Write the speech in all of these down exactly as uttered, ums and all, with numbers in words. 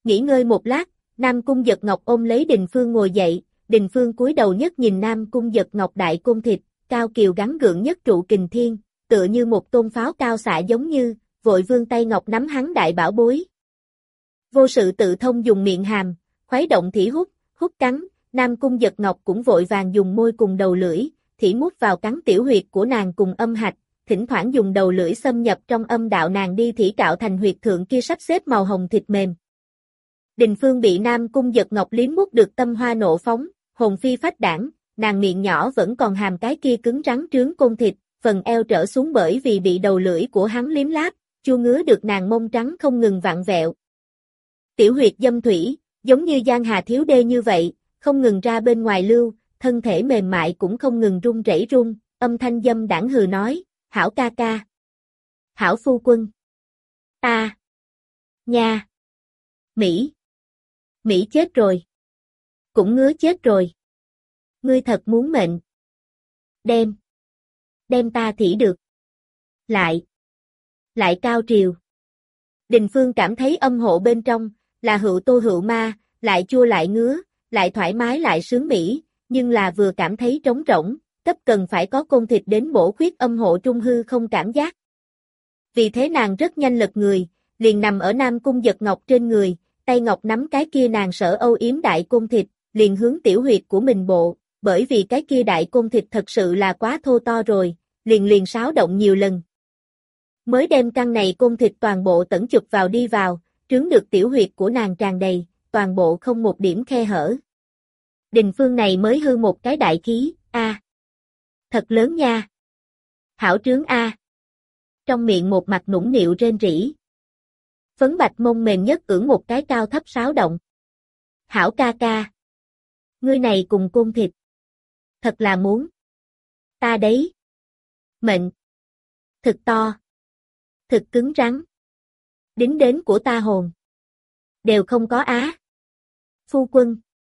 Nghỉ ngơi một lát, Nam Cung Giật Ngọc ôm lấy Đình Phương ngồi dậy, Đình Phương cúi đầu nhất nhìn Nam Cung Giật Ngọc đại côn thịt, cao kiều gắn gượng nhất trụ kình thiên, tựa như một tôn pháo cao xạ giống như, vội vươn tay ngọc nắm hắn đại bảo bối. Vô sự tự thông dùng miệng hàm, khuấy động thỉ hút, hút cắn, Nam Cung Giật Ngọc cũng vội vàng dùng môi cùng đầu lưỡi, thỉ mút vào cắn tiểu huyệt của nàng cùng âm hạch, thỉnh thoảng dùng đầu lưỡi xâm nhập trong âm đạo nàng đi thỉ cạo thành huyệt thượng kia sắp xếp màu hồng thịt mềm. Đình Phương bị Nam Cung Giật Ngọc liếm mút được tâm hoa nộ phóng, hồn phi phách đảng, nàng miệng nhỏ vẫn còn hàm cái kia cứng rắn trướng côn thịt, phần eo trở xuống bởi vì bị đầu lưỡi của hắn liếm láp, chua ngứa được nàng mông trắng không ngừng vặn vẹo. Tiểu huyệt dâm thủy, giống như Giang Hà thiếu đê như vậy, không ngừng ra bên ngoài lưu, thân thể mềm mại cũng không ngừng run rẩy run, âm thanh dâm đãng hừ nói, hảo ca ca. Hảo phu quân. Ta. Nha. Mỹ. Mỹ chết rồi. Cũng ngứa chết rồi. Ngươi thật muốn mệnh. Đem. Đem ta thỉ được. Lại. Lại cao triều. Đình Phương cảm thấy âm hộ bên trong, là hữu tô hữu ma, lại chua lại ngứa, lại thoải mái lại sướng mỹ, nhưng là vừa cảm thấy trống rỗng, cấp cần phải có côn thịt đến bổ khuyết âm hộ trung hư không cảm giác. Vì thế nàng rất nhanh lật người, liền nằm ở Nam Cung Giật Ngọc trên người, tay ngọc nắm cái kia nàng sở âu yếm đại côn thịt, liền hướng tiểu huyệt của mình bộ, bởi vì cái kia đại côn thịt thật sự là quá thô to rồi, liền liền sáo động nhiều lần. Mới đem căn này côn thịt toàn bộ tẩn chụp vào đi vào, trướng được tiểu huyệt của nàng tràn đầy, toàn bộ không một điểm khe hở. Đình Phương này mới hư một cái đại khí, a, à. Thật lớn nha. Hảo trướng a. À. Trong miệng một mặt nũng nịu rên rỉ. Phấn bạch mông mềm nhất ưỡn một cái cao thấp sáo động. Hảo ca ca. Ngươi này cùng côn thịt. Thật là muốn. Ta đấy. Mệnh. Thực to. Thực cứng rắn. Đính đến của ta hồn. Đều không có á. Phu quân.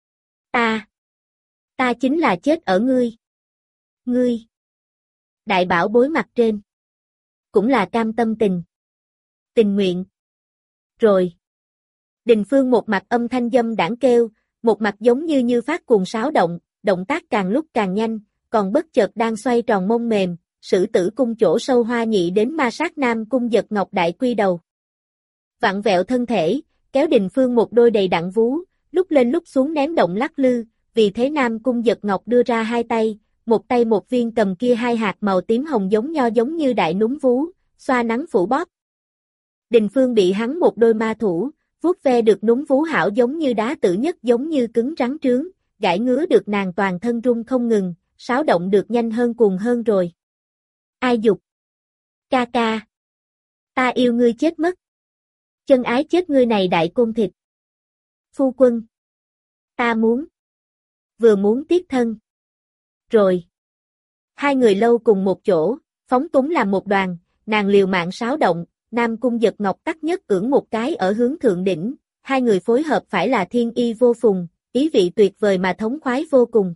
Ta. Ta chính là chết ở ngươi. Ngươi. Đại bảo bối mặt trên. Cũng là cam tâm tình. Tình nguyện. Rồi. Đình Phương một mặt âm thanh dâm đãng kêu, một mặt giống như như phát cuồng sáo động, động tác càng lúc càng nhanh, còn bất chợt đang xoay tròn mông mềm, sử tử cung chỗ sâu hoa nhị đến ma sát Nam Cung Giật Ngọc đại quy đầu. Vặn vẹo thân thể, kéo Đình Phương một đôi đầy đặn vú, lúc lên lúc xuống ném động lắc lư, vì thế Nam Cung Giật Ngọc đưa ra hai tay, một tay một viên cầm kia hai hạt màu tím hồng giống nho giống như đại núm vú, xoa nắng phủ bóp. Đình Phương bị hắn một đôi ma thủ, vuốt ve được núm vú hảo giống như đá tử nhất giống như cứng rắn trướng, gãi ngứa được nàng toàn thân run không ngừng, sáo động được nhanh hơn cuồng hơn rồi. Ai dục? Ca ca. Ta yêu ngươi chết mất. Chân ái chết ngươi này đại côn thịt. Phu quân. Ta muốn. Vừa muốn tiếp thân. Rồi. Hai người lâu cùng một chỗ, phóng túng làm một đoàn, nàng liều mạng sáo động, Nam Cung Giật Ngọc tắc nhất ưỡn một cái ở hướng thượng đỉnh, hai người phối hợp phải là thiên y vô phùng, ý vị tuyệt vời mà thống khoái vô cùng.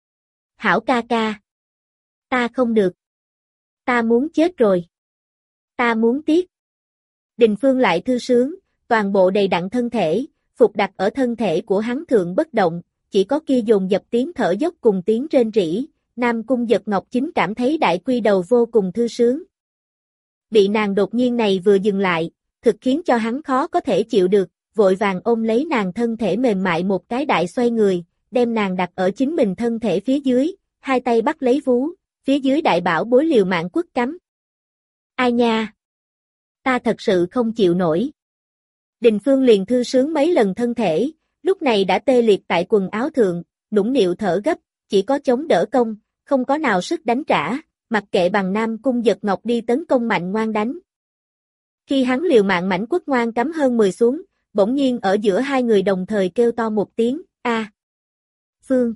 Hảo ca ca. Ta không được. Ta muốn chết rồi. Ta muốn tiếc. Đình Phương lại thư sướng, toàn bộ đầy đặn thân thể, phục đặt ở thân thể của hắn thượng bất động, chỉ có kia dồn dập tiếng thở dốc cùng tiếng rên rỉ, Nam Cung Giật Ngọc chính cảm thấy đại quy đầu vô cùng thư sướng. Bị nàng đột nhiên này vừa dừng lại, thực khiến cho hắn khó có thể chịu được, vội vàng ôm lấy nàng thân thể mềm mại một cái đại xoay người, đem nàng đặt ở chính mình thân thể phía dưới, hai tay bắt lấy vú, phía dưới đại bảo bối liều mạng quất cắm. Ai nha? Ta thật sự không chịu nổi. Đình Phương liền thư sướng mấy lần thân thể, lúc này đã tê liệt tại quần áo thượng, nũng nịu thở gấp, chỉ có chống đỡ công, không có nào sức đánh trả, mặc kệ bằng Nam Cung Giật Ngọc đi tấn công mạnh ngoan đánh. Khi hắn liều mạng mảnh quất ngoan cắm hơn mười xuống, bỗng nhiên ở giữa hai người đồng thời kêu to một tiếng, a. Phương.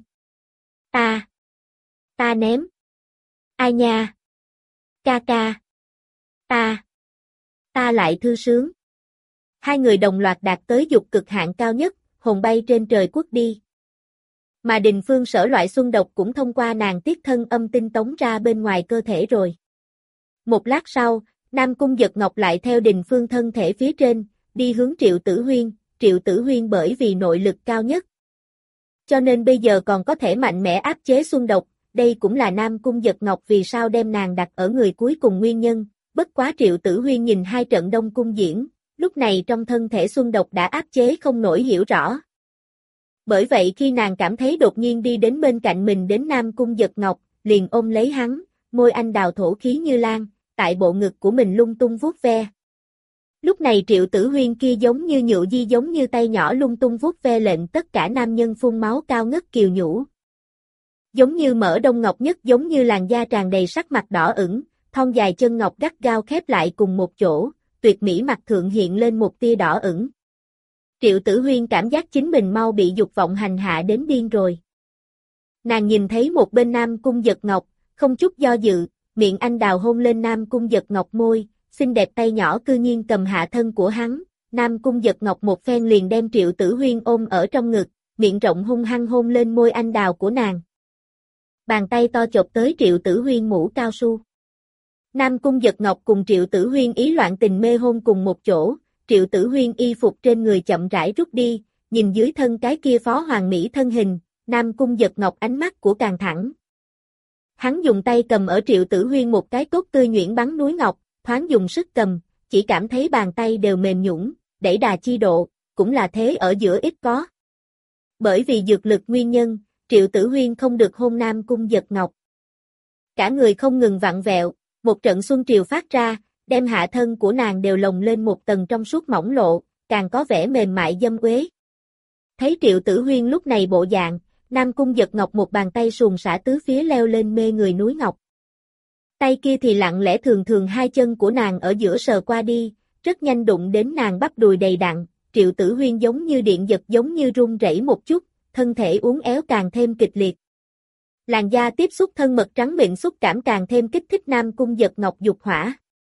Ta. Ta ném. Ai nha. Ca ca. Ta. Ta lại thư sướng. Hai người đồng loạt đạt tới dục cực hạn cao nhất, hồn bay trên trời quất đi. Mà Đình Phương sở loại xuân độc cũng thông qua nàng tiết thân âm tinh tống ra bên ngoài cơ thể rồi. Một lát sau, Nam Cung Giật Ngọc lại theo Đình Phương thân thể phía trên, đi hướng Triệu Tử Huyên, Triệu Tử Huyên bởi vì nội lực cao nhất, cho nên bây giờ còn có thể mạnh mẽ áp chế Xuân Độc, đây cũng là Nam Cung Giật Ngọc vì sao đem nàng đặt ở người cuối cùng nguyên nhân, bất quá Triệu Tử Huyên nhìn hai trận Đông Cung diễn, lúc này trong thân thể Xuân Độc đã áp chế không nổi hiểu rõ. Bởi vậy khi nàng cảm thấy đột nhiên đi đến bên cạnh mình đến Nam Cung Giật Ngọc, liền ôm lấy hắn, môi anh đào thổ khí như lan, tại bộ ngực của mình lung tung vuốt ve. Lúc này Triệu Tử Huyên kia giống như nhự di giống như tay nhỏ lung tung vuốt ve lệnh tất cả nam nhân phun máu cao ngất kiều nhũ. Giống như mỡ đông ngọc nhất giống như làn da tràn đầy sắc mặt đỏ ửng, thon dài chân ngọc gắt gao khép lại cùng một chỗ, tuyệt mỹ mặt thượng hiện lên một tia đỏ ửng. Triệu Tử Huyên cảm giác chính mình mau bị dục vọng hành hạ đến điên rồi. Nàng nhìn thấy một bên Nam Cung Giật Ngọc, không chút do dự, miệng anh đào hôn lên Nam Cung Giật Ngọc môi, xinh đẹp tay nhỏ cư nhiên cầm hạ thân của hắn, Nam Cung Giật Ngọc một phen liền đem Triệu Tử Huyên ôm ở trong ngực, miệng rộng hung hăng hôn lên môi anh đào của nàng. Bàn tay to chộp tới Triệu Tử Huyên mũ cao su. Nam Cung Giật Ngọc cùng Triệu Tử Huyên ý loạn tình mê hôn cùng một chỗ, Triệu Tử Huyên y phục trên người chậm rãi rút đi, nhìn dưới thân cái kia phó hoàng mỹ thân hình, Nam Cung Giật Ngọc ánh mắt của càng thẳng. Hắn dùng tay cầm ở Triệu Tử Huyên một cái cốt tươi nhuyễn bắn núi ngọc, thoáng dùng sức cầm, chỉ cảm thấy bàn tay đều mềm nhũn, đẩy đà chi độ, cũng là thế ở giữa ít có. Bởi vì dược lực nguyên nhân, Triệu Tử Huyên không được hôn Nam Cung Giật Ngọc. Cả người không ngừng vặn vẹo, một trận xuân triều phát ra, đem hạ thân của nàng đều lồng lên một tầng trong suốt mỏng lộ, càng có vẻ mềm mại dâm uế. Thấy Triệu Tử Huyên lúc này bộ dạng, Nam Cung Giật Ngọc một bàn tay xuồng xả tứ phía leo lên mê người núi ngọc. Tay kia thì lặng lẽ thường thường hai chân của nàng ở giữa sờ qua đi, rất nhanh đụng đến nàng bắp đùi đầy đặn, Triệu Tử Huyên giống như điện giật giống như run rẩy một chút, thân thể uốn éo càng thêm kịch liệt. Làn da tiếp xúc thân mật trắng mịn xúc cảm càng thêm kích thích Nam Cung Giật Ngọc dục hỏa.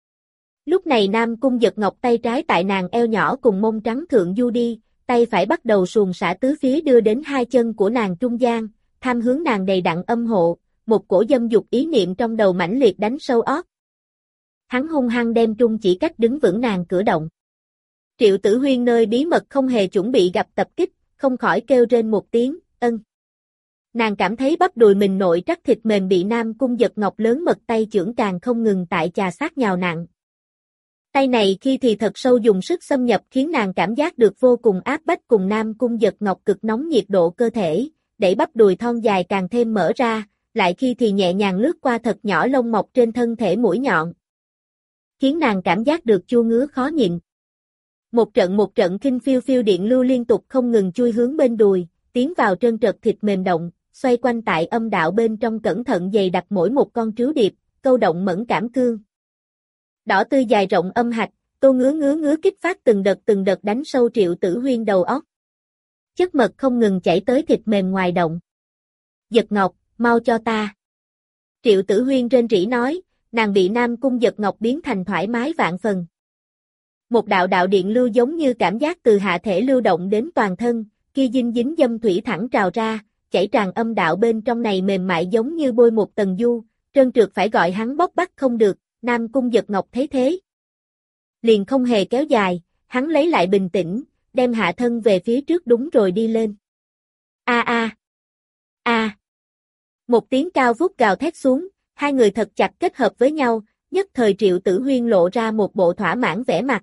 Lúc này Nam Cung Giật Ngọc tay trái tại nàng eo nhỏ cùng mông trắng thượng du đi, tay phải bắt đầu xuồng xả tứ phía đưa đến hai chân của nàng trung gian, tham hướng nàng đầy đặn âm hộ, một cổ dâm dục ý niệm trong đầu mãnh liệt đánh sâu óc. Hắn hung hăng đem trung chỉ cách đứng vững nàng cửa động. Triệu Tử Huyên nơi bí mật không hề chuẩn bị gặp tập kích, không khỏi kêu rên một tiếng, ân. Nàng cảm thấy bắp đùi mình nội trắc thịt mềm bị Nam Cung Giật Ngọc lớn mật tay chưởng càng không ngừng tại chà sát nhào nặng. Tay này khi thì thật sâu dùng sức xâm nhập khiến nàng cảm giác được vô cùng áp bách cùng Nam Cung Giật Ngọc cực nóng nhiệt độ cơ thể, đẩy bắp đùi thon dài càng thêm mở ra, lại khi thì nhẹ nhàng lướt qua thật nhỏ lông mọc trên thân thể mũi nhọn. Khiến nàng cảm giác được chua ngứa khó nhịn. Một trận một trận kinh phiêu phiêu điện lưu liên tục không ngừng chui hướng bên đùi, tiến vào trơn trật thịt mềm động, xoay quanh tại âm đạo bên trong cẩn thận dày đặt mỗi một con trứu điệp, câu động mẫn cảm cương. Đỏ tươi dài rộng âm hạch, tô ngứa ngứa ngứa kích phát từng đợt từng đợt đánh sâu Triệu Tử Huyên đầu óc. Chất mật không ngừng chảy tới thịt mềm ngoài động. Giật Ngọc, mau cho ta. Triệu Tử Huyên rên rỉ nói, nàng bị Nam Cung Giật Ngọc biến thành thoải mái vạn phần. Một đạo đạo điện lưu giống như cảm giác từ hạ thể lưu động đến toàn thân, kia dinh dính dâm thủy thẳng trào ra, chảy tràn âm đạo bên trong này mềm mại giống như bôi một tầng du, trơn trượt phải gọi hắn bóc bắt không được, Nam Cung Giật Ngọc thấy thế. Liền không hề kéo dài, hắn lấy lại bình tĩnh, đem hạ thân về phía trước đúng rồi đi lên. A a a. Một tiếng cao vút gào thét xuống, hai người thật chặt kết hợp với nhau, nhất thời Triệu Tử Huyên lộ ra một bộ thỏa mãn vẻ mặt.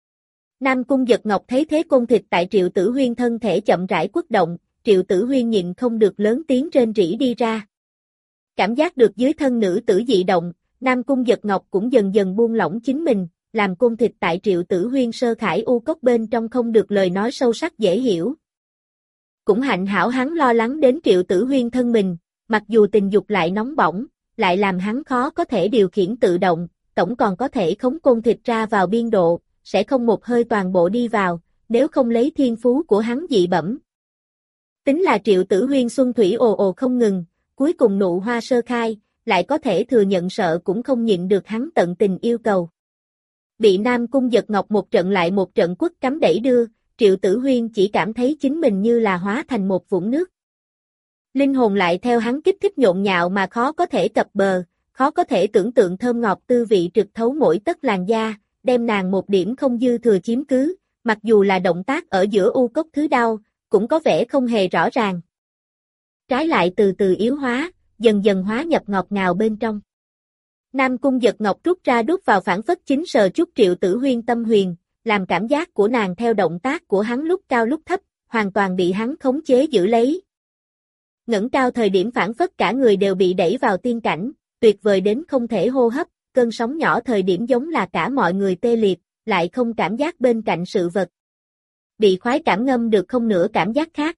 Nam Cung Giật Ngọc thấy thế côn thịt tại Triệu Tử Huyên thân thể chậm rãi quất động, Triệu Tử Huyên nhịn không được lớn tiếng rên rỉ đi ra. Cảm giác được dưới thân nữ tử dị động, Nam Cung Giật Ngọc cũng dần dần buông lỏng chính mình, làm côn thịt tại Triệu Tử Huyên sơ khải u cốc bên trong không được lời nói sâu sắc dễ hiểu. Cũng hạnh hảo hắn lo lắng đến Triệu Tử Huyên thân mình, mặc dù tình dục lại nóng bỏng, lại làm hắn khó có thể điều khiển tự động, tổng còn có thể khống côn thịt ra vào biên độ, sẽ không một hơi toàn bộ đi vào, nếu không lấy thiên phú của hắn dị bẩm. Tính là Triệu Tử Huyên xuân thủy ồ ồ không ngừng, cuối cùng nụ hoa sơ khai, lại có thể thừa nhận sợ cũng không nhịn được hắn tận tình yêu cầu. Bị Nam Cung Giật Ngọc một trận lại một trận quất cắm đẩy đưa, Triệu Tử Huyên chỉ cảm thấy chính mình như là hóa thành một vũng nước. Linh hồn lại theo hắn kích thích nhộn nhạo mà khó có thể cập bờ, khó có thể tưởng tượng thơm ngọt tư vị trực thấu mỗi tấc làn da, đem nàng một điểm không dư thừa chiếm cứ, Mặc dù là động tác ở giữa u cốc thứ đau, cũng có vẻ không hề rõ ràng. Trái lại từ từ yếu hóa, dần dần hóa nhập ngọt ngào bên trong. Nam Cung Giật Ngọc rút ra đút vào phản phất chính sờ chút Triệu Tử Huyên tâm huyền, làm cảm giác của nàng theo động tác của hắn lúc cao lúc thấp, hoàn toàn bị hắn khống chế giữ lấy. Ngẩng cao thời điểm phản phất cả người đều bị đẩy vào tiên cảnh, tuyệt vời đến không thể hô hấp, cơn sóng nhỏ thời điểm giống là cả mọi người tê liệt, lại không cảm giác bên cạnh sự vật. Bị khoái cảm ngâm được không nửa cảm giác khác.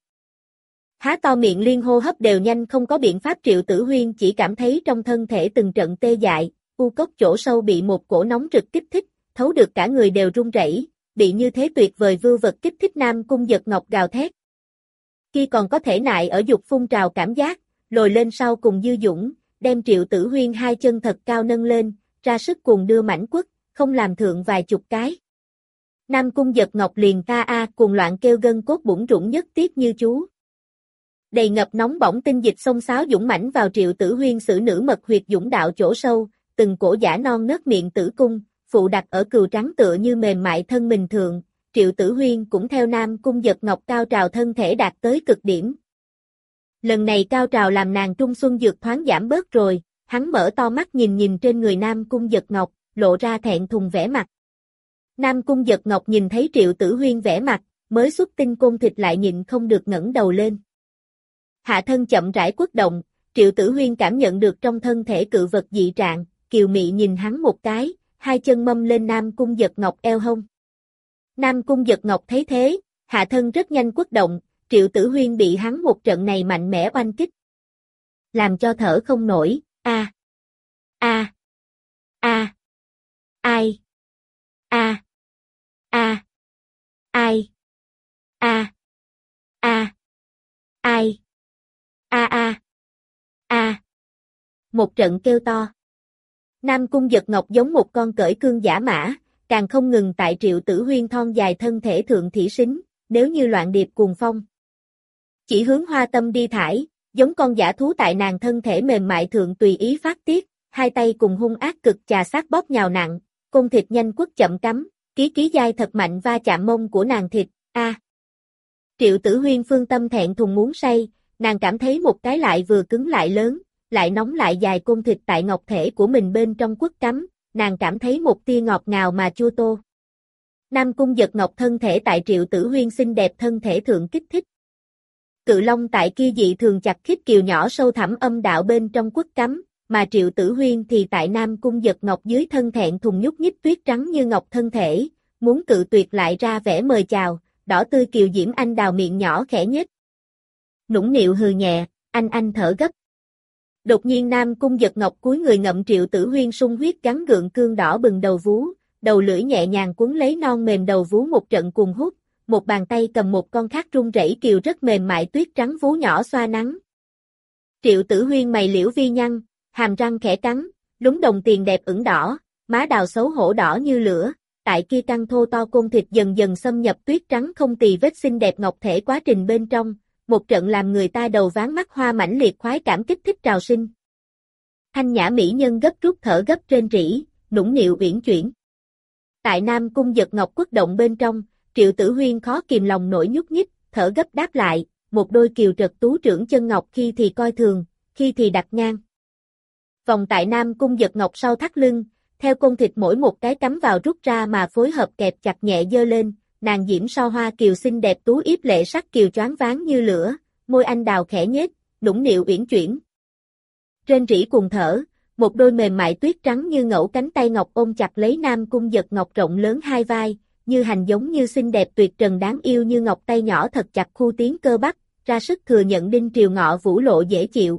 Há to miệng liên hô hấp đều nhanh không có biện pháp Triệu Tử Huyên chỉ cảm thấy trong thân thể từng trận tê dại, u cốc chỗ sâu bị một cổ nóng rực kích thích, thấu được cả người đều run rẩy, bị như thế tuyệt vời vưu vật kích thích. Nam Cung Giật Ngọc gào thét. Khi còn có thể nại ở dục phun trào cảm giác, lồi lên sau cùng dư dũng, đem Triệu Tử Huyên hai chân thật cao nâng lên, ra sức cuồng đưa mảnh quất, không làm thượng vài chục cái. Nam Cung Giật Ngọc liền ca a cuồng loạn kêu gân cốt bủn rủn nhất tiếc như chú. Đầy ngập nóng bỏng tinh dịch xông xáo dũng mãnh vào Triệu Tử Huyên xử nữ mật huyệt dũng đạo chỗ sâu, từng cổ giả non nớt miệng tử cung, phụ đặt ở cừu trắng tựa như mềm mại thân mình thượng, Triệu Tử Huyên cũng theo Nam Cung Giật Ngọc cao trào thân thể đạt tới cực điểm. Lần này cao trào làm nàng trung xuân dược thoáng giảm bớt rồi, hắn mở to mắt nhìn nhìn trên người Nam Cung Giật Ngọc, lộ ra thẹn thùng vẻ mặt. Nam Cung Giật Ngọc nhìn thấy Triệu Tử Huyên vẻ mặt, mới xuất tinh côn thịt lại nhịn không được ngẩng đầu lên. Hạ thân chậm rãi quất động, Triệu Tử Huyên cảm nhận được trong thân thể cự vật dị trạng, kiều mị nhìn hắn một cái, hai chân mâm lên Nam Cung Giật Ngọc eo hông. Nam Cung Giật Ngọc thấy thế, hạ thân rất nhanh quất động, Triệu Tử Huyên bị hắn một trận này mạnh mẽ oanh kích. Làm cho thở không nổi, a a a ai a a ai a a ai a a a một trận kêu to. Nam Cung Giật Ngọc giống một con cởi cương giả mã, càng không ngừng tại Triệu Tử Huyên thon dài thân thể thượng thỉ xính, nếu như loạn điệp cuồng phong. Chỉ hướng hoa tâm đi thải, giống con dã thú tại nàng thân thể mềm mại thượng tùy ý phát tiết, hai tay cùng hung ác cực chà sát bóp nhào nặng, côn thịt nhanh quất chậm cắm, ký ký dai thật mạnh va chạm mông của nàng thịt, a. À. Triệu Tử Huyên phương tâm thẹn thùng muốn say, nàng cảm thấy một cái lại vừa cứng lại lớn, lại nóng lại dài côn thịt tại ngọc thể của mình bên trong quất cắm, nàng cảm thấy một tia ngọt ngào mà chua tô. Nam Cung Giật Ngọc thân thể tại Triệu Tử Huyên xinh đẹp thân thể thượng kích thích. Cự long tại kia dị thường chặt khít kiều nhỏ sâu thẳm âm đạo bên trong quất cắm, mà Triệu Tử Huyên thì tại Nam Cung Giật Ngọc dưới thân thẹn thùng nhúc nhích tuyết trắng như ngọc thân thể, muốn cự tuyệt lại ra vẻ mời chào, đỏ tươi kiều diễm anh đào miệng nhỏ khẽ nhếch. Nũng nịu hừ nhẹ, anh anh thở gấp. Đột nhiên Nam Cung Giật Ngọc cúi người ngậm Triệu Tử Huyên sung huyết gắn gượng cương đỏ bừng đầu vú, đầu lưỡi nhẹ nhàng cuốn lấy non mềm đầu vú một trận cùng hút, một bàn tay cầm một con khác run rẩy kiều rất mềm mại tuyết trắng vú nhỏ xoa nắng. Triệu Tử Huyên mày liễu vi nhăn, hàm răng khẽ cắn, lúng đồng tiền đẹp ửng đỏ, má đào xấu hổ đỏ như lửa, tại kia căng thô to côn thịt dần dần xâm nhập tuyết trắng không tì vết xinh đẹp ngọc thể quá trình bên trong, một trận làm người ta đầu ván mắt hoa mãnh liệt khoái cảm kích thích trào sinh. Thanh nhã mỹ nhân gấp rút thở gấp trên rỉ, nũng nịu uyển chuyển. Tại Nam Cung Giật Ngọc quất động bên trong, Triệu Tử Huyên khó kìm lòng nổi nhúc nhích, thở gấp đáp lại, một đôi kiều trật tú trưởng chân ngọc khi thì coi thường, khi thì đặt ngang. Vòng tại Nam Cung Giật Ngọc sau thắt lưng, theo côn thịt mỗi một cái cắm vào rút ra mà phối hợp kẹp chặt nhẹ dơ lên, nàng diễm so hoa kiều xinh đẹp tú yếp lệ sắc kiều choáng váng như lửa, môi anh đào khẽ nhếch, nũng nịu uyển chuyển. Trên rỉ cùng thở, một đôi mềm mại tuyết trắng như ngẫu cánh tay ngọc ôm chặt lấy Nam Cung Giật Ngọc rộng lớn hai vai, như hành giống như xinh đẹp tuyệt trần đáng yêu như ngọc tay nhỏ thật chặt khu tiến cơ bắp, ra sức thừa nhận đinh triều ngọ vũ lộ dễ chịu.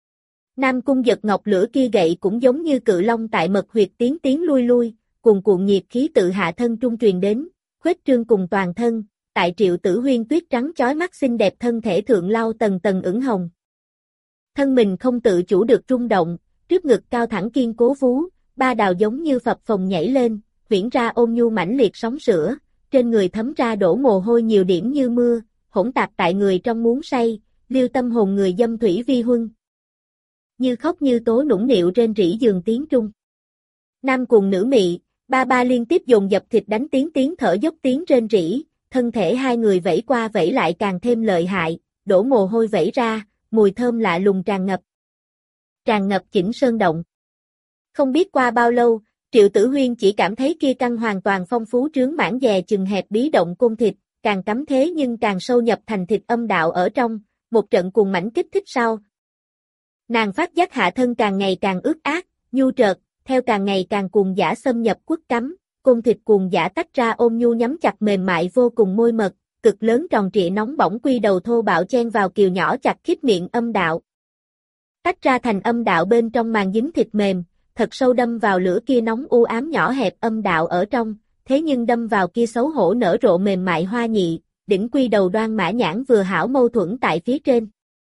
Nam Cung Giật Ngọc lửa kia gậy cũng giống như cự long tại mật huyệt tiến tiến lui lui, cuồn cuộn nhiệt khí tự hạ thân trung truyền đến, khuếch trương cùng toàn thân, tại Triệu Tử Huyên tuyết trắng chói mắt xinh đẹp thân thể thượng lau tầng tầng ửng hồng. Thân mình không tự chủ được rung động, trước ngực cao thẳng kiên cố vú, ba đào giống như phập phồng nhảy lên, huyễn ra ôn nhu mãnh liệt sóng sữa, trên người thấm ra đổ mồ hôi nhiều điểm như mưa, hỗn tạp tại người trong muốn say, liêu tâm hồn người dâm thủy vi huân. Như khóc như tố nũng nịu trên rỉ giường tiếng trung. Nam cùng nữ mị, Ba ba liên tiếp dồn dập thịt đánh tiếng tiếng thở dốc tiếng rên rỉ, thân thể hai người vẫy qua vẫy lại càng thêm lợi hại, đổ mồ hôi vẫy ra, mùi thơm lạ lùng tràn ngập. Tràn ngập chỉnh sơn động. Không biết qua bao lâu, Triệu Tử Huyên chỉ cảm thấy kia căn hoàn toàn phong phú trướng mãn dè chừng hẹp bí động côn thịt, càng cắm thế nhưng càng sâu nhập thành thịt âm đạo ở trong, một trận cuồng mãnh kích thích sau. Nàng phát giác hạ thân càng ngày càng ướt át, nhu trợt, theo càng ngày càng cuồng dã xâm nhập quất cắm, côn thịt cuồng dã tách ra ôm nhu nhắm chặt mềm mại vô cùng môi mật, cực lớn tròn trịa nóng bỏng quy đầu thô bạo chen vào kiều nhỏ chặt khít miệng âm đạo. Tách ra thành âm đạo bên trong màng dính thịt mềm, thật sâu đâm vào lửa kia nóng u ám nhỏ hẹp âm đạo ở trong, thế nhưng đâm vào kia xấu hổ nở rộ mềm mại hoa nhị, đỉnh quy đầu đoan mã nhãn vừa hảo mâu thuẫn tại phía trên.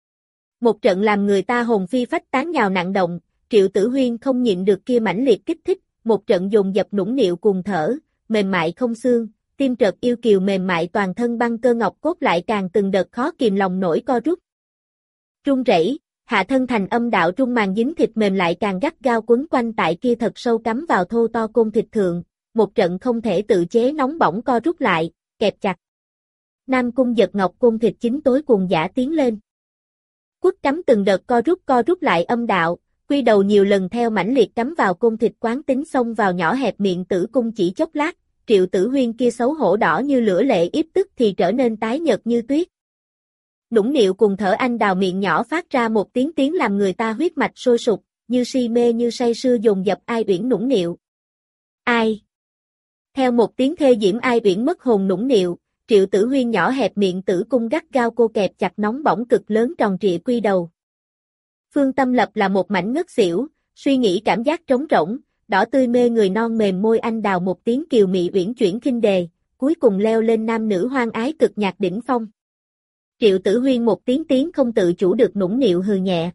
Một trận làm người ta hồn phi phách tán nhào nặng động, Triệu Tử Huyên không nhịn được kia mãnh liệt kích thích, một trận dồn dập nũng nịu cuồng thở, mềm mại không xương, tim trợt yêu kiều mềm mại toàn thân băng cơ ngọc cốt lại càng từng đợt khó kìm lòng nổi co rút. Run rẩy, hạ thân thành âm đạo trung màng dính thịt mềm lại càng gắt gao quấn quanh tại kia thật sâu cắm vào thô to côn thịt thượng, một trận không thể tự chế nóng bỏng co rút lại, kẹp chặt. Nam Cung Giật Ngọc côn thịt chính tối cuồng dã tiến lên. Quất cắm từng đợt co rút co rút lại âm đạo, quy đầu nhiều lần theo mãnh liệt cắm vào côn thịt quán tính xông vào nhỏ hẹp miệng tử cung chỉ chốc lát, Triệu Tử Huyên kia xấu hổ đỏ như lửa lệ yếp tức thì trở nên tái nhợt như tuyết. Nũng nịu cùng thở anh đào miệng nhỏ phát ra một tiếng tiếng làm người ta huyết mạch sôi sục, như si mê như say sưa dồn dập ai uyển nũng nịu. Ai? Theo một tiếng thê diễm ai uyển mất hồn nũng nịu, Triệu Tử Huyên nhỏ hẹp miệng tử cung gắt gao cô kẹp chặt nóng bỏng cực lớn tròn trịa quy đầu. Phương Tâm Lập là một mảnh ngất xỉu, suy nghĩ cảm giác trống rỗng, đỏ tươi mê người non mềm môi anh đào một tiếng kiều mị uyển chuyển khinh đề, cuối cùng leo lên nam nữ hoang ái cực nhạc đỉnh phong. Triệu Tử Huyên một tiếng tiếng không tự chủ được nũng nịu hừ nhẹ.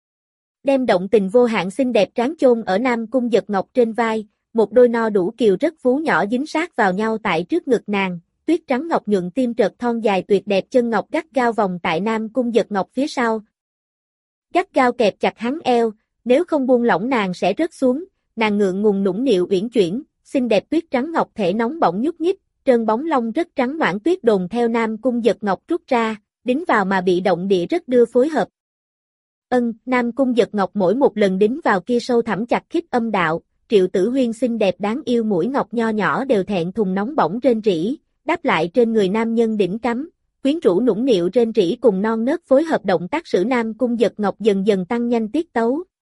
Đem động tình vô hạn xinh đẹp tráng chôn ở Nam Cung Giật Ngọc trên vai, một đôi no đủ kiều rất vú nhỏ dính sát vào nhau tại trước ngực nàng, tuyết trắng ngọc nhuận tim trợt thon dài tuyệt đẹp chân ngọc gắt gao vòng tại Nam Cung Giật Ngọc phía sau. Gắt gao kẹp chặt hắn eo, nếu không buông lỏng nàng sẽ rớt xuống, nàng ngượng ngùng nũng nịu uyển chuyển, xinh đẹp tuyết trắng ngọc thể nóng bỏng nhúc nhích, trơn bóng lông rất trắng noãn tuyết đồn theo Nam Cung Giật Ngọc rút ra, đính vào mà bị động địa rất đưa phối hợp. Ân, Nam Cung Giật Ngọc mỗi một lần đính vào kia sâu thẳm chặt khít âm đạo, Triệu Tử Huyên xinh đẹp đáng yêu mũi ngọc nho nhỏ đều thẹn thùng nóng bỏng rên rỉ, đáp lại trên người nam nhân đỉnh cắm, quyến rũ nũng nịu rên rỉ cùng non nớt phối hợp động tác sử Nam Cung Giật Ngọc dần dần tăng nhanh tiết tấu.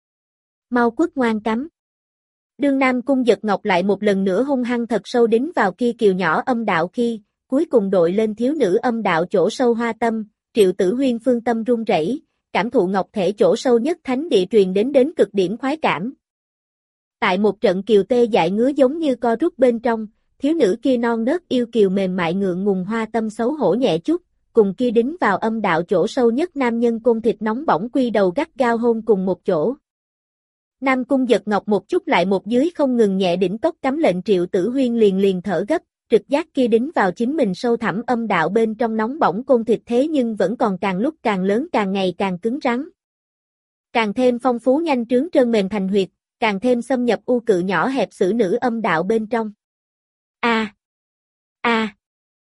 Mau quất ngoan cắm. Đương Nam Cung Giật Ngọc lại một lần nữa hung hăng thật sâu đính vào kia kiều nhỏ âm đạo khi, cuối cùng đội lên thiếu nữ âm đạo chỗ sâu hoa tâm, Triệu Tử Huyên phương tâm run rẩy, cảm thụ ngọc thể chỗ sâu nhất thánh địa truyền đến đến cực điểm khoái cảm. Tại một trận kiều tê dại ngứa giống như co rút bên trong, thiếu nữ kia non nớt yêu kiều mềm mại ngượng ngùng hoa tâm xấu hổ nhẹ chút, cùng kia đính vào âm đạo chỗ sâu nhất nam nhân côn thịt nóng bỏng quy đầu gắt gao hôn cùng một chỗ. Nam Cung Giật Ngọc một chút lại một dưới không ngừng nhẹ đỉnh tốc cắm lệnh Triệu Tử Huyên liền liền thở gấp, trực giác kia đính vào chính mình sâu thẳm âm đạo bên trong nóng bỏng côn thịt thế nhưng vẫn còn càng lúc càng lớn càng ngày càng cứng rắn. Càng thêm phong phú nhanh trướng trơn mềm thành huyệt, càng thêm xâm nhập u cự nhỏ hẹp sử nữ âm đạo bên trong. A. A.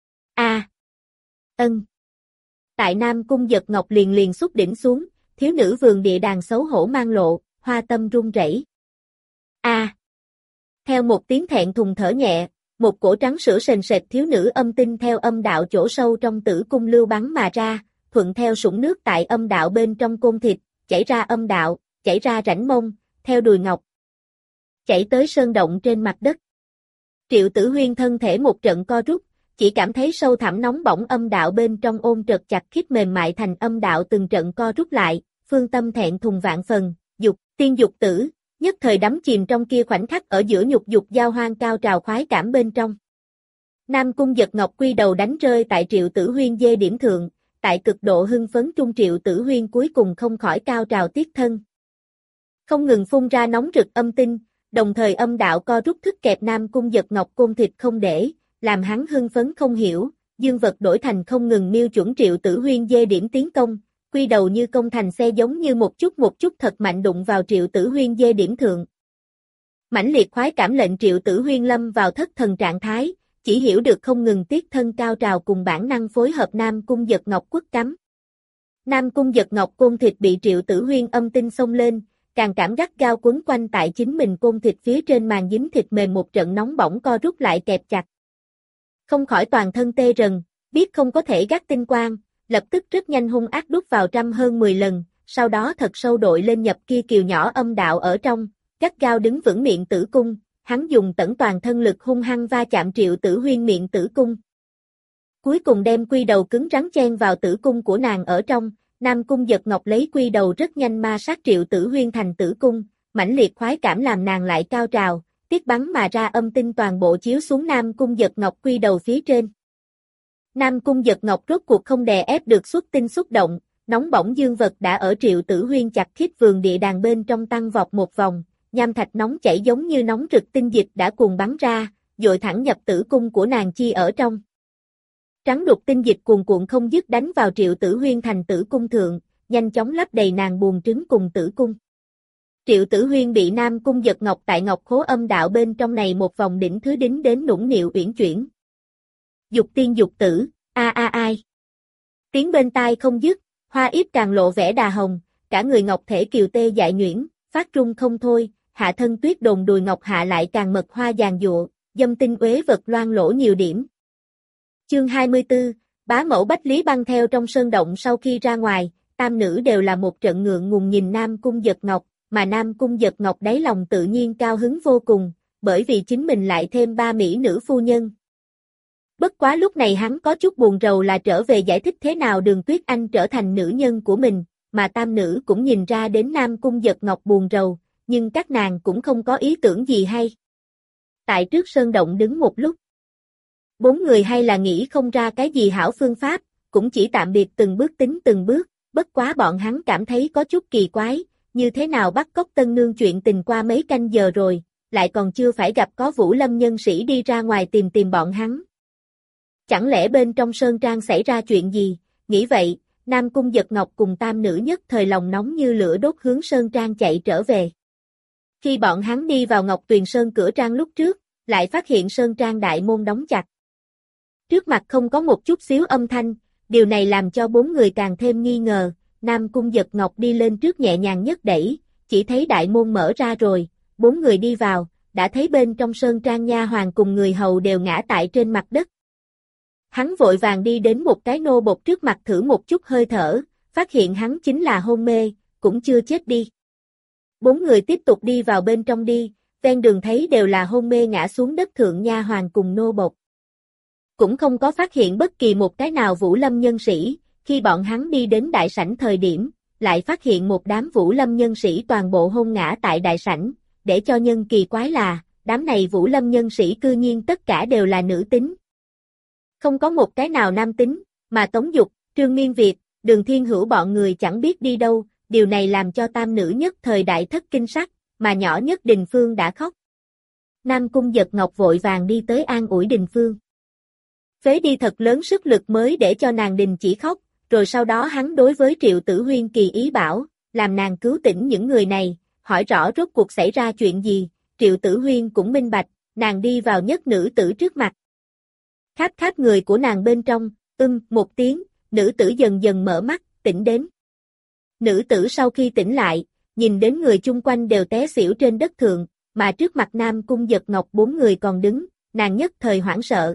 A. Ân. Tại Nam Cung Giật Ngọc liền liền xúc đỉnh xuống, thiếu nữ vườn địa đàng xấu hổ mang lộ, hoa tâm run rẩy. A. Theo một tiếng thẹn thùng thở nhẹ, một cổ trắng sữa sền sệt thiếu nữ âm tinh theo âm đạo chỗ sâu trong tử cung lưu bắn mà ra, thuận theo sũng nước tại âm đạo bên trong côn thịt, chảy ra âm đạo, chảy ra rãnh mông, theo đùi ngọc, chảy tới sơn động trên mặt đất. Triệu Tử Huyên thân thể một trận co rút, chỉ cảm thấy sâu thẳm nóng bỏng âm đạo bên trong ôm trật chặt khít mềm mại thành âm đạo từng trận co rút lại, phương tâm thẹn thùng vạn phần, dục, tiên dục tử, nhất thời đắm chìm trong kia khoảnh khắc ở giữa nhục dục giao hoang cao trào khoái cảm bên trong. Nam Cung Giật Ngọc quy đầu đánh rơi tại Triệu Tử Huyên dê điểm thượng, tại cực độ hưng phấn trung Triệu Tử Huyên cuối cùng không khỏi cao trào tiết thân. Không ngừng phun ra nóng rực âm tinh, đồng thời âm đạo co rút thức kẹp Nam Cung Giật Ngọc côn thịt không để, làm hắn hưng phấn không hiểu, dương vật đổi thành không ngừng miêu chuẩn Triệu Tử Huyên dê điểm tiến công, quy đầu như công thành xe giống như một chút một chút thật mạnh đụng vào Triệu Tử Huyên dê điểm thượng. Mãnh liệt khoái cảm lệnh Triệu Tử Huyên lâm vào thất thần trạng thái, chỉ hiểu được không ngừng tiết thân cao trào cùng bản năng phối hợp Nam Cung Giật Ngọc quất cắm. Nam Cung Giật Ngọc côn thịt bị Triệu Tử Huyên âm tinh xông lên, càng cảm gắt gao quấn quanh tại chính mình côn thịt phía trên màn dính thịt mềm một trận nóng bỏng co rút lại kẹp chặt. Không khỏi toàn thân tê rần, biết không có thể gắt tinh quang, lập tức rất nhanh hung ác đút vào trăm hơn mười lần, sau đó thật sâu đội lên nhập kia kiều nhỏ âm đạo ở trong, gắt gao đứng vững miệng tử cung, hắn dùng tẩn toàn thân lực hung hăng va chạm Triệu Tử Huyên miệng tử cung. Cuối cùng đem quy đầu cứng rắn chen vào tử cung của nàng ở trong, Nam Cung Giật Ngọc lấy quy đầu rất nhanh ma sát Triệu Tử Huyên thành tử cung, mãnh liệt khoái cảm làm nàng lại cao trào, tiết bắn mà ra âm tinh toàn bộ chiếu xuống Nam Cung Giật Ngọc quy đầu phía trên. Nam Cung Giật Ngọc rốt cuộc không đè ép được xuất tinh xúc động, nóng bỏng dương vật đã ở Triệu Tử Huyên chặt khít vườn địa đàng bên trong tăng vọt một vòng, nham thạch nóng chảy giống như nóng rực tinh dịch đã cuồn bắn ra, dội thẳng nhập tử cung của nàng chi ở trong. Trắng đục tinh dịch cuồn cuộn không dứt đánh vào Triệu Tử Huyên thành tử cung thượng, nhanh chóng lấp đầy nàng buồng trứng cùng tử cung. Triệu Tử Huyên bị Nam Cung Giật Ngọc tại ngọc khố âm đạo bên trong này một vòng đỉnh thứ đính đến nũng nịu uyển chuyển. Dục tiên dục tử, a a ai. Tiếng bên tai không dứt, hoa yếp càng lộ vẻ đà hồng, cả người ngọc thể kiều tê dại nhuyễn, phát rung không thôi, hạ thân tuyết đồn đùi ngọc hạ lại càng mật hoa giàn dụa, dâm tinh uế vật loang lỗ nhiều điểm. Chương hai mươi tư, bá mẫu Bách Lý Băng theo trong sơn động sau khi ra ngoài, tam nữ đều là một trận ngượng ngùng nhìn Nam Cung Giật Ngọc, mà Nam Cung Giật Ngọc đáy lòng tự nhiên cao hứng vô cùng, bởi vì chính mình lại thêm ba mỹ nữ phu nhân. Bất quá lúc này hắn có chút buồn rầu là trở về giải thích thế nào Đường Tuyết Anh trở thành nữ nhân của mình, mà tam nữ cũng nhìn ra đến Nam Cung Giật Ngọc buồn rầu, nhưng các nàng cũng không có ý tưởng gì hay. Tại trước sơn động đứng một lúc. Bốn người hay là nghĩ không ra cái gì hảo phương pháp, cũng chỉ tạm biệt từng bước tính từng bước, bất quá bọn hắn cảm thấy có chút kỳ quái, như thế nào bắt cóc tân nương chuyện tình qua mấy canh giờ rồi, lại còn chưa phải gặp có Vũ Lâm nhân sĩ đi ra ngoài tìm tìm bọn hắn. Chẳng lẽ bên trong sơn trang xảy ra chuyện gì, nghĩ vậy, Nam Cung Giật Ngọc cùng tam nữ nhất thời lòng nóng như lửa đốt hướng sơn trang chạy trở về. Khi bọn hắn đi vào Ngọc Tuyền Sơn cửa trang lúc trước, lại phát hiện sơn trang đại môn đóng chặt. Trước mặt không có một chút xíu âm thanh, điều này làm cho bốn người càng thêm nghi ngờ, Nam Cung Giật Ngọc đi lên trước nhẹ nhàng nhất đẩy, chỉ thấy đại môn mở ra rồi, bốn người đi vào, đã thấy bên trong sơn trang nha hoàn cùng người hầu đều ngã tại trên mặt đất. Hắn vội vàng đi đến một cái nô bộc trước mặt thử một chút hơi thở, phát hiện hắn chính là hôn mê, cũng chưa chết đi. Bốn người tiếp tục đi vào bên trong đi, ven đường thấy đều là hôn mê ngã xuống đất thượng nha hoàn cùng nô bộc. Cũng không có phát hiện bất kỳ một cái nào Vũ Lâm nhân sĩ, khi bọn hắn đi đến đại sảnh thời điểm, lại phát hiện một đám Vũ Lâm nhân sĩ toàn bộ hôn ngã tại đại sảnh, để cho nhân kỳ quái là, đám này Vũ Lâm nhân sĩ cư nhiên tất cả đều là nữ tính. Không có một cái nào nam tính, mà Tống Dục, Trương Miên Việt, Đường Thiên Hữu bọn người chẳng biết đi đâu, điều này làm cho tam nữ nhất thời đại thất kinh sắc, mà nhỏ nhất Đình Phương đã khóc. Nam Cung Giật Ngọc vội vàng đi tới an ủi Đình Phương. Phế đi thật lớn sức lực mới để cho nàng đình chỉ khóc, rồi sau đó hắn đối với Triệu Tử Huyên kỳ ý bảo, làm nàng cứu tỉnh những người này, hỏi rõ rốt cuộc xảy ra chuyện gì, Triệu Tử Huyên cũng minh bạch, nàng đi vào nhất nữ tử trước mặt. Khắp khắp người của nàng bên trong, ưm, một tiếng, nữ tử dần dần mở mắt, tỉnh đến. Nữ tử sau khi tỉnh lại, nhìn đến người chung quanh đều té xỉu trên đất thượng, mà trước mặt Nam Cung Giật Ngọc bốn người còn đứng, nàng nhất thời hoảng sợ.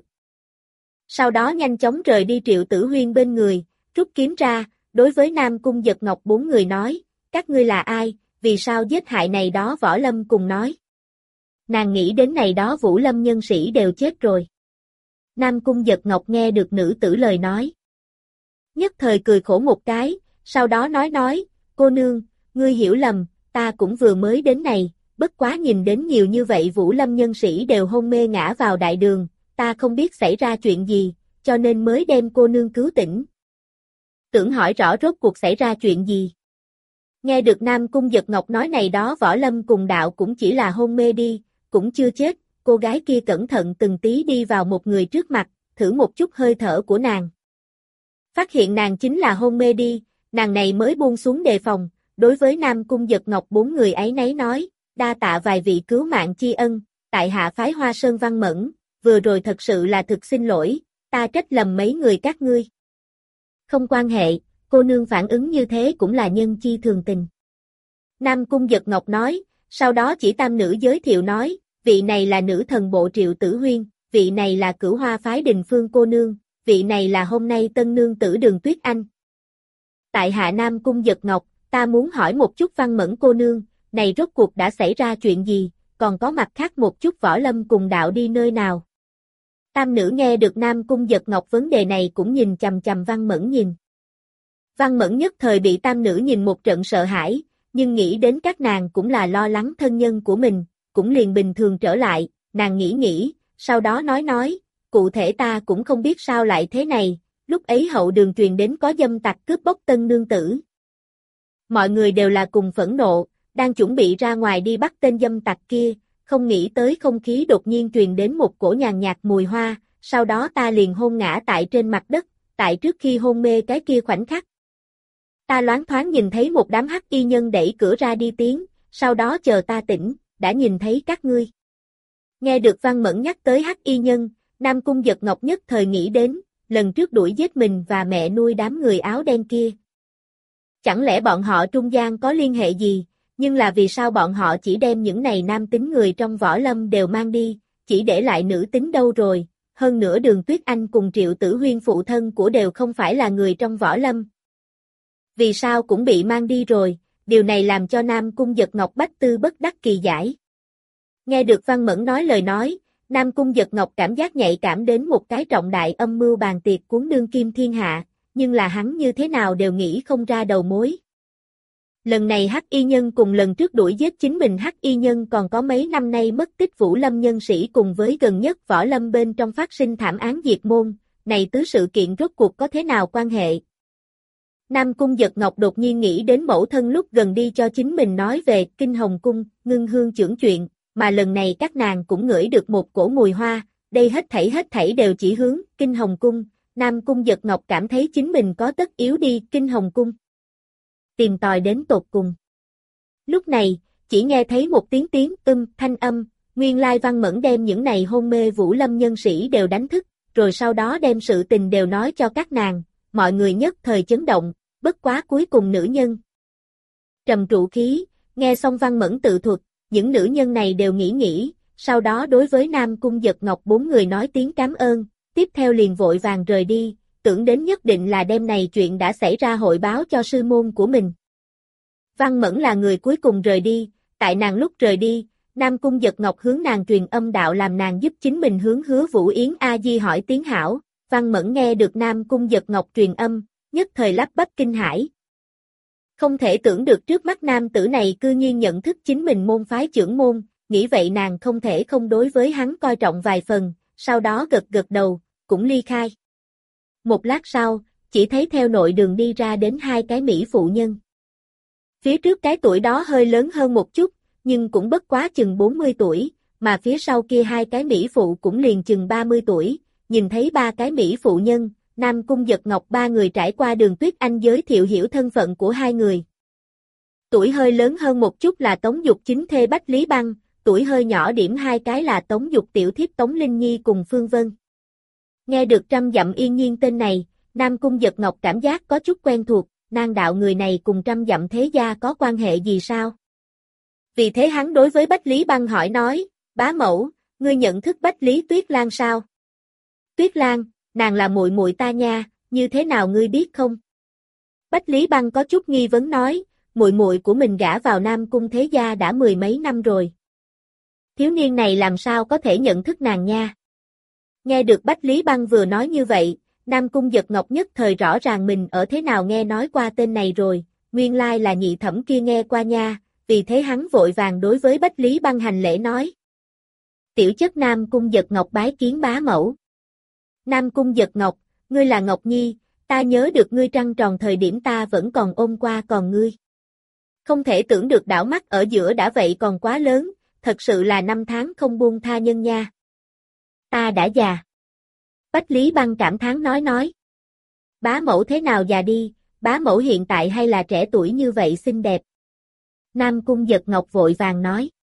Sau đó nhanh chóng rời đi Triệu Tử Huyên bên người, rút kiếm ra, đối với Nam Cung Giật Ngọc bốn người nói, các ngươi là ai, vì sao giết hại này đó Võ Lâm cùng nói. Nàng nghĩ đến này đó Vũ Lâm nhân sĩ đều chết rồi. Nam Cung Giật Ngọc nghe được nữ tử lời nói. Nhất thời cười khổ một cái, sau đó nói nói, cô nương, ngươi hiểu lầm, ta cũng vừa mới đến này, bất quá nhìn đến nhiều như vậy Vũ Lâm nhân sĩ đều hôn mê ngã vào đại đường, ta không biết xảy ra chuyện gì, cho nên mới đem cô nương cứu tỉnh. Tưởng hỏi rõ rốt cuộc xảy ra chuyện gì. Nghe được Nam Cung Giật Ngọc nói này đó Võ Lâm cùng đạo cũng chỉ là hôn mê đi, cũng chưa chết, cô gái kia cẩn thận từng tí đi vào một người trước mặt, thử một chút hơi thở của nàng. Phát hiện nàng chính là hôn mê đi, nàng này mới buông xuống đề phòng, đối với Nam Cung Giật Ngọc bốn người ấy nấy nói, đa tạ vài vị cứu mạng tri ân, tại hạ phái Hoa Sơn Văn Mẫn, vừa rồi thật sự là thực xin lỗi, ta trách lầm mấy người các ngươi. Không quan hệ, cô nương phản ứng như thế cũng là nhân chi thường tình. Nam Cung Giật Ngọc nói, sau đó chỉ tam nữ giới thiệu nói, vị này là nữ thần bộ Triệu Tử Huyên, vị này là Cửu Hoa phái Đình Phương cô nương, vị này là hôm nay tân nương tử Đường Tuyết Anh. Tại hạ Nam Cung Giật Ngọc, ta muốn hỏi một chút Văn Mẫn cô nương, này rốt cuộc đã xảy ra chuyện gì, còn có mặt khác một chút võ lâm cùng đạo đi nơi nào. Tam nữ nghe được Nam Cung Giật Ngọc vấn đề này cũng nhìn chằm chằm Văn Mẫn nhìn. Văn Mẫn nhất thời bị tam nữ nhìn một trận sợ hãi, nhưng nghĩ đến các nàng cũng là lo lắng thân nhân của mình, cũng liền bình thường trở lại, nàng nghĩ nghĩ, sau đó nói nói, cụ thể ta cũng không biết sao lại thế này, lúc ấy hậu đường truyền đến có dâm tặc cướp bóc tân nương tử. Mọi người đều là cùng phẫn nộ, đang chuẩn bị ra ngoài đi bắt tên dâm tặc kia, không nghĩ tới không khí đột nhiên truyền đến một cổ nhàn nhạt mùi hoa, sau đó ta liền hôn ngã tại trên mặt đất, tại trước khi hôn mê cái kia khoảnh khắc. Ta loáng thoáng nhìn thấy một đám hắc y nhân đẩy cửa ra đi tiến, sau đó chờ ta tỉnh, đã nhìn thấy các ngươi. Nghe được Văn Mẫn nhắc tới hắc y nhân, Nam Cung Giật Ngọc nhất thời nghĩ đến, lần trước đuổi giết mình và mẹ nuôi đám người áo đen kia. Chẳng lẽ bọn họ trung gian có liên hệ gì, nhưng là vì sao bọn họ chỉ đem những này nam tính người trong võ lâm đều mang đi, chỉ để lại nữ tính đâu rồi, hơn nữa Đường Tuyết Anh cùng Triệu Tử Huyên phụ thân của đều không phải là người trong võ lâm. Vì sao cũng bị mang đi rồi, điều này làm cho Nam Cung Giật Ngọc bách tư bất đắc kỳ giải. Nghe được Văn Mẫn nói lời nói, Nam Cung Giật Ngọc cảm giác nhạy cảm đến một cái trọng đại âm mưu bàn tiệc cuốn đương kim thiên hạ, nhưng là hắn như thế nào đều nghĩ không ra đầu mối. Lần này hắc y nhân cùng lần trước đuổi giết chính mình hắc y nhân còn có mấy năm nay mất tích Vũ Lâm nhân sĩ cùng với gần nhất võ lâm bên trong phát sinh thảm án diệt môn, này tứ sự kiện rốt cuộc có thế nào quan hệ? Nam Cung Giật Ngọc đột nhiên nghĩ đến mẫu thân lúc gần đi cho chính mình nói về Kinh Hồng Cung, ngưng hương chưởng chuyện, mà lần này các nàng cũng ngửi được một cổ mùi hoa, đây hết thảy hết thảy đều chỉ hướng Kinh Hồng Cung, Nam Cung Giật Ngọc cảm thấy chính mình có tất yếu đi Kinh Hồng Cung. Tìm tòi đến tột cùng. Lúc này, chỉ nghe thấy một tiếng tiếng ưm thanh âm, nguyên lai Văn Mẫn đem những này hôn mê Vũ Lâm nhân sĩ đều đánh thức, rồi sau đó đem sự tình đều nói cho các nàng, mọi người nhất thời chấn động, bất quá cuối cùng nữ nhân. Trầm trụ khí, nghe xong Văn Mẫn tự thuật, những nữ nhân này đều nghĩ nghĩ, sau đó đối với Nam Cung Giật Ngọc bốn người nói tiếng cảm ơn, tiếp theo liền vội vàng rời đi, tưởng đến nhất định là đêm này chuyện đã xảy ra hội báo cho sư môn của mình. Văn Mẫn là người cuối cùng rời đi, tại nàng lúc rời đi, Nam Cung Giật Ngọc hướng nàng truyền âm đạo làm nàng giúp chính mình hướng Hứa Vũ Yến A Di hỏi tiếng hảo, Văn Mẫn nghe được Nam Cung Giật Ngọc truyền âm, nhất thời lắp bắp kinh hãi. Không thể tưởng được trước mắt nam tử này cư nhiên nhận thức chính mình môn phái trưởng môn, nghĩ vậy nàng không thể không đối với hắn coi trọng vài phần, sau đó gật gật đầu, cũng ly khai. Một lát sau, chỉ thấy theo nội đường đi ra đến hai cái mỹ phụ nhân. Phía trước cái tuổi đó hơi lớn hơn một chút, nhưng cũng bất quá chừng bốn mươi tuổi, mà phía sau kia hai cái mỹ phụ cũng liền chừng ba mươi tuổi, nhìn thấy ba cái mỹ phụ nhân, Nam Cung Giật Ngọc ba người trải qua Đường Tuyết Anh giới thiệu hiểu thân phận của hai người. Tuổi hơi lớn hơn một chút là Tống Dục chính thê Bách Lý Băng, tuổi hơi nhỏ điểm hai cái là Tống Dục tiểu thiếp Tống Linh Nhi cùng Phương Vân. Nghe được Trăm Dặm Yên Nhiên tên này, Nam Cung Giật Ngọc cảm giác có chút quen thuộc, nan đạo người này cùng Trăm Dặm thế gia có quan hệ gì sao? Vì thế hắn đối với Bách Lý Băng hỏi nói, bá mẫu, ngươi nhận thức Bách Lý Tuyết Lan sao? Tuyết Lan, nàng là muội muội ta nha, như thế nào ngươi biết không? Bách Lý Băng có chút nghi vấn nói, muội muội của mình gả vào Nam Cung thế gia đã mười mấy năm rồi. Thiếu niên này làm sao có thể nhận thức nàng nha? Nghe được Bách Lý Băng vừa nói như vậy, Nam Cung Giật Ngọc nhất thời rõ ràng mình ở thế nào nghe nói qua tên này rồi, nguyên lai là nhị thẩm kia nghe qua nha, vì thế hắn vội vàng đối với Bách Lý Băng hành lễ nói. Tiểu chất Nam Cung Giật Ngọc bái kiến bá mẫu. Nam Cung Giật Ngọc, ngươi là Ngọc Nhi, ta nhớ được ngươi trăng tròn thời điểm ta vẫn còn ôm qua còn ngươi. Không thể tưởng được đảo mắt ở giữa đã vậy còn quá lớn, thật sự là năm tháng không buông tha nhân nha. Ta đã già. Bách Lý Băng cảm thán nói nói. Bá mẫu thế nào già đi, bá mẫu hiện tại hay là trẻ tuổi như vậy xinh đẹp. Nam Cung Giật Ngọc vội vàng nói.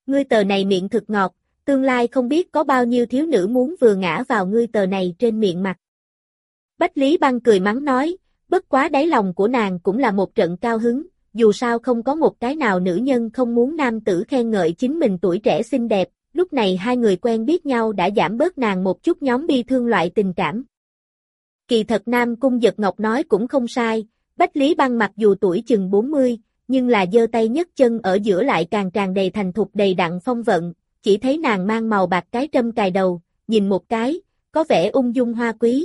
ngươi tờ này miệng thực ngọt, tương lai không biết có bao nhiêu thiếu nữ muốn vừa ngã vào ngươi tờ này trên miệng mặt. Bách Lý Băng cười mắng nói, bất quá đáy lòng của nàng cũng là một trận cao hứng, dù sao không có một cái nào nữ nhân không muốn nam tử khen ngợi chính mình tuổi trẻ xinh đẹp, lúc này hai người quen biết nhau đã giảm bớt nàng một chút nhóm bi thương loại tình cảm. Kỳ thật Nam Cung Giật Ngọc nói cũng không sai, Bách Lý Băng mặc dù tuổi chừng bốn mươi, nhưng là giơ tay nhấc chân ở giữa lại càng tràn đầy thành thục đầy đặn phong vận, chỉ thấy nàng mang màu bạc cái trâm cài đầu, nhìn một cái, có vẻ ung dung hoa quý.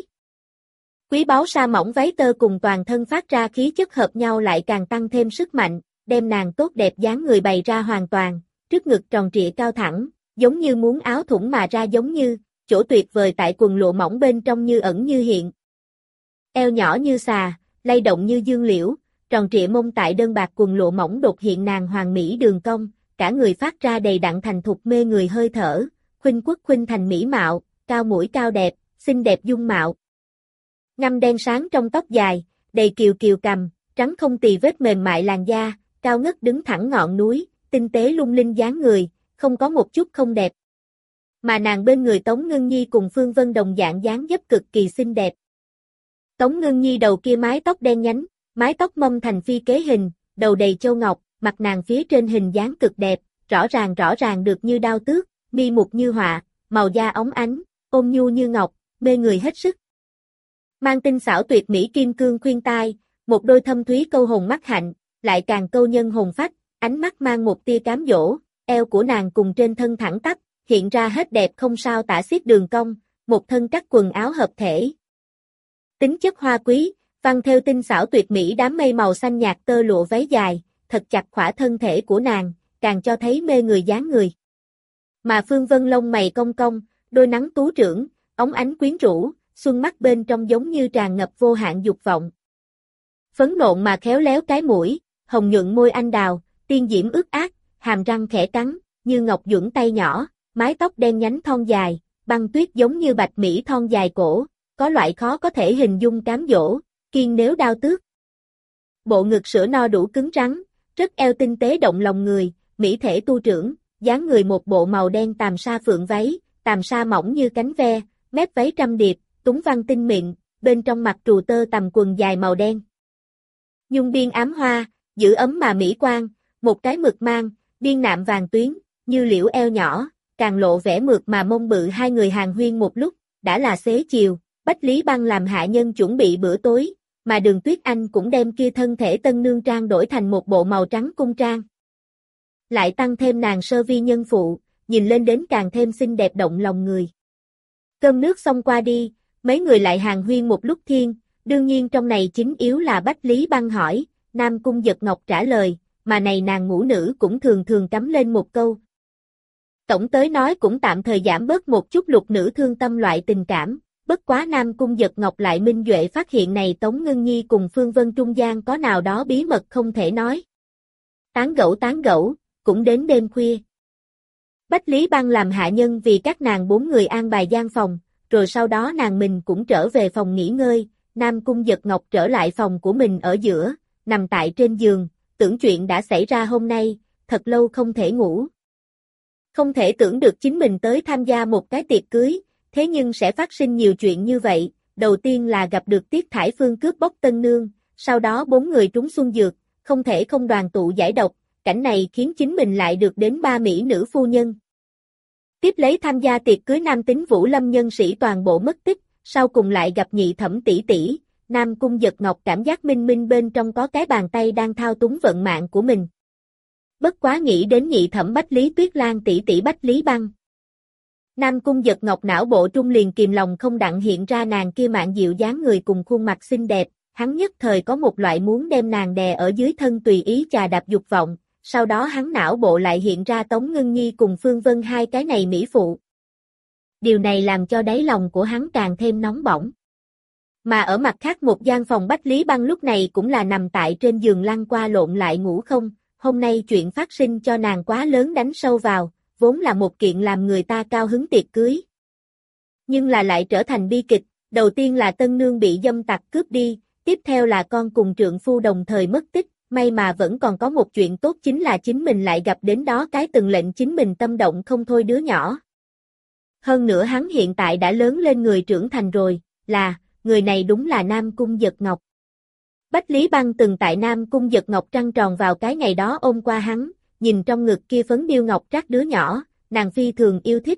Quý báu sa mỏng váy tơ cùng toàn thân phát ra khí chất hợp nhau lại càng tăng thêm sức mạnh, đem nàng tốt đẹp dáng người bày ra hoàn toàn, trước ngực tròn trịa cao thẳng, giống như muốn áo thủng mà ra giống như, chỗ tuyệt vời tại quần lụa mỏng bên trong như ẩn như hiện. Eo nhỏ như xà, lay động như dương liễu, tròn trịa mông tại đơn bạc quần lụa mỏng đột hiện nàng hoàng mỹ đường cong, cả người phát ra đầy đặn thành thục mê người hơi thở, khuynh quốc khuynh thành mỹ mạo, cao mũi cao đẹp, xinh đẹp dung mạo. Ngăm đen sáng trong tóc dài, đầy kiều kiều cằm, trắng không tì vết mềm mại làn da, cao ngất đứng thẳng ngọn núi, tinh tế lung linh dáng người, không có một chút không đẹp. Mà nàng bên người Tống Ngưng Nhi cùng Phương Vân đồng dạng dáng dấp cực kỳ xinh đẹp. Tống Ngưng Nhi đầu kia mái tóc đen nhánh, mái tóc mâm thành phi kế hình, đầu đầy châu ngọc, mặt nàng phía trên hình dáng cực đẹp, rõ ràng rõ ràng được như đao tước, mi mục như họa, màu da óng ánh, ôn nhu như ngọc, mê người hết sức. Mang tinh xảo tuyệt mỹ kim cương khuyên tai, một đôi thâm thúy câu hồn mắt hạnh, lại càng câu nhân hồn phách, ánh mắt mang một tia cám dỗ, eo của nàng cùng trên thân thẳng tắp, hiện ra hết đẹp không sao tả xiết đường cong, một thân các quần áo hợp thể. Tính chất hoa quý, văn theo tinh xảo tuyệt mỹ đám mây màu xanh nhạt tơ lụa váy dài, thật chặt khỏa thân thể của nàng, càng cho thấy mê người dáng người. Mà Phương Vân lông mày cong cong, đôi nắng tú trưởng, óng ánh quyến rũ, xuân mắt bên trong giống như tràn ngập vô hạn dục vọng. Phấn nộn mà khéo léo cái mũi, hồng nhuận môi anh đào, tiên diễm ướt át, hàm răng khẽ cắn, như ngọc duẩn tay nhỏ, mái tóc đen nhánh thon dài, băng tuyết giống như bạch mỹ thon dài cổ, có loại khó có thể hình dung cám dỗ, kiên nếu đao tước. Bộ ngực sữa no đủ cứng rắn, rất eo tinh tế động lòng người, mỹ thể tu trưởng, dáng người một bộ màu đen tàm sa phượng váy, tàm sa mỏng như cánh ve, mép váy trăm điệp, túng văn tinh mịn, bên trong mặt trù tơ tằm quần dài màu đen. Nhung biên ám hoa, giữ ấm mà mỹ quan, một cái mực mang, biên nạm vàng tuyến, như liễu eo nhỏ, càng lộ vẻ mượt mà mông bự hai người hàng huyên một lúc, đã là xế chiều, Bách Lý Băng làm hạ nhân chuẩn bị bữa tối, mà Đường Tuyết Anh cũng đem kia thân thể tân nương trang đổi thành một bộ màu trắng cung trang. Lại tăng thêm nàng sơ vi nhân phụ, nhìn lên đến càng thêm xinh đẹp động lòng người. Cơm nước xong qua đi, mấy người lại hàng huyên một lúc thiên, đương nhiên trong này chính yếu là Bách Lý Băng hỏi, Nam Cung Giật Ngọc trả lời, mà này nàng ngũ nữ cũng thường thường cắm lên một câu. Tổng tới nói cũng tạm thời giảm bớt một chút lục nữ thương tâm loại tình cảm, bất quá Nam Cung Giật Ngọc lại minh duệ phát hiện này Tống Ngưng Nhi cùng Phương Vân trung gian có nào đó bí mật không thể nói. Tán gẫu tán gẫu, cũng đến đêm khuya. Bách Lý Băng làm hạ nhân vì các nàng bốn người an bài gian phòng, rồi sau đó nàng mình cũng trở về phòng nghỉ ngơi, Nam Cung Giật Ngọc trở lại phòng của mình ở giữa, nằm tại trên giường, tưởng chuyện đã xảy ra hôm nay, thật lâu không thể ngủ. Không thể tưởng được chính mình tới tham gia một cái tiệc cưới, thế nhưng sẽ phát sinh nhiều chuyện như vậy, đầu tiên là gặp được Tiết Thải Phương cướp bóc tân nương, sau đó bốn người trúng xuân dược, không thể không đoàn tụ giải độc, cảnh này khiến chính mình lại được đến ba mỹ nữ phu nhân. Tiếp lấy tham gia tiệc cưới nam tính Vũ Lâm nhân sĩ toàn bộ mất tích, sau cùng lại gặp nhị thẩm tỷ tỷ, Nam Cung Giật Ngọc cảm giác minh minh bên trong có cái bàn tay đang thao túng vận mạng của mình. Bất quá nghĩ đến nhị thẩm Bách Lý Tuyết Lan tỷ tỷ Bách Lý Băng. Nam Cung Giật Ngọc não bộ trung liền kìm lòng không đặng hiện ra nàng kia mạn dịu dáng người cùng khuôn mặt xinh đẹp, hắn nhất thời có một loại muốn đem nàng đè ở dưới thân tùy ý chà đạp dục vọng, sau đó hắn não bộ lại hiện ra Tống Ngưng Nhi cùng Phương Vân hai cái này mỹ phụ. Điều này làm cho đáy lòng của hắn càng thêm nóng bỏng. Mà ở mặt khác một gian phòng Bách Lý Băng lúc này cũng là nằm tại trên giường lăn qua lộn lại ngủ không, hôm nay chuyện phát sinh cho nàng quá lớn đánh sâu vào, vốn là một kiện làm người ta cao hứng tiệc cưới. Nhưng là lại trở thành bi kịch, đầu tiên là tân nương bị dâm tặc cướp đi, tiếp theo là con cùng trượng phu đồng thời mất tích, may mà vẫn còn có một chuyện tốt chính là chính mình lại gặp đến đó cái từng lệnh chính mình tâm động không thôi đứa nhỏ. Hơn nữa hắn hiện tại đã lớn lên người trưởng thành rồi, là, người này đúng là Nam Cung Giật Ngọc. Bách Lý Băng từng tại Nam Cung Giật Ngọc trăng tròn vào cái ngày đó ôm qua hắn, nhìn trong ngực kia phấn điêu ngọc trác đứa nhỏ, nàng phi thường yêu thích.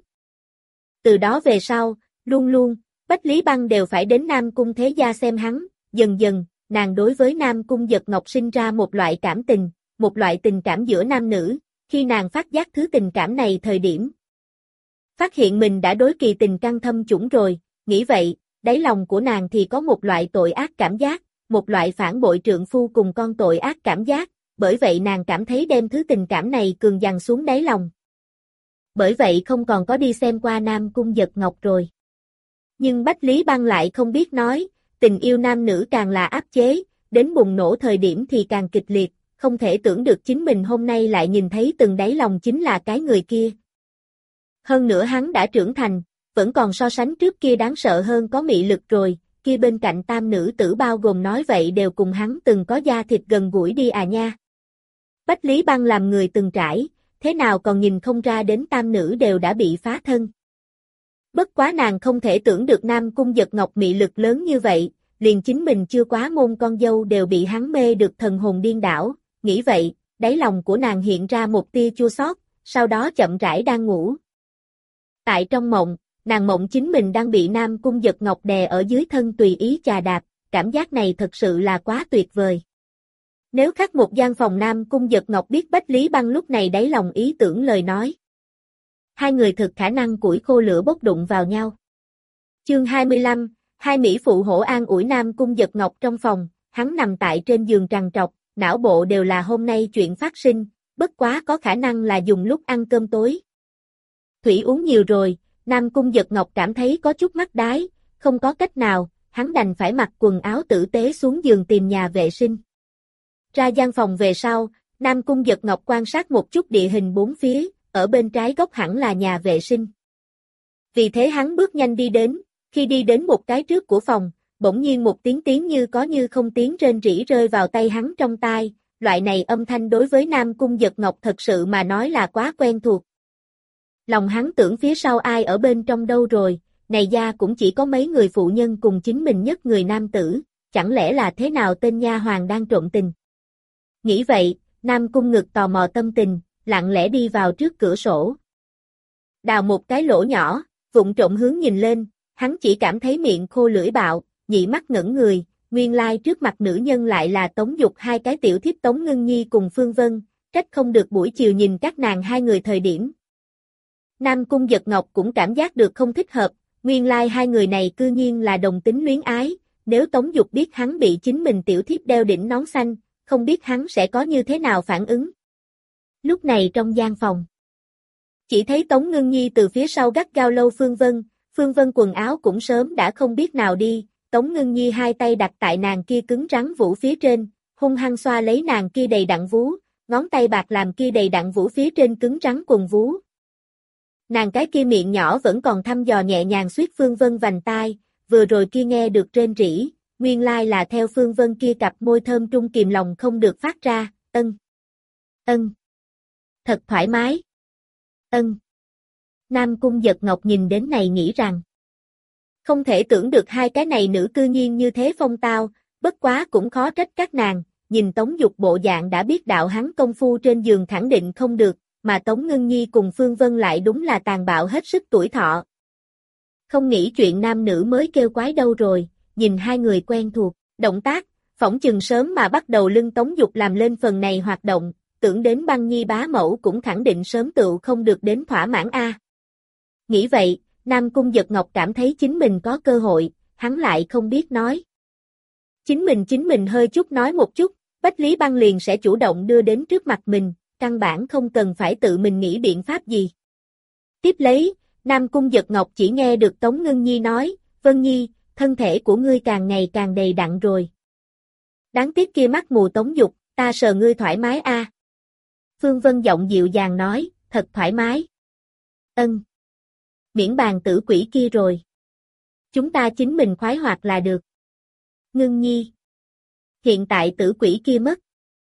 Từ đó về sau, luôn luôn, Bách Lý Băng đều phải đến Nam Cung Thế Gia xem hắn, dần dần, nàng đối với Nam Cung Giật Ngọc sinh ra một loại cảm tình, một loại tình cảm giữa nam nữ, khi nàng phát giác thứ tình cảm này thời điểm. Phát hiện mình đã đối kỳ tình căng thâm chủng rồi, nghĩ vậy, đáy lòng của nàng thì có một loại tội ác cảm giác, một loại phản bội trượng phu cùng con tội ác cảm giác, bởi vậy nàng cảm thấy đem thứ tình cảm này cường dằn xuống đáy lòng. Bởi vậy không còn có đi xem qua Nam Cung Giật Ngọc rồi. Nhưng Bách Lý Băng lại không biết nói, tình yêu nam nữ càng là áp chế, đến bùng nổ thời điểm thì càng kịch liệt, không thể tưởng được chính mình hôm nay lại nhìn thấy từng đáy lòng chính là cái người kia. Hơn nữa hắn đã trưởng thành, vẫn còn so sánh trước kia đáng sợ hơn có mị lực rồi, kia bên cạnh tam nữ tử bao gồm nói vậy đều cùng hắn từng có da thịt gần gũi đi à nha. Bách Lý Băng làm người từng trải, thế nào còn nhìn không ra đến tam nữ đều đã bị phá thân. Bất quá nàng không thể tưởng được Nam Cung Giật Ngọc mị lực lớn như vậy, liền chính mình chưa quá môn con dâu đều bị hắn mê được thần hồn điên đảo, nghĩ vậy, đáy lòng của nàng hiện ra một tia chua xót, sau đó chậm rãi đang ngủ. Tại trong mộng, nàng mộng chính mình đang bị Nam Cung Giật Ngọc đè ở dưới thân tùy ý chà đạp, cảm giác này thật sự là quá tuyệt vời. Nếu khác một gian phòng Nam Cung Giật Ngọc biết Bách Lý Băng lúc này đáy lòng ý tưởng lời nói. Hai người thực khả năng củi khô lửa bốc đụng vào nhau. Chương hai mươi lăm, hai Mỹ phụ hổ an ủi Nam Cung Giật Ngọc trong phòng, hắn nằm tại trên giường trằn trọc, não bộ đều là hôm nay chuyện phát sinh, bất quá có khả năng là dùng lúc ăn cơm tối. Thủy uống nhiều rồi, Nam Cung Giật Ngọc cảm thấy có chút mắc đái, không có cách nào, hắn đành phải mặc quần áo tử tế xuống giường tìm nhà vệ sinh. Ra gian phòng về sau, Nam Cung Giật Ngọc quan sát một chút địa hình bốn phía, ở bên trái góc hẳn là nhà vệ sinh. Vì thế hắn bước nhanh đi đến, khi đi đến một cái trước của phòng, bỗng nhiên một tiếng tiếng như có như không tiếng rên rỉ rơi vào tay hắn trong tai, loại này âm thanh đối với Nam Cung Giật Ngọc thật sự mà nói là quá quen thuộc. Lòng hắn tưởng phía sau ai ở bên trong đâu rồi, này gia cũng chỉ có mấy người phụ nhân cùng chính mình nhất người nam tử, chẳng lẽ là thế nào tên nha hoàng đang trộm tình. Nghĩ vậy, Nam Cung ngực tò mò tâm tình, lặng lẽ đi vào trước cửa sổ. Đào một cái lỗ nhỏ, vụng trộm hướng nhìn lên, hắn chỉ cảm thấy miệng khô lưỡi bạo, nhị mắt ngẩn người, nguyên lai trước mặt nữ nhân lại là Tống Dục hai cái tiểu thiếp Tống Ngưng Nhi cùng Phương Vân, trách không được buổi chiều nhìn các nàng hai người thời điểm. Nam Cung Giật Ngọc cũng cảm giác được không thích hợp, nguyên lai hai người này cư nhiên là đồng tính luyến ái, nếu Tống Dục biết hắn bị chính mình tiểu thiếp đeo đỉnh nón xanh, không biết hắn sẽ có như thế nào phản ứng. Lúc này trong gian phòng, chỉ thấy Tống Ngưng Nhi từ phía sau gắt gao lâu Phương Vân, Phương Vân quần áo cũng sớm đã không biết nào đi, Tống Ngưng Nhi hai tay đặt tại nàng kia cứng rắn vũ phía trên, hung hăng xoa lấy nàng kia đầy đặn vú, ngón tay bạc làm kia đầy đặn vũ phía trên cứng rắn quần vú. Nàng cái kia miệng nhỏ vẫn còn thăm dò nhẹ nhàng suýt Phương Vân vành tai, vừa rồi kia nghe được rên rỉ, nguyên lai là theo Phương Vân kia cặp môi thơm trung kìm lòng không được phát ra, ân, ân, thật thoải mái, ân. Nam Cung Giật Ngọc nhìn đến này nghĩ rằng, không thể tưởng được hai cái này nữ cư nhiên như thế phong tao, bất quá cũng khó trách các nàng, nhìn Tống Dục bộ dạng đã biết đạo hắn công phu trên giường khẳng định không được, mà Tống Ngưng Nhi cùng Phương Vân lại đúng là tàn bạo hết sức tuổi thọ. Không nghĩ chuyện nam nữ mới kêu quái đâu rồi, nhìn hai người quen thuộc, động tác, phỏng chừng sớm mà bắt đầu lưng Tống Dục làm lên phần này hoạt động, tưởng đến Băng Nhi bá mẫu cũng khẳng định sớm tựu không được đến thỏa mãn a. Nghĩ vậy, Nam Cung Giật Ngọc cảm thấy chính mình có cơ hội, hắn lại không biết nói. Chính mình chính mình hơi chút nói một chút, Bách Lý Băng liền sẽ chủ động đưa đến trước mặt mình, căn bản không cần phải tự mình nghĩ biện pháp gì. Tiếp lấy, Nam Cung Giật Ngọc chỉ nghe được Tống Ngưng Nhi nói, Vân Nhi, thân thể của ngươi càng ngày càng đầy đặn rồi. Đáng tiếc kia mắt mù Tống Dục, ta sờ ngươi thoải mái a. À. Phương Vân giọng dịu dàng nói, thật thoải mái. Ân. Miễn bàn tử quỷ kia rồi. Chúng ta chính mình khoái hoạt là được. Ngưng Nhi. Hiện tại tử quỷ kia mất.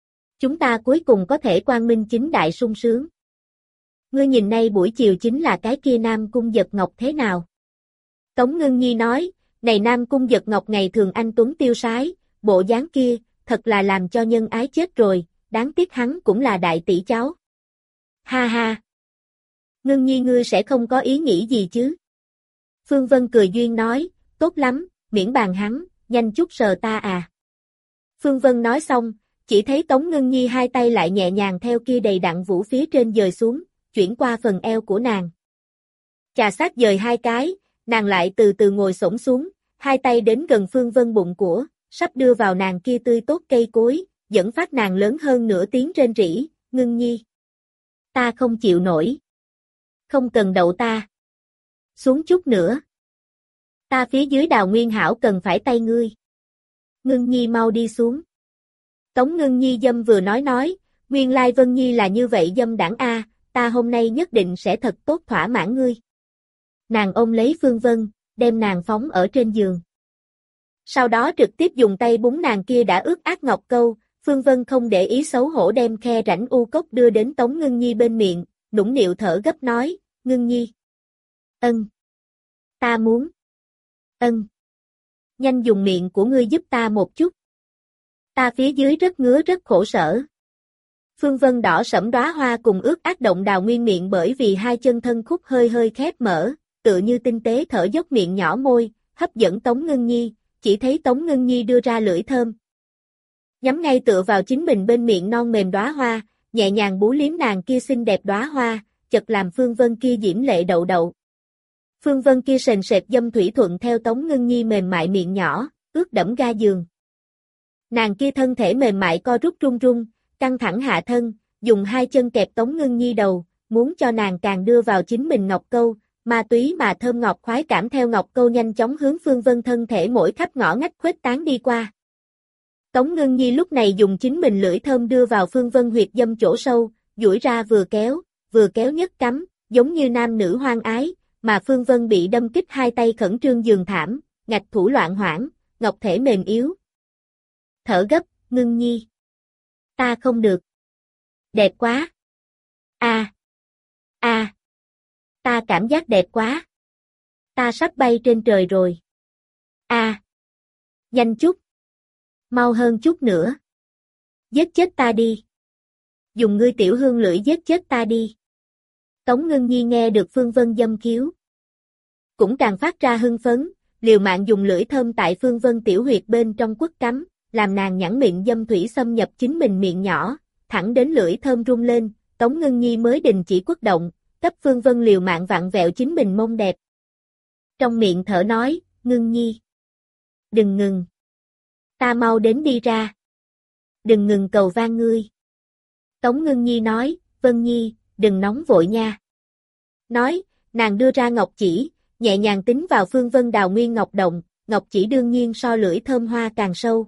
Chúng ta cuối cùng có thể quang minh chính đại sung sướng. Ngươi nhìn nay buổi chiều chính là cái kia Nam Cung Giật Ngọc thế nào? Tống Ngưng Nhi nói, này Nam Cung Giật Ngọc ngày thường anh tuấn tiêu sái, bộ dáng kia, thật là làm cho nhân ái chết rồi, đáng tiếc hắn cũng là đại tỷ cháu. Ha ha! Ngưng Nhi ngươi sẽ không có ý nghĩ gì chứ? Phương Vân cười duyên nói, tốt lắm, miễn bàn hắn, nhanh chút sờ ta à. Phương Vân nói xong, chỉ thấy Tống Ngưng Nhi hai tay lại nhẹ nhàng theo kia đầy đặn vũ phía trên dời xuống, chuyển qua phần eo của nàng. Chà sát dời hai cái, nàng lại từ từ ngồi xổm xuống, hai tay đến gần Phương Vân bụng của, sắp đưa vào nàng kia tươi tốt cây cối, dẫn phát nàng lớn hơn nửa tiếng rên rỉ, Ngưng Nhi. Ta không chịu nổi. Không cần đậu ta. Xuống chút nữa. Ta phía dưới Đào Nguyên Hảo cần phải tay ngươi. Ngưng Nhi mau đi xuống. Tống Ngưng Nhi dâm vừa nói nói, nguyên lai Vân Nhi là như vậy dâm đảng a, ta hôm nay nhất định sẽ thật tốt thỏa mãn ngươi. Nàng ôm lấy Phương Vân, đem nàng phóng ở trên giường. Sau đó trực tiếp dùng tay búng nàng kia đã ướt át ngọc câu, Phương Vân không để ý xấu hổ đem khe rãnh u cốc đưa đến Tống Ngưng Nhi bên miệng, nũng nịu thở gấp nói, Ngưng Nhi. Ân. Ta muốn. Ân. Nhanh dùng miệng của ngươi giúp ta một chút. Ta phía dưới rất ngứa rất khổ sở. Phương Vân đỏ sẫm đóa hoa cùng ướt át động Đào Nguyên miệng bởi vì hai chân thân khúc hơi hơi khép mở, tựa như tinh tế thở dốc miệng nhỏ môi, hấp dẫn Tống Ngưng Nhi, chỉ thấy Tống Ngưng Nhi đưa ra lưỡi thơm. Nhắm ngay tựa vào chính mình bên miệng non mềm đóa hoa, nhẹ nhàng bú liếm nàng kia xinh đẹp đóa hoa, chợt làm Phương Vân kia diễm lệ đậu đậu. Phương Vân kia sền sệt dâm thủy thuận theo Tống Ngưng Nhi mềm mại miệng nhỏ, ướt đẫm ga giường. Nàng kia thân thể mềm mại co rút run run, căng thẳng hạ thân, dùng hai chân kẹp Tống Ngưng Nhi đầu, muốn cho nàng càng đưa vào chính mình ngọc câu, ma túy mà thơm ngọt khoái cảm theo ngọc câu nhanh chóng hướng Phương Vân thân thể mỗi khắp ngõ ngách khuếch tán đi qua. Tống Ngưng Nhi lúc này dùng chính mình lưỡi thơm đưa vào Phương Vân huyệt dâm chỗ sâu, duỗi ra vừa kéo, vừa kéo nhất cắm, giống như nam nữ hoang ái, mà Phương Vân bị đâm kích hai tay khẩn trương giường thảm, ngạch thủ loạn hoảng, ngọc thể mềm yếu. Thở gấp, Ngưng Nhi. Ta không được. Đẹp quá. A. A. Ta cảm giác đẹp quá. Ta sắp bay trên trời rồi. A. Nhanh chút. Mau hơn chút nữa. Giết chết ta đi. Dùng ngươi tiểu hương lưỡi giết chết ta đi. Tống Ngưng Nhi nghe được Phương Vân dâm khiếu, cũng càng phát ra hưng phấn, liều mạng dùng lưỡi thơm tại Phương Vân tiểu huyệt bên trong quất cắm, làm nàng nhẵn miệng dâm thủy xâm nhập chính mình miệng nhỏ, thẳng đến lưỡi thơm rung lên, Tống Ngưng Nhi mới đình chỉ quất động, cấp Phương Vân liều mạng vặn vẹo chính mình mông đẹp. Trong miệng thở nói, Ngưng Nhi. Đừng ngừng. Ta mau đến đi ra. Đừng ngừng cầu van ngươi. Tống Ngưng Nhi nói, Vân Nhi, đừng nóng vội nha. Nói, nàng đưa ra ngọc chỉ, nhẹ nhàng tính vào Phương Vân đào nguyên ngọc động, ngọc chỉ đương nhiên so lưỡi thơm hoa càng sâu.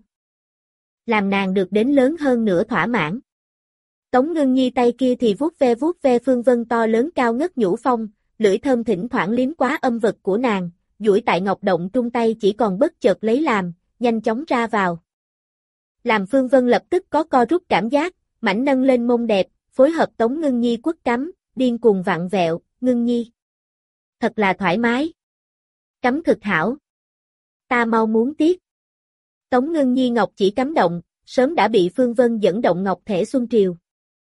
Làm nàng được đến lớn hơn nữa thỏa mãn. Tống Ngưng Nhi tay kia thì vuốt ve vuốt ve Phương Vân to lớn cao ngất nhũ phong, lưỡi thơm thỉnh thoảng liếm quá âm vật của nàng, duỗi tại ngọc động trung tay chỉ còn bất chợt lấy làm, nhanh chóng ra vào. Làm Phương Vân lập tức có co rút cảm giác, mảnh nâng lên mông đẹp, phối hợp Tống Ngưng Nhi quất cắm, điên cuồng vặn vẹo, Ngưng Nhi. Thật là thoải mái. Cắm thực hảo. Ta mau muốn tiếc. Tống Ngưng Nhi ngọc chỉ cắm động, sớm đã bị Phương Vân dẫn động ngọc thể xuân triều.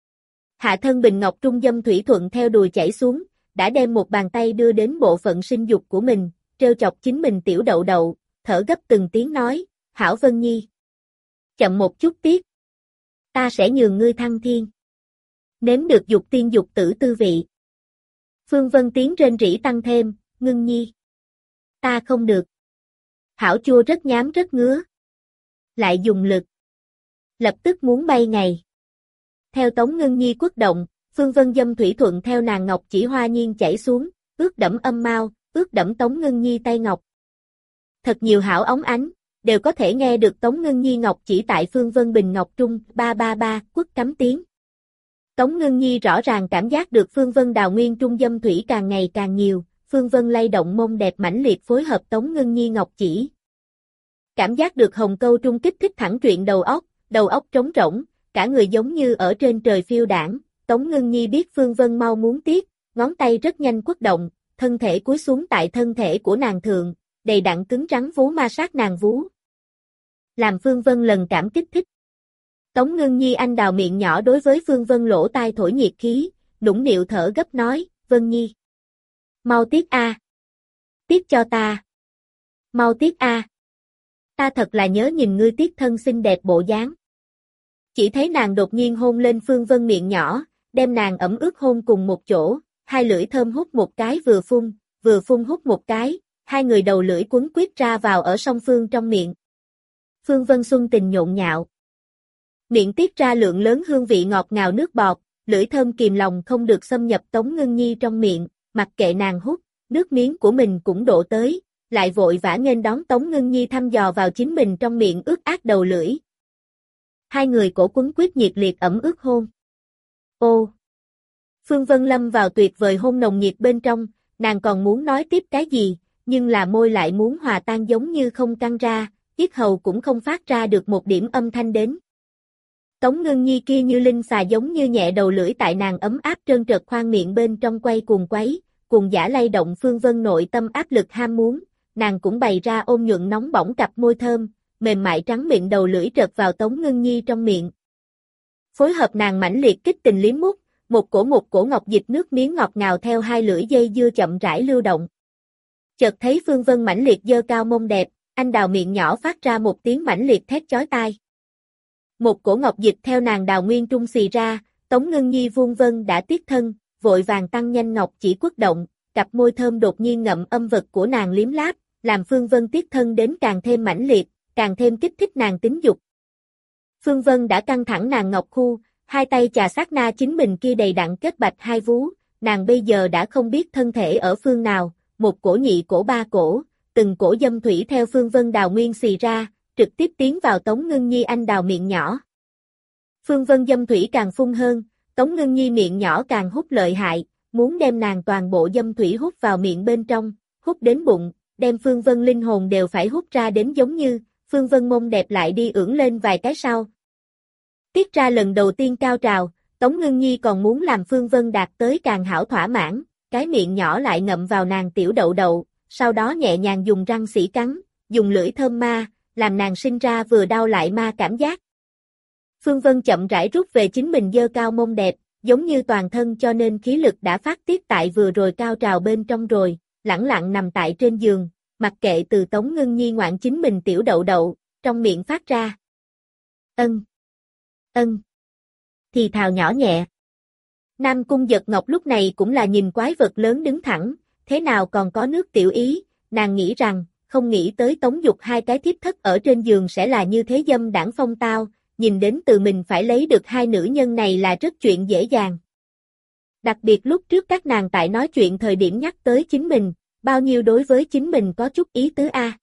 Hạ thân bình ngọc trung dâm thủy thuận theo đùi chảy xuống, đã đem một bàn tay đưa đến bộ phận sinh dục của mình, trêu chọc chính mình tiểu đậu đậu, thở gấp từng tiếng nói, hảo Vân Nhi. Chậm một chút tiếc. Ta sẽ nhường ngươi thăng thiên. Nếm được dục tiên dục tử tư vị. Phương Vân tiếng rên rỉ tăng thêm, Ngưng Nhi. Ta không được. Hảo chua rất nhám rất ngứa. Lại dùng lực. Lập tức muốn bay ngày. Theo Tống Ngưng Nhi quất động, Phương Vân dâm thủy thuận theo nàng ngọc chỉ hoa nhiên chảy xuống, ướt đẫm âm mau, ướt đẫm Tống Ngưng Nhi tay ngọc. Thật nhiều hảo óng ánh, đều có thể nghe được Tống Ngưng Nhi ngọc chỉ tại Phương Vân bình ngọc trung, ba ba ba, quất cắm tiếng. Tống Ngưng Nhi rõ ràng cảm giác được Phương Vân đào nguyên trung dâm thủy càng ngày càng nhiều, Phương Vân lay động mông đẹp mãnh liệt phối hợp Tống Ngưng Nhi ngọc chỉ. Cảm giác được hồng câu trung kích thích thẳng truyện đầu óc, đầu óc trống rỗng, cả người giống như ở trên trời phiêu đãng. Tống Ngưng Nhi biết Phương Vân mau muốn tiếc, ngón tay rất nhanh quất động, thân thể cúi xuống tại thân thể của nàng thượng, đầy đặn cứng rắn vú ma sát nàng vú. Làm Phương Vân lần cảm kích thích. Tống Ngưng Nhi anh đào miệng nhỏ đối với Phương Vân lỗ tai thổi nhiệt khí, nũng nịu thở gấp nói, Vân Nhi. Mau tiếc a. À. Tiếc cho ta. Mau tiếc a. À. Ta thật là nhớ nhìn ngươi tiếc thân xinh đẹp bộ dáng. Chỉ thấy nàng đột nhiên hôn lên Phương Vân miệng nhỏ, đem nàng ẩm ướt hôn cùng một chỗ, hai lưỡi thơm hút một cái vừa phun, vừa phun hút một cái, hai người đầu lưỡi quấn quýt ra vào ở song phương trong miệng. Phương Vân xuân tình nhộn nhạo. Miệng tiết ra lượng lớn hương vị ngọt ngào nước bọt, lưỡi thơm kìm lòng không được xâm nhập Tống Ngưng Nhi trong miệng, mặc kệ nàng hút, nước miếng của mình cũng đổ tới, lại vội vã nghênh đón Tống Ngưng Nhi thăm dò vào chính mình trong miệng ướt át đầu lưỡi. Hai người cổ quấn quýt nhiệt liệt ẩm ướt hôn. Ô! Phương Vân lâm vào tuyệt vời hôn nồng nhiệt bên trong, nàng còn muốn nói tiếp cái gì, nhưng là môi lại muốn hòa tan giống như không căng ra, yết hầu cũng không phát ra được một điểm âm thanh đến. Tống Ngưng Nhi kia như linh xà giống như nhẹ đầu lưỡi tại nàng ấm áp trơn trượt khoang miệng bên trong quay cuồng quấy, cuồng giả lay động Phương Vân nội tâm áp lực ham muốn, nàng cũng bày ra ôn nhuận nóng bỏng cặp môi thơm, mềm mại trắng miệng đầu lưỡi trượt vào Tống Ngưng Nhi trong miệng. Phối hợp nàng mãnh liệt kích tình liếm mút, một cổ một cổ ngọc dịch nước miếng ngọt ngào theo hai lưỡi dây dưa chậm rãi lưu động. Chợt thấy Phương Vân mãnh liệt giơ cao mông đẹp, anh đào miệng nhỏ phát ra một tiếng mãnh liệt thét chói tai. Một cổ ngọc dịch theo nàng đào nguyên trung xì ra, Tống Ngưng Nhi vuông vân đã tiết thân, vội vàng tăng nhanh ngọc chỉ quất động, cặp môi thơm đột nhiên ngậm âm vật của nàng liếm láp, làm Phương Vân tiết thân đến càng thêm mãnh liệt, càng thêm kích thích nàng tính dục. Phương Vân đã căng thẳng nàng ngọc khu, hai tay chà sát na chính mình kia đầy đặn kết bạch hai vú, nàng bây giờ đã không biết thân thể ở phương nào, một cổ nhị cổ ba cổ, từng cổ dâm thủy theo Phương Vân đào nguyên xì ra, trực tiếp tiến vào Tống Ngưng Nhi anh đào miệng nhỏ. Phương Vân dâm thủy càng phun hơn, Tống Ngưng Nhi miệng nhỏ càng hút lợi hại, muốn đem nàng toàn bộ dâm thủy hút vào miệng bên trong, hút đến bụng, đem Phương Vân linh hồn đều phải hút ra đến giống như, Phương Vân mông đẹp lại đi ưỡn lên vài cái sau. Tiết ra lần đầu tiên cao trào, Tống Ngưng Nhi còn muốn làm Phương Vân đạt tới càng hảo thỏa mãn, cái miệng nhỏ lại ngậm vào nàng tiểu đậu đậu, sau đó nhẹ nhàng dùng răng sỉ cắn, dùng lưỡi thơm ma, làm nàng sinh ra vừa đau lại ma cảm giác. Phương Vân chậm rãi rút về chính mình dơ cao mông đẹp, giống như toàn thân cho nên khí lực đã phát tiết tại vừa rồi cao trào bên trong rồi, lẳng lặng nằm tại trên giường, mặc kệ từ Tống Ngưng Nhi ngoạn chính mình tiểu đậu đậu, trong miệng phát ra. Ân. Ân. Thì thào nhỏ nhẹ. Nam Cung Giật Ngọc lúc này cũng là nhìn quái vật lớn đứng thẳng, thế nào còn có nước tiểu ý, nàng nghĩ rằng, không nghĩ tới Tống Dục hai cái thiếp thất ở trên giường sẽ là như thế dâm đảng phong tao, nhìn đến từ mình phải lấy được hai nữ nhân này là rất chuyện dễ dàng. Đặc biệt lúc trước các nàng tại nói chuyện thời điểm nhắc tới chính mình, bao nhiêu đối với chính mình có chút ý tứ a.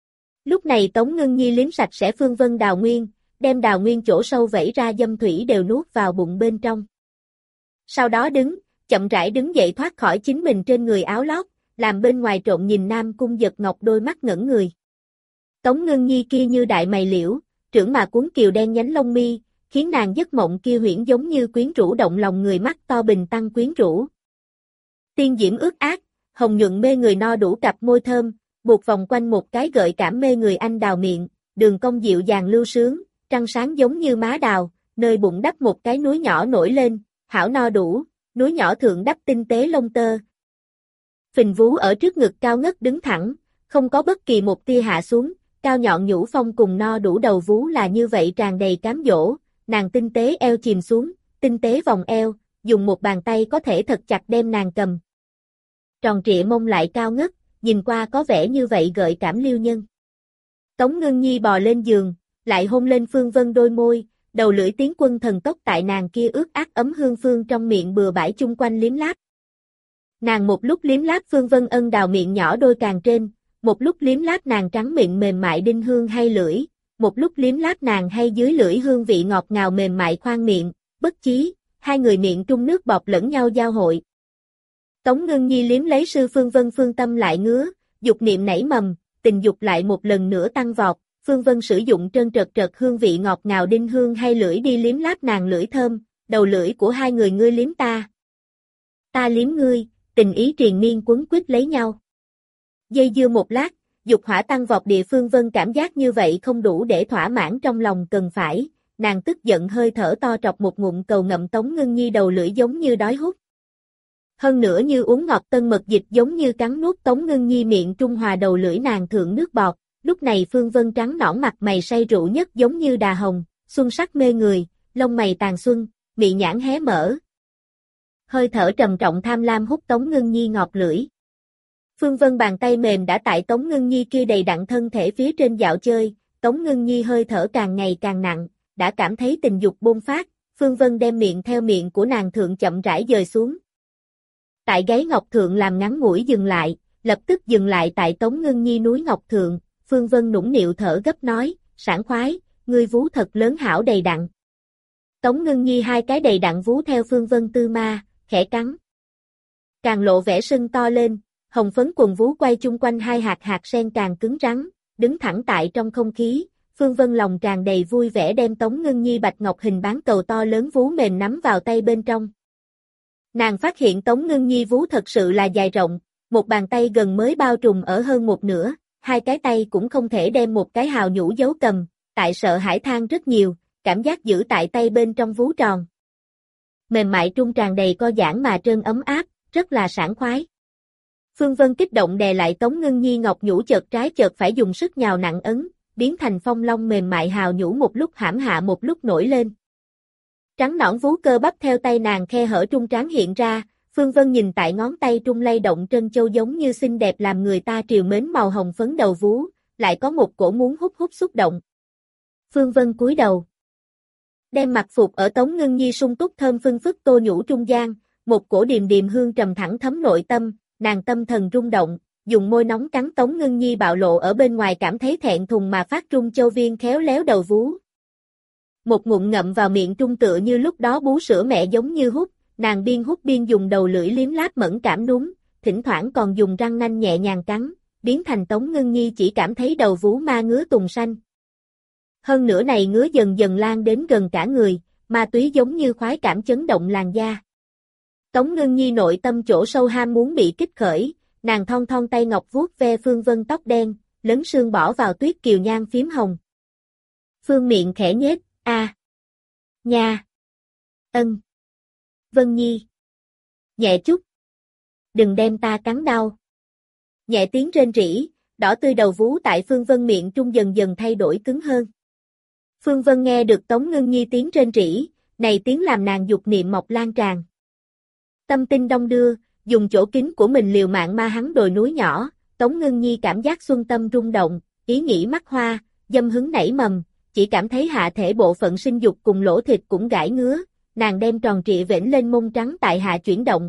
Lúc này Tống Ngưng Nhi liếm sạch sẽ Phương Vân đào nguyên, đem đào nguyên chỗ sâu vẩy ra dâm thủy đều nuốt vào bụng bên trong. Sau đó đứng, chậm rãi đứng dậy thoát khỏi chính mình trên người áo lót, làm bên ngoài trộn nhìn Nam Cung Giật Ngọc đôi mắt ngẩn người. Tống Ngưng Nhi kia như đại mày liễu, trưởng mà cuốn kiều đen nhánh lông mi, khiến nàng giấc mộng kia huyễn giống như quyến rũ động lòng người, mắt to bình tăng quyến rũ. Tiên diễm ướt át, hồng nhuận mê người no đủ cặp môi thơm, buộc vòng quanh một cái gợi cảm mê người anh đào miệng, đường cong dịu dàng lưu sướng, trăng sáng giống như má đào, nơi bụng đắp một cái núi nhỏ nổi lên, hảo no đủ, núi nhỏ thượng đắp tinh tế lông tơ. Phình vú ở trước ngực cao ngất đứng thẳng, không có bất kỳ một tia hạ xuống, cao nhọn nhũ phong cùng no đủ đầu vú là như vậy tràn đầy cám dỗ, nàng tinh tế eo chìm xuống, tinh tế vòng eo, dùng một bàn tay có thể thật chặt đem nàng cầm. Tròn trịa mông lại cao ngất, nhìn qua có vẻ như vậy gợi cảm liêu nhân. Tống Ngưng Nhi bò lên giường, lại hôn lên Phương Vân đôi môi, đầu lưỡi tiến quân thần tốc tại nàng kia ướt át ấm hương phương trong miệng bừa bãi chung quanh liếm láp. Nàng một lúc liếm láp Phương Vân ân đào miệng nhỏ đôi càng trên, một lúc liếm láp nàng trắng miệng mềm mại đinh hương hay lưỡi, một lúc liếm láp nàng hay dưới lưỡi hương vị ngọt ngào mềm mại khoang miệng, bất chí, hai người miệng trung nước bọt lẫn nhau giao hội. Tống Ngưng Nhi liếm lấy sư Phương Vân phương tâm lại ngứa, dục niệm nảy mầm, tình dục lại một lần nữa tăng vọt, Phương Vân sử dụng trơn trật trật hương vị ngọt ngào đinh hương hay lưỡi đi liếm láp nàng lưỡi thơm, đầu lưỡi của hai người ngươi liếm ta. Ta liếm ngươi, tình ý triền miên quấn quýt lấy nhau. Dây dưa một lát, dục hỏa tăng vọt địa Phương Vân cảm giác như vậy không đủ để thỏa mãn trong lòng cần phải, nàng tức giận hơi thở to trọc một ngụm cầu ngậm Tống Ngưng Nhi đầu lưỡi giống như đói hút. Hơn nữa như uống ngọt tân mật dịch giống như cắn nuốt Tống Ngưng Nhi miệng trung hòa đầu lưỡi nàng thượng nước bọt, lúc này Phương Vân trắng nõn mặt mày say rượu nhất giống như đà hồng, xuân sắc mê người, lông mày tàn xuân, mị nhãn hé mở. Hơi thở trầm trọng tham lam hút Tống Ngưng Nhi ngọt lưỡi. Phương Vân bàn tay mềm đã tại Tống Ngưng Nhi kia đầy đặn thân thể phía trên dạo chơi, Tống Ngưng Nhi hơi thở càng ngày càng nặng, đã cảm thấy tình dục bôn phát, Phương Vân đem miệng theo miệng của nàng thượng chậm rãi dời xuống. Tại gáy ngọc thượng làm ngắn ngủi dừng lại, lập tức dừng lại tại Tống Ngưng Nhi núi ngọc thượng, Phương Vân nũng nịu thở gấp nói, sảng khoái, ngươi vú thật lớn hảo đầy đặn. Tống Ngưng Nhi hai cái đầy đặn vú theo Phương Vân tư ma, khẽ cắn. Càng lộ vẻ sưng to lên, hồng phấn quần vú quay chung quanh hai hạt hạt sen càng cứng rắn, đứng thẳng tại trong không khí, Phương Vân lòng tràn đầy vui vẻ đem Tống Ngưng Nhi bạch ngọc hình bán cầu to lớn vú mềm nắm vào tay bên trong. Nàng phát hiện Tống Ngưng Nhi vú thật sự là dài rộng, một bàn tay gần mới bao trùm ở hơn một nửa, hai cái tay cũng không thể đem một cái hào nhũ giấu cầm, tại sợ hãi than rất nhiều, cảm giác giữ tại tay bên trong vú tròn. Mềm mại trung tràn đầy co giãn mà trơn ấm áp, rất là sảng khoái. Phương Vân kích động đè lại Tống Ngưng Nhi ngọc nhũ chợt trái chợt phải dùng sức nhào nặng ấn, biến thành phong long mềm mại hào nhũ một lúc hãm hạ một lúc nổi lên. Trắng nõn vú cơ bắp theo tay nàng khe hở trung trán hiện ra, Phương Vân nhìn tại ngón tay trung lay động trân châu giống như xinh đẹp làm người ta triều mến màu hồng phấn đầu vú, lại có một cổ muốn hút hút xúc động. Phương Vân cúi đầu, đem mặt phục ở Tống Ngưng Nhi sung túc thơm phưng phức tô nhũ trung gian, một cổ điềm điềm hương trầm thẳng thấm nội tâm, nàng tâm thần rung động, dùng môi nóng cắn Tống Ngưng Nhi bạo lộ ở bên ngoài cảm thấy thẹn thùng mà phát trung châu viên khéo léo đầu vú. Một ngụm ngậm vào miệng trung tựa như lúc đó bú sữa mẹ giống như hút, nàng biên hút biên dùng đầu lưỡi liếm láp mẫn cảm núm, thỉnh thoảng còn dùng răng nanh nhẹ nhàng cắn, biến thành Tống Ngưng Nhi chỉ cảm thấy đầu vú ma ngứa tùng xanh. Hơn nữa này ngứa dần dần lan đến gần cả người, ma túy giống như khoái cảm chấn động làn da. Tống Ngưng Nhi nội tâm chỗ sâu ham muốn bị kích khởi, nàng thon thon tay ngọc vuốt ve Phương Vân tóc đen, lấn sương bỏ vào tuyết kiều nhan phím hồng. Phương miệng khẽ nhếch, a, nha, ân, Vân Nhi, nhẹ chút, đừng đem ta cắn đau. Nhẹ tiếng rên rỉ, đỏ tươi đầu vú tại Phương Vân miệng trung dần dần thay đổi cứng hơn. Phương Vân nghe được Tống Ngưng Nhi tiếng rên rỉ, này tiếng làm nàng dục niệm mọc lan tràn. Tâm tinh đông đưa, dùng chỗ kín của mình liều mạng ma hắn đồi núi nhỏ, Tống Ngưng Nhi cảm giác xuân tâm rung động, ý nghĩ mắc hoa, dâm hứng nảy mầm, chỉ cảm thấy hạ thể bộ phận sinh dục cùng lỗ thịt cũng gãi ngứa, nàng đem tròn trịa vểnh lên mông trắng tại hạ chuyển động.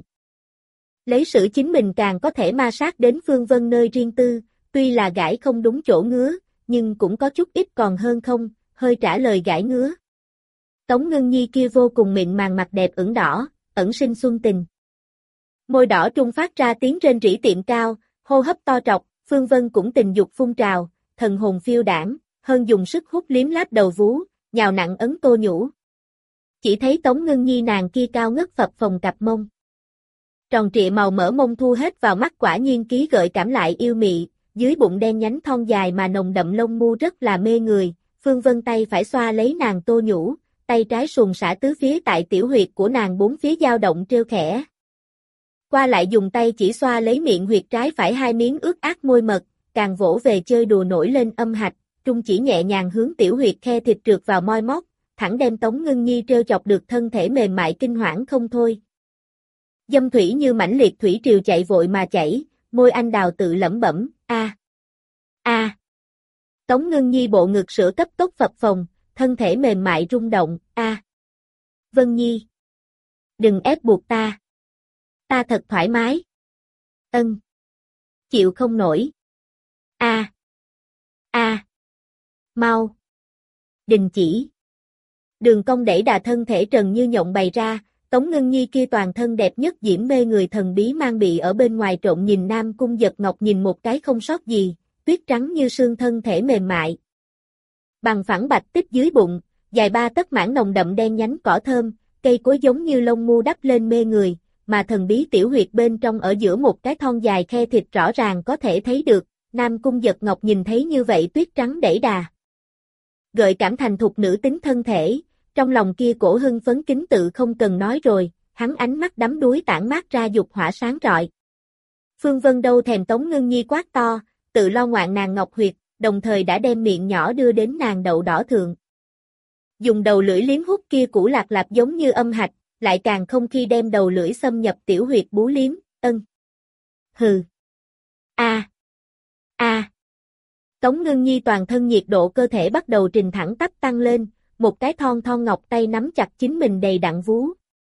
Lấy sự chính mình càng có thể ma sát đến Phương Vân nơi riêng tư, tuy là gãi không đúng chỗ ngứa, nhưng cũng có chút ít còn hơn không, hơi trả lời gãi ngứa. Tống Ngưng Nhi kia vô cùng mịn màng mặt đẹp ửng đỏ, ẩn sinh xuân tình. Môi đỏ trung phát ra tiếng rên rỉ tiệm cao, hô hấp to trọc, Phương Vân cũng tình dục phun trào, thần hồn phiêu đảng, hơn dùng sức hút liếm láp đầu vú, nhào nặng ấn tô nhũ. Chỉ thấy Tống Ngưng Nhi nàng kia cao ngất phập phồng cặp mông. Tròn trịa màu mỡ mông thu hết vào mắt quả nhiên ký gợi cảm lại yêu mị, dưới bụng đen nhánh thon dài mà nồng đậm lông mu rất là mê người, Phương Vân tay phải xoa lấy nàng tô nhũ, tay trái sùn xả tứ phía tại tiểu huyệt của nàng bốn phía dao động trêu khẽ. Qua lại dùng tay chỉ xoa lấy miệng huyệt trái phải hai miếng ướt át môi mật, càng vỗ về chơi đùa nổi lên âm hạch, trung chỉ nhẹ nhàng hướng tiểu huyệt khe thịt trượt vào moi móc, thẳng đem Tống Ngưng Nhi trêu chọc được thân thể mềm mại kinh hoảng không thôi. Dâm thủy như mãnh liệt thủy triều chạy vội mà chảy, môi anh đào tự lẩm bẩm, a, a. Tống Ngưng Nhi bộ ngực sữa cấp tốc phập phồng, thân thể mềm mại rung động, a. Vân Nhi, đừng ép buộc ta. Ta thật thoải mái. Ân. Chịu không nổi. A. A. Mau. Đình chỉ. Đường cong đẩy đà thân thể trần như nhộng bày ra, Tống Ngưng Nhi kia toàn thân đẹp nhất diễm mê người thần bí mang bị ở bên ngoài trộn nhìn Nam Cung Giật Ngọc nhìn một cái không sót gì, tuyết trắng như sương thân thể mềm mại. Bằng phẳng bạch tích dưới bụng, dài ba tấc mảng nồng đậm đen nhánh cỏ thơm, cây cối giống như lông mu đắp lên mê người, mà thần bí tiểu huyệt bên trong ở giữa một cái thon dài khe thịt rõ ràng có thể thấy được, Nam Cung Giật Ngọc nhìn thấy như vậy tuyết trắng đẩy đà. Gợi cảm thành thục nữ tính thân thể, trong lòng kia cổ hưng phấn kính tự không cần nói rồi, hắn ánh mắt đắm đuối tản mát ra dục hỏa sáng rọi. Phương Vân đâu thèm Tống Ngưng Nhi quát to, tự lo ngoạn nàng ngọc huyệt, đồng thời đã đem miệng nhỏ đưa đến nàng đậu đỏ thượng. Dùng đầu lưỡi liếm hút kia củ lạc lạp giống như âm hạch, lại càng không khi đem đầu lưỡi xâm nhập tiểu huyệt bú liếm, ân. Hừ. A. A. Tống Ngưng Nhi toàn thân nhiệt độ cơ thể bắt đầu trình thẳng tắp tăng lên, một cái thon thon ngọc tay nắm chặt chính mình đầy đặn vú.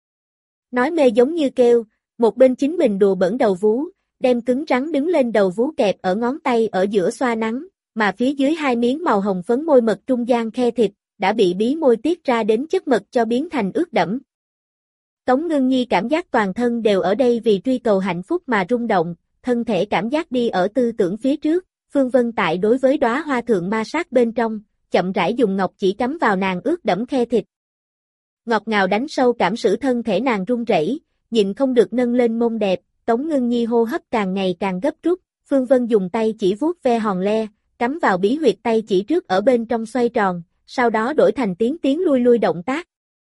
Nói mê giống như kêu, một bên chính mình đùa bỡn đầu vú, đem cứng rắn đứng lên đầu vú kẹp ở ngón tay ở giữa xoa nắng, mà phía dưới hai miếng màu hồng phấn môi mật trung gian khe thịt, đã bị bí môi tiết ra đến chất mật cho biến thành ướt đẫm. Tống Ngưng Nhi cảm giác toàn thân đều ở đây vì truy cầu hạnh phúc mà rung động, thân thể cảm giác đi ở tư tưởng phía trước, Phương Vân tại đối với đóa hoa thượng ma sát bên trong, chậm rãi dùng ngọc chỉ cắm vào nàng ướt đẫm khe thịt. Ngọt ngào đánh sâu cảm sử thân thể nàng run rẩy, nhịn không được nâng lên mông đẹp, Tống Ngưng Nhi hô hấp càng ngày càng gấp rút, Phương Vân dùng tay chỉ vuốt ve hòn le, cắm vào bí huyệt tay chỉ trước ở bên trong xoay tròn, sau đó đổi thành tiến tiến lui lui động tác.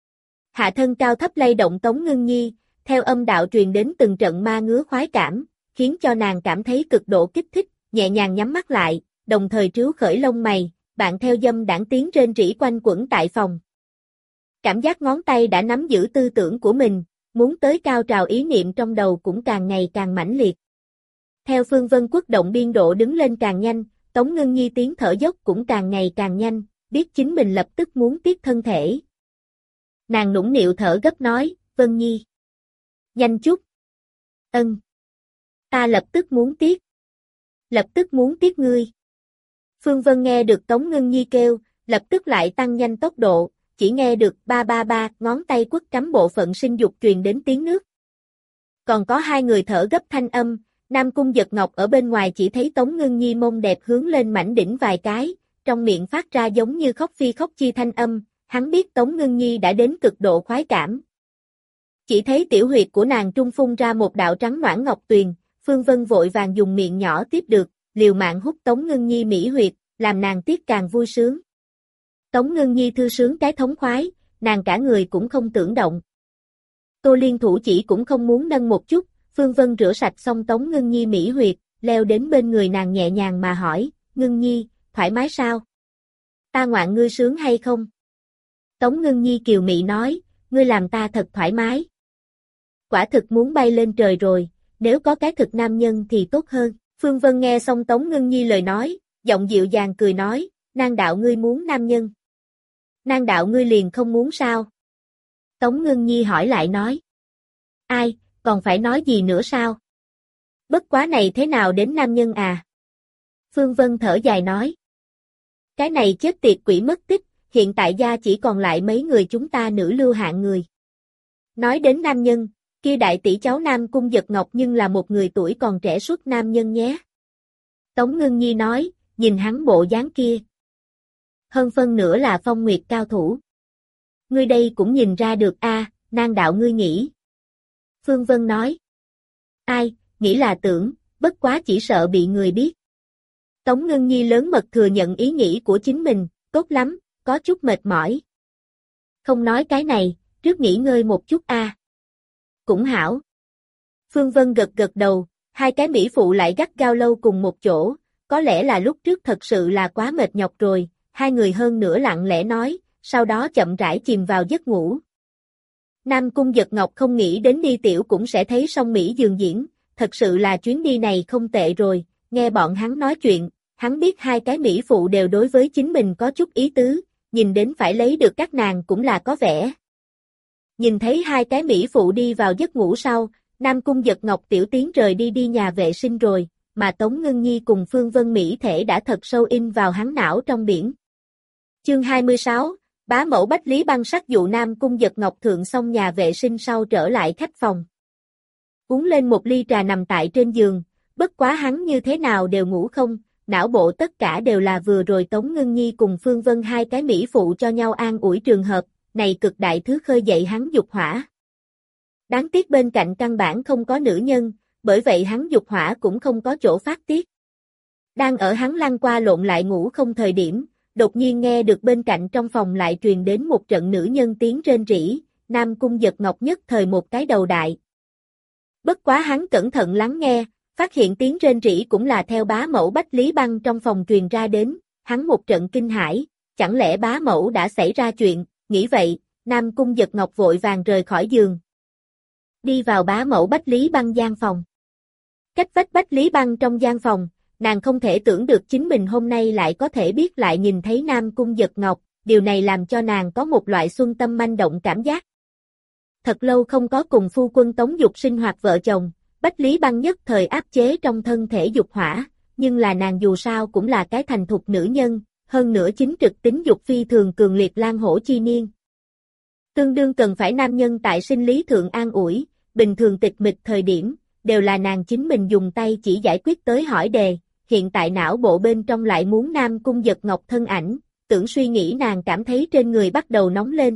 Hạ thân cao thấp lay động Tống Ngưng Nhi, theo âm đạo truyền đến từng trận ma ngứa khoái cảm, khiến cho nàng cảm thấy cực độ kích thích, nhẹ nhàng nhắm mắt lại, đồng thời trứu khởi lông mày, bạn theo dâm đãng tiếng rên rỉ quanh quẩn tại phòng. Cảm giác ngón tay đã nắm giữ tư tưởng của mình, muốn tới cao trào ý niệm trong đầu cũng càng ngày càng mãnh liệt. Theo Phương Vân Quốc động biên độ đứng lên càng nhanh, Tống Ngưng Nhi tiếng thở dốc cũng càng ngày càng nhanh, biết chính mình lập tức muốn tiết thân thể. Nàng nũng nịu thở gấp nói, Vân Nhi. Nhanh chút. Ân. Ta lập tức muốn tiết. Lập tức muốn tiết ngươi. Phương Vân nghe được Tống Ngưng Nhi kêu, lập tức lại tăng nhanh tốc độ, chỉ nghe được ba ba ba ngón tay quất cắm bộ phận sinh dục truyền đến tiếng nước. Còn có hai người thở gấp thanh âm, Nam Cung Giật Ngọc ở bên ngoài chỉ thấy Tống Ngưng Nhi mông đẹp hướng lên mảnh đỉnh vài cái, trong miệng phát ra giống như khóc phi khóc chi thanh âm, hắn biết Tống Ngưng Nhi đã đến cực độ khoái cảm. Chỉ thấy tiểu huyệt của nàng trung phun ra một đạo trắng noãn ngọc tuyền, Phương Vân vội vàng dùng miệng nhỏ tiếp được, liều mạng hút Tống Ngưng Nhi mỹ huyệt, làm nàng tiết càng vui sướng. Tống Ngưng Nhi thư sướng cái thống khoái, nàng cả người cũng không tưởng động. Tô Liên thủ chỉ cũng không muốn nâng một chút, Phương Vân rửa sạch xong Tống Ngưng Nhi mỹ huyệt, leo đến bên người nàng nhẹ nhàng mà hỏi, Ngưng Nhi, thoải mái sao? Ta ngoạn ngươi sướng hay không? Tống Ngưng Nhi kiều mị nói, ngươi làm ta thật thoải mái. Quả thực muốn bay lên trời rồi, nếu có cái thực nam nhân thì tốt hơn. Phương Vân nghe xong Tống Ngưng Nhi lời nói, giọng dịu dàng cười nói, Nang đạo ngươi muốn nam nhân. Nang đạo ngươi liền không muốn sao? Tống Ngưng Nhi hỏi lại nói. Ai, còn phải nói gì nữa sao? Bất quá này thế nào đến nam nhân à? Phương Vân thở dài nói. Cái này chết tiệt quỷ mất tích, hiện tại gia chỉ còn lại mấy người chúng ta nữ lưu hạng người. Nói đến nam nhân, kia đại tỷ cháu Nam Cung Giật Ngọc nhưng là một người tuổi còn trẻ xuất nam nhân nhé. Tống Ngưng Nhi nói, nhìn hắn bộ dáng kia. Hơn phân nữa là phong nguyệt cao thủ. Ngươi đây cũng nhìn ra được a, à, Nang đạo ngươi nghĩ. Phương Vân nói. Ai, nghĩ là tưởng, bất quá chỉ sợ bị người biết. Tống Ngưng Nhi lớn mật thừa nhận ý nghĩ của chính mình, tốt lắm, có chút mệt mỏi. Không nói cái này, trước nghỉ ngơi một chút a. À. Cũng hảo. Phương Vân gật gật đầu, hai cái mỹ phụ lại gắt gao lâu cùng một chỗ, có lẽ là lúc trước thật sự là quá mệt nhọc rồi, hai người hơn nữa lặng lẽ nói, sau đó chậm rãi chìm vào giấc ngủ. Nam Cung Giật Ngọc không nghĩ đến đi tiểu cũng sẽ thấy song Mỹ dường diễn, thật sự là chuyến đi này không tệ rồi, nghe bọn hắn nói chuyện, hắn biết hai cái mỹ phụ đều đối với chính mình có chút ý tứ, nhìn đến phải lấy được các nàng cũng là có vẻ. Nhìn thấy hai cái mỹ phụ đi vào giấc ngủ sau, Nam Cung Giật Ngọc tiểu tiến rời đi đi nhà vệ sinh rồi, mà Tống Ngưng Nhi cùng Phương Vân Mỹ thể đã thật sâu in vào hắn não trong biển. Chương hai mươi sáu, bá mẫu Bách Lý Băng sắc dụ Nam Cung Giật Ngọc thượng xong nhà vệ sinh sau trở lại khách phòng. Uống lên một ly trà nằm tại trên giường, bất quá hắn như thế nào đều ngủ không, não bộ tất cả đều là vừa rồi Tống Ngưng Nhi cùng Phương Vân hai cái mỹ phụ cho nhau an ủi trường hợp, này cực đại thứ khơi dậy hắn dục hỏa. Đáng tiếc bên cạnh căn bản không có nữ nhân, bởi vậy hắn dục hỏa cũng không có chỗ phát tiết. Đang ở hắn lăn qua lộn lại ngủ không thời điểm, đột nhiên nghe được bên cạnh trong phòng lại truyền đến một trận nữ nhân tiếng rên rỉ, Nam Cung Giật Ngọc nhất thời một cái đầu đại. Bất quá hắn cẩn thận lắng nghe, phát hiện tiếng rên rỉ cũng là theo bá mẫu Bách Lý Băng trong phòng truyền ra đến, hắn một trận kinh hãi, chẳng lẽ bá mẫu đã xảy ra chuyện, nghĩ vậy, Nam Cung Giật Ngọc vội vàng rời khỏi giường. Đi vào bá mẫu Bách Lý Băng gian phòng. Cách vách Bách Lý Băng trong gian phòng, nàng không thể tưởng được chính mình hôm nay lại có thể biết lại nhìn thấy Nam Cung Giật Ngọc, điều này làm cho nàng có một loại xuân tâm manh động cảm giác. Thật lâu không có cùng phu quân Tống Dục sinh hoạt vợ chồng, Bách Lý Băng nhất thời áp chế trong thân thể dục hỏa, nhưng là nàng dù sao cũng là cái thành thục nữ nhân, hơn nữa chính trực tính dục phi thường cường liệt lang hổ chi niên. Tương đương cần phải nam nhân tại sinh lý thượng an ủi, bình thường tịch mịch thời điểm, đều là nàng chính mình dùng tay chỉ giải quyết tới hỏi đề, hiện tại não bộ bên trong lại muốn Nam Cung Giật Ngọc thân ảnh, tưởng suy nghĩ nàng cảm thấy trên người bắt đầu nóng lên.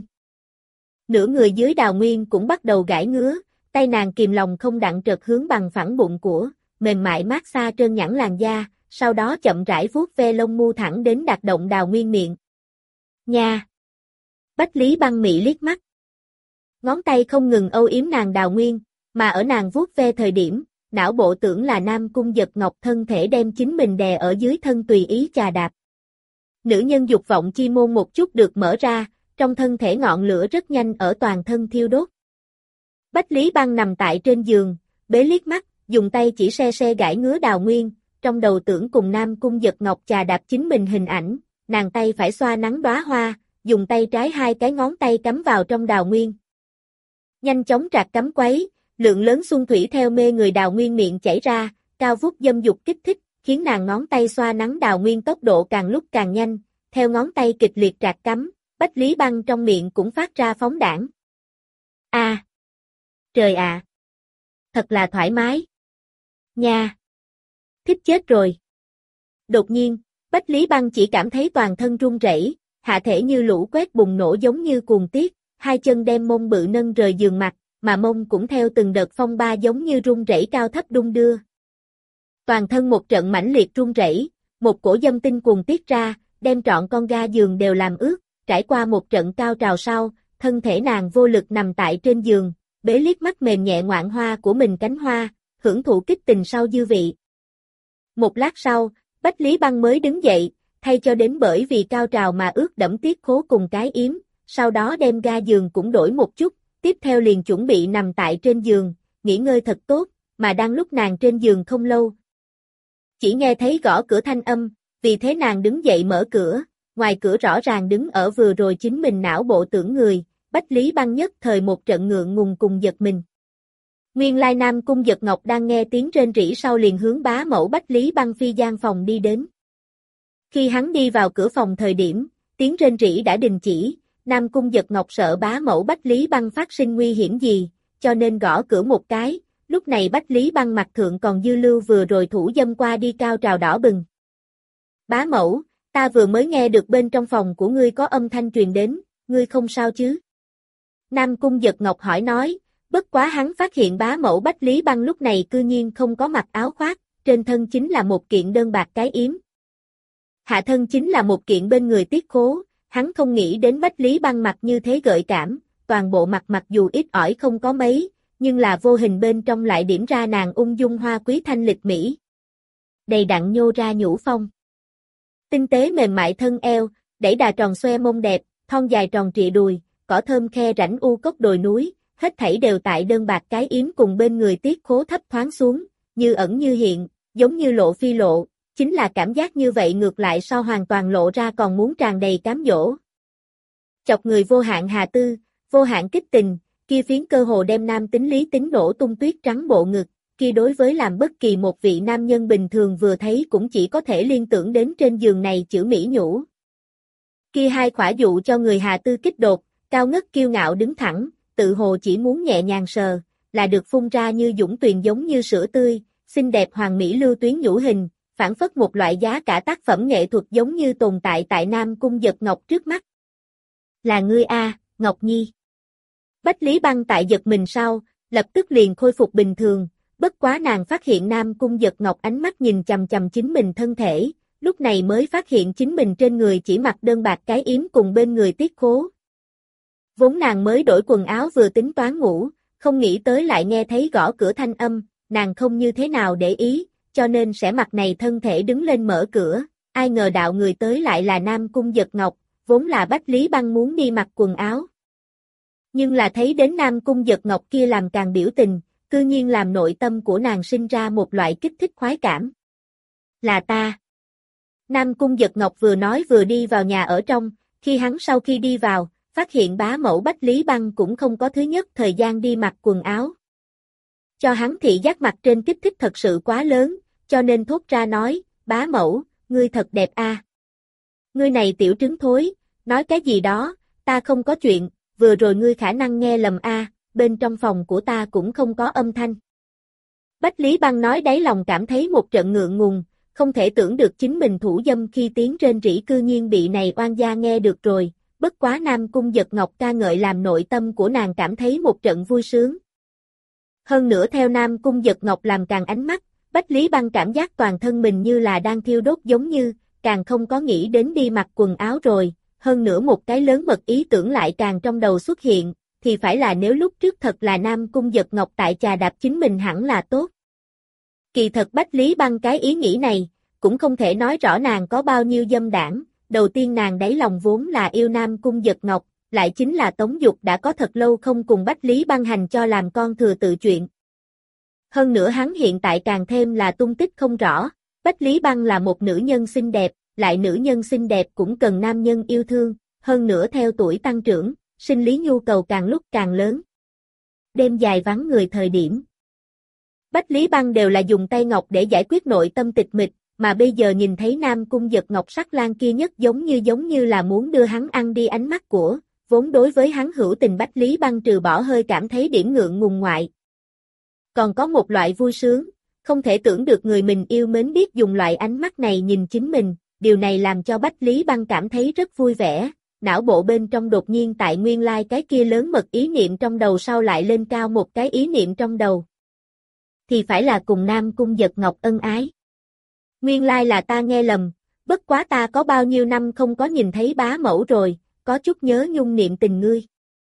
Nửa người dưới Đào Nguyên cũng bắt đầu gãi ngứa, tay nàng kìm lòng không đặng trật hướng bằng phẳng bụng của, mềm mại mát xa trơn nhẵn làn da, sau đó chậm rãi vuốt ve lông mu thẳng đến đạt động Đào Nguyên miệng. Nha! Bách Lý Băng mị liếc mắt. Ngón tay không ngừng âu yếm nàng Đào Nguyên, mà ở nàng vuốt ve thời điểm, não bộ tưởng là Nam Cung Giật Ngọc thân thể đem chính mình đè ở dưới thân tùy ý chà đạp. Nữ nhân dục vọng chi môn một chút được mở ra, trong thân thể ngọn lửa rất nhanh ở toàn thân thiêu đốt. Bách Lý Băng nằm tại trên giường, bế liếc mắt, dùng tay chỉ se se gãi ngứa Đào Nguyên, trong đầu tưởng cùng Nam Cung Giật Ngọc chà đạp chính mình hình ảnh, nàng tay phải xoa nắng đóa hoa, dùng tay trái hai cái ngón tay cắm vào trong Đào Nguyên. Nhanh chóng trạc cắm quấy, lượng lớn xuân thủy theo mê người Đào Nguyên miệng chảy ra, cao vút dâm dục kích thích, khiến nàng ngón tay xoa nắng Đào Nguyên tốc độ càng lúc càng nhanh, theo ngón tay kịch liệt trạc cắm, Bách Lý Băng trong miệng cũng phát ra phóng đãng. A, à, trời ạ! À. Thật là thoải mái. Nha! Thích chết rồi. Đột nhiên, Bách Lý Băng chỉ cảm thấy toàn thân run rẩy, hạ thể như lũ quét bùng nổ giống như cuồng tiết, hai chân đem mông bự nâng rời giường mặt, mà mông cũng theo từng đợt phong ba giống như rung rẩy cao thấp đung đưa. Toàn thân một trận mãnh liệt run rẩy, một cổ dâm tinh cuồng tiết ra, đem trọn con ga giường đều làm ướt, trải qua một trận cao trào sau, thân thể nàng vô lực nằm tại trên giường, bế liếc mắt mềm nhẹ ngoạn hoa của mình cánh hoa, hưởng thụ kích tình sau dư vị. Một lát sau, Bách Lý Băng mới đứng dậy, thay cho đến bởi vì cao trào mà ướt đẫm tiết khố cùng cái yếm, sau đó đem ga giường cũng đổi một chút, tiếp theo liền chuẩn bị nằm tại trên giường, nghỉ ngơi thật tốt, mà đang lúc nàng trên giường không lâu. Chỉ nghe thấy gõ cửa thanh âm, vì thế nàng đứng dậy mở cửa, ngoài cửa rõ ràng đứng ở vừa rồi chính mình não bộ tưởng người, Bách Lý Băng nhất thời một trận ngượng ngùng cùng giật mình. Nguyên lai Nam Cung Giật Ngọc đang nghe tiếng rên rỉ sau liền hướng bá mẫu Bách Lý Băng phi gian phòng đi đến. Khi hắn đi vào cửa phòng thời điểm, tiếng rên rỉ đã đình chỉ, Nam Cung Giật Ngọc sợ bá mẫu Bách Lý Băng phát sinh nguy hiểm gì, cho nên gõ cửa một cái, lúc này Bách Lý Băng mặt thượng còn dư lưu vừa rồi thủ dâm qua đi cao trào đỏ bừng. Bá mẫu, ta vừa mới nghe được bên trong phòng của ngươi có âm thanh truyền đến, ngươi không sao chứ? Nam Cung Giật Ngọc hỏi nói, bất quá hắn phát hiện bá mẫu Bách Lý Băng lúc này cư nhiên không có mặc áo khoác, trên thân chính là một kiện đơn bạc cái yếm. Hạ thân chính là một kiện bên người tiết khố, hắn không nghĩ đến Bách Lý Băng mặc như thế gợi cảm, toàn bộ mặt mặc dù ít ỏi không có mấy, nhưng là vô hình bên trong lại điểm ra nàng ung dung hoa quý thanh lịch mỹ. Đầy đặn nhô ra nhũ phong. Tinh tế mềm mại thân eo, đẩy đà tròn xoe mông đẹp, thon dài tròn trịa đùi, cỏ thơm khe rãnh u cốc đồi núi, hết thảy đều tại đơn bạc cái yếm cùng bên người tiết khố thấp thoáng xuống, như ẩn như hiện, giống như lộ phi lộ, chính là cảm giác như vậy ngược lại so hoàn toàn lộ ra còn muốn tràn đầy cám dỗ. Chọc người vô hạn hà tư, vô hạn kích tình, kia phiến cơ hồ đem nam tính lý tính nổ tung tuyết trắng bộ ngực, kia đối với làm bất kỳ một vị nam nhân bình thường vừa thấy cũng chỉ có thể liên tưởng đến trên giường này chữ mỹ nhũ. Kia hai khỏa dụ cho người hà tư kích đột, cao ngất kiêu ngạo đứng thẳng, tự hồ chỉ muốn nhẹ nhàng sờ, là được phun ra như dũng tuyền giống như sữa tươi, xinh đẹp hoàng mỹ lưu tuyến nhũ hình, phảng phất một loại giá cả tác phẩm nghệ thuật giống như tồn tại tại Nam Cung Giật Ngọc trước mắt. Là ngươi a, Ngọc Nhi. Bách Lý Băng tại giật mình sau, lập tức liền khôi phục bình thường, bất quá nàng phát hiện Nam Cung Giật Ngọc ánh mắt nhìn chằm chằm chính mình thân thể, lúc này mới phát hiện chính mình trên người chỉ mặc đơn bạc cái yếm cùng bên người tiết khố. Vốn nàng mới đổi quần áo vừa tính toán ngủ, không nghĩ tới lại nghe thấy gõ cửa thanh âm, nàng không như thế nào để ý, cho nên sẽ mặc này thân thể đứng lên mở cửa, ai ngờ đạo người tới lại là Nam Cung Giật Ngọc, vốn là Bách Lý Băng muốn đi mặc quần áo. Nhưng là thấy đến Nam Cung Giật Ngọc kia làm càng biểu tình, cư nhiên làm nội tâm của nàng sinh ra một loại kích thích khoái cảm. Là ta. Nam Cung Giật Ngọc vừa nói vừa đi vào nhà ở trong, khi hắn sau khi đi vào, phát hiện bá mẫu Bách Lý Băng cũng không có thứ nhất thời gian đi mặc quần áo. Cho hắn thị giác mặt trên kích thích thật sự quá lớn, cho nên thốt ra nói, bá mẫu, ngươi thật đẹp a. Ngươi này tiểu trứng thối, nói cái gì đó, ta không có chuyện, vừa rồi ngươi khả năng nghe lầm a, bên trong phòng của ta cũng không có âm thanh. Bách Lý Băng nói đáy lòng cảm thấy một trận ngượng ngùng, không thể tưởng được chính mình thủ dâm khi tiếng rên rỉ cư nhiên bị này oan gia nghe được rồi, bất quá Nam Cung Giật Ngọc ca ngợi làm nội tâm của nàng cảm thấy một trận vui sướng. Hơn nữa theo Nam Cung Giật Ngọc làm càng ánh mắt, Bách Lý Băng cảm giác toàn thân mình như là đang thiêu đốt giống như, càng không có nghĩ đến đi mặc quần áo rồi, hơn nữa một cái lớn mật ý tưởng lại càng trong đầu xuất hiện, thì phải là nếu lúc trước thật là Nam Cung Giật Ngọc tại trà đạp chính mình hẳn là tốt. Kỳ thật Bách Lý Băng cái ý nghĩ này, cũng không thể nói rõ nàng có bao nhiêu dâm đảng, đầu tiên nàng đáy lòng vốn là yêu Nam Cung Giật Ngọc, lại chính là Tống Dục đã có thật lâu không cùng Bách Lý Băng hành cho làm con thừa tự chuyện. Hơn nữa hắn hiện tại càng thêm là tung tích không rõ, Bách Lý Băng là một nữ nhân xinh đẹp, lại nữ nhân xinh đẹp cũng cần nam nhân yêu thương, hơn nữa theo tuổi tăng trưởng, sinh lý nhu cầu càng lúc càng lớn. Đêm dài vắng người thời điểm. Bách Lý Băng đều là dùng tay ngọc để giải quyết nội tâm tịch mịch, mà bây giờ nhìn thấy Nam Cung Giật Ngọc sắc lang kia nhất giống như giống như là muốn đưa hắn ăn đi ánh mắt của, vốn đối với hắn hữu tình Bách Lý Băng trừ bỏ hơi cảm thấy điểm ngượng ngùng ngoại. Còn có một loại vui sướng, không thể tưởng được người mình yêu mến biết dùng loại ánh mắt này nhìn chính mình, điều này làm cho Bách Lý Băng cảm thấy rất vui vẻ, não bộ bên trong đột nhiên tại nguyên lai like cái kia lớn mật ý niệm trong đầu sau lại lên cao một cái ý niệm trong đầu. Thì phải là cùng Nam Cung Giật Ngọc ân ái. Nguyên lai like là ta nghe lầm, bất quá ta có bao nhiêu năm không có nhìn thấy bá mẫu rồi, có chút nhớ nhung niệm tình ngươi.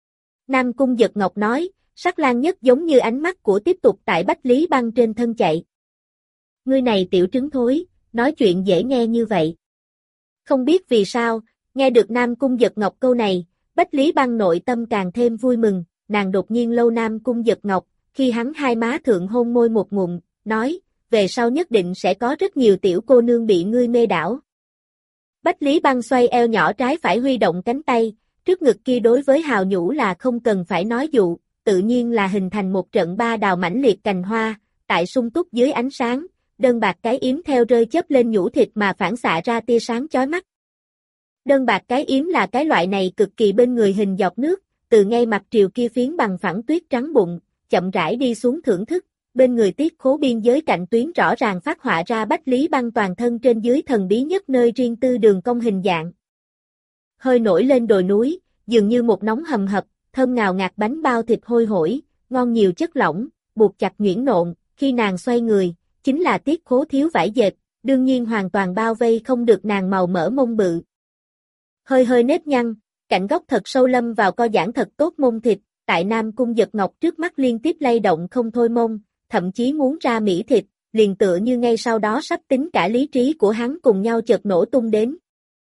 Nam Cung Giật Ngọc nói, sắc lang nhất giống như ánh mắt của tiếp tục tại Bách Lý Băng trên thân chạy. Ngươi này tiểu trứng thối, nói chuyện dễ nghe như vậy. Không biết vì sao, nghe được Nam Cung Giật Ngọc câu này, Bách Lý Băng nội tâm càng thêm vui mừng, nàng đột nhiên lâu Nam Cung Giật Ngọc, khi hắn hai má thượng hôn môi một ngụm, nói, về sau nhất định sẽ có rất nhiều tiểu cô nương bị ngươi mê đảo. Bách Lý Băng xoay eo nhỏ trái phải huy động cánh tay, trước ngực kia đối với hào nhũ là không cần phải nói dụ, tự nhiên là hình thành một trận ba đào mãnh liệt cành hoa, tại sung túc dưới ánh sáng, đơn bạc cái yếm theo rơi chớp lên nhũ thịt mà phản xạ ra tia sáng chói mắt. Đơn bạc cái yếm là cái loại này cực kỳ bên người hình giọt nước, từ ngay mặt triều kia phiến bằng phẳng tuyết trắng bụng, chậm rãi đi xuống thưởng thức, bên người tiết khố biên giới cạnh tuyến rõ ràng phát họa ra Bách Lý Băng toàn thân trên dưới thần bí nhất nơi riêng tư đường cong hình dạng. Hơi nổi lên đồi núi, dường như một nóng hầm hập, thơm ngào ngạt bánh bao thịt hôi hổi, ngon nhiều chất lỏng, buộc chặt nhuyễn nộn, khi nàng xoay người, chính là tiết khố thiếu vải dệt, đương nhiên hoàn toàn bao vây không được nàng màu mỡ mông bự. Hơi hơi nếp nhăn, cạnh góc thật sâu lâm vào co giãn thật tốt mông thịt, tại Nam Cung Giật Ngọc trước mắt liên tiếp lay động không thôi mông, thậm chí muốn ra mỹ thịt, liền tựa như ngay sau đó sắp tính cả lý trí của hắn cùng nhau chợt nổ tung đến.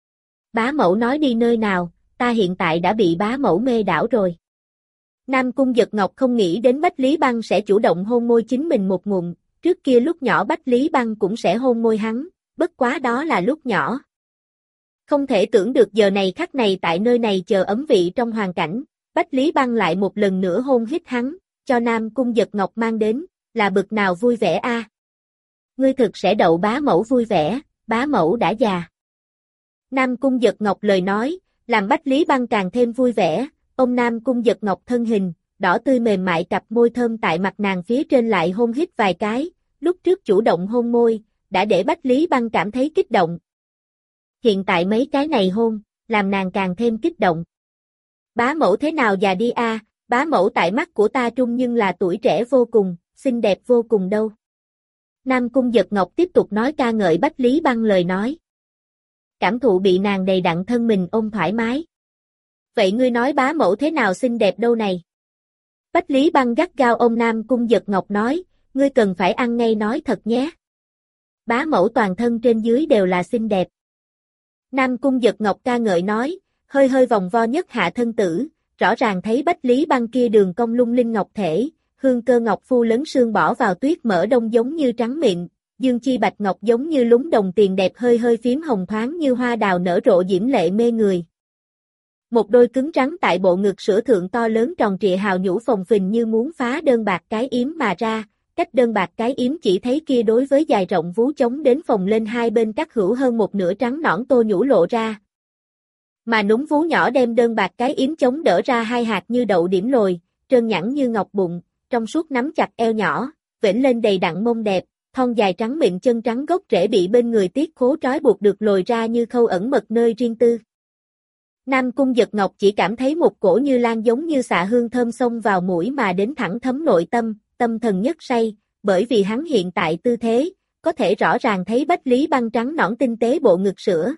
Bá mẫu nói đi nơi nào, ta hiện tại đã bị bá mẫu mê đảo rồi. Nam Cung Giật Ngọc không nghĩ đến Bách Lý Băng sẽ chủ động hôn môi chính mình một ngụm, trước kia lúc nhỏ Bách Lý Băng cũng sẽ hôn môi hắn, bất quá đó là lúc nhỏ. Không thể tưởng được giờ này khắc này tại nơi này chờ ấm vị trong hoàn cảnh, Bách Lý Băng lại một lần nữa hôn hít hắn, cho Nam Cung Giật Ngọc mang đến, là bực nào vui vẻ a. À? Ngươi thực sẽ đậu bá mẫu vui vẻ, bá mẫu đã già. Nam Cung Giật Ngọc lời nói, làm Bách Lý Băng càng thêm vui vẻ, ông Nam Cung Giật Ngọc thân hình, đỏ tươi mềm mại cặp môi thơm tại mặt nàng phía trên lại hôn hít vài cái, lúc trước chủ động hôn môi, đã để Bách Lý Băng cảm thấy kích động. Hiện tại mấy cái này hôn, làm nàng càng thêm kích động. Bá mẫu thế nào già đi a, à, bá mẫu tại mắt của ta trung nhưng là tuổi trẻ vô cùng, xinh đẹp vô cùng đâu. Nam Cung Giật Ngọc tiếp tục nói ca ngợi Bách Lý Băng lời nói. Cảm thụ bị nàng đầy đặn thân mình ôm thoải mái. Vậy ngươi nói bá mẫu thế nào xinh đẹp đâu này? Bách Lý Băng gắt gao ôm Nam Cung Giật Ngọc nói, ngươi cần phải ăn ngay nói thật nhé. Bá mẫu toàn thân trên dưới đều là xinh đẹp. Nam Cung Giật Ngọc ca ngợi nói, hơi hơi vòng vo nhất hạ thân tử, rõ ràng thấy Bách Lý Băng kia đường cong lung linh ngọc thể, hương cơ ngọc phu lấn sương bỏ vào tuyết mỡ đông giống như trắng mịn, dương chi bạch ngọc giống như lúng đồng tiền đẹp hơi hơi phím hồng thoáng như hoa đào nở rộ diễm lệ mê người. Một đôi cứng trắng tại bộ ngực sữa thượng to lớn tròn trịa hào nhũ phồng phình như muốn phá đơn bạc cái yếm mà ra, cách đơn bạc cái yếm chỉ thấy kia đối với dài rộng vú chống đến phồng lên hai bên cắt hữu hơn một nửa trắng nõn tô nhũ lộ ra. Mà núng vú nhỏ đem đơn bạc cái yếm chống đỡ ra hai hạt như đậu điểm lồi, trơn nhẵn như ngọc bụng, trong suốt nắm chặt eo nhỏ, vểnh lên đầy đặn mông đẹp, thon dài trắng mịn chân trắng gốc rễ bị bên người tiết khố trói buộc được lồi ra như khâu ẩn mật nơi riêng tư. Nam Cung Giật Ngọc chỉ cảm thấy một cổ như lan giống như xạ hương thơm xông vào mũi mà đến thẳng thấm nội tâm, tâm thần nhất say, bởi vì hắn hiện tại tư thế, có thể rõ ràng thấy Bách Lý Băng trắng nõn tinh tế bộ ngực sữa.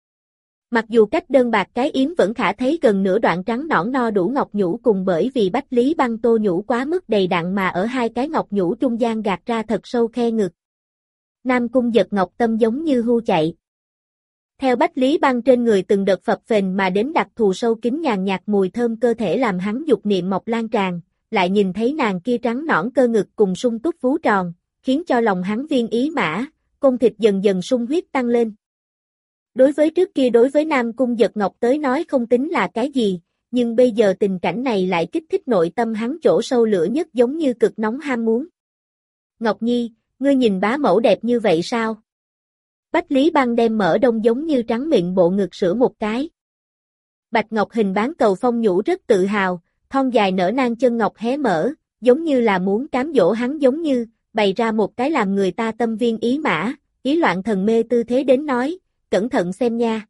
Mặc dù cách đơn bạc cái yếm vẫn khả thấy gần nửa đoạn trắng nõn no đủ ngọc nhũ cùng bởi vì Bách Lý Băng tô nhũ quá mức đầy đặn mà ở hai cái ngọc nhũ trung gian gạt ra thật sâu khe ngực. Nam Cung Giật Ngọc tâm giống như hưu chạy. Theo Bách Lý Băng trên người từng đợt phập phềnh mà đến đặc thù sâu kín nhàn nhạt mùi thơm cơ thể làm hắn dục niệm mọc lan tràn, lại nhìn thấy nàng kia trắng nõn cơ ngực cùng sung túc vú tròn, khiến cho lòng hắn viên ý mã, cung thịt dần dần sung huyết tăng lên. Đối với trước kia đối với Nam Cung Giật Ngọc tới nói không tính là cái gì, nhưng bây giờ tình cảnh này lại kích thích nội tâm hắn chỗ sâu lửa nhất giống như cực nóng ham muốn. Ngọc Nhi, ngươi nhìn bá mẫu đẹp như vậy sao? Bách Lý Băng đem mỡ đông giống như trắng mịn bộ ngực sữa một cái. Bạch Ngọc hình bán cầu phong nhũ rất tự hào, thon dài nở nang chân ngọc hé mở, giống như là muốn cám dỗ hắn giống như, bày ra một cái làm người ta tâm viên ý mã, ý loạn thần mê tư thế đến nói, cẩn thận xem nha.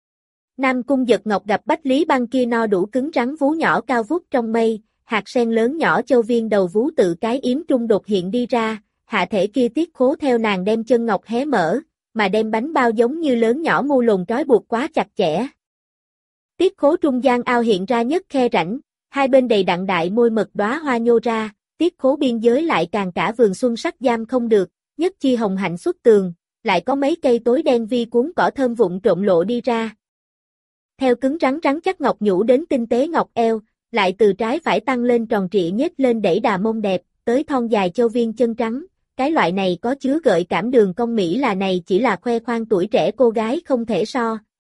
Nam Cung Giật Ngọc gặp Bách Lý Băng kia no đủ cứng rắn vú nhỏ cao vút trong mây, hạt sen lớn nhỏ châu viên đầu vú tự cái yếm trung đột hiện đi ra, hạ thể kia tiết khố theo nàng đem chân ngọc hé mở, mà đem bánh bao giống như lớn nhỏ mu lùn trói buộc quá chặt chẽ. Tiết khố trung gian ao hiện ra nhất khe rãnh, hai bên đầy đặn đại môi mật đóa hoa nhô ra, tiết khố biên giới lại càng cả vườn xuân sắc giam không được, nhất chi hồng hạnh xuất tường, lại có mấy cây tối đen vi cuốn cỏ thơm vụn trộn lộ đi ra. Theo cứng rắn rắn chắc ngọc nhũ đến tinh tế ngọc eo, lại từ trái phải tăng lên tròn trịa nhếch lên đẩy đà mông đẹp, tới thon dài châu viên chân trắng. Cái loại này có chứa gợi cảm đường cong Mỹ là này chỉ là khoe khoang tuổi trẻ cô gái không thể so.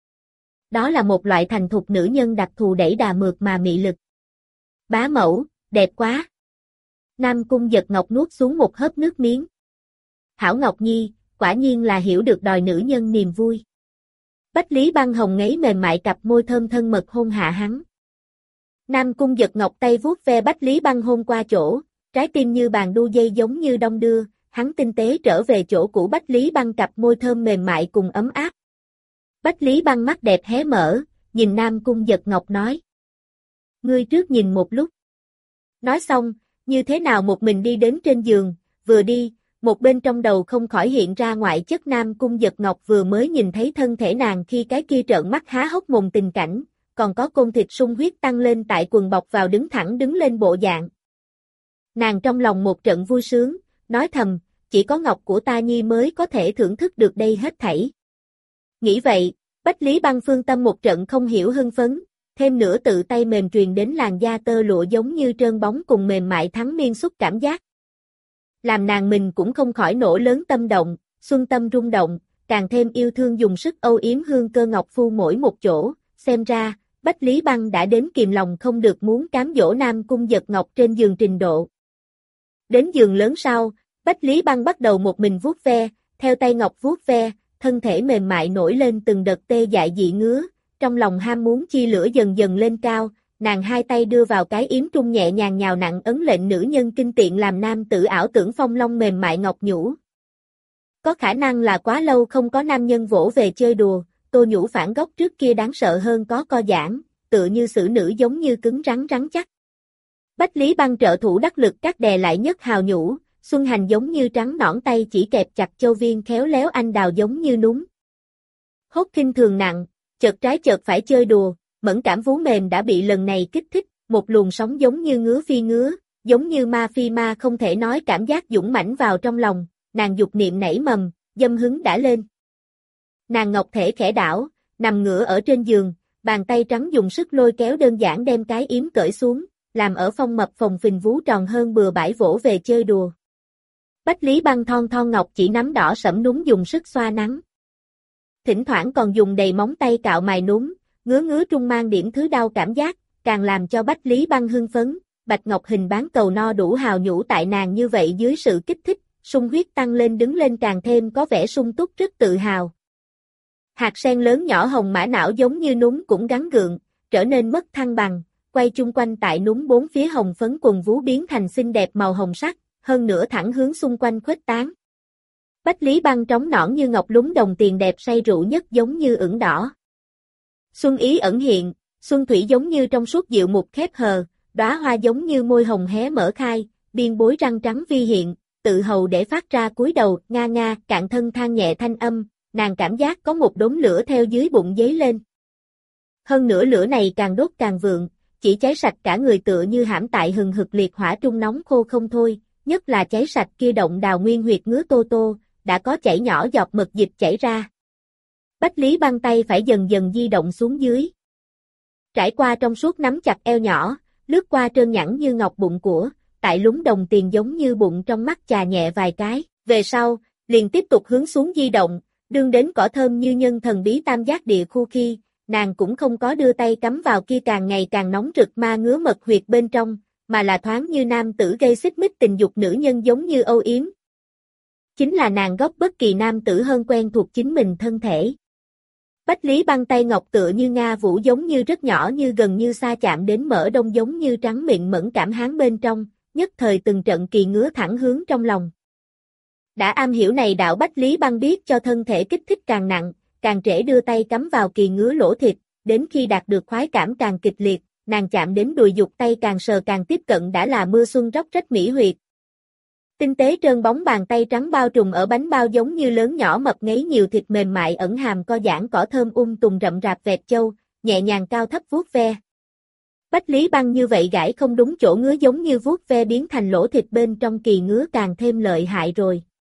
Đó là một loại thành thục nữ nhân đặc thù đẩy đà mượt mà mị lực. Bá mẫu, đẹp quá. Nam Cung Giật Ngọc nuốt xuống một hớp nước miếng. Hảo Ngọc Nhi, quả nhiên là hiểu được đòi nữ nhân niềm vui. Bách Lý Băng hồng ngấy mềm mại cặp môi thơm thân mật hôn hạ hắn. Nam Cung Giật Ngọc tay vuốt ve Bách Lý Băng hôn qua chỗ, trái tim như bàn đu dây giống như đong đưa, hắn tinh tế trở về chỗ cũ Bách Lý Băng cặp môi thơm mềm mại cùng ấm áp. Bách Lý Băng mắt đẹp hé mở, nhìn Nam Cung Giật Ngọc nói. Ngươi trước nhìn một lúc. Nói xong, như thế nào một mình đi đến trên giường, vừa đi, một bên trong đầu không khỏi hiện ra ngoại chất Nam Cung Giật Ngọc vừa mới nhìn thấy thân thể nàng khi cái kia trợn mắt há hốc mồm tình cảnh, còn có côn thịt sung huyết tăng lên tại quần bọc vào đứng thẳng đứng lên bộ dạng. Nàng trong lòng một trận vui sướng, nói thầm, chỉ có ngọc của ta nhi mới có thể thưởng thức được đây hết thảy. Nghĩ vậy, Bách Lý Băng phương tâm một trận không hiểu hưng phấn, thêm nữa tự tay mềm truyền đến làn da tơ lụa giống như trơn bóng cùng mềm mại thắng miên xúc cảm giác. Làm nàng mình cũng không khỏi nổ lớn tâm động, xuân tâm rung động, càng thêm yêu thương dùng sức âu yếm hương cơ ngọc phu mỗi một chỗ, xem ra, Bách Lý Băng đã đến kìm lòng không được muốn cám dỗ Nam Cung Giật Ngọc trên giường trình độ. Đến giường lớn sau, Bách Lý Băng bắt đầu một mình vuốt ve, theo tay ngọc vuốt ve, thân thể mềm mại nổi lên từng đợt tê dại dị ngứa, trong lòng ham muốn chi lửa dần dần lên cao, nàng hai tay đưa vào cái yếm trung nhẹ nhàng nhào nặng ấn lệnh nữ nhân kinh tiện làm nam tử ảo tưởng phong long mềm mại ngọc nhũ. Có khả năng là quá lâu không có nam nhân vỗ về chơi đùa, Tô Nhũ phản gốc trước kia đáng sợ hơn có co giãn, tựa như xử nữ giống như cứng rắn rắn chắc. Bách Lý Băng trợ thủ đắc lực cắt đè lại Nhất Hào nhũ, Xuân Hành giống như trắng nõn tay chỉ kẹp chặt châu viên khéo léo anh đào giống như núm. Hốt khinh thường nặng, chợt trái chợt phải chơi đùa, mẫn cảm vú mềm đã bị lần này kích thích, một luồng sóng giống như ngứa phi ngứa, giống như ma phi ma không thể nói cảm giác dũng mãnh vào trong lòng, nàng dục niệm nảy mầm, dâm hứng đã lên. Nàng ngọc thể khẽ đảo, nằm ngửa ở trên giường, bàn tay trắng dùng sức lôi kéo đơn giản đem cái yếm cởi xuống, làm ở phong mập phồng phình vú tròn hơn bừa bãi vỗ về chơi đùa. Bách Lý Băng thon thon ngọc chỉ nắm đỏ sẫm núm dùng sức xoa nắng. Thỉnh thoảng còn dùng đầy móng tay cạo mài núm, ngứa ngứa trung mang điểm thứ đau cảm giác, càng làm cho Bách Lý Băng hưng phấn, bạch ngọc hình bán cầu no đủ hào nhũ tại nàng như vậy dưới sự kích thích, sung huyết tăng lên đứng lên càng thêm có vẻ sung túc rất tự hào. Hạt sen lớn nhỏ hồng mã não giống như núm cũng gắn gượng, trở nên mất thăng bằng, quay chung quanh tại núm bốn phía hồng phấn quần vú biến thành xinh đẹp màu hồng sắc, hơn nữa thẳng hướng xung quanh khuếch tán. Bách Lý Băng trống nõn như ngọc lúng đồng tiền đẹp say rượu nhất giống như ửng đỏ. Xuân ý ẩn hiện, xuân thủy giống như trong suốt dịu mục khép hờ, đóa hoa giống như môi hồng hé mở khai, biên bối răng trắng vi hiện, tự hầu để phát ra cúi đầu, nga nga, cạn thân than nhẹ thanh âm, nàng cảm giác có một đốm lửa theo dưới bụng dấy lên. Hơn nữa lửa này càng đốt càng vượng, chỉ cháy sạch cả người tựa như hãm tại hừng hực liệt hỏa trung nóng khô không thôi, nhất là cháy sạch kia động đào nguyên huyệt ngứa tô tô, đã có chảy nhỏ giọt mật dịch chảy ra. Bách Lý Băng tay phải dần dần di động xuống dưới. Trải qua trong suốt nắm chặt eo nhỏ, lướt qua trơn nhẵn như ngọc bụng của, tại lúng đồng tiền giống như bụng trong mắt chà nhẹ vài cái, về sau, liền tiếp tục hướng xuống di động, đương đến cỏ thơm như nhân thần bí tam giác địa khu khi, nàng cũng không có đưa tay cắm vào kia càng ngày càng nóng rực ma ngứa mật huyệt bên trong, mà là thoáng như nam tử gây xích mích tình dục nữ nhân giống như âu yếm. Chính là nàng gốc bất kỳ nam tử hơn quen thuộc chính mình thân thể. Bách Lý Băng tay ngọc tựa như nga vũ giống như rất nhỏ như gần như xa chạm đến mỡ đông giống như trắng mịn mẫn cảm hán bên trong, nhất thời từng trận kỳ ngứa thẳng hướng trong lòng. Đã am hiểu này đạo Bách Lý Băng biết cho thân thể kích thích càng nặng, càng trễ đưa tay cắm vào kỳ ngứa lỗ thịt, đến khi đạt được khoái cảm càng kịch liệt, nàng chạm đến đùi dục tay càng sờ càng tiếp cận đã là mưa xuân róc rách mỹ huyệt. Tinh tế trơn bóng bàn tay trắng bao trùm ở bánh bao giống như lớn nhỏ mập ngấy nhiều thịt mềm mại ẩn hàm co giãn cỏ thơm um tùng rậm rạp vẹt châu, nhẹ nhàng cao thấp vuốt ve. Bách Lý Băng như vậy gãi không đúng chỗ ngứa giống như vuốt ve biến thành lỗ thịt bên trong kỳ ngứa càng thêm lợi hại rồi.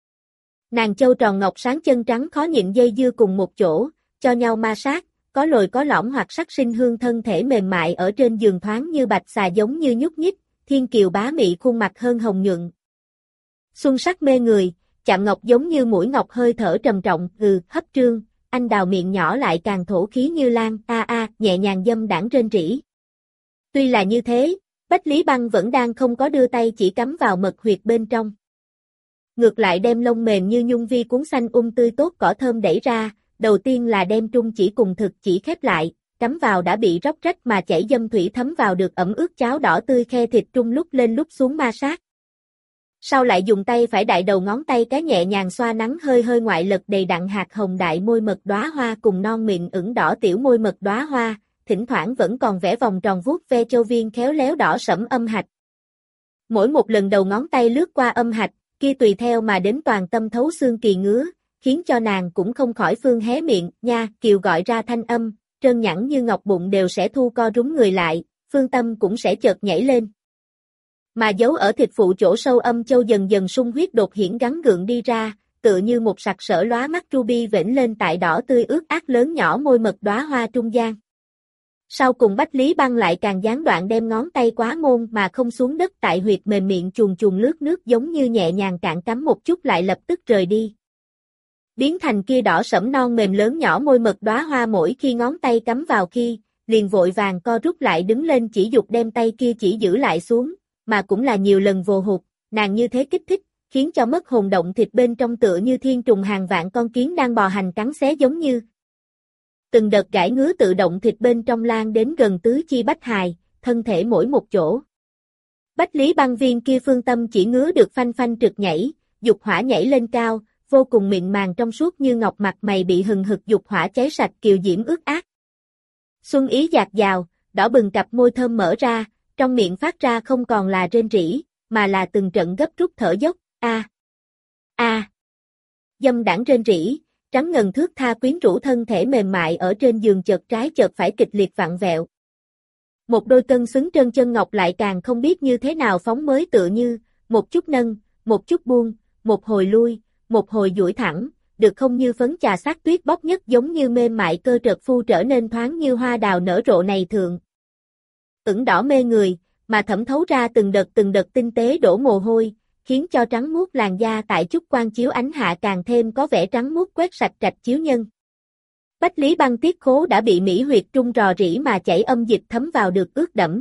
Nàng châu tròn ngọc sáng chân trắng khó nhịn dây dưa cùng một chỗ, cho nhau ma sát, có lồi có lõm hoặc sắc sinh hương thân thể mềm mại ở trên giường thoáng như bạch xà giống như nhúc nhích, thiên kiều bá mị khuôn mặt hơn hồng nhuận. Xuân sắc mê người, chạm ngọc giống như mũi ngọc hơi thở trầm trọng, ừ, hấp trương, anh đào miệng nhỏ lại càng thổ khí như lan, a a, nhẹ nhàng dâm đãng rên rỉ. Tuy là như thế, Bách Lý Băng vẫn đang không có đưa tay chỉ cắm vào mật huyệt bên trong. Ngược lại đem lông mềm như nhung vi cuốn xanh um tươi tốt cỏ thơm đẩy ra, đầu tiên là đem trung chỉ cùng thực chỉ khép lại, cắm vào đã bị róc rách mà chảy dâm thủy thấm vào được ẩm ướt cháo đỏ tươi khe thịt trung lúc lên lúc xuống ma sát. Sau lại dùng tay phải đại đầu ngón tay cái nhẹ nhàng xoa nắng hơi hơi ngoại lật đầy đặn hạt hồng đại môi mật đóa hoa cùng non mịn ửng đỏ tiểu môi mật đóa hoa, thỉnh thoảng vẫn còn vẽ vòng tròn vuốt ve châu viên khéo léo đỏ sẫm âm hạch. Mỗi một lần đầu ngón tay lướt qua âm hạch, kia tùy theo mà đến toàn tâm thấu xương kỳ ngứa, khiến cho nàng cũng không khỏi phương hé miệng, nha, kiều gọi ra thanh âm, trơn nhẵn như ngọc bụng đều sẽ thu co rúm người lại, phương tâm cũng sẽ chợt nhảy lên. Mà giấu ở thịt phụ chỗ sâu âm châu dần dần sung huyết đột hiển gắn gượng đi ra, tựa như một sặc sỡ lóa mắt ruby vểnh lên tại đỏ tươi ướt át lớn nhỏ môi mật đóa hoa trung gian. Sau cùng Bách Lý Băng lại càng gián đoạn đem ngón tay quá môn mà không xuống đất tại huyệt mềm miệng chuồn chuồn lướt nước giống như nhẹ nhàng cạn cắm một chút lại lập tức rời đi. Biến thành kia đỏ sẫm non mềm lớn nhỏ môi mật đóa hoa mỗi khi ngón tay cắm vào khi, liền vội vàng co rút lại đứng lên chỉ dục đem tay kia chỉ giữ lại xuống, mà cũng là nhiều lần vô hụt, nàng như thế kích thích, khiến cho mất hồn động thịt bên trong tựa như thiên trùng hàng vạn con kiến đang bò hành cắn xé giống như. Từng đợt gãi ngứa tự động thịt bên trong lan đến gần tứ chi bách hài, thân thể mỗi một chỗ. Bách Lý Băng viên kia phương tâm chỉ ngứa được phanh phanh trực nhảy, dục hỏa nhảy lên cao, vô cùng mịn màng trong suốt như ngọc, mặt mày bị hừng hực dục hỏa cháy sạch, kiều diễm ướt át. Xuân ý dạt dào, đỏ bừng cặp môi thơm mở ra, trong miệng phát ra không còn là rên rỉ, mà là từng trận gấp rút thở dốc, a a dâm đãng rên rỉ, trắng ngần thước tha quyến rũ thân thể mềm mại ở trên giường chợt trái chợt phải kịch liệt vặn vẹo. Một đôi cân xứng trơn chân ngọc lại càng không biết như thế nào phóng mới, tựa như, một chút nâng, một chút buông, một hồi lui, một hồi duỗi thẳng, được không như phấn trà sát tuyết bóc nhất, giống như mềm mại cơ trợt phu trở nên thoáng như hoa đào nở rộ này thượng. Ửng đỏ mê người, mà thẩm thấu ra từng đợt từng đợt tinh tế đổ mồ hôi, khiến cho trắng muốt làn da tại chút quang chiếu ánh hạ càng thêm có vẻ trắng muốt quét sạch trạch chiếu nhân. Bách Lý Băng tiết khố đã bị mỹ huyệt trung rò rỉ mà chảy âm dịch thấm vào được ướt đẫm.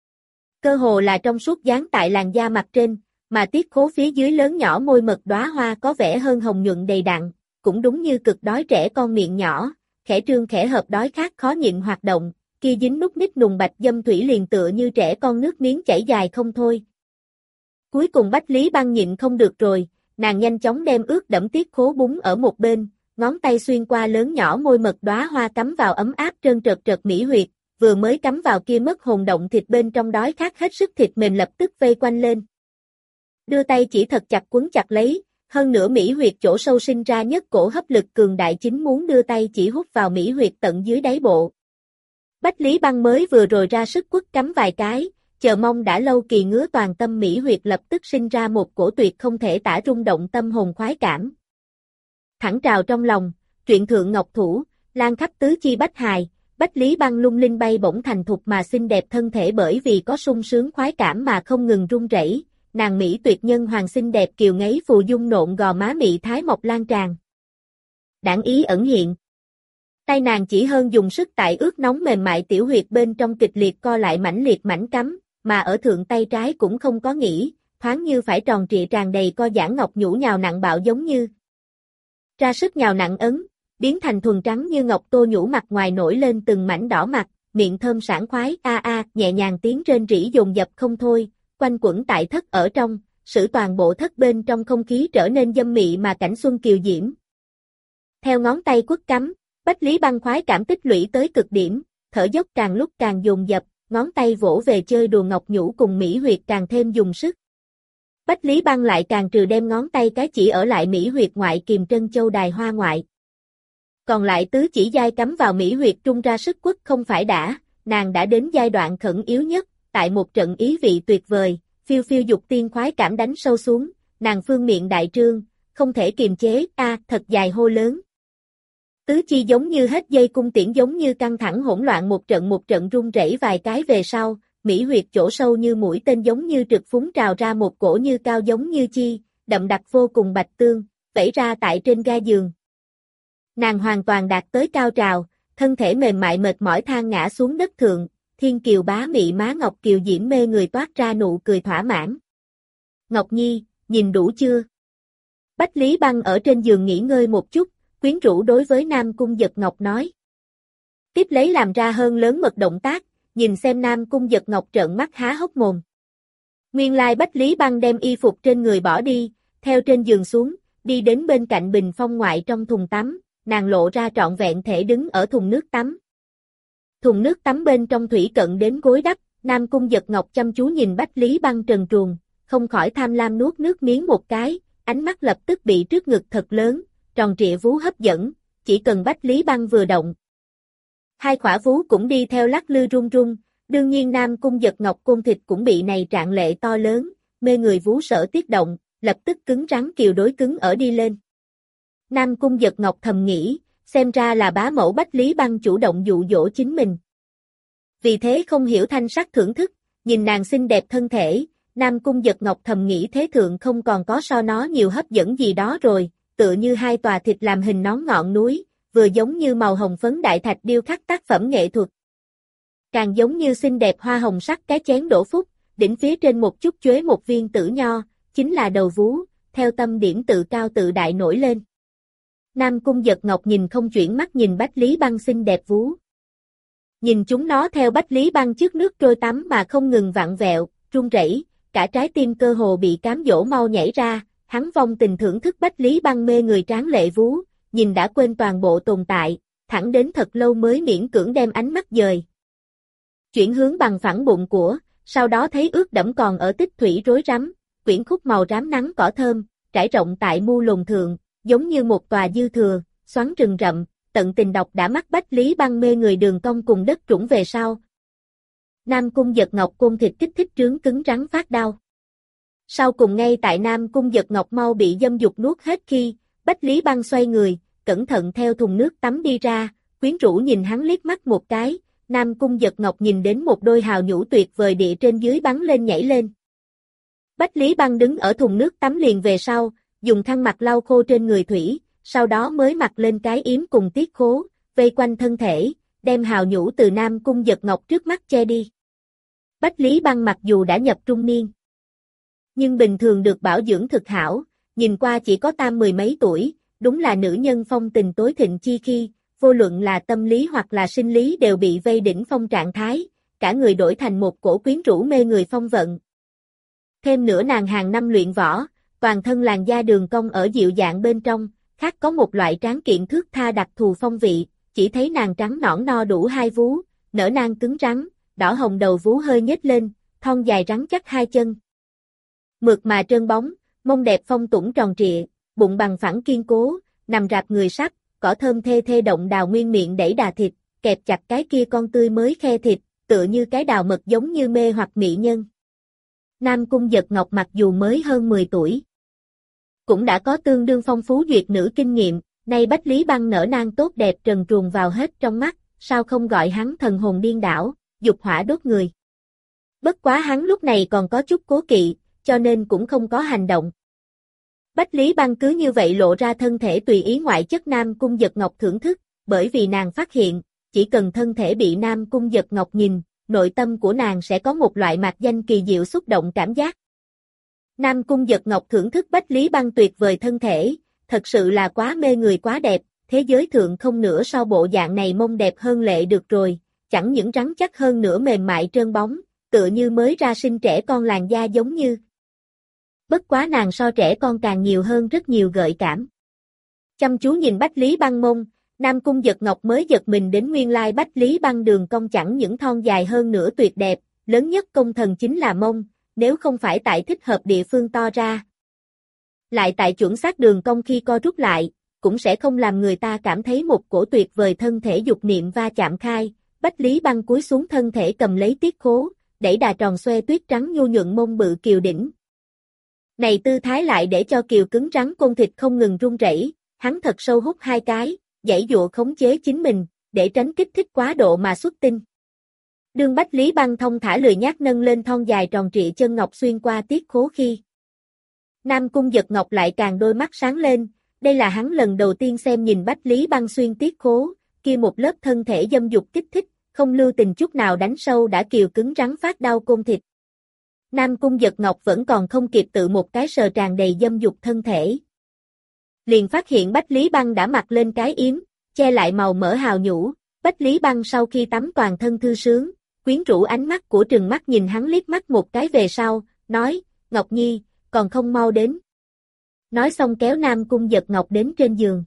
Cơ hồ là trong suốt dán tại làn da mặt trên, mà tiết khố phía dưới lớn nhỏ môi mật đóa hoa có vẻ hơn hồng nhuận đầy đặn, cũng đúng như cực đói trẻ con miệng nhỏ, khẽ trương khẽ hợp đói khát khó nhịn hoạt động, kia dính nút nít nùng bạch dâm thủy liền tựa như trẻ con nước miếng chảy dài không thôi. Cuối cùng Bách Lý Băng nhịn không được rồi, nàng nhanh chóng đem ướt đẫm tiết khố búng ở một bên, ngón tay xuyên qua lớn nhỏ môi mật đóa hoa cắm vào ấm áp trơn trượt trượt mỹ huyệt, vừa mới cắm vào kia mất hồn động thịt bên trong đói khát hết sức thịt mềm lập tức vây quanh lên. Đưa tay chỉ thật chặt quấn chặt lấy, hơn nữa mỹ huyệt chỗ sâu sinh ra nhất cổ hấp lực cường đại, chính muốn đưa tay chỉ hút vào mỹ huyệt tận dưới đáy bộ. Bách Lý Băng mới vừa rồi ra sức quất cắm vài cái, chờ mong đã lâu kỳ ngứa toàn tâm mỹ huyệt lập tức sinh ra một cổ tuyệt không thể tả rung động tâm hồn khoái cảm. Thẳng trào trong lòng, truyện thượng ngọc thủ, lan khắp tứ chi bách hài, Bách Lý Băng lung linh bay bổng thành thục mà xinh đẹp thân thể bởi vì có sung sướng khoái cảm mà không ngừng run rẩy, nàng mỹ tuyệt nhân hoàng xinh đẹp kiều ngấy phù dung nộn gò má mị thái mọc lan tràn. Đãng ý ẩn hiện. Tay nàng chỉ hơn dùng sức tại ướt nóng mềm mại tiểu huyệt bên trong kịch liệt co lại mãnh liệt mảnh cắm, mà ở thượng tay trái cũng không có nghĩ, thoáng như phải tròn trịa tràn đầy co giãn ngọc nhũ nhào nặng bạo giống như. Ra sức nhào nặng ấn, biến thành thuần trắng như ngọc tô nhũ, mặt ngoài nổi lên từng mảnh đỏ mặt, miệng thơm sảng khoái, a a, nhẹ nhàng tiếng rên rỉ dồn dập không thôi, quanh quẩn tại thất ở trong,使toàn bộ thất bên trong không khí trở nên dâm mị mà cảnh xuân kiều diễm. Theo ngón tay quất cắm, Bách Lý Băng khoái cảm tích lũy tới cực điểm, thở dốc càng lúc càng dồn dập, ngón tay vỗ về chơi đùa ngọc nhũ cùng mỹ huyệt càng thêm dùng sức. Bách Lý Băng lại càng trừ đem ngón tay cái chỉ ở lại mỹ huyệt ngoại kiềm trân châu đài hoa ngoại. Còn lại tứ chỉ dai cắm vào mỹ huyệt trung ra sức quất không phải đã, nàng đã đến giai đoạn khẩn yếu nhất, tại một trận ý vị tuyệt vời, phiêu phiêu dục tiên khoái cảm đánh sâu xuống, nàng phương miệng đại trương, không thể kiềm chế, a, thật dài hô lớn. Tứ chi giống như hết dây cung tiễn, giống như căng thẳng hỗn loạn một trận một trận rung rẩy vài cái về sau, mỹ huyệt chỗ sâu như mũi tên giống như trực phúng trào ra một cổ như cao giống như chi, đậm đặc vô cùng bạch tương, vẩy ra tại trên ga giường. Nàng hoàn toàn đạt tới cao trào, thân thể mềm mại mệt mỏi than ngã xuống đất thượng, thiên kiều bá mị má ngọc kiều diễm mê người toát ra nụ cười thỏa mãn. Ngọc Nhi, nhìn đủ chưa? Bách Lý Băng ở trên giường nghỉ ngơi một chút, quyến rũ đối với Nam Cung Giật Ngọc nói. Tiếp lấy làm ra hơn lớn mật động tác, nhìn xem Nam Cung Giật Ngọc trợn mắt há hốc mồm. Nguyên lai Bách Lý Băng đem y phục trên người bỏ đi, theo trên giường xuống, đi đến bên cạnh bình phong ngoại trong thùng tắm, nàng lộ ra trọn vẹn thể đứng ở thùng nước tắm. Thùng nước tắm bên trong thủy cận đến gối đắp, Nam Cung Giật Ngọc chăm chú nhìn Bách Lý Băng trần truồng, không khỏi tham lam nuốt nước miếng một cái, ánh mắt lập tức bị trước ngực thật lớn, tròn trịa vú hấp dẫn, chỉ cần Bách Lý Băng vừa động. Hai khỏa vú cũng đi theo lắc lư run run, đương nhiên Nam Cung Giật Ngọc côn thịt cũng bị này trạng lệ to lớn, mê người vú sở tiết động, lập tức cứng rắn kiều đối cứng ở đi lên. Nam Cung Giật Ngọc thầm nghĩ, xem ra là bá mẫu Bách Lý Băng chủ động dụ dỗ chính mình. Vì thế không hiểu thanh sắc thưởng thức, nhìn nàng xinh đẹp thân thể, Nam Cung Giật Ngọc thầm nghĩ thế thượng không còn có so nó nhiều hấp dẫn gì đó rồi, tựa như hai tòa thịt làm hình nón ngọn núi, vừa giống như màu hồng phấn đại thạch điêu khắc tác phẩm nghệ thuật. Càng giống như xinh đẹp hoa hồng sắc cái chén đổ phúc, đỉnh phía trên một chút chuế một viên tử nho, chính là đầu vú, theo tâm điểm tự cao tự đại nổi lên. Nam Cung Giật Ngọc nhìn không chuyển mắt nhìn Bách Lý Băng xinh đẹp vú. Nhìn chúng nó theo Bách Lý Băng trước nước trôi tắm mà không ngừng vặn vẹo, run rẩy, cả trái tim cơ hồ bị cám dỗ mau nhảy ra, hắn vong tình thưởng thức Bách Lý Băng mê người tráng lệ vú, nhìn đã quên toàn bộ tồn tại, thẳng đến thật lâu mới miễn cưỡng đem ánh mắt dời. Chuyển hướng bằng phẳng bụng của, sau đó thấy ướt đẫm còn ở tích thủy rối rắm, quyển khúc màu rám nắng cỏ thơm, trải rộng tại mu lồn thượng, giống như một tòa dư thừa, xoắn rừng rậm, tận tình đọc đã mắt Bách Lý Băng mê người đường cong cùng đất trũng về sau. Nam Cung Giật Ngọc côn thịt kích thích trướng cứng rắn phát đau. Sau cùng ngay tại Nam Cung Giật Ngọc mau bị dâm dục nuốt hết khi, Bách Lý Băng xoay người, cẩn thận theo thùng nước tắm đi ra, quyến rũ nhìn hắn liếc mắt một cái, Nam Cung Giật Ngọc nhìn đến một đôi hào nhũ tuyệt vời địa trên dưới bắn lên nhảy lên. Bách Lý Băng đứng ở thùng nước tắm liền về sau, dùng khăn mặt lau khô trên người thủy, sau đó mới mặc lên cái yếm cùng tiết khố, vây quanh thân thể, đem hào nhũ từ Nam Cung Giật Ngọc trước mắt che đi. Bách Lý Băng mặc dù đã nhập trung niên, nhưng bình thường được bảo dưỡng thực hảo, nhìn qua chỉ có tam mười mấy tuổi, đúng là nữ nhân phong tình tối thịnh chi khi, vô luận là tâm lý hoặc là sinh lý đều bị vây đỉnh phong trạng thái, cả người đổi thành một cổ quyến rũ mê người phong vận. Thêm nữa nàng hàng năm luyện võ, toàn thân làn da đường cong ở dịu dạng bên trong, khác có một loại tráng kiện thước tha đặc thù phong vị, chỉ thấy nàng trắng nõn no đủ hai vú, nở nang cứng rắn, đỏ hồng đầu vú hơi nhếch lên, thon dài rắn chắc hai chân. Mượt mà trơn bóng, mông đẹp phong tủng tròn trịa, bụng bằng phẳng kiên cố, nằm rạp người sắc, cỏ thơm thê thê động đào nguyên miệng đẩy đà thịt, kẹp chặt cái kia con tươi mới khe thịt, tựa như cái đào mật giống như mê hoặc mỹ nhân. Nam Cung Giật Ngọc mặc dù mới hơn mười tuổi, cũng đã có tương đương phong phú duyệt nữ kinh nghiệm, nay Bách Lý Băng nở nang tốt đẹp trần truồng vào hết trong mắt, sao không gọi hắn thần hồn điên đảo, dục hỏa đốt người. Bất quá hắn lúc này còn có chút cố kỵ, cho nên cũng không có hành động. Bách Lý Băng cứ như vậy lộ ra thân thể tùy ý ngoại chất Nam Cung Giật Ngọc thưởng thức, bởi vì nàng phát hiện, chỉ cần thân thể bị Nam Cung Giật Ngọc nhìn, nội tâm của nàng sẽ có một loại mạc danh kỳ diệu xúc động cảm giác. Nam Cung Giật Ngọc thưởng thức Bách Lý Băng tuyệt vời thân thể, thật sự là quá mê người quá đẹp, thế giới thượng không nửa so bộ dạng này mông đẹp hơn lệ được rồi, chẳng những rắn chắc hơn nữa mềm mại trơn bóng, tựa như mới ra sinh trẻ con làn da giống như. Bất quá nàng so trẻ con càng nhiều hơn rất nhiều gợi cảm. Chăm chú nhìn Bách Lý Băng mông, Nam Cung Giật Ngọc mới giật mình đến nguyên lai Bách Lý Băng đường cong chẳng những thon dài hơn nữa tuyệt đẹp, lớn nhất công thần chính là mông, nếu không phải tại thích hợp địa phương to ra. Lại tại chuẩn xác đường cong khi co rút lại, cũng sẽ không làm người ta cảm thấy một cổ tuyệt vời thân thể dục niệm va chạm khai, Bách Lý Băng cúi xuống thân thể cầm lấy tiết khố, đẩy đà tròn xoe tuyết trắng nhu nhuận mông bự kiều đỉnh. Này tư thái lại để cho kiều cứng rắn côn thịt không ngừng run rẩy, hắn thật sâu hút hai cái, giãy dụa khống chế chính mình, để tránh kích thích quá độ mà xuất tinh. Đương Bách Lý Băng thông thả lười nhác nâng lên thon dài tròn trịa chân ngọc xuyên qua tiết khố khi. Nam Cung Giật Ngọc lại càng đôi mắt sáng lên, đây là hắn lần đầu tiên xem nhìn Bách Lý Băng xuyên tiết khố, kia một lớp thân thể dâm dục kích thích, không lưu tình chút nào đánh sâu đã kiều cứng rắn phát đau côn thịt. Nam Cung Giật Ngọc vẫn còn không kịp tự một cái sờ tràn đầy dâm dục thân thể. Liền phát hiện Bách Lý Băng đã mặc lên cái yếm, che lại màu mỡ hào nhũ, Bách Lý Băng sau khi tắm toàn thân thư sướng, quyến rũ ánh mắt của trừng mắt nhìn hắn liếc mắt một cái về sau, nói, Ngọc Nhi, còn không mau đến. Nói xong kéo Nam Cung Giật Ngọc đến trên giường.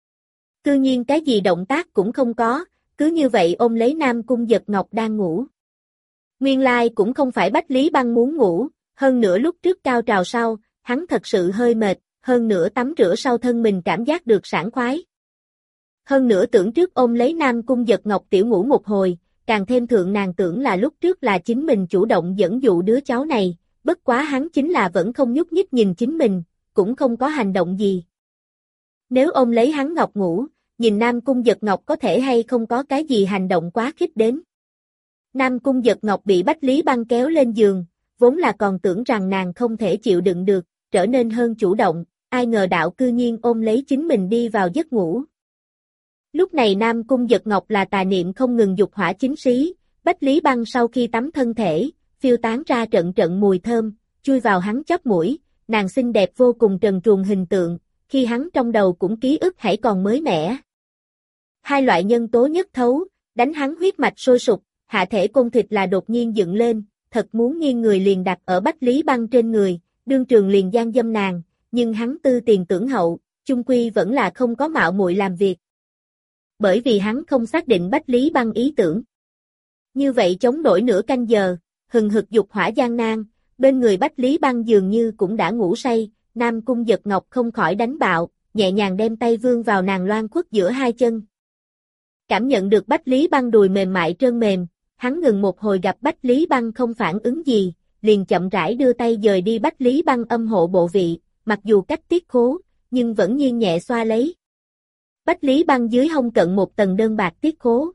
Cư nhiên cái gì động tác cũng không có, cứ như vậy ôm lấy Nam Cung Giật Ngọc đang ngủ. Nguyên lai cũng không phải Bách Lý Băng muốn ngủ, hơn nữa lúc trước cao trào sau, hắn thật sự hơi mệt, hơn nữa tắm rửa sau thân mình cảm giác được sảng khoái. Hơn nữa tưởng trước ôm lấy Nam Cung Giật Ngọc tiểu ngủ một hồi, càng thêm thượng nàng tưởng là lúc trước là chính mình chủ động dẫn dụ đứa cháu này, bất quá hắn chính là vẫn không nhúc nhích nhìn chính mình, cũng không có hành động gì. Nếu ôm lấy hắn Ngọc ngủ, nhìn Nam Cung Giật Ngọc có thể hay không có cái gì hành động quá khích đến. Nam Cung Giật Ngọc bị Bách Lý Băng kéo lên giường, vốn là còn tưởng rằng nàng không thể chịu đựng được, trở nên hơn chủ động, ai ngờ đạo cư nhiên ôm lấy chính mình đi vào giấc ngủ. Lúc này Nam Cung Giật Ngọc là tà niệm không ngừng dục hỏa chính xí, Bách Lý Băng sau khi tắm thân thể, phiêu tán ra trận trận mùi thơm, chui vào hắn chóp mũi, nàng xinh đẹp vô cùng trần truồng hình tượng, khi hắn trong đầu cũng ký ức hãy còn mới mẻ. Hai loại nhân tố nhất thấu, đánh hắn huyết mạch sôi sục, hạ thể côn thịt là đột nhiên dựng lên, thật muốn nghiêng người liền đặt ở Bách Lý Băng trên người, đương trường liền gian dâm nàng, nhưng hắn tư tiền tưởng hậu, chung quy vẫn là không có mạo muội làm việc. Bởi vì hắn không xác định Bách Lý Băng ý tưởng. Như vậy chống nổi nửa canh giờ, hừng hực dục hỏa gian nan, bên người Bách Lý Băng dường như cũng đã ngủ say, Nam Cung Giật Ngọc không khỏi đánh bạo, nhẹ nhàng đem tay vươn vào nàng loan khuất giữa hai chân. Cảm nhận được Bách Lý Băng đùi mềm mại trơn mềm, hắn ngừng một hồi gặp Bách Lý Băng không phản ứng gì, liền chậm rãi đưa tay dời đi Bách Lý Băng âm hộ bộ vị, mặc dù cách tiết khố, nhưng vẫn nhiên nhẹ xoa lấy. Bách Lý Băng dưới hông cận một tầng đơn bạc tiết khố.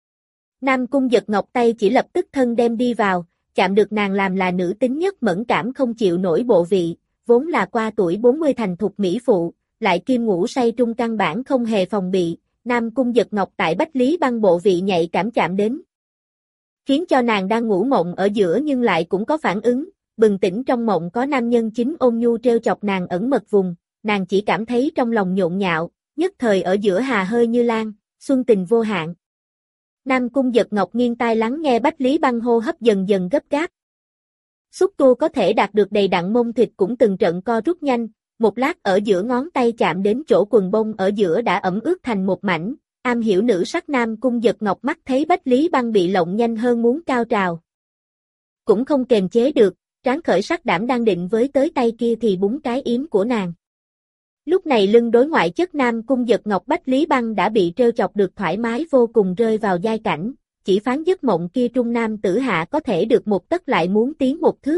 Nam Cung Giật Ngọc tay chỉ lập tức thân đem đi vào, chạm được nàng làm là nữ tính nhất mẫn cảm không chịu nổi bộ vị, vốn là qua tuổi bốn mươi thành thục mỹ phụ, lại kim ngủ say trung căn bản không hề phòng bị, Nam Cung Giật Ngọc tại Bách Lý Băng bộ vị nhạy cảm chạm đến. Khiến cho nàng đang ngủ mộng ở giữa nhưng lại cũng có phản ứng, bừng tỉnh trong mộng có nam nhân chính ôn nhu treo chọc nàng ẩn mật vùng, nàng chỉ cảm thấy trong lòng nhộn nhạo, nhất thời ở giữa hà hơi như lan, xuân tình vô hạn. Nam Cung Giật Ngọc nghiêng tai lắng nghe Bách Lý Băng hô hấp dần dần gấp gáp. Xúc tua có thể đạt được đầy đặn mông thịt cũng từng trận co rút nhanh, một lát ở giữa ngón tay chạm đến chỗ quần bông ở giữa đã ẩm ướt thành một mảnh, am hiểu nữ sắc Nam Cung Giật Ngọc mắt thấy Bách Lý Băng bị lộng nhanh hơn muốn cao trào. Cũng không kềm chế được, tráng khởi sắc đảm đang định với tới tay kia thì búng cái yếm của nàng. Lúc này lưng đối ngoại chất Nam Cung Giật Ngọc Bách Lý Băng đã bị trêu chọc được thoải mái vô cùng rơi vào giai cảnh, chỉ phán giấc mộng kia trung nam tử hạ có thể được một tấc lại muốn tiến một thước.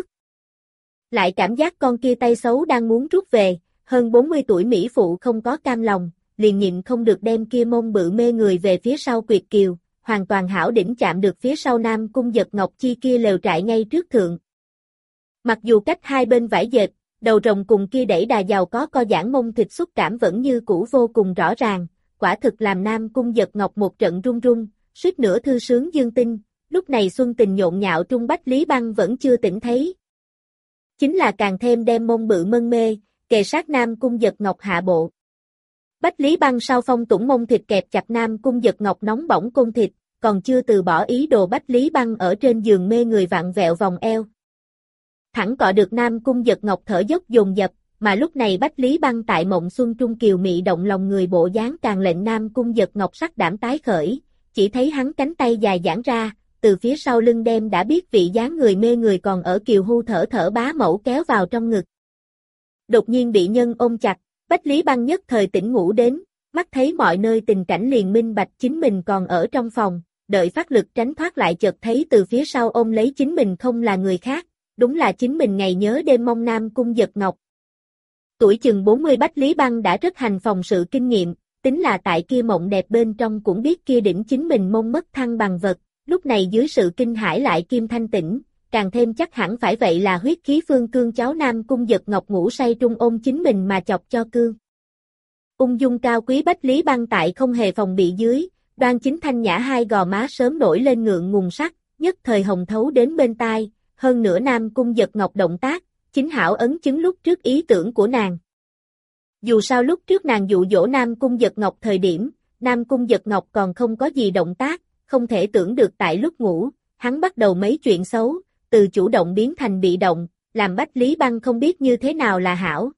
Lại cảm giác con kia tay xấu đang muốn rút về, hơn bốn mươi tuổi mỹ phụ không có cam lòng, liền nhịn không được đem kia mông bự mê người về phía sau quyệt kiều, hoàn toàn hảo đỉnh chạm được phía sau Nam Cung Giật Ngọc chi kia lều trại ngay trước thượng. Mặc dù cách hai bên vải dệt, đầu rồng cùng kia đẩy đà giàu có co giãn mông thịt xúc cảm vẫn như cũ vô cùng rõ ràng, quả thực làm Nam Cung Giật Ngọc một trận run run, suýt nữa thư sướng dương tinh, lúc này xuân tình nhộn nhạo trung Bách Lý Băng vẫn chưa tỉnh thấy. Chính là càng thêm đem mông bự mân mê, kề sát Nam Cung Giật Ngọc hạ bộ. Bách Lý Băng sau phong tủng mông thịt kẹp chặt Nam Cung Giật Ngọc nóng bỏng côn thịt, còn chưa từ bỏ ý đồ Bách Lý Băng ở trên giường mê người vặn vẹo vòng eo. Thẳng cọ được Nam Cung Giật Ngọc thở dốc dồn dập, mà lúc này Bách Lý Băng tại mộng xuân trung kiều mị động lòng người bộ dáng càng lệnh Nam Cung Giật Ngọc sắc đảm tái khởi, chỉ thấy hắn cánh tay dài giãn ra, từ phía sau lưng đem đã biết vị dáng người mê người còn ở kiều hu thở thở bá mẫu kéo vào trong ngực. Đột nhiên bị nhân ôm chặt, Bách Lý Băng nhất thời tỉnh ngủ đến, mắt thấy mọi nơi tình cảnh liền minh bạch chính mình còn ở trong phòng, đợi phát lực tránh thoát lại chợt thấy từ phía sau ôm lấy chính mình không là người khác, đúng là chính mình ngày nhớ đêm mong Nam Cung Giật Ngọc. Tuổi chừng bốn mươi Bách Lý Băng đã rất hành phòng sự kinh nghiệm, tính là tại kia mộng đẹp bên trong cũng biết kia đỉnh chính mình mông mất thăng bằng vật, lúc này dưới sự kinh hãi lại kim thanh tỉnh, càng thêm chắc hẳn phải vậy là huyết khí phương cương cháu Nam Cung Giật Ngọc ngủ say trung ôm chính mình mà chọc cho cương. Ung dung cao quý Bách Lý Băng tại không hề phòng bị dưới, đoan chính thanh nhã hai gò má sớm nổi lên ngượng ngùng sắc, nhất thời hồng thấu đến bên tai, hơn nữa Nam Cung Giật Ngọc động tác, chính hảo ấn chứng lúc trước ý tưởng của nàng. Dù sao lúc trước nàng dụ dỗ Nam Cung Giật Ngọc thời điểm, Nam Cung Giật Ngọc còn không có gì động tác, không thể tưởng được tại lúc ngủ, hắn bắt đầu mấy chuyện xấu, từ chủ động biến thành bị động, làm Bách Lý Băng không biết như thế nào là hảo.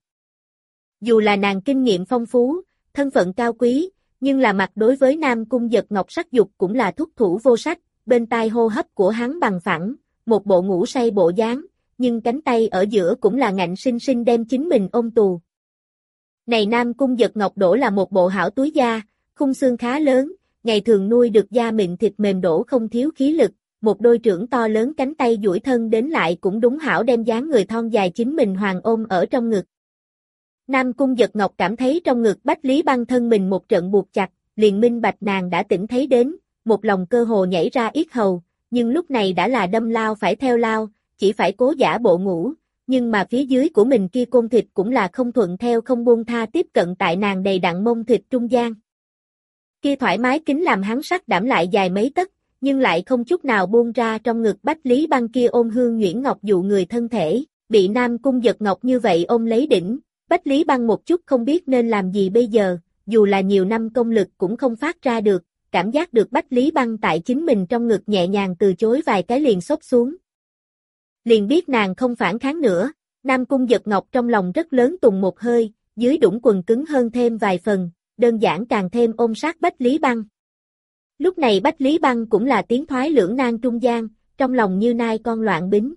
Dù là nàng kinh nghiệm phong phú, thân phận cao quý, nhưng là mặt đối với Nam Cung Giật Ngọc sắc dục cũng là thúc thủ vô sách, bên tai hô hấp của hắn bằng phẳng, một bộ ngủ say bộ dáng, nhưng cánh tay ở giữa cũng là ngạnh sinh sinh đem chính mình ôm tù. Này Nam Cung Giật Ngọc đổ là một bộ hảo túi da, khung xương khá lớn, ngày thường nuôi được da mịn thịt mềm đổ không thiếu khí lực, một đôi trưởng to lớn cánh tay duỗi thân đến lại cũng đúng hảo đem dáng người thon dài chính mình hoàng ôm ở trong ngực. Nam Cung Giật Ngọc cảm thấy trong ngực Bách Lý Băng thân mình một trận buộc chặt, liền minh bạch nàng đã tỉnh thấy đến, một lòng cơ hồ nhảy ra yết hầu, nhưng lúc này đã là đâm lao phải theo lao, chỉ phải cố giả bộ ngủ, nhưng mà phía dưới của mình kia côn thịt cũng là không thuận theo không buông tha tiếp cận tại nàng đầy đặn mông thịt trung gian. Kia thoải mái kính làm hắn sắc đảm lại dài mấy tấc, nhưng lại không chút nào buông ra trong ngực Bách Lý Băng kia ôm hương nhuyễn ngọc dụ người thân thể, bị Nam Cung Giật Ngọc như vậy ôm lấy đỉnh, Bách Lý Băng một chút không biết nên làm gì bây giờ, dù là nhiều năm công lực cũng không phát ra được, cảm giác được Bách Lý Băng tại chính mình trong ngực nhẹ nhàng từ chối vài cái liền xốc xuống. Liền biết nàng không phản kháng nữa, Nam Cung Giật Ngọc trong lòng rất lớn tùng một hơi, dưới đũng quần cứng hơn thêm vài phần, đơn giản càng thêm ôm sát Bách Lý Băng. Lúc này Bách Lý Băng cũng là tiếng thoái lưỡng nan trung gian, trong lòng như nai con loạn bính.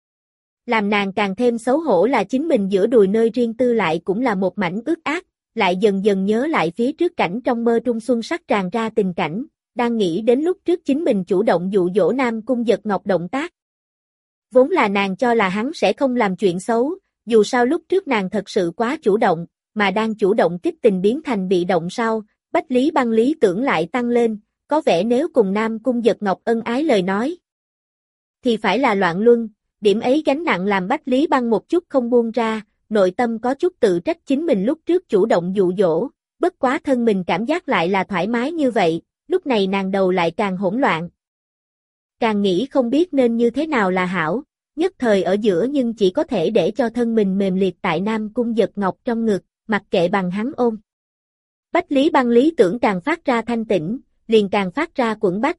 Làm nàng càng thêm xấu hổ là chính mình giữa đùi nơi riêng tư lại cũng là một mảnh ướt át, lại dần dần nhớ lại phía trước cảnh trong mơ trung xuân sắc tràn ra tình cảnh, đang nghĩ đến lúc trước chính mình chủ động dụ dỗ Nam Cung Giật Ngọc động tác. Vốn là nàng cho là hắn sẽ không làm chuyện xấu, dù sao lúc trước nàng thật sự quá chủ động, mà đang chủ động kích tình biến thành bị động sau, Bách Lý Băng lý tưởng lại tăng lên, có vẻ nếu cùng Nam Cung Giật Ngọc ân ái lời nói, thì phải là loạn luân, điểm ấy gánh nặng làm Bách Lý Băng một chút không buông ra, nội tâm có chút tự trách chính mình lúc trước chủ động dụ dỗ, bất quá thân mình cảm giác lại là thoải mái như vậy, lúc này nàng đầu lại càng hỗn loạn. Càng nghĩ không biết nên như thế nào là hảo, nhất thời ở giữa nhưng chỉ có thể để cho thân mình mềm liệt tại Nam Cung Giật Ngọc trong ngực, mặc kệ bằng hắn ôm. Bách Lý Băng lý tưởng càng phát ra thanh tĩnh, liền càng phát ra quẫn bách.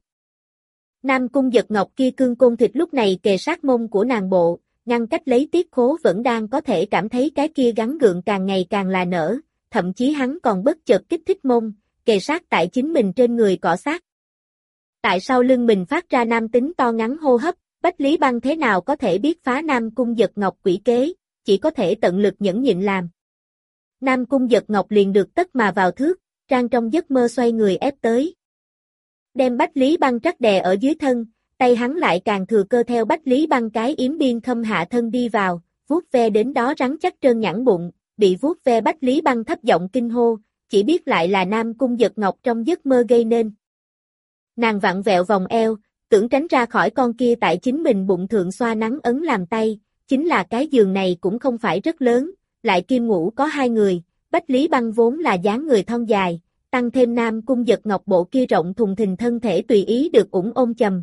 Nam Cung Giật Ngọc kia cương côn thịt lúc này kề sát mông của nàng bộ, ngăn cách lấy tiết khố vẫn đang có thể cảm thấy cái kia gắn gượng càng ngày càng là nở, thậm chí hắn còn bất chợt kích thích mông, kề sát tại chính mình trên người cọ sát. Tại sao lưng mình phát ra nam tính to ngắn hô hấp, Bách Lý Băng thế nào có thể biết phá Nam Cung Giật Ngọc quỷ kế, chỉ có thể tận lực nhẫn nhịn làm. Nam Cung Giật Ngọc liền được tất mà vào thước, trang trong giấc mơ xoay người ép tới. Đem Bách Lý Băng trắc đè ở dưới thân, tay hắn lại càng thừa cơ theo Bách Lý Băng cái yếm biên khâm hạ thân đi vào, vuốt ve đến đó rắn chắc trơn nhẵn bụng, bị vuốt ve Bách Lý Băng thấp giọng kinh hô, chỉ biết lại là Nam Cung Giật Ngọc trong giấc mơ gây nên. Nàng vặn vẹo vòng eo, tưởng tránh ra khỏi con kia tại chính mình bụng thượng xoa nắng ấn làm tay, chính là cái giường này cũng không phải rất lớn, lại kim ngủ có hai người, Bách Lý Băng vốn là dáng người thon dài, tăng thêm Nam Cung Giật Ngọc bộ kia rộng thùng thình thân thể tùy ý được ủng ôm chầm.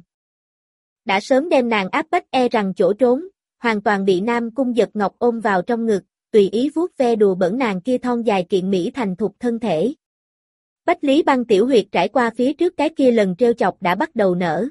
Đã sớm đem nàng áp bách e rằng chỗ trốn, hoàn toàn bị Nam Cung Giật Ngọc ôm vào trong ngực, tùy ý vuốt ve đùa bẩn nàng kia thon dài kiện mỹ thành thục thân thể. Bách Lý Băng tiểu huyệt trải qua phía trước cái kia lần trêu chọc đã bắt đầu nở.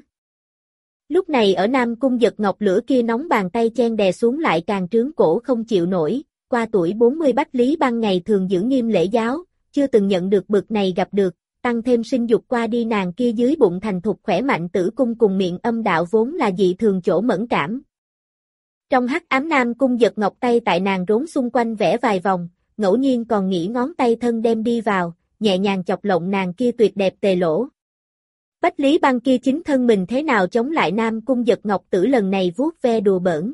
Lúc này ở Nam Cung Giật Ngọc lửa kia nóng bàn tay chen đè xuống lại càng trướng cổ không chịu nổi, qua tuổi bốn mươi Bách Lý Băng ngày thường giữ nghiêm lễ giáo, chưa từng nhận được bực này gặp được, tăng thêm sinh dục qua đi nàng kia dưới bụng thành thục khỏe mạnh tử cung cùng miệng âm đạo vốn là dị thường chỗ mẫn cảm. Trong hắc ám Nam Cung Giật Ngọc tay tại nàng rốn xung quanh vẽ vài vòng, ngẫu nhiên còn nghĩ ngón tay thân đem đi vào, nhẹ nhàng chọc lộng nàng kia tuyệt đẹp tề lỗ. Bách Lý Băng kia chính thân mình thế nào chống lại Nam Cung Giật Ngọc tử lần này vuốt ve đùa bỡn.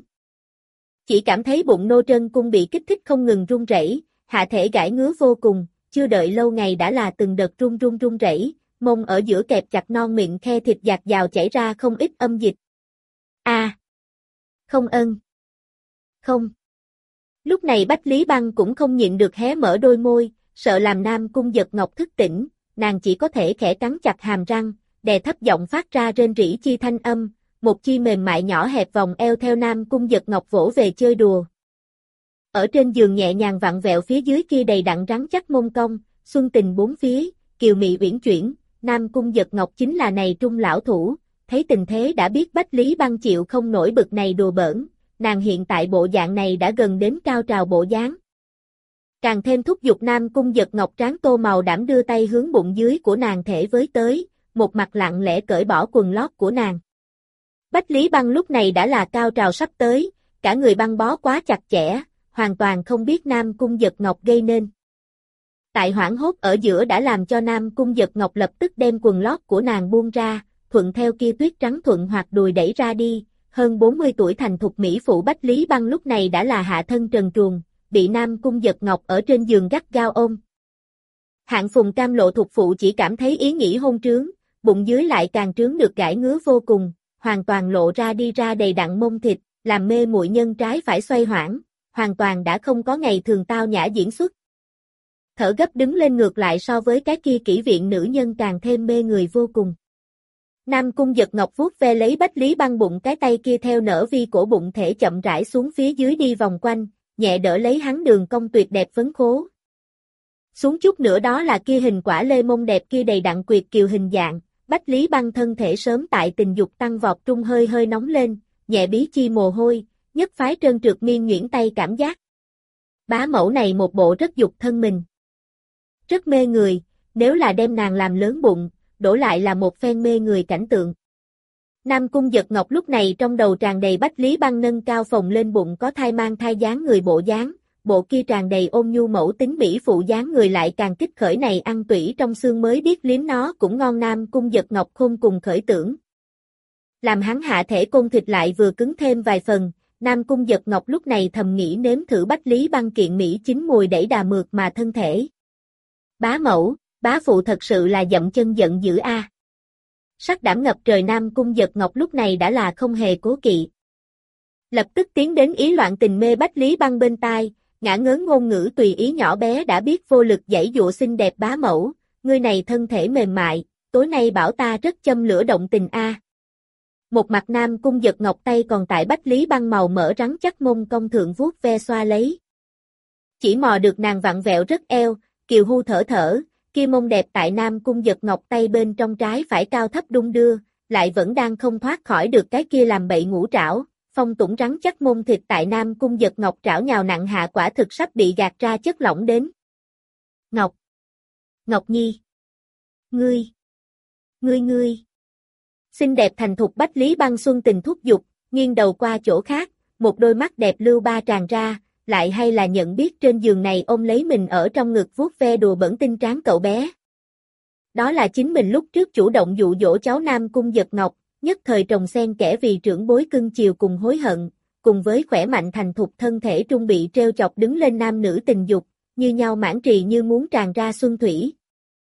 Chỉ cảm thấy bụng nô trân cung bị kích thích không ngừng run rẩy, hạ thể gãi ngứa vô cùng, chưa đợi lâu ngày đã là từng đợt run run run rẩy, mông ở giữa kẹp chặt non miệng khe thịt dạt dào chảy ra không ít âm dịch. A, à, không ân. Không. Lúc này Bách Lý Băng cũng không nhịn được hé mở đôi môi, sợ làm Nam Cung Giật Ngọc thức tỉnh, nàng chỉ có thể khẽ cắn chặt hàm răng, đè thấp giọng phát ra rên rỉ chi thanh âm, một chi mềm mại nhỏ hẹp vòng eo theo Nam Cung Giật Ngọc vỗ về chơi đùa. Ở trên giường nhẹ nhàng vặn vẹo phía dưới kia đầy đặn rắn chắc mông cong, xuân tình bốn phía, kiều mị uyển chuyển, Nam Cung Giật Ngọc chính là này trung lão thủ, thấy tình thế đã biết Bách Lý Băng chịu không nổi bực này đùa bỡn, nàng hiện tại bộ dạng này đã gần đến cao trào bộ dáng. Càng thêm thúc giục Nam Cung Giật Ngọc tráng tô màu đảm đưa tay hướng bụng dưới của nàng thể với tới, một mặt lặng lẽ cởi bỏ quần lót của nàng. Bách Lý Băng lúc này đã là cao trào sắp tới, cả người băng bó quá chặt chẽ, hoàn toàn không biết Nam Cung Giật Ngọc gây nên. Tại hoảng hốt ở giữa đã làm cho Nam Cung Giật Ngọc lập tức đem quần lót của nàng buông ra, thuận theo kia tuyết trắng thuận hoặc đùi đẩy ra đi, hơn bốn mươi tuổi thành thục mỹ phụ Bách Lý Băng lúc này đã là hạ thân trần truồng, bị Nam Cung Giật Ngọc ở trên giường gắt gao ôm. Hạng Phùng Cam lộ thuộc phụ chỉ cảm thấy ý nghĩ hôn trướng, bụng dưới lại càng trướng được gãi ngứa vô cùng, hoàn toàn lộ ra đi ra đầy đặn mông thịt, làm mê muội nhân trái phải xoay hoảng, hoàn toàn đã không có ngày thường tao nhã diễn xuất. Thở gấp đứng lên ngược lại so với cái kia kỹ viện nữ nhân càng thêm mê người vô cùng. Nam Cung Giật Ngọc vuốt ve lấy Bách Lý Băng bụng cái tay kia theo nở vi cổ bụng thể chậm rãi xuống phía dưới đi vòng quanh, nhẹ đỡ lấy hắn đường cong tuyệt đẹp phấn khố. Xuống chút nữa đó là kia hình quả lê mông đẹp kia đầy đặn quyệt kiều hình dạng, Bách Lý Băng thân thể sớm tại tình dục tăng vọt trung hơi hơi nóng lên, nhẹ bí chi mồ hôi, nhất phái trơn trượt miên nhuyễn tay cảm giác. Bá mẫu này một bộ rất dục thân mình. Rất mê người, nếu là đem nàng làm lớn bụng, đổ lại là một phen mê người cảnh tượng. Nam Cung Giật Ngọc lúc này trong đầu tràn đầy Bách Lý Băng nâng cao phồng lên bụng có thai mang thai dáng người bộ dáng, bộ kia tràn đầy ôn nhu mẫu tính mỹ phụ dáng người lại càng kích khởi này ăn tủy trong xương mới biết liếm nó cũng ngon. Nam Cung Giật Ngọc khôn cùng khởi tưởng. Làm hắn hạ thể côn thịt lại vừa cứng thêm vài phần, Nam Cung Giật Ngọc lúc này thầm nghĩ nếm thử Bách Lý Băng kiện mỹ chính mùi đẩy đà mượt mà thân thể. Bá mẫu, bá phụ thật sự là dậm chân giận dữ a. Sắc đảm ngập trời Nam Cung Giật Ngọc lúc này đã là không hề cố kỵ. Lập tức tiến đến ý loạn tình mê Bách Lý Băng bên tai, ngả ngớn ngôn ngữ tùy ý nhỏ bé đã biết vô lực giãy dụa xinh đẹp bá mẫu, ngươi này thân thể mềm mại, tối nay bảo ta rất châm lửa động tình a. Một mặt Nam Cung Giật Ngọc tay còn tại Bách Lý Băng màu mỡ rắn chắc mông công thượng vuốt ve xoa lấy. Chỉ mò được nàng vặn vẹo rất eo, kiều hu thở thở, kia mông đẹp tại Nam Cung Giật Ngọc tay bên trong trái phải cao thấp đung đưa, lại vẫn đang không thoát khỏi được cái kia làm bậy ngũ trảo, phong tủng rắn chắc mông thịt tại Nam Cung Giật Ngọc trảo nhào nặng hạ quả thực sắp bị gạt ra chất lỏng đến. Ngọc! Ngọc Nhi! Ngươi! Ngươi ngươi! Xinh đẹp thành thục Bách Lý Băng xuân tình thúc giục, nghiêng đầu qua chỗ khác, một đôi mắt đẹp lưu ba tràn ra, lại hay là nhận biết trên giường này ôm lấy mình ở trong ngực vuốt ve đùa bẩn tinh tráng cậu bé. Đó là chính mình lúc trước chủ động dụ dỗ cháu Nam Cung Giật Ngọc, nhất thời trồng xen kẽ vì trưởng bối cưng chiều cùng hối hận, cùng với khỏe mạnh thành thục thân thể trung bị treo chọc đứng lên nam nữ tình dục, như nhau mãn trì như muốn tràn ra xuân thủy.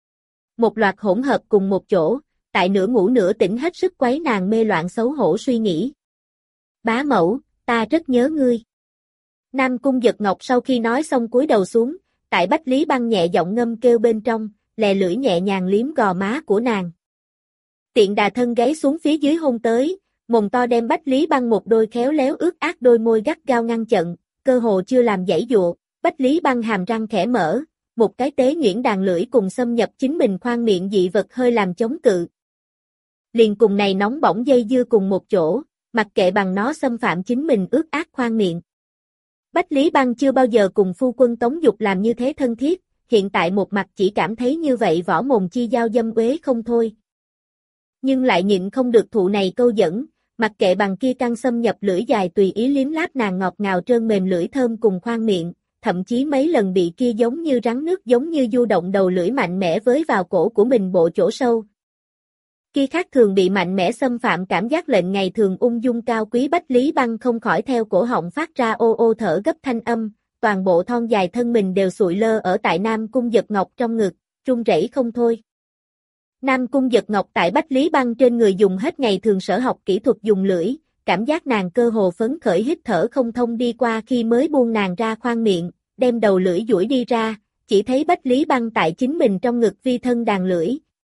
Một loạt hỗn hợp cùng một chỗ, tại nửa ngủ nửa tỉnh hết sức quấy nàng mê loạn xấu hổ suy nghĩ. Bá mẫu, ta rất nhớ ngươi. Nam Cung Giật Ngọc sau khi nói xong cúi đầu xuống, tại Bách Lý Băng nhẹ giọng ngâm kêu bên trong, lè lưỡi nhẹ nhàng liếm gò má của nàng. Tiện đà thân gáy xuống phía dưới hôn tới, mồm to đem Bách Lý Băng một đôi khéo léo ướt át đôi môi gắt gao ngăn chặn, cơ hồ chưa làm giãy dụa, Bách Lý Băng hàm răng khẽ mở, một cái tế nhuyễn đàn lưỡi cùng xâm nhập chính mình khoang miệng dị vật hơi làm chống cự. Liền cùng này nóng bỏng dây dưa cùng một chỗ, mặc kệ bằng nó xâm phạm chính mình ướt át khoang miệng. Bách Lý Băng chưa bao giờ cùng phu quân Tống Dục làm như thế thân thiết, hiện tại một mặt chỉ cảm thấy như vậy võ mồm chi giao dâm uế không thôi. Nhưng lại nhịn không được thụ này câu dẫn, mặc kệ bằng kia căng xâm nhập lưỡi dài tùy ý liếm láp nàng ngọt ngào trơn mềm lưỡi thơm cùng khoang miệng, thậm chí mấy lần bị kia giống như rắn nước giống như du động đầu lưỡi mạnh mẽ với vào cổ của mình bộ chỗ sâu. Kia khác thường bị mạnh mẽ xâm phạm cảm giác lệnh ngày thường ung dung cao quý Bách Lý Băng không khỏi theo cổ họng phát ra ô ô thở gấp thanh âm, toàn bộ thon dài thân mình đều sụi lơ ở tại Nam Cung Giật Ngọc trong ngực, run rẩy không thôi. Nam Cung Giật Ngọc tại Bách Lý Băng trên người dùng hết ngày thường sở học kỹ thuật dùng lưỡi, cảm giác nàng cơ hồ phấn khởi hít thở không thông đi qua khi mới buông nàng ra khoang miệng, đem đầu lưỡi duỗi đi ra, chỉ thấy Bách Lý Băng tại chính mình trong ngực vi thân đàn lưỡi.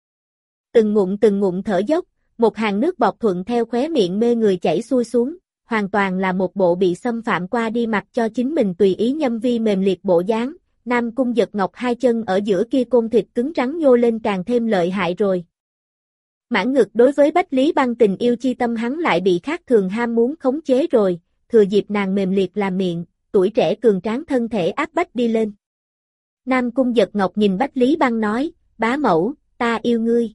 Từng ngụm từng ngụm thở dốc, một hàng nước bọt thuận theo khóe miệng mê người chảy xuôi xuống, hoàn toàn là một bộ bị xâm phạm qua đi mặc cho chính mình tùy ý nhâm vi mềm liệt bộ dáng. Nam Cung Giật Ngọc hai chân ở giữa kia côn thịt cứng rắn nhô lên càng thêm lợi hại rồi. Mãn ngực đối với Bách Lý Băng tình yêu chi tâm hắn lại bị khác thường ham muốn khống chế rồi, thừa dịp nàng mềm liệt làm miệng, tuổi trẻ cường tráng thân thể áp bách đi lên. Nam Cung Giật Ngọc nhìn Bách Lý Băng nói, bá mẫu, ta yêu ngươi.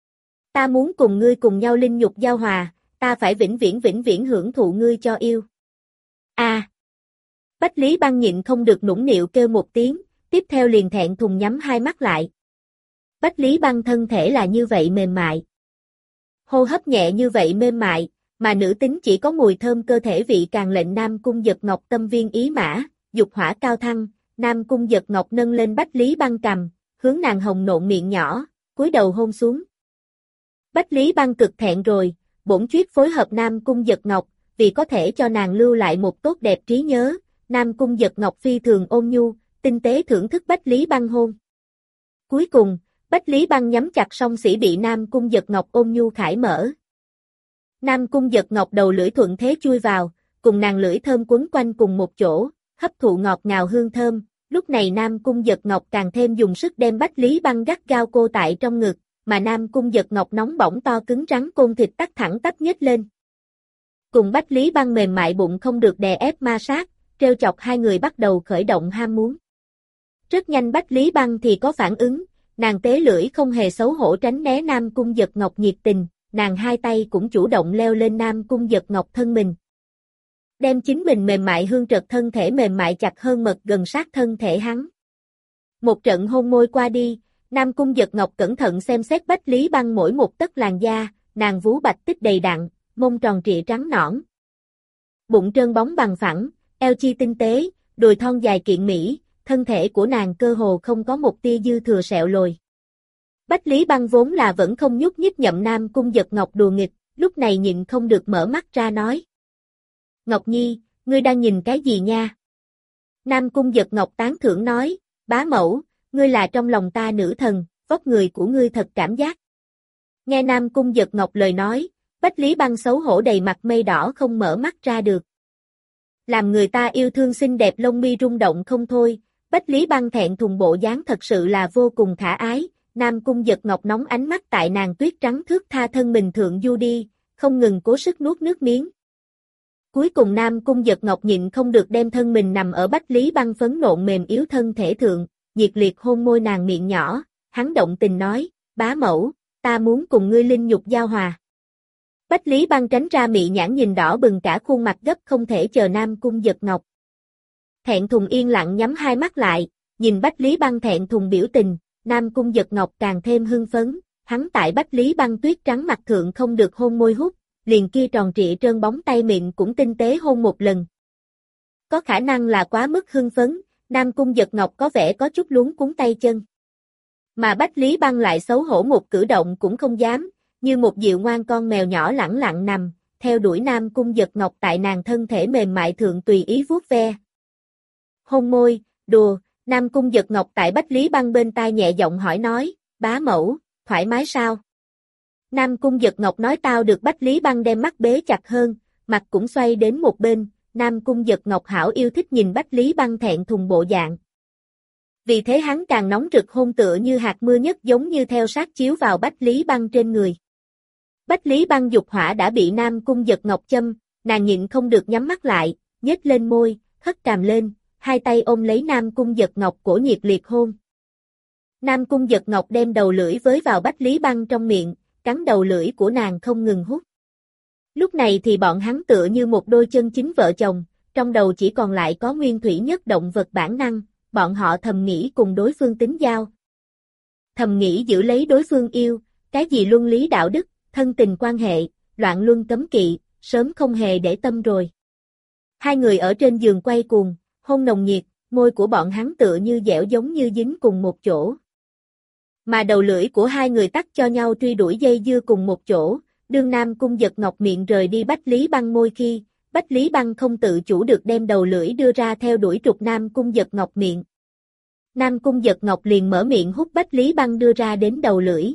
Ta muốn cùng ngươi cùng nhau linh nhục giao hòa, ta phải vĩnh viễn vĩnh viễn hưởng thụ ngươi cho yêu. A. À. Bách Lý Băng nhịn không được nũng nịu kêu một tiếng, tiếp theo liền thẹn thùng nhắm hai mắt lại. Bách Lý Băng thân thể là như vậy mềm mại. Hô hấp nhẹ như vậy mềm mại, mà nữ tính chỉ có mùi thơm cơ thể vị càng lệnh Nam Cung Giật Ngọc tâm viên ý mã, dục hỏa cao thăng, Nam Cung Giật Ngọc nâng lên Bách Lý Băng cằm, hướng nàng hồng nộn miệng nhỏ, cúi đầu hôn xuống. Bách Lý Băng cực thẹn rồi, bổn chuyết phối hợp Nam Cung Giật Ngọc, vì có thể cho nàng lưu lại một tốt đẹp trí nhớ, Nam Cung Giật Ngọc phi thường ôn nhu, tinh tế thưởng thức Bách Lý Băng hôn. Cuối cùng, Bách Lý Băng nhắm chặt song sĩ bị Nam Cung Giật Ngọc ôn nhu khải mở. Nam Cung Giật Ngọc đầu lưỡi thuận thế chui vào, cùng nàng lưỡi thơm quấn quanh cùng một chỗ, hấp thụ ngọt ngào hương thơm, lúc này Nam Cung Giật Ngọc càng thêm dùng sức đem Bách Lý Băng gắt gao cô tại trong ngực, mà Nam Cung Giật Ngọc nóng bỏng to cứng rắn côn thịt tắt thẳng tắp nhếch lên. Cùng Bách Lý Băng mềm mại bụng không được đè ép ma sát, trêu chọc hai người bắt đầu khởi động ham muốn. Rất nhanh Bách Lý Băng thì có phản ứng, nàng tế lưỡi không hề xấu hổ tránh né Nam Cung Giật Ngọc nhiệt tình, nàng hai tay cũng chủ động leo lên Nam Cung Giật Ngọc thân mình. Đem chính mình mềm mại hương trật thân thể mềm mại chặt hơn mật gần sát thân thể hắn. Một trận hôn môi qua đi, Nam Cung Giật Ngọc cẩn thận xem xét Bách Lý Băng mỗi một tấc làn da, nàng vú bạch tích đầy đặn, mông tròn trịa trắng nõn. Bụng trơn bóng bằng phẳng, eo chi tinh tế, đùi thon dài kiện mỹ, thân thể của nàng cơ hồ không có một tia dư thừa sẹo lồi. Bách Lý Băng vốn là vẫn không nhúc nhích nhậm Nam Cung Giật Ngọc đùa nghịch, lúc này nhịn không được mở mắt ra nói. Ngọc Nhi, ngươi đang nhìn cái gì nha? Nam Cung Giật Ngọc tán thưởng nói, bá mẫu, ngươi là trong lòng ta nữ thần, vóc người của ngươi thật cảm giác. Nghe Nam Cung Giật Ngọc lời nói, Bách Lý Băng xấu hổ đầy mặt mây đỏ không mở mắt ra được. Làm người ta yêu thương xinh đẹp lông mi rung động không thôi, Bách Lý Băng thẹn thùng bộ dáng thật sự là vô cùng khả ái, Nam Cung Giật Ngọc nóng ánh mắt tại nàng tuyết trắng thước tha thân mình thượng du đi, không ngừng cố sức nuốt nước miếng. Cuối cùng Nam Cung Giật Ngọc nhịn không được đem thân mình nằm ở Bách Lý Băng phấn nộn mềm yếu thân thể thượng, nhiệt liệt hôn môi nàng miệng nhỏ, hắn động tình nói, bá mẫu, ta muốn cùng ngươi linh nhục giao hòa. Bách Lý Băng tránh ra mị nhãn nhìn đỏ bừng cả khuôn mặt gấp không thể chờ Nam Cung Giật Ngọc. Thẹn thùng yên lặng nhắm hai mắt lại, nhìn Bách Lý Băng thẹn thùng biểu tình, Nam Cung Giật Ngọc càng thêm hưng phấn, hắn tại Bách Lý Băng tuyết trắng mặt thượng không được hôn môi hút, liền kia tròn trịa trơn bóng tay mịn cũng tinh tế hôn một lần. Có khả năng là quá mức hưng phấn, Nam Cung Giật Ngọc có vẻ có chút luống cuống tay chân. Mà Bách Lý Băng lại xấu hổ một cử động cũng không dám, như một dịu ngoan con mèo nhỏ lẳng lặng nằm, theo đuổi Nam Cung Giật Ngọc tại nàng thân thể mềm mại thượng tùy ý vuốt ve. Hôn môi, đùa, Nam Cung Giật Ngọc tại Bách Lý Băng bên tai nhẹ giọng hỏi nói, bá mẫu, thoải mái sao? Nam Cung Giật Ngọc nói tao được Bách Lý Băng đem mắt bế chặt hơn, mặt cũng xoay đến một bên, Nam Cung Giật Ngọc hảo yêu thích nhìn Bách Lý Băng thẹn thùng bộ dạng. Vì thế hắn càng nóng rực hôn tựa như hạt mưa nhất giống như theo sát chiếu vào Bách Lý Băng trên người. Bách Lý Băng dục hỏa đã bị Nam Cung Giật Ngọc châm, nàng nhịn không được nhắm mắt lại, nhếch lên môi, hất cằm lên, hai tay ôm lấy Nam Cung Giật Ngọc cổ nhiệt liệt hôn. Nam Cung Giật Ngọc đem đầu lưỡi với vào Bách Lý Băng trong miệng, cắn đầu lưỡi của nàng không ngừng hút. Lúc này thì bọn hắn tựa như một đôi chân chính vợ chồng, trong đầu chỉ còn lại có nguyên thủy nhất động vật bản năng, bọn họ thầm nghĩ cùng đối phương tính giao. Thầm nghĩ giữ lấy đối phương yêu, cái gì luân lý đạo đức, thân tình quan hệ, loạn luân cấm kỵ, sớm không hề để tâm rồi. Hai người ở trên giường quay cuồng, hôn nồng nhiệt, môi của bọn hắn tựa như dẻo giống như dính cùng một chỗ. Mà đầu lưỡi của hai người tắt cho nhau truy đuổi dây dưa cùng một chỗ, đương Nam Cung Giật Ngọc miệng rời đi Bách Lý Băng môi khi, Bách Lý Băng không tự chủ được đem đầu lưỡi đưa ra theo đuổi trục Nam Cung Giật Ngọc miệng. Nam Cung Giật Ngọc liền mở miệng hút Bách Lý Băng đưa ra đến đầu lưỡi.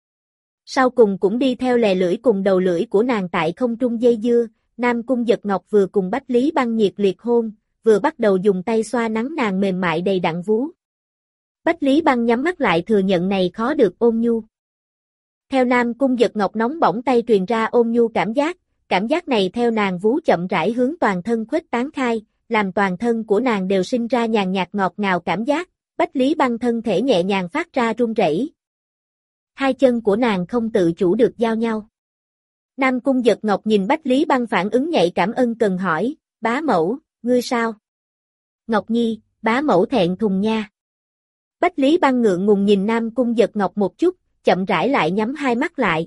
Sau cùng cũng đi theo lè lưỡi cùng đầu lưỡi của nàng tại không trung dây dưa, Nam Cung Giật Ngọc vừa cùng Bách Lý Băng nhiệt liệt hôn, vừa bắt đầu dùng tay xoa nắng nàng mềm mại đầy đặn vú. Bách Lý Băng nhắm mắt lại thừa nhận này khó được ôn nhu. Theo Nam Cung Giật Ngọc nóng bỏng tay truyền ra ôn nhu cảm giác, cảm giác này theo nàng vú chậm rãi hướng toàn thân khuếch tán khai, làm toàn thân của nàng đều sinh ra nhàn nhạt ngọt ngào cảm giác, Bách Lý Băng thân thể nhẹ nhàng phát ra run rẩy. Hai chân của nàng không tự chủ được giao nhau. Nam Cung Giật Ngọc nhìn Bách Lý Băng phản ứng nhạy cảm ân cần hỏi, bá mẫu, ngươi sao? Ngọc Nhi, bá mẫu thẹn thùng nha. Bách Lý Băng ngượng ngùng nhìn Nam Cung Giật Ngọc một chút, chậm rãi lại nhắm hai mắt lại.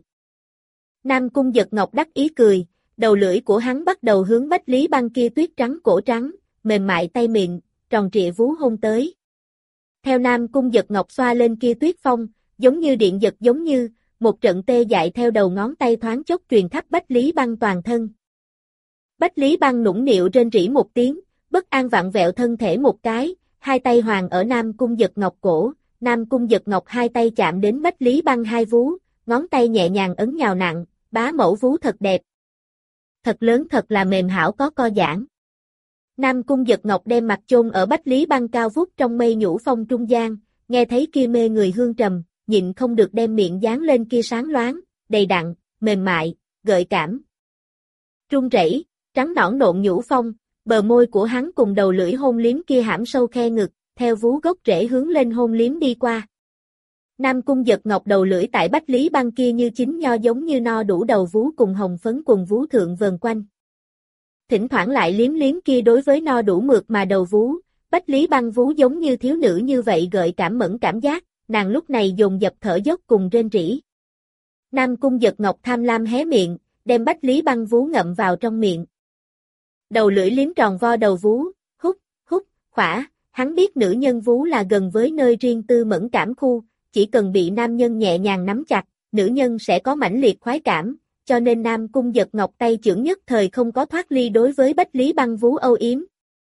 Nam Cung Giật Ngọc đắc ý cười, đầu lưỡi của hắn bắt đầu hướng Bách Lý Băng kia tuyết trắng cổ trắng, mềm mại tay mịn, tròn trịa vú hôn tới. Theo Nam Cung Giật Ngọc xoa lên kia tuyết phong, giống như điện giật giống như, một trận tê dại theo đầu ngón tay thoáng chốc truyền khắp Bách Lý Băng toàn thân. Bách Lý Băng nũng nịu rên rỉ một tiếng, bất an vặn vẹo thân thể một cái, hai tay hoàng ở Nam Cung Giật Ngọc cổ, Nam Cung Giật Ngọc hai tay chạm đến Bách Lý Băng hai vú, ngón tay nhẹ nhàng ấn nhào nặng, bá mẫu vú thật đẹp. Thật lớn thật là mềm hảo có co giãn. Nam Cung Giật Ngọc đem mặt chôn ở Bách Lý Băng cao vút trong mây nhũ phong trung gian, nghe thấy kia mê người hương trầm, nhịn không được đem miệng dán lên kia sáng loáng, đầy đặn, mềm mại, gợi cảm. run rẩy, trắng nõn nộn nhũ phong, bờ môi của hắn cùng đầu lưỡi hôn liếm kia hãm sâu khe ngực, theo vú gốc rễ hướng lên hôn liếm đi qua. Nam Cung Giật Ngọc đầu lưỡi tại Bách Lý Băng kia như chín nho giống như no đủ đầu vú cùng hồng phấn quần vú thượng vần quanh. Thỉnh thoảng lại liếm liếm kia đối với no đủ mượt mà đầu vú, Bách Lý Băng vú giống như thiếu nữ như vậy gợi cảm mẫn cảm giác, nàng lúc này dồn dập thở dốc cùng rên rỉ. Nam Cung Giật Ngọc tham lam hé miệng, đem Bách Lý Băng vú ngậm vào trong miệng. Đầu lưỡi liếm tròn vo đầu vú, hút, hút, khỏa, hắn biết nữ nhân vú là gần với nơi riêng tư mẫn cảm khu, chỉ cần bị nam nhân nhẹ nhàng nắm chặt, nữ nhân sẽ có mãnh liệt khoái cảm, cho nên Nam Cung Giật Ngọc tay chưởng nhất thời không có thoát ly đối với Bách Lý Băng vú âu yếm.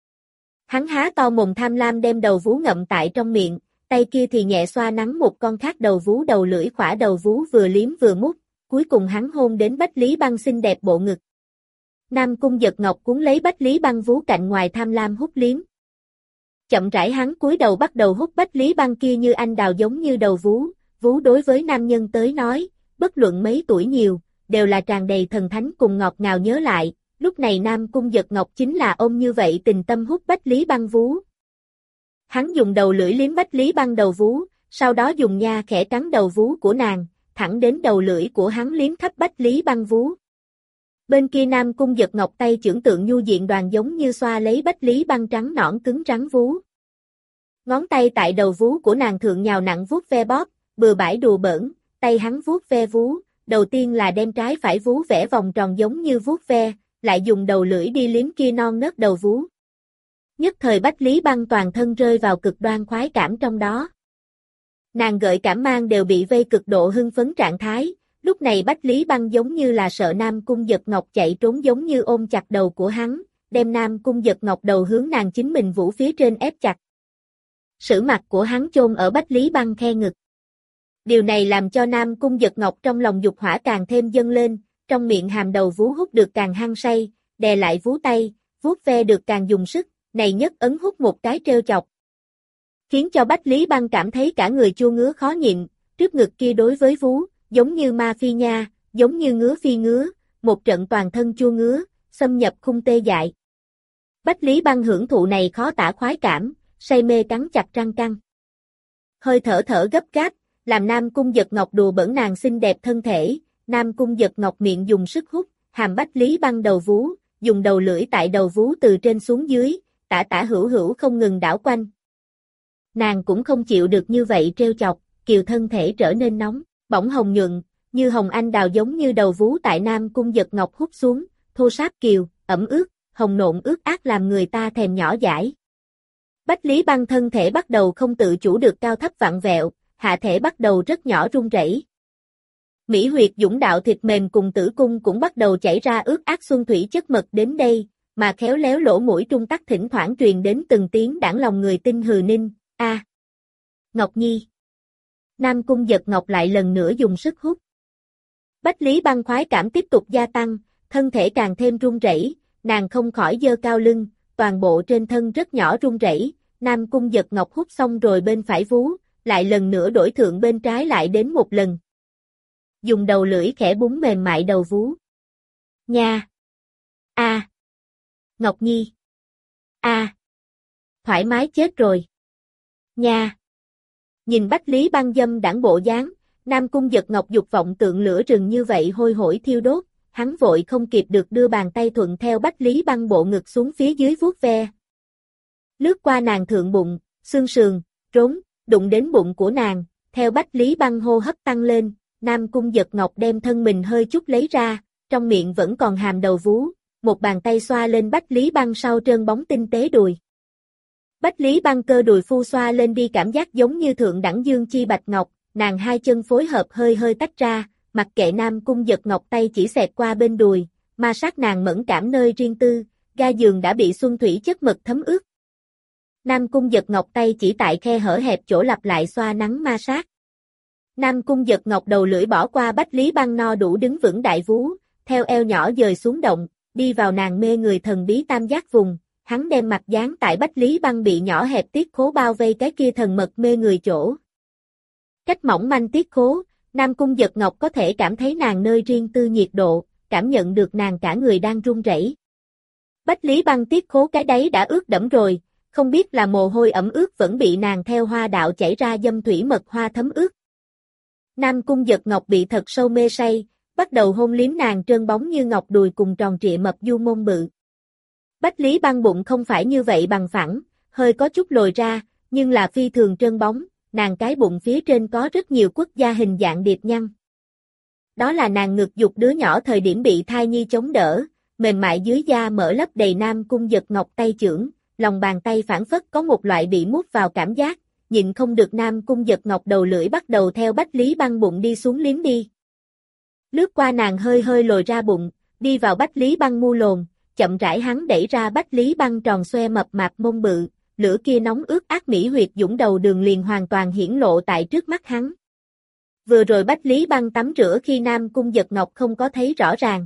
Hắn há to mồm tham lam đem đầu vú ngậm tại trong miệng, tay kia thì nhẹ xoa nắn một con khác đầu vú đầu lưỡi khỏa đầu vú vừa liếm vừa mút, cuối cùng hắn hôn đến Bách Lý Băng xinh đẹp bộ ngực. Nam Cung Giật Ngọc cuốn lấy Bách Lý Băng vú cạnh ngoài tham lam hút liếm. Chậm rãi hắn cúi đầu bắt đầu hút Bách Lý Băng kia như anh đào giống như đầu vú, vú đối với nam nhân tới nói, bất luận mấy tuổi nhiều, đều là tràn đầy thần thánh cùng ngọt ngào nhớ lại, lúc này Nam Cung Giật Ngọc chính là ôm như vậy tình tâm hút Bách Lý Băng vú. Hắn dùng đầu lưỡi liếm Bách Lý Băng đầu vú, sau đó dùng nha khẽ cắn đầu vú của nàng, thẳng đến đầu lưỡi của hắn liếm khắp Bách Lý Băng vú. Bên kia Nam Cung Giật Ngọc tay chưởng tượng nhu diện đoàn giống như xoa lấy Bách Lý Băng trắng nõn cứng rắn vú. Ngón tay tại đầu vú của nàng thượng nhào nặng vuốt ve bóp, bừa bãi đùa bỡn, tay hắn vuốt ve vú, đầu tiên là đem trái phải vú vẽ vòng tròn giống như vuốt ve, lại dùng đầu lưỡi đi liếm kia non nớt đầu vú. Nhất thời Bách Lý Băng toàn thân rơi vào cực đoan khoái cảm trong đó. Nàng gợi cảm mang đều bị vây cực độ hưng phấn trạng thái, lúc này Bách Lý Băng giống như là sợ Nam Cung Giật Ngọc chạy trốn giống như ôm chặt đầu của hắn, đem Nam Cung Giật Ngọc đầu hướng nàng chính mình vũ phía trên ép chặt. Sử mặt của hắn chôn ở Bách Lý Băng khe ngực. Điều này làm cho Nam Cung Giật Ngọc trong lòng dục hỏa càng thêm dâng lên, trong miệng hàm đầu vú hút được càng hăng say, đè lại vú tay, vuốt ve được càng dùng sức, này nhất ấn hút một cái trêu chọc. Khiến cho Bách Lý Băng cảm thấy cả người chua ngứa khó nhịn, trước ngực kia đối với vú, giống như ma phi nha, giống như ngứa phi ngứa, một trận toàn thân chua ngứa, xâm nhập khung tê dại. Bách Lý Băng hưởng thụ này khó tả khoái cảm, say mê cắn chặt răng căng. Hơi thở thở gấp gáp, làm Nam Cung Giật Ngọc đùa bỡn nàng xinh đẹp thân thể, Nam Cung Giật Ngọc miệng dùng sức hút, hàm Bách Lý Băng đầu vú, dùng đầu lưỡi tại đầu vú từ trên xuống dưới, tả tả hữu hữu không ngừng đảo quanh. Nàng cũng không chịu được như vậy trêu chọc, kiều thân thể trở nên nóng, bỏng hồng nhuận, như hồng anh đào giống như đầu vú tại Nam Cung Giật Ngọc hút xuống, thô ráp kiều, ẩm ướt, hồng nộn ướt át làm người ta thèm nhỏ dãi. Bách Lý Băng thân thể bắt đầu không tự chủ được cao thấp vặn vẹo, hạ thể bắt đầu rất nhỏ run rẩy. Mỹ huyệt dũng đạo thịt mềm cùng tử cung cũng bắt đầu chảy ra ướt át xuân thủy chất mật đến đây, mà khéo léo lỗ mũi trung tắc thỉnh thoảng truyền đến từng tiếng đãng lòng người tinh hừ ninh, a. À. Ngọc Nhi. Nam Cung Giật Ngọc lại lần nữa dùng sức hút. Bách Lý Băng khoái cảm tiếp tục gia tăng, thân thể càng thêm run rẩy, nàng không khỏi giơ cao lưng, toàn bộ trên thân rất nhỏ run rẩy. Nam Cung Giật Ngọc hút xong rồi bên phải vú, lại lần nữa đổi thượng bên trái lại đến một lần. Dùng đầu lưỡi khẽ búng mềm mại đầu vú. Nha. A. À. Ngọc Nhi. A. À. Thoải mái chết rồi. Nha. Nhìn Bách Lý Băng dâm đãng bộ dáng, Nam Cung Giật Ngọc dục vọng tượng lửa rừng như vậy hôi hổi thiêu đốt, hắn vội không kịp được đưa bàn tay thuận theo Bách Lý Băng bộ ngực xuống phía dưới vuốt ve. Lướt qua nàng thượng bụng, xương sườn, trốn, đụng đến bụng của nàng, theo Bách Lý Băng hô hấp tăng lên, Nam Cung Giật Ngọc đem thân mình hơi chút lấy ra, trong miệng vẫn còn hàm đầu vú, một bàn tay xoa lên Bách Lý Băng sau trơn bóng tinh tế đùi. Bách Lý Băng cơ đùi phu xoa lên đi cảm giác giống như thượng đẳng dương chi bạch ngọc, nàng hai chân phối hợp hơi hơi tách ra, mặc kệ Nam Cung Giật Ngọc tay chỉ xẹt qua bên đùi, ma sát nàng mẫn cảm nơi riêng tư, ga giường đã bị xuân thủy chất mật thấm ướt. Nam Cung Giật Ngọc tay chỉ tại khe hở hẹp chỗ lặp lại xoa nắng ma sát. Nam Cung Giật Ngọc đầu lưỡi bỏ qua Bách Lý Băng no đủ đứng vững đại vú, theo eo nhỏ dời xuống động, đi vào nàng mê người thần bí tam giác vùng, hắn đem mặt dán tại Bách Lý Băng bị nhỏ hẹp tiết khố bao vây cái kia thần mật mê người chỗ. Cách mỏng manh tiết khố, Nam Cung Giật Ngọc có thể cảm thấy nàng nơi riêng tư nhiệt độ, cảm nhận được nàng cả người đang run rẩy. Bách Lý Băng tiết khố cái đáy đã ướt đẫm rồi, không biết là mồ hôi ẩm ướt vẫn bị nàng theo hoa đạo chảy ra dâm thủy mật hoa thấm ướt. Nam Cung Giật Ngọc bị thật sâu mê say, bắt đầu hôn liếm nàng trơn bóng như ngọc đùi cùng tròn trịa mập du mông bự. Bách Lý Băng bụng không phải như vậy bằng phẳng, hơi có chút lồi ra, nhưng là phi thường trơn bóng, nàng cái bụng phía trên có rất nhiều quốc gia hình dạng điệp nhăn. Đó là nàng ngực dục đứa nhỏ thời điểm bị thai nhi chống đỡ, mềm mại dưới da mỡ lấp đầy Nam Cung Giật Ngọc tay chưởng, lòng bàn tay phản phất có một loại bị mút vào cảm giác, nhịn không được Nam Cung Giật Ngọc đầu lưỡi bắt đầu theo Bách Lý Băng bụng đi xuống liếm đi. Lướt qua nàng hơi hơi lồi ra bụng, đi vào Bách Lý Băng mu lồn, chậm rãi hắn đẩy ra Bách Lý Băng tròn xoe mập mạp mông bự, lửa kia nóng ướt ác mỹ huyệt dũng đầu đường liền hoàn toàn hiển lộ tại trước mắt hắn. Vừa rồi Bách Lý Băng tắm rửa khi Nam Cung Giật Ngọc không có thấy rõ ràng.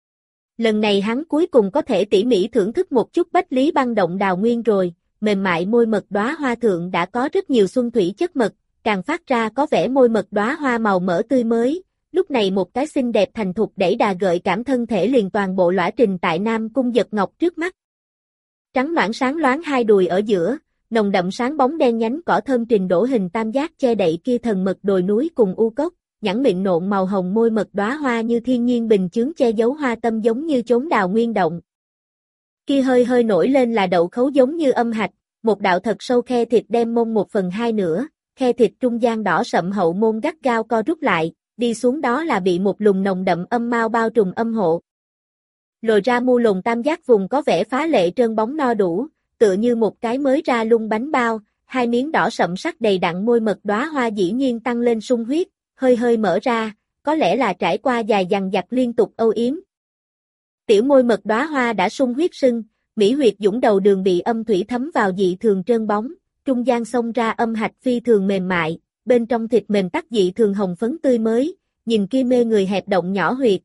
Lần này hắn cuối cùng có thể tỉ mỉ thưởng thức một chút Bách Lý Băng động đào nguyên rồi, mềm mại môi mật đóa hoa thượng đã có rất nhiều xuân thủy chất mật, càng phát ra có vẻ môi mật đóa hoa màu mỡ tươi mới. Lúc này một cái xinh đẹp thành thục đẩy đà gợi cảm thân thể liền toàn bộ lõa trình tại Nam Cung Giật Ngọc trước mắt. Trắng loãng sáng loáng hai đùi ở giữa, nồng đậm sáng bóng đen nhánh cỏ thơm trình đổ hình tam giác che đậy kia thần mật đồi núi cùng u cốc, nhẵn miệng nộn màu hồng môi mật đóa hoa như thiên nhiên bình chướng che giấu hoa tâm giống như chốn đào nguyên động. Kia hơi hơi nổi lên là đậu khấu giống như âm hạch, một đạo thật sâu khe thịt đem mông một phần hai nửa, khe thịt trung gian đỏ sậm hậu môn gắt gao co rút lại, đi xuống đó là bị một lùng nồng đậm âm mao bao trùm âm hộ. Lồi ra mu lùng tam giác vùng có vẻ phá lệ trơn bóng no đủ, tựa như một cái mới ra lung bánh bao, hai miếng đỏ sậm sắc đầy đặn môi mật đóa hoa dĩ nhiên tăng lên sung huyết, hơi hơi mở ra, có lẽ là trải qua dài dằng dặc liên tục âu yếm. Tiểu môi mật đóa hoa đã sung huyết sưng, mỹ huyệt dũng đầu đường bị âm thủy thấm vào dị thường trơn bóng, trung gian xông ra âm hạch phi thường mềm mại, bên trong thịt mềm tắc dị thường hồng phấn tươi mới, nhìn kia mê người hẹp động nhỏ huyệt.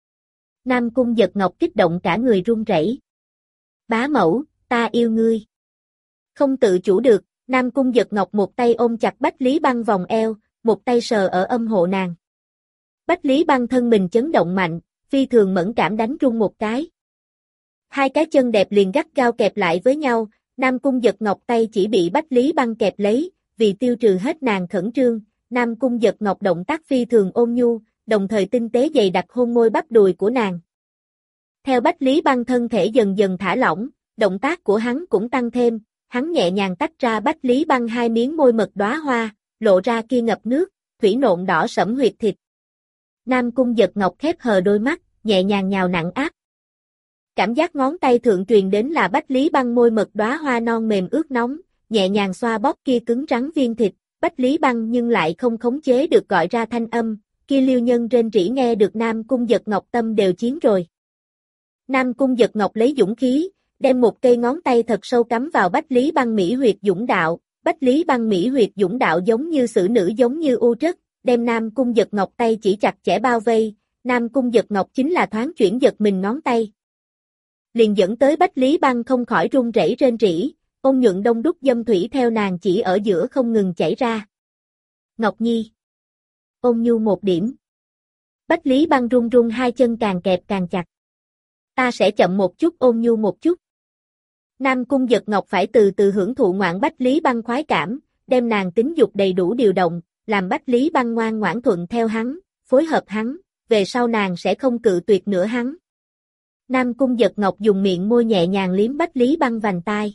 Nam Cung Giật Ngọc kích động cả người run rẩy. Bá mẫu, ta yêu ngươi. Không tự chủ được, Nam Cung Giật Ngọc một tay ôm chặt Bách Lý Băng vòng eo, một tay sờ ở âm hộ nàng. Bách Lý Băng thân mình chấn động mạnh, phi thường mẫn cảm đánh rung một cái. Hai cái chân đẹp liền gắt gao kẹp lại với nhau, Nam Cung Giật Ngọc tay chỉ bị Bách Lý Băng kẹp lấy, vì tiêu trừ hết nàng khẩn trương, Nam Cung Giật Ngọc động tác phi thường ôn nhu, đồng thời tinh tế dày đặc hôn môi bắp đùi của nàng. Theo Bách Lý Băng thân thể dần dần thả lỏng, động tác của hắn cũng tăng thêm, hắn nhẹ nhàng tách ra Bách Lý Băng hai miếng môi mật đóa hoa, lộ ra kia ngập nước, thủy nộn đỏ sẫm huyệt thịt. Nam Cung Giật Ngọc khép hờ đôi mắt, nhẹ nhàng nhào nặng áp. Cảm giác ngón tay thượng truyền đến là Bách Lý Băng môi mật đóa hoa non mềm ướt nóng, nhẹ nhàng xoa bóp kia cứng rắn viên thịt, Bách Lý Băng nhưng lại không khống chế được gọi ra thanh âm, kia liêu nhân rên rỉ nghe được Nam Cung Giật Ngọc tâm đều chiến rồi. Nam Cung Giật Ngọc lấy dũng khí, đem một cây ngón tay thật sâu cắm vào Bách Lý Băng mỹ huyệt dũng đạo, Bách Lý Băng mỹ huyệt dũng đạo giống như xử nữ giống như u trất, đem Nam Cung Giật Ngọc tay chỉ chặt chẽ bao vây, Nam Cung Giật Ngọc chính là thoáng chuyển giật mình ngón tay. Liền dẫn tới Bách Lý Băng không khỏi run rẩy rên rỉ, ôn nhuận đông đúc dâm thủy theo nàng chỉ ở giữa không ngừng chảy ra. Ngọc Nhi. Ôn nhu một điểm. Bách Lý Băng run run hai chân càng kẹp càng chặt. Ta sẽ chậm một chút ôn nhu một chút. Nam Cung Giật Ngọc phải từ từ hưởng thụ ngoạn Bách Lý Băng khoái cảm, đem nàng tính dục đầy đủ điều động, làm Bách Lý Băng ngoan ngoãn thuận theo hắn, phối hợp hắn, về sau nàng sẽ không cự tuyệt nữa hắn. Nam Cung Giật Ngọc dùng miệng môi nhẹ nhàng liếm Bách Lý Băng vành tai.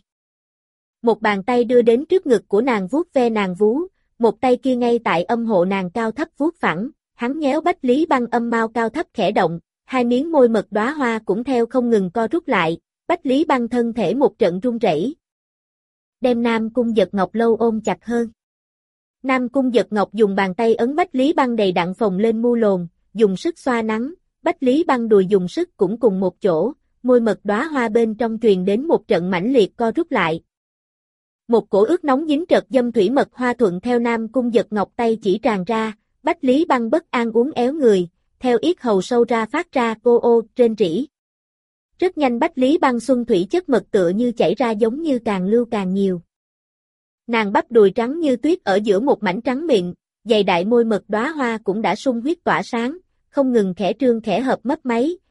Một bàn tay đưa đến trước ngực của nàng vuốt ve nàng vú, một tay kia ngay tại âm hộ nàng cao thấp vuốt phẳng, hắn nhéo Bách Lý Băng âm mao cao thấp khẽ động, hai miếng môi mật đóa hoa cũng theo không ngừng co rút lại, Bách Lý Băng thân thể một trận run rẩy. Đem Nam Cung Giật Ngọc lâu ôm chặt hơn. Nam Cung Giật Ngọc dùng bàn tay ấn Bách Lý Băng đầy đặn phồng lên mu lồn, dùng sức xoa nắng, Bách Lý Băng đùi dùng sức cũng cùng một chỗ, môi mật đóa hoa bên trong truyền đến một trận mãnh liệt co rút lại. Một cổ ướt nóng dính trật dâm thủy mật hoa thuận theo Nam Cung Giật Ngọc tay chỉ tràn ra, Bách Lý Băng bất an uốn éo người, theo yết hầu sâu ra phát ra cô ô rên rỉ. Rất nhanh Bách Lý Băng xuân thủy chất mật tựa như chảy ra giống như càng lưu càng nhiều. Nàng bắp đùi trắng như tuyết ở giữa một mảnh trắng mịn, dày đại môi mật đóa hoa cũng đã sung huyết tỏa sáng, không ngừng khẽ trương khẽ hợp mấp máy,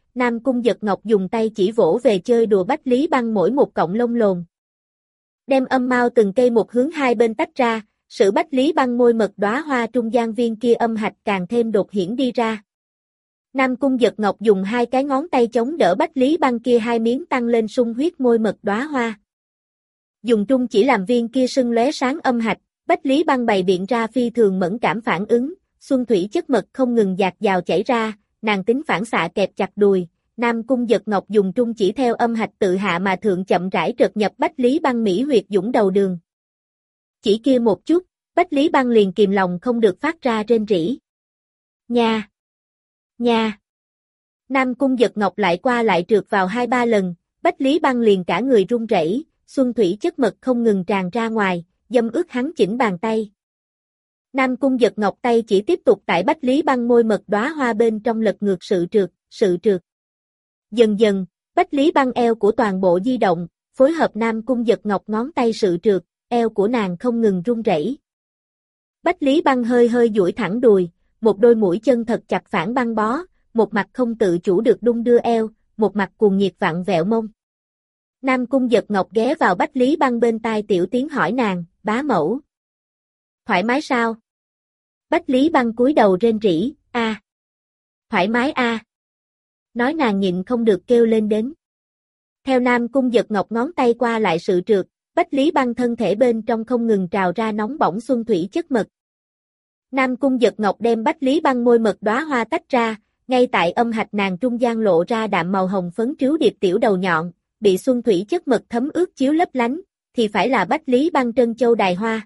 Nam Cung Giật Ngọc dùng tay chỉ vỗ về chơi đùa Bách Lý Băng mỗi một cọng lông lồn. Đem âm mao từng cây một hướng hai bên tách ra, sự Bách Lý Băng môi mật đóa hoa trung gian viên kia âm hạch càng thêm đột hiển đi ra. Nam Cung Giật Ngọc dùng hai cái ngón tay chống đỡ Bách Lý Băng kia hai miếng tăng lên sung huyết môi mật đóa hoa. Dùng trung chỉ làm viên kia sưng lóe sáng âm hạch, Bách Lý Băng bày biện ra phi thường mẫn cảm phản ứng, xuân thủy chất mật không ngừng dạt dào chảy ra, nàng tính phản xạ kẹp chặt đùi. Nam Cung Giật Ngọc dùng trung chỉ theo âm hạch tự hạ mà thượng chậm rãi trượt nhập Bách Lý Băng mỹ huyệt dũng đầu đường. Chỉ kia một chút, Bách Lý Băng liền kìm lòng không được phát ra rên rỉ. Nha! Nha! Nam Cung Giật Ngọc lại qua lại trượt vào hai ba lần, Bách Lý Băng liền cả người run rẩy, xuân thủy chất mật không ngừng tràn ra ngoài, dâm ướt hắn chỉnh bàn tay. Nam Cung Giật Ngọc tay chỉ tiếp tục tại Bách Lý Băng môi mật đóa hoa bên trong lật ngược sự trượt, sự trượt. Dần dần, Bách Lý Băng eo của toàn bộ di động, phối hợp Nam Cung Giật Ngọc ngón tay sự trượt, eo của nàng không ngừng run rẩy. Bách Lý Băng hơi hơi duỗi thẳng đùi, một đôi mũi chân thật chặt phản băng bó, một mặt không tự chủ được đung đưa eo, một mặt cuồng nhiệt vặn vẹo mông. Nam Cung Giật Ngọc ghé vào Bách Lý Băng bên tai tiểu tiếng hỏi nàng, bá mẫu. Thoải mái sao? Bách Lý Băng cúi đầu rên rỉ, a. À. Thoải mái a. À. Nói nàng nhịn không được kêu lên đến. Theo Nam Cung Giật Ngọc ngón tay qua lại sự trượt, Bách Lý Băng thân thể bên trong không ngừng trào ra nóng bỏng xuân thủy chất mật. Nam Cung Giật Ngọc đem Bách Lý Băng môi mật đóa hoa tách ra, ngay tại âm hạch nàng trung gian lộ ra đạm màu hồng phấn trứu điệp tiểu đầu nhọn, bị xuân thủy chất mật thấm ướt chiếu lấp lánh, thì phải là Bách Lý Băng trân châu đài hoa.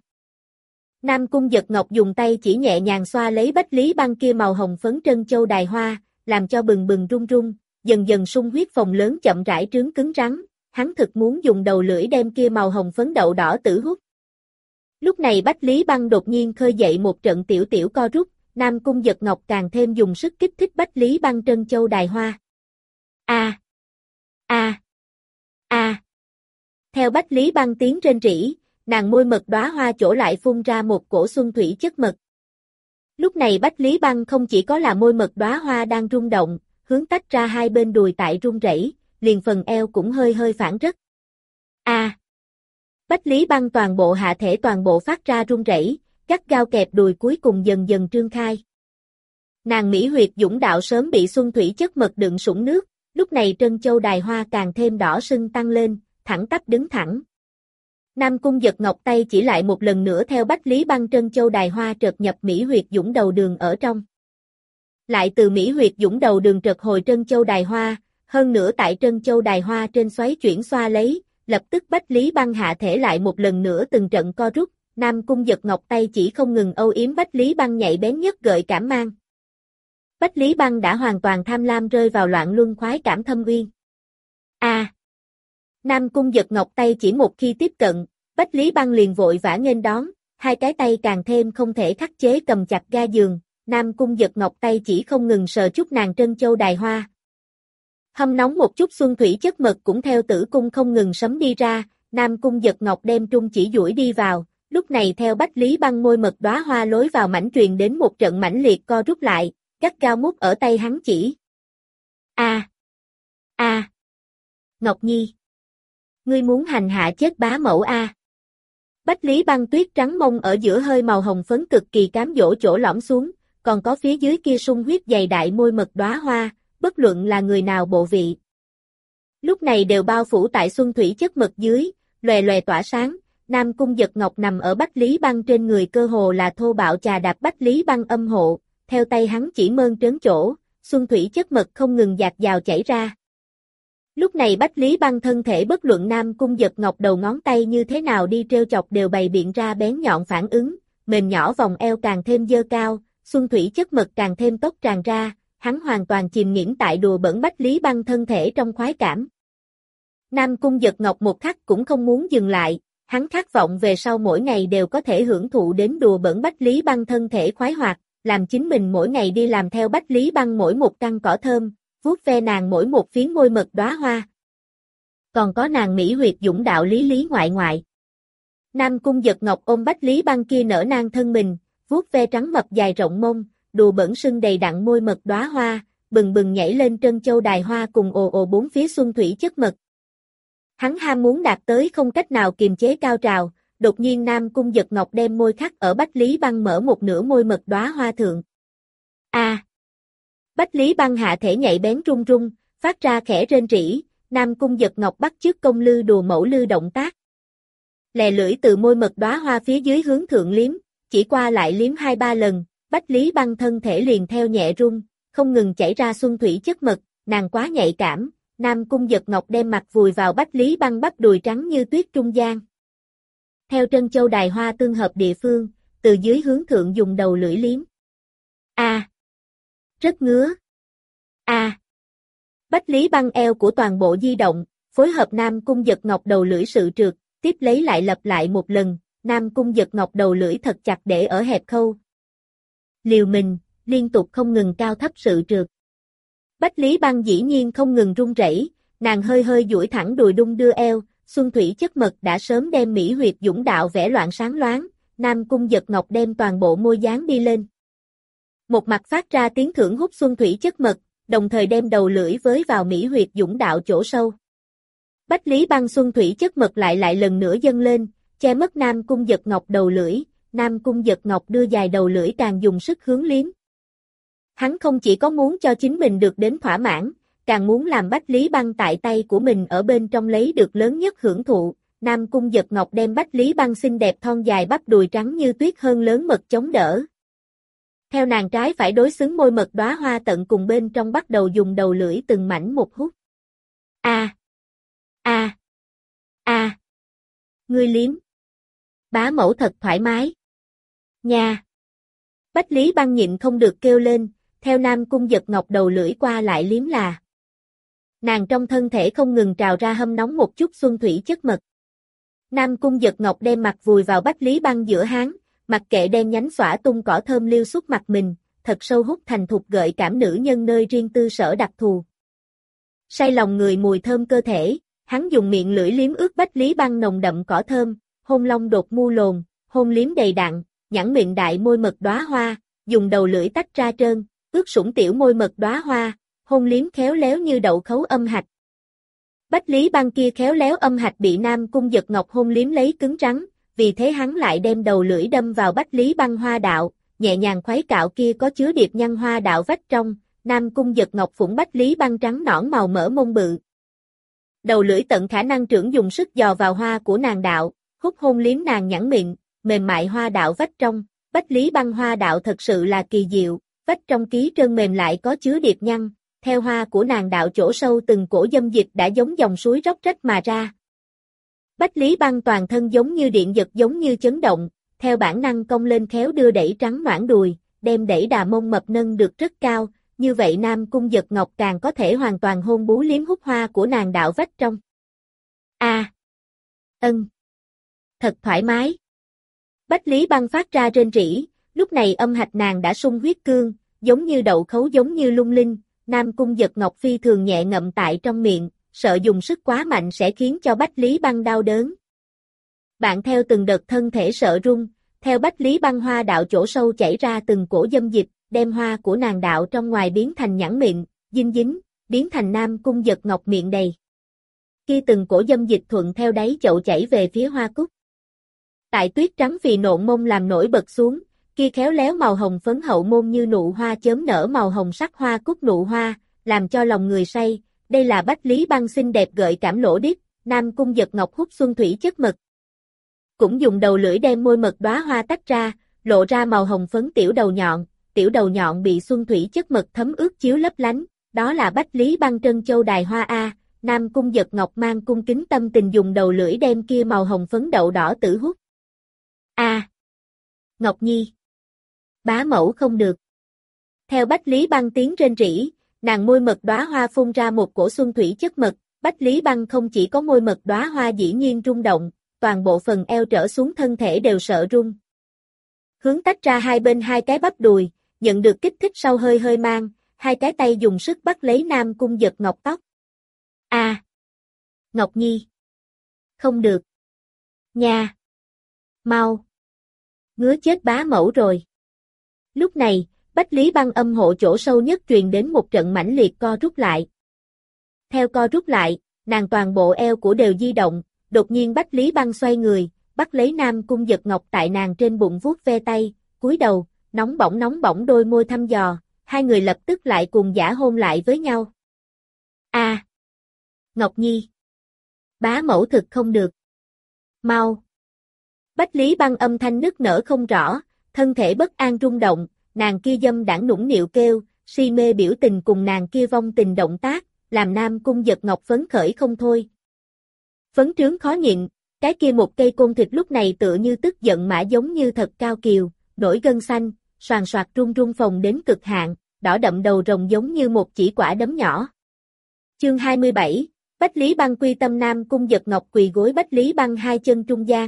Nam Cung Giật Ngọc dùng tay chỉ nhẹ nhàng xoa lấy Bách Lý Băng kia màu hồng phấn trân châu đài hoa, làm cho bừng bừng rung rung, dần dần sung huyết phồng lớn chậm rãi trướng cứng rắn, hắn thực muốn dùng đầu lưỡi đem kia màu hồng phấn đậu đỏ tử hút. Lúc này Bách Lý Băng đột nhiên khơi dậy một trận tiểu tiểu co rút, Nam Cung Giật Ngọc càng thêm dùng sức kích thích Bách Lý Băng trân châu đài hoa. A, a, a. Theo Bách Lý Băng tiếng rên rỉ, nàng môi mật đóa hoa chỗ lại phun ra một cổ xuân thủy chất mật. Lúc này Bách Lý Băng không chỉ có là môi mật đóa hoa đang rung động, hướng tách ra hai bên đùi tại run rẩy, liền phần eo cũng hơi hơi phản rất. A. À. Bách Lý Băng toàn bộ hạ thể toàn bộ phát ra run rẩy, gắt gao kẹp đùi cuối cùng dần dần trương khai. Nàng mỹ huyệt dũng đạo sớm bị xuân thủy chất mật đựng sũng nước, lúc này trân châu đài hoa càng thêm đỏ sưng tăng lên, thẳng tắp đứng thẳng. Nam Cung Giật Ngọc tay chỉ lại một lần nữa theo Bách Lý Băng trân châu đài hoa trượt nhập mỹ huyệt dũng đầu đường ở trong. Lại từ mỹ huyệt dũng đầu đường trượt hồi trân châu đài hoa, hơn nữa tại trân châu đài hoa trên xoáy chuyển xoa lấy, lập tức Bách Lý Băng hạ thể lại một lần nữa từng trận co rút, Nam Cung Giật Ngọc tay chỉ không ngừng âu yếm Bách Lý Băng nhạy bén nhất gợi cảm mang. Bách Lý Băng đã hoàn toàn tham lam rơi vào loạn luân khoái cảm thâm uyên. A. À. Nam Cung Giật Ngọc tay chỉ một khi tiếp cận, Bách Lý Băng liền vội vã nghênh đón, hai cái tay càng thêm không thể khắc chế cầm chặt ga giường, Nam Cung Giật Ngọc tay chỉ không ngừng sờ chút nàng trân châu đài hoa. Hâm nóng một chút xuân thủy chất mật cũng theo tử cung không ngừng sấm đi ra, Nam Cung Giật Ngọc đem trung chỉ duỗi đi vào, lúc này theo Bách Lý Băng môi mật đóa hoa lối vào mảnh truyền đến một trận mãnh liệt co rút lại, gắt gao mút ở tay hắn chỉ. A. A. Ngọc Nhi. Ngươi muốn hành hạ chết bá mẫu a? Bách Lý Băng tuyết trắng mông ở giữa hơi màu hồng phấn cực kỳ cám dỗ chỗ lõm xuống, còn có phía dưới kia sung huyết dày đại môi mật đóa hoa, bất luận là người nào bộ vị. Lúc này đều bao phủ tại xuân thủy chất mật dưới, lòe lòe tỏa sáng, Nam Cung Giật Ngọc nằm ở Bách Lý Băng trên người cơ hồ là thô bạo chà đạp Bách Lý Băng âm hộ, theo tay hắn chỉ mơn trớn chỗ, xuân thủy chất mật không ngừng dạt dào chảy ra. Lúc này Bách Lý Băng thân thể bất luận Nam Cung Giật Ngọc đầu ngón tay như thế nào đi treo chọc đều bày biện ra bén nhọn phản ứng, mềm nhỏ vòng eo càng thêm dơ cao, xuân thủy chất mật càng thêm tốc tràn ra, hắn hoàn toàn chìm nghỉm tại đùa bẩn Bách Lý Băng thân thể trong khoái cảm. Nam Cung Giật Ngọc một khắc cũng không muốn dừng lại, hắn khát vọng về sau mỗi ngày đều có thể hưởng thụ đến đùa bẩn Bách Lý Băng thân thể khoái hoạt, làm chính mình mỗi ngày đi làm theo Bách Lý Băng mỗi một căn cỏ thơm, vuốt ve nàng mỗi một phiến môi mật đóa hoa. Còn có nàng mỹ huyệt dũng đạo lý lý ngoại ngoại. Nam Cung Giật Ngọc ôm Bách Lý Băng kia nở nang thân mình, vuốt ve trắng mập dài rộng mông, đùa bẩn sưng đầy đặn môi mật đóa hoa, bừng bừng nhảy lên trân châu đài hoa cùng ồ ồ bốn phía xuân thủy chất mật. Hắn ham muốn đạt tới không cách nào kiềm chế cao trào, đột nhiên Nam Cung Giật Ngọc đem môi khắc ở Bách Lý Băng mở một nửa môi mật đóa hoa thượng. A! À. Bách Lý Băng hạ thể nhạy bén run run, phát ra khẽ rên rỉ, Nam Cung Giật Ngọc bắt chước công lư đùa mẫu lư động tác. Lè lưỡi từ môi mật đóa hoa phía dưới hướng thượng liếm, chỉ qua lại liếm hai ba lần, Bách Lý Băng thân thể liền theo nhẹ run, không ngừng chảy ra xuân thủy chất mật, nàng quá nhạy cảm, Nam Cung Giật Ngọc đem mặt vùi vào Bách Lý Băng bắp đùi trắng như tuyết trung gian. Theo trân châu đài hoa tương hợp địa phương, từ dưới hướng thượng dùng đầu lưỡi liếm. A! À. Rất ngứa. A! À. Bách Lý Băng eo của toàn bộ di động, phối hợp Nam Cung Giật Ngọc đầu lưỡi sự trượt, tiếp lấy lại lặp lại một lần, Nam Cung Giật Ngọc đầu lưỡi thật chặt để ở hẹp khâu. Liều mình, liên tục không ngừng cao thấp sự trượt. Bách Lý Băng dĩ nhiên không ngừng run rẩy, nàng hơi hơi duỗi thẳng đùi đung đưa eo, xuân thủy chất mật đã sớm đem mỹ huyệt dũng đạo vẽ loạn sáng loáng, Nam Cung Giật Ngọc đem toàn bộ môi dán đi lên. Một mặt phát ra tiếng thưởng hút xuân thủy chất mật, đồng thời đem đầu lưỡi với vào mỹ huyệt dũng đạo chỗ sâu. Bách Lý Băng xuân thủy chất mật lại lại lần nữa dâng lên, che mất Nam Cung Giật Ngọc đầu lưỡi, Nam Cung Giật Ngọc đưa dài đầu lưỡi càng dùng sức hướng liếm. Hắn không chỉ có muốn cho chính mình được đến thỏa mãn, càng muốn làm Bách Lý Băng tại tay của mình ở bên trong lấy được lớn nhất hưởng thụ. Nam Cung Giật Ngọc đem Bách Lý Băng xinh đẹp thon dài bắp đùi trắng như tuyết hơn lớn mật chống đỡ. Theo nàng trái phải đối xứng môi mật đóa hoa tận cùng bên trong bắt đầu dùng đầu lưỡi từng mảnh một hút. A, a, a, ngươi liếm. Bá mẫu thật thoải mái. Nha. Bách Lý Băng nhịn không được kêu lên, theo Nam Cung Giật Ngọc đầu lưỡi qua lại liếm là. Nàng trong thân thể không ngừng trào ra hâm nóng một chút xuân thủy chất mật. Nam Cung Giật Ngọc đem mặt vùi vào Bách Lý Băng giữa háng, mặc kệ đen nhánh xõa tung cỏ thơm liêu suốt mặt mình, thật sâu hút thành thục gợi cảm nữ nhân nơi riêng tư sở đặc thù. Say lòng người mùi thơm cơ thể, hắn dùng miệng lưỡi liếm ướt Bách Lý Băng nồng đậm cỏ thơm, hôn long đột mu lồn, hôn liếm đầy đặn, nhẵn miệng đại môi mật đóa hoa, dùng đầu lưỡi tách ra trơn, ướt sũng tiểu môi mật đóa hoa, hôn liếm khéo léo như đậu khấu âm hạch. Bách Lý Băng kia khéo léo âm hạch bị Nam Cung Giật Ngọc hôn liếm lấy cứng rắn, vì thế hắn lại đem đầu lưỡi đâm vào Bách Lý Băng hoa đạo, nhẹ nhàng khuấy cạo kia có chứa điệp nhăn hoa đạo vách trong, Nam Cung Giật Ngọc phủng Bách Lý Băng trắng nõn màu mỡ mông bự. Đầu lưỡi tận khả năng trưởng dùng sức dò vào hoa của nàng đạo, hút hôn liếm nàng nhẵn miệng, mềm mại hoa đạo vách trong, Bách Lý Băng hoa đạo thật sự là kỳ diệu, vách trong ký trơn mềm lại có chứa điệp nhăn, theo hoa của nàng đạo chỗ sâu từng cổ dâm dịch đã giống dòng suối róc rách mà ra. Bách Lý Băng toàn thân giống như điện giật giống như chấn động, theo bản năng cong lên khéo đưa đẩy trắng noãn đùi, đem đẩy đà mông mập nâng được rất cao, như vậy Nam Cung Giật Ngọc càng có thể hoàn toàn hôn bú liếm hút hoa của nàng đạo vách trong. A, à, ân, thật thoải mái. Bách Lý Băng phát ra rên rỉ, lúc này âm hạch nàng đã sung huyết cương, giống như đậu khấu giống như lung linh, Nam Cung Giật Ngọc phi thường nhẹ ngậm tại trong miệng, sợ dùng sức quá mạnh sẽ khiến cho Bách Lý Băng đau đớn. Bạn theo từng đợt thân thể sợ run, theo Bách Lý Băng hoa đạo chỗ sâu chảy ra từng cổ dâm dịch, đem hoa của nàng đạo trong ngoài biến thành nhẵn miệng, dinh dính, biến thành Nam Cung Giật Ngọc miệng đầy. Khi từng cổ dâm dịch thuận theo đáy chậu chảy về phía hoa cúc. Tại tuyết trắng phì nộn mông làm nổi bật xuống, kia khéo léo màu hồng phấn hậu môn như nụ hoa chớm nở màu hồng sắc hoa cúc nụ hoa, làm cho lòng người say, đây là Bách Lý Băng xinh đẹp gợi cảm lỗ điếc, Nam Cung Giật Ngọc hút xuân thủy chất mật. Cũng dùng đầu lưỡi đem môi mật đóa hoa tách ra, lộ ra màu hồng phấn tiểu đầu nhọn, tiểu đầu nhọn bị xuân thủy chất mật thấm ướt chiếu lấp lánh, đó là Bách Lý Băng trân châu đài hoa A, Nam Cung Giật Ngọc mang cung kính tâm tình dùng đầu lưỡi đem kia màu hồng phấn đậu đỏ tử hút. A, à, Ngọc Nhi. Bá mẫu không được. Theo Bách Lý Băng tiếng rên rỉ, nàng môi mật đóa hoa phun ra một cổ xuân thủy chất mật, Bách Lý Băng không chỉ có môi mật đóa hoa dĩ nhiên rung động, toàn bộ phần eo trở xuống thân thể đều sợ rung. Hướng tách ra hai bên hai cái bắp đùi, nhận được kích thích sau hơi hơi mang, hai cái tay dùng sức bắt lấy Nam Cung Giật Ngọc tóc. A, à, Ngọc Nhi. Không được. Nha. Mau. Ngứa chết bá mẫu rồi. Lúc này, Bách Lý Băng âm hộ chỗ sâu nhất truyền đến một trận mãnh liệt co rút lại. Theo co rút lại, nàng toàn bộ eo của đều di động, đột nhiên Bách Lý Băng xoay người, bắt lấy Nam Cung Giật Ngọc tại nàng trên bụng vuốt ve tay, cúi đầu, nóng bỏng nóng bỏng đôi môi thăm dò, hai người lập tức lại cùng giả hôn lại với nhau. A, à, Ngọc Nhi, bá mẫu thực không được. Mau. Bách Lý Băng âm thanh nức nở không rõ, thân thể bất an rung động, nàng kia dâm đãng nũng nịu kêu, si mê biểu tình cùng nàng kia vong tình động tác, làm Nam Cung Giật Ngọc phấn khởi không thôi. Phấn trướng khó nhịn, cái kia một cây côn thịt lúc này tựa như tức giận mã giống như thật cao kiều, nổi gân xanh, soàn soạt rung rung phồng đến cực hạn, đỏ đậm đầu rồng giống như một chỉ quả đấm nhỏ. Chương hai mươi bảy, Bách Lý Băng quy tâm. Nam Cung Giật Ngọc quỳ gối Bách Lý Băng hai chân trung gian.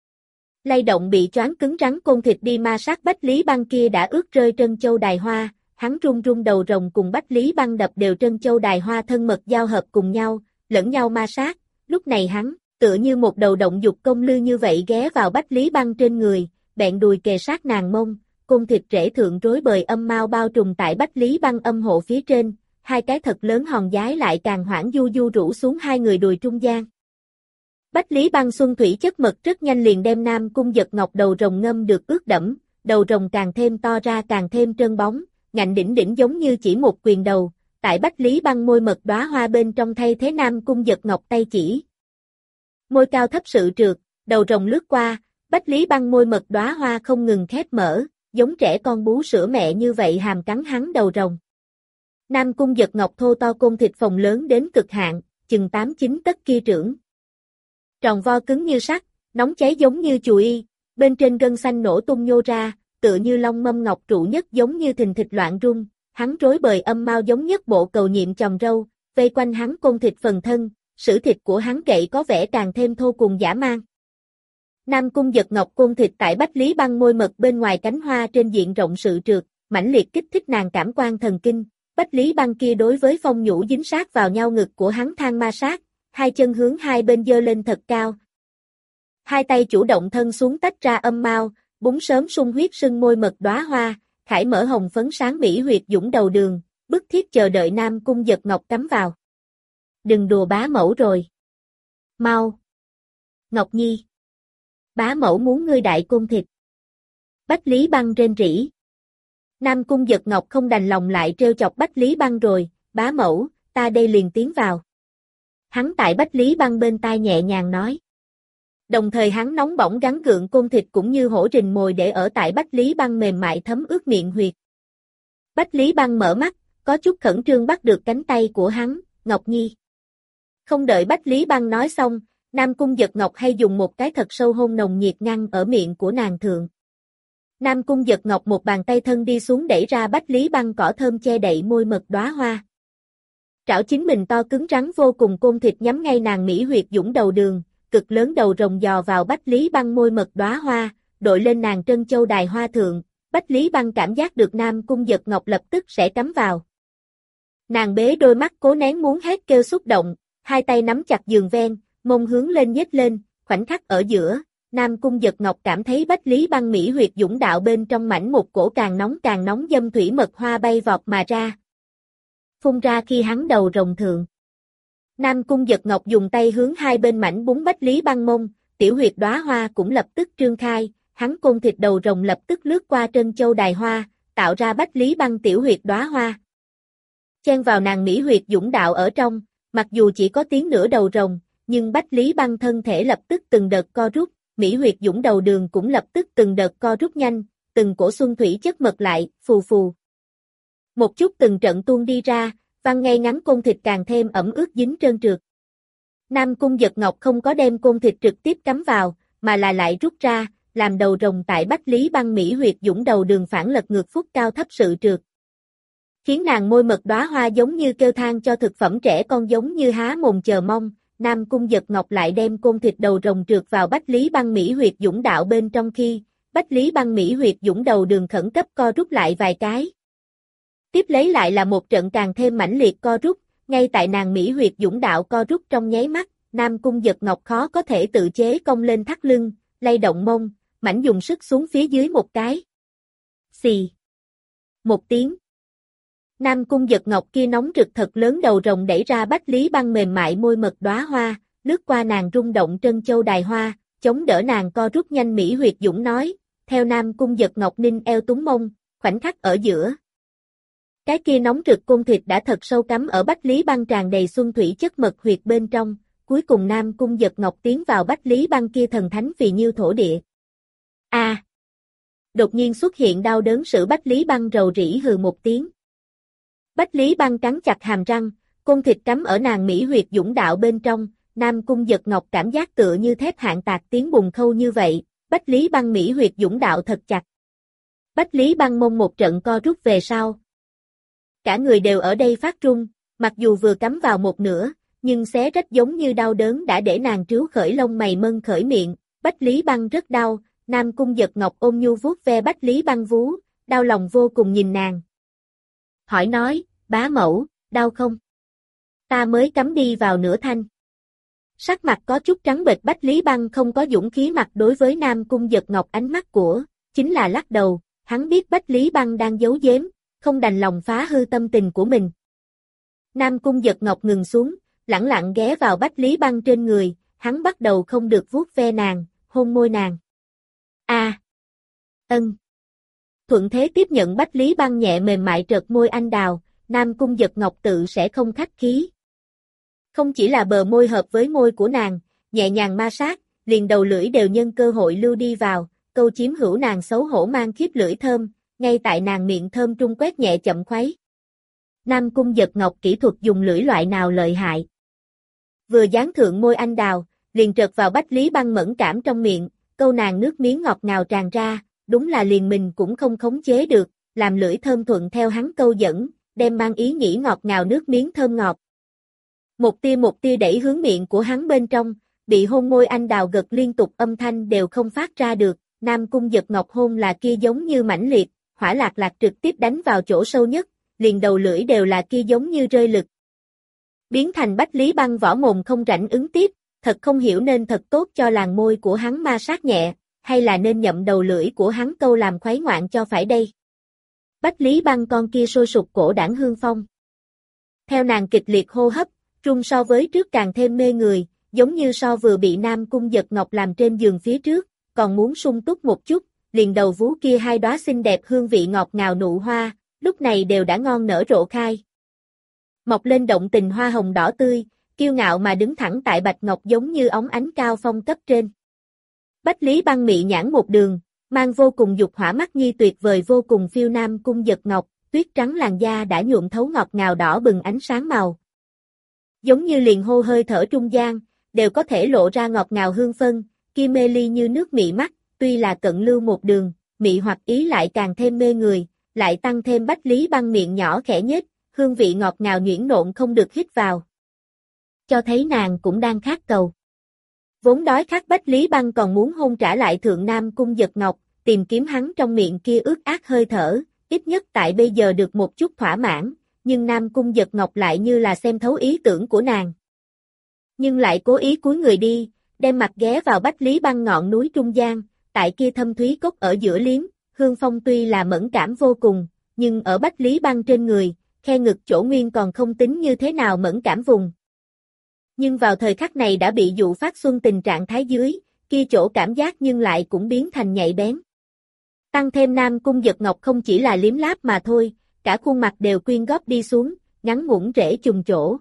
Lay động bị choáng cứng rắn côn thịt đi ma sát Bách Lý Băng kia đã ướt rơi trân châu đài hoa, hắn run run đầu rồng cùng Bách Lý Băng đập đều trân châu đài hoa thân mật giao hợp cùng nhau, lẫn nhau ma sát, lúc này hắn, tựa như một đầu động dục công lư như vậy ghé vào Bách Lý Băng trên người, bẹn đùi kề sát nàng mông, côn thịt rễ thượng rối bời âm mao bao trùm tại Bách Lý Băng âm hộ phía trên, hai cái thật lớn hòn giái lại càng hoảng du du rủ xuống hai người đùi trung gian. Bách Lý Băng xuân thủy chất mật rất nhanh liền đem Nam Cung Giật Ngọc đầu rồng ngâm được ướt đẫm, đầu rồng càng thêm to ra càng thêm trơn bóng, ngạnh đỉnh đỉnh giống như chỉ một quyền đầu, tại Bách Lý Băng môi mật đóa hoa bên trong thay thế Nam Cung Giật Ngọc tay chỉ. Môi cao thấp sự trượt, đầu rồng lướt qua, Bách Lý Băng môi mật đóa hoa không ngừng khép mở, giống trẻ con bú sữa mẹ như vậy hàm cắn hắn đầu rồng. Nam Cung Giật Ngọc thô to côn thịt phồng lớn đến cực hạn, chừng tám chín tấc kia trưởng. Tròn vo cứng như sắt, nóng cháy giống như chùi y, bên trên gân xanh nổ tung nhô ra, tựa như long mâm ngọc trụ nhất giống như thình thịch loạn rung, hắn rối bời âm mao giống nhất bộ cầu nhiệm chòm râu, vây quanh hắn côn thịt phần thân, sử thịt của hắn gậy có vẻ càng thêm thô cùng dã man. Nam Cung Giật Ngọc côn thịt tại Bách Lý Băng môi mật bên ngoài cánh hoa trên diện rộng sự trượt, mãnh liệt kích thích nàng cảm quan thần kinh, Bách Lý Băng kia đối với phong nhũ dính sát vào nhau ngực của hắn than ma sát, hai chân hướng hai bên giơ lên thật cao. Hai tay chủ động thân xuống tách ra âm mao, búng sớm sung huyết sưng môi mật đóa hoa, khải mở hồng phấn sáng mỹ huyệt dũng đầu đường, bức thiết chờ đợi Nam Cung Giật Ngọc cắm vào. Đừng đùa bá mẫu rồi. Mau. Ngọc Nhi. Bá mẫu muốn ngươi đại côn thịt. Bách Lý Băng rên rỉ. Nam Cung Giật Ngọc không đành lòng lại trêu chọc Bách Lý Băng rồi, bá mẫu, ta đây liền tiến vào. Hắn tại Bách Lý Băng bên tai nhẹ nhàng nói. Đồng thời hắn nóng bỏng gắn gượng côn thịt cũng như hổ rình mồi để ở tại Bách Lý Băng mềm mại thấm ướt miệng huyệt. Bách Lý Băng mở mắt, có chút khẩn trương bắt được cánh tay của hắn, Ngọc Nhi. Không đợi Bách Lý Băng nói xong, Nam Cung Giật Ngọc hay dùng một cái thật sâu hôn nồng nhiệt ngăn ở miệng của nàng thượng. Nam Cung Giật Ngọc một bàn tay thân đi xuống đẩy ra Bách Lý Băng cỏ thơm che đậy môi mật đóa hoa. Trảo chính mình to cứng rắn vô cùng côn thịt nhắm ngay nàng mỹ huyệt dũng đầu đường, cực lớn đầu rồng dò vào Bách Lý Băng môi mật đóa hoa, đội lên nàng trân châu đài hoa thượng, Bách Lý Băng cảm giác được Nam Cung Giật Ngọc lập tức sẽ cắm vào. Nàng bế đôi mắt cố nén muốn hét kêu xúc động, hai tay nắm chặt giường ven, mông hướng lên nhếch lên, khoảnh khắc ở giữa, Nam Cung Giật Ngọc cảm thấy Bách Lý Băng mỹ huyệt dũng đạo bên trong mảnh một cổ càng nóng càng nóng dâm thủy mật hoa bay vọt mà ra. Phun ra khi hắn đầu rồng thượng. Nam Cung Giật Ngọc dùng tay hướng hai bên mảnh búng Bách Lý Băng mông, tiểu huyệt đóa hoa cũng lập tức trương khai, hắn côn thịt đầu rồng lập tức lướt qua trân châu đài hoa, tạo ra Bách Lý Băng tiểu huyệt đóa hoa. Chen vào nàng mỹ huyệt dũng đạo ở trong, mặc dù chỉ có tiếng nửa đầu rồng, nhưng Bách Lý Băng thân thể lập tức từng đợt co rút, mỹ huyệt dũng đầu đường cũng lập tức từng đợt co rút nhanh, từng cổ xuân thủy chất mật lại, phù phù. Một chút từng trận tuôn đi ra, văng ngay ngắn côn thịt càng thêm ẩm ướt dính trơn trượt. Nam Cung Giật Ngọc không có đem côn thịt trực tiếp cắm vào, mà là lại rút ra, làm đầu rồng tại Bách Lý Băng mỹ huyệt dũng đầu đường phản lật ngược phút cao thấp sự trượt. Khiến nàng môi mật đóa hoa giống như kêu than cho thực phẩm trẻ con giống như há mồm chờ mong, Nam Cung Giật Ngọc lại đem côn thịt đầu rồng trượt vào Bách Lý Băng mỹ huyệt dũng đạo bên trong khi, Bách Lý Băng mỹ huyệt dũng đầu đường khẩn cấp co rút lại vài cái. Tiếp lấy lại là một trận càng thêm mãnh liệt co rút, ngay tại nàng mỹ huyệt dũng đạo co rút trong nháy mắt, Nam Cung Giật Ngọc khó có thể tự chế cong lên thắt lưng, lay động mông, mảnh dùng sức xuống phía dưới một cái. Xì. Một tiếng. Nam Cung Giật Ngọc kia nóng rực thật lớn đầu rồng đẩy ra Bách Lý Băng mềm mại môi mật đóa hoa, lướt qua nàng rung động trân châu đài hoa, chống đỡ nàng co rút nhanh mỹ huyệt dũng nói, theo Nam Cung Giật Ngọc ninh eo túng mông, khoảnh khắc ở giữa. Cái kia nóng rực cung thịt đã thật sâu cắm ở Bách Lý Băng tràn đầy xuân thủy chất mật huyệt bên trong, cuối cùng Nam Cung Giật Ngọc tiến vào Bách Lý Băng kia thần thánh vì nhiêu thổ địa. A! À, đột nhiên xuất hiện đau đớn sự Bách Lý Băng rầu rĩ hừ một tiếng. Bách Lý Băng cắn chặt hàm răng, cung thịt cắm ở nàng mỹ huyệt dũng đạo bên trong, Nam Cung Giật Ngọc cảm giác tựa như thép hạn tạc tiếng bùng khâu như vậy, Bách Lý Băng mỹ huyệt dũng đạo thật chặt. Bách Lý Băng mông một trận co rút về sau. Cả người đều ở đây phát run, mặc dù vừa cắm vào một nửa, nhưng xé rách giống như đau đớn đã để nàng trếu khởi lông mày mân khởi miệng, Bách Lý Băng rất đau, Nam Cung Giật Ngọc ôm nhu vuốt ve Bách Lý Băng vú, đau lòng vô cùng nhìn nàng. Hỏi nói, bá mẫu, đau không? Ta mới cắm đi vào nửa thanh. Sắc mặt có chút trắng bệch Bách Lý Băng không có dũng khí mặt đối với Nam Cung Giật Ngọc ánh mắt của, chính là lắc đầu, hắn biết Bách Lý Băng đang giấu giếm, không đành lòng phá hư tâm tình của mình. Nam Cung Giật Ngọc ngừng xuống, lẳng lặng ghé vào Bách Lý Băng trên người, hắn bắt đầu không được vuốt ve nàng, hôn môi nàng. A, à, ân. Thuận thế tiếp nhận Bách Lý Băng nhẹ mềm mại trợt môi anh đào, Nam Cung Giật Ngọc tự sẽ không khách khí. Không chỉ là bờ môi hợp với môi của nàng, nhẹ nhàng ma sát, liền đầu lưỡi đều nhân cơ hội lưu đi vào, câu chiếm hữu nàng xấu hổ mang khiếp lưỡi thơm, ngay tại nàng miệng thơm trung quét nhẹ chậm khuấy. Nam Cung Giật Ngọc kỹ thuật dùng lưỡi loại nào lợi hại. Vừa dán thượng môi anh đào, liền trợt vào Bách Lý Băng mẫn cảm trong miệng, câu nàng nước miếng ngọt ngào tràn ra, đúng là liền mình cũng không khống chế được, làm lưỡi thơm thuận theo hắn câu dẫn, đem mang ý nghĩ ngọt ngào nước miếng thơm ngọt. Một tia một tia đẩy hướng miệng của hắn bên trong, bị hôn môi anh đào gật liên tục âm thanh đều không phát ra được, Nam Cung Giật Ngọc hôn là kia giống như mãnh liệt, hỏa lạc lạc trực tiếp đánh vào chỗ sâu nhất, liền đầu lưỡi đều là kia giống như rơi lực. Biến thành Bách Lý Băng võ mồm không rảnh ứng tiếp, thật không hiểu nên thật tốt cho làn môi của hắn ma sát nhẹ, hay là nên nhậm đầu lưỡi của hắn câu làm khuấy ngoạn cho phải đây. Bách Lý Băng con kia sôi sục cổ đảng hương phong. Theo nàng kịch liệt hô hấp, trung so với trước càng thêm mê người, giống như so vừa bị Nam Cung Giật Ngọc làm trên giường phía trước, còn muốn sung túc một chút, liền đầu vú kia hai đóa xinh đẹp hương vị ngọt ngào nụ hoa, lúc này đều đã ngon nở rộ khai. Mọc lên động tình hoa hồng đỏ tươi, kiêu ngạo mà đứng thẳng tại bạch ngọc giống như óng ánh cao phong cấp trên. Bách Lý Băng mị nhãn một đường, mang vô cùng dục hỏa mắt nhi tuyệt vời vô cùng phiêu Nam Cung Giật Ngọc, tuyết trắng làn da đã nhuộm thấu ngọt ngào đỏ bừng ánh sáng màu. Giống như liền hô hơi thở trung gian, đều có thể lộ ra ngọt ngào hương phân, kia mê ly như nước mị mắt, tuy là cận lưu một đường, mị hoặc ý lại càng thêm mê người, lại tăng thêm Bách Lý Băng miệng nhỏ khẽ nhếch, hương vị ngọt ngào nhuyễn nộn không được hít vào. Cho thấy nàng cũng đang khát cầu. Vốn đói khát Bách Lý Băng còn muốn hôn trả lại thượng Nam Cung Giật Ngọc, tìm kiếm hắn trong miệng kia ướt át hơi thở, ít nhất tại bây giờ được một chút thỏa mãn, nhưng Nam Cung Giật Ngọc lại như là xem thấu ý tưởng của nàng. Nhưng lại cố ý cúi người đi, đem mặt ghé vào Bách Lý Băng ngọn núi trung gian, tại kia thâm thúy cốc ở giữa liếm, hương phong tuy là mẫn cảm vô cùng, nhưng ở Bách Lý Băng trên người, khe ngực chỗ nguyên còn không tính như thế nào mẫn cảm vùng. Nhưng vào thời khắc này đã bị dụ phát xuân tình trạng thái dưới, kia chỗ cảm giác nhưng lại cũng biến thành nhạy bén. Tăng thêm Nam Cung Giật Ngọc không chỉ là liếm láp mà thôi, cả khuôn mặt đều quyên góp đi xuống, ngắn ngủn rễ trùng chỗ.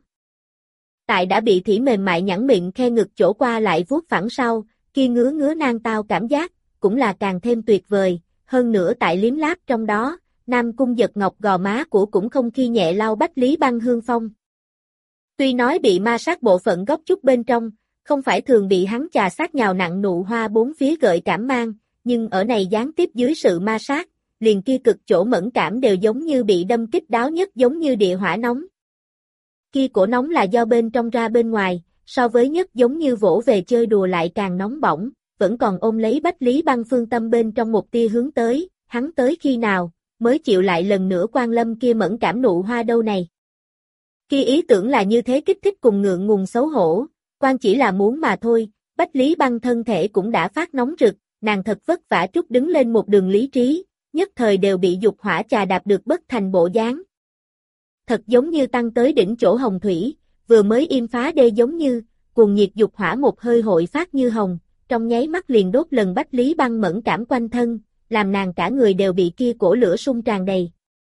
Tại đã bị thỉ mềm mại nhẵn miệng khe ngực chỗ qua lại vuốt phẳng sau, kia ngứa ngứa nang tao cảm giác, cũng là càng thêm tuyệt vời, hơn nữa tại liếm láp trong đó, Nam Cung Giật Ngọc gò má của cũng không khi nhẹ lau Bách Lý Băng hương phong. Tuy nói bị ma sát bộ phận góc chút bên trong, không phải thường bị hắn chà sát nhào nặng nụ hoa bốn phía gợi cảm mang, nhưng ở này gián tiếp dưới sự ma sát, liền kia cực chỗ mẫn cảm đều giống như bị đâm kích đáo nhất giống như địa hỏa nóng. Kia cổ nóng là do bên trong ra bên ngoài, so với nhất giống như vỗ về chơi đùa lại càng nóng bỏng, vẫn còn ôm lấy Bách Lý Băng phương tâm bên trong một tia hướng tới, hắn tới khi nào, mới chịu lại lần nữa quan lâm kia mẫn cảm nụ hoa đâu này. Kia ý tưởng là như thế kích thích cùng ngượng ngùng xấu hổ, quan chỉ là muốn mà thôi, Bách Lý Băng thân thể cũng đã phát nóng rực, nàng thật vất vả trút đứng lên một đường lý trí, nhất thời đều bị dục hỏa chà đạp được bất thành bộ dáng. Thật giống như tăng tới đỉnh chỗ hồng thủy, vừa mới im phá đê giống như, cuồng nhiệt dục hỏa một hơi hội phát như hồng, trong nháy mắt liền đốt lần Bách Lý Băng mẫn cảm quanh thân, làm nàng cả người đều bị kia cổ lửa sung tràn đầy.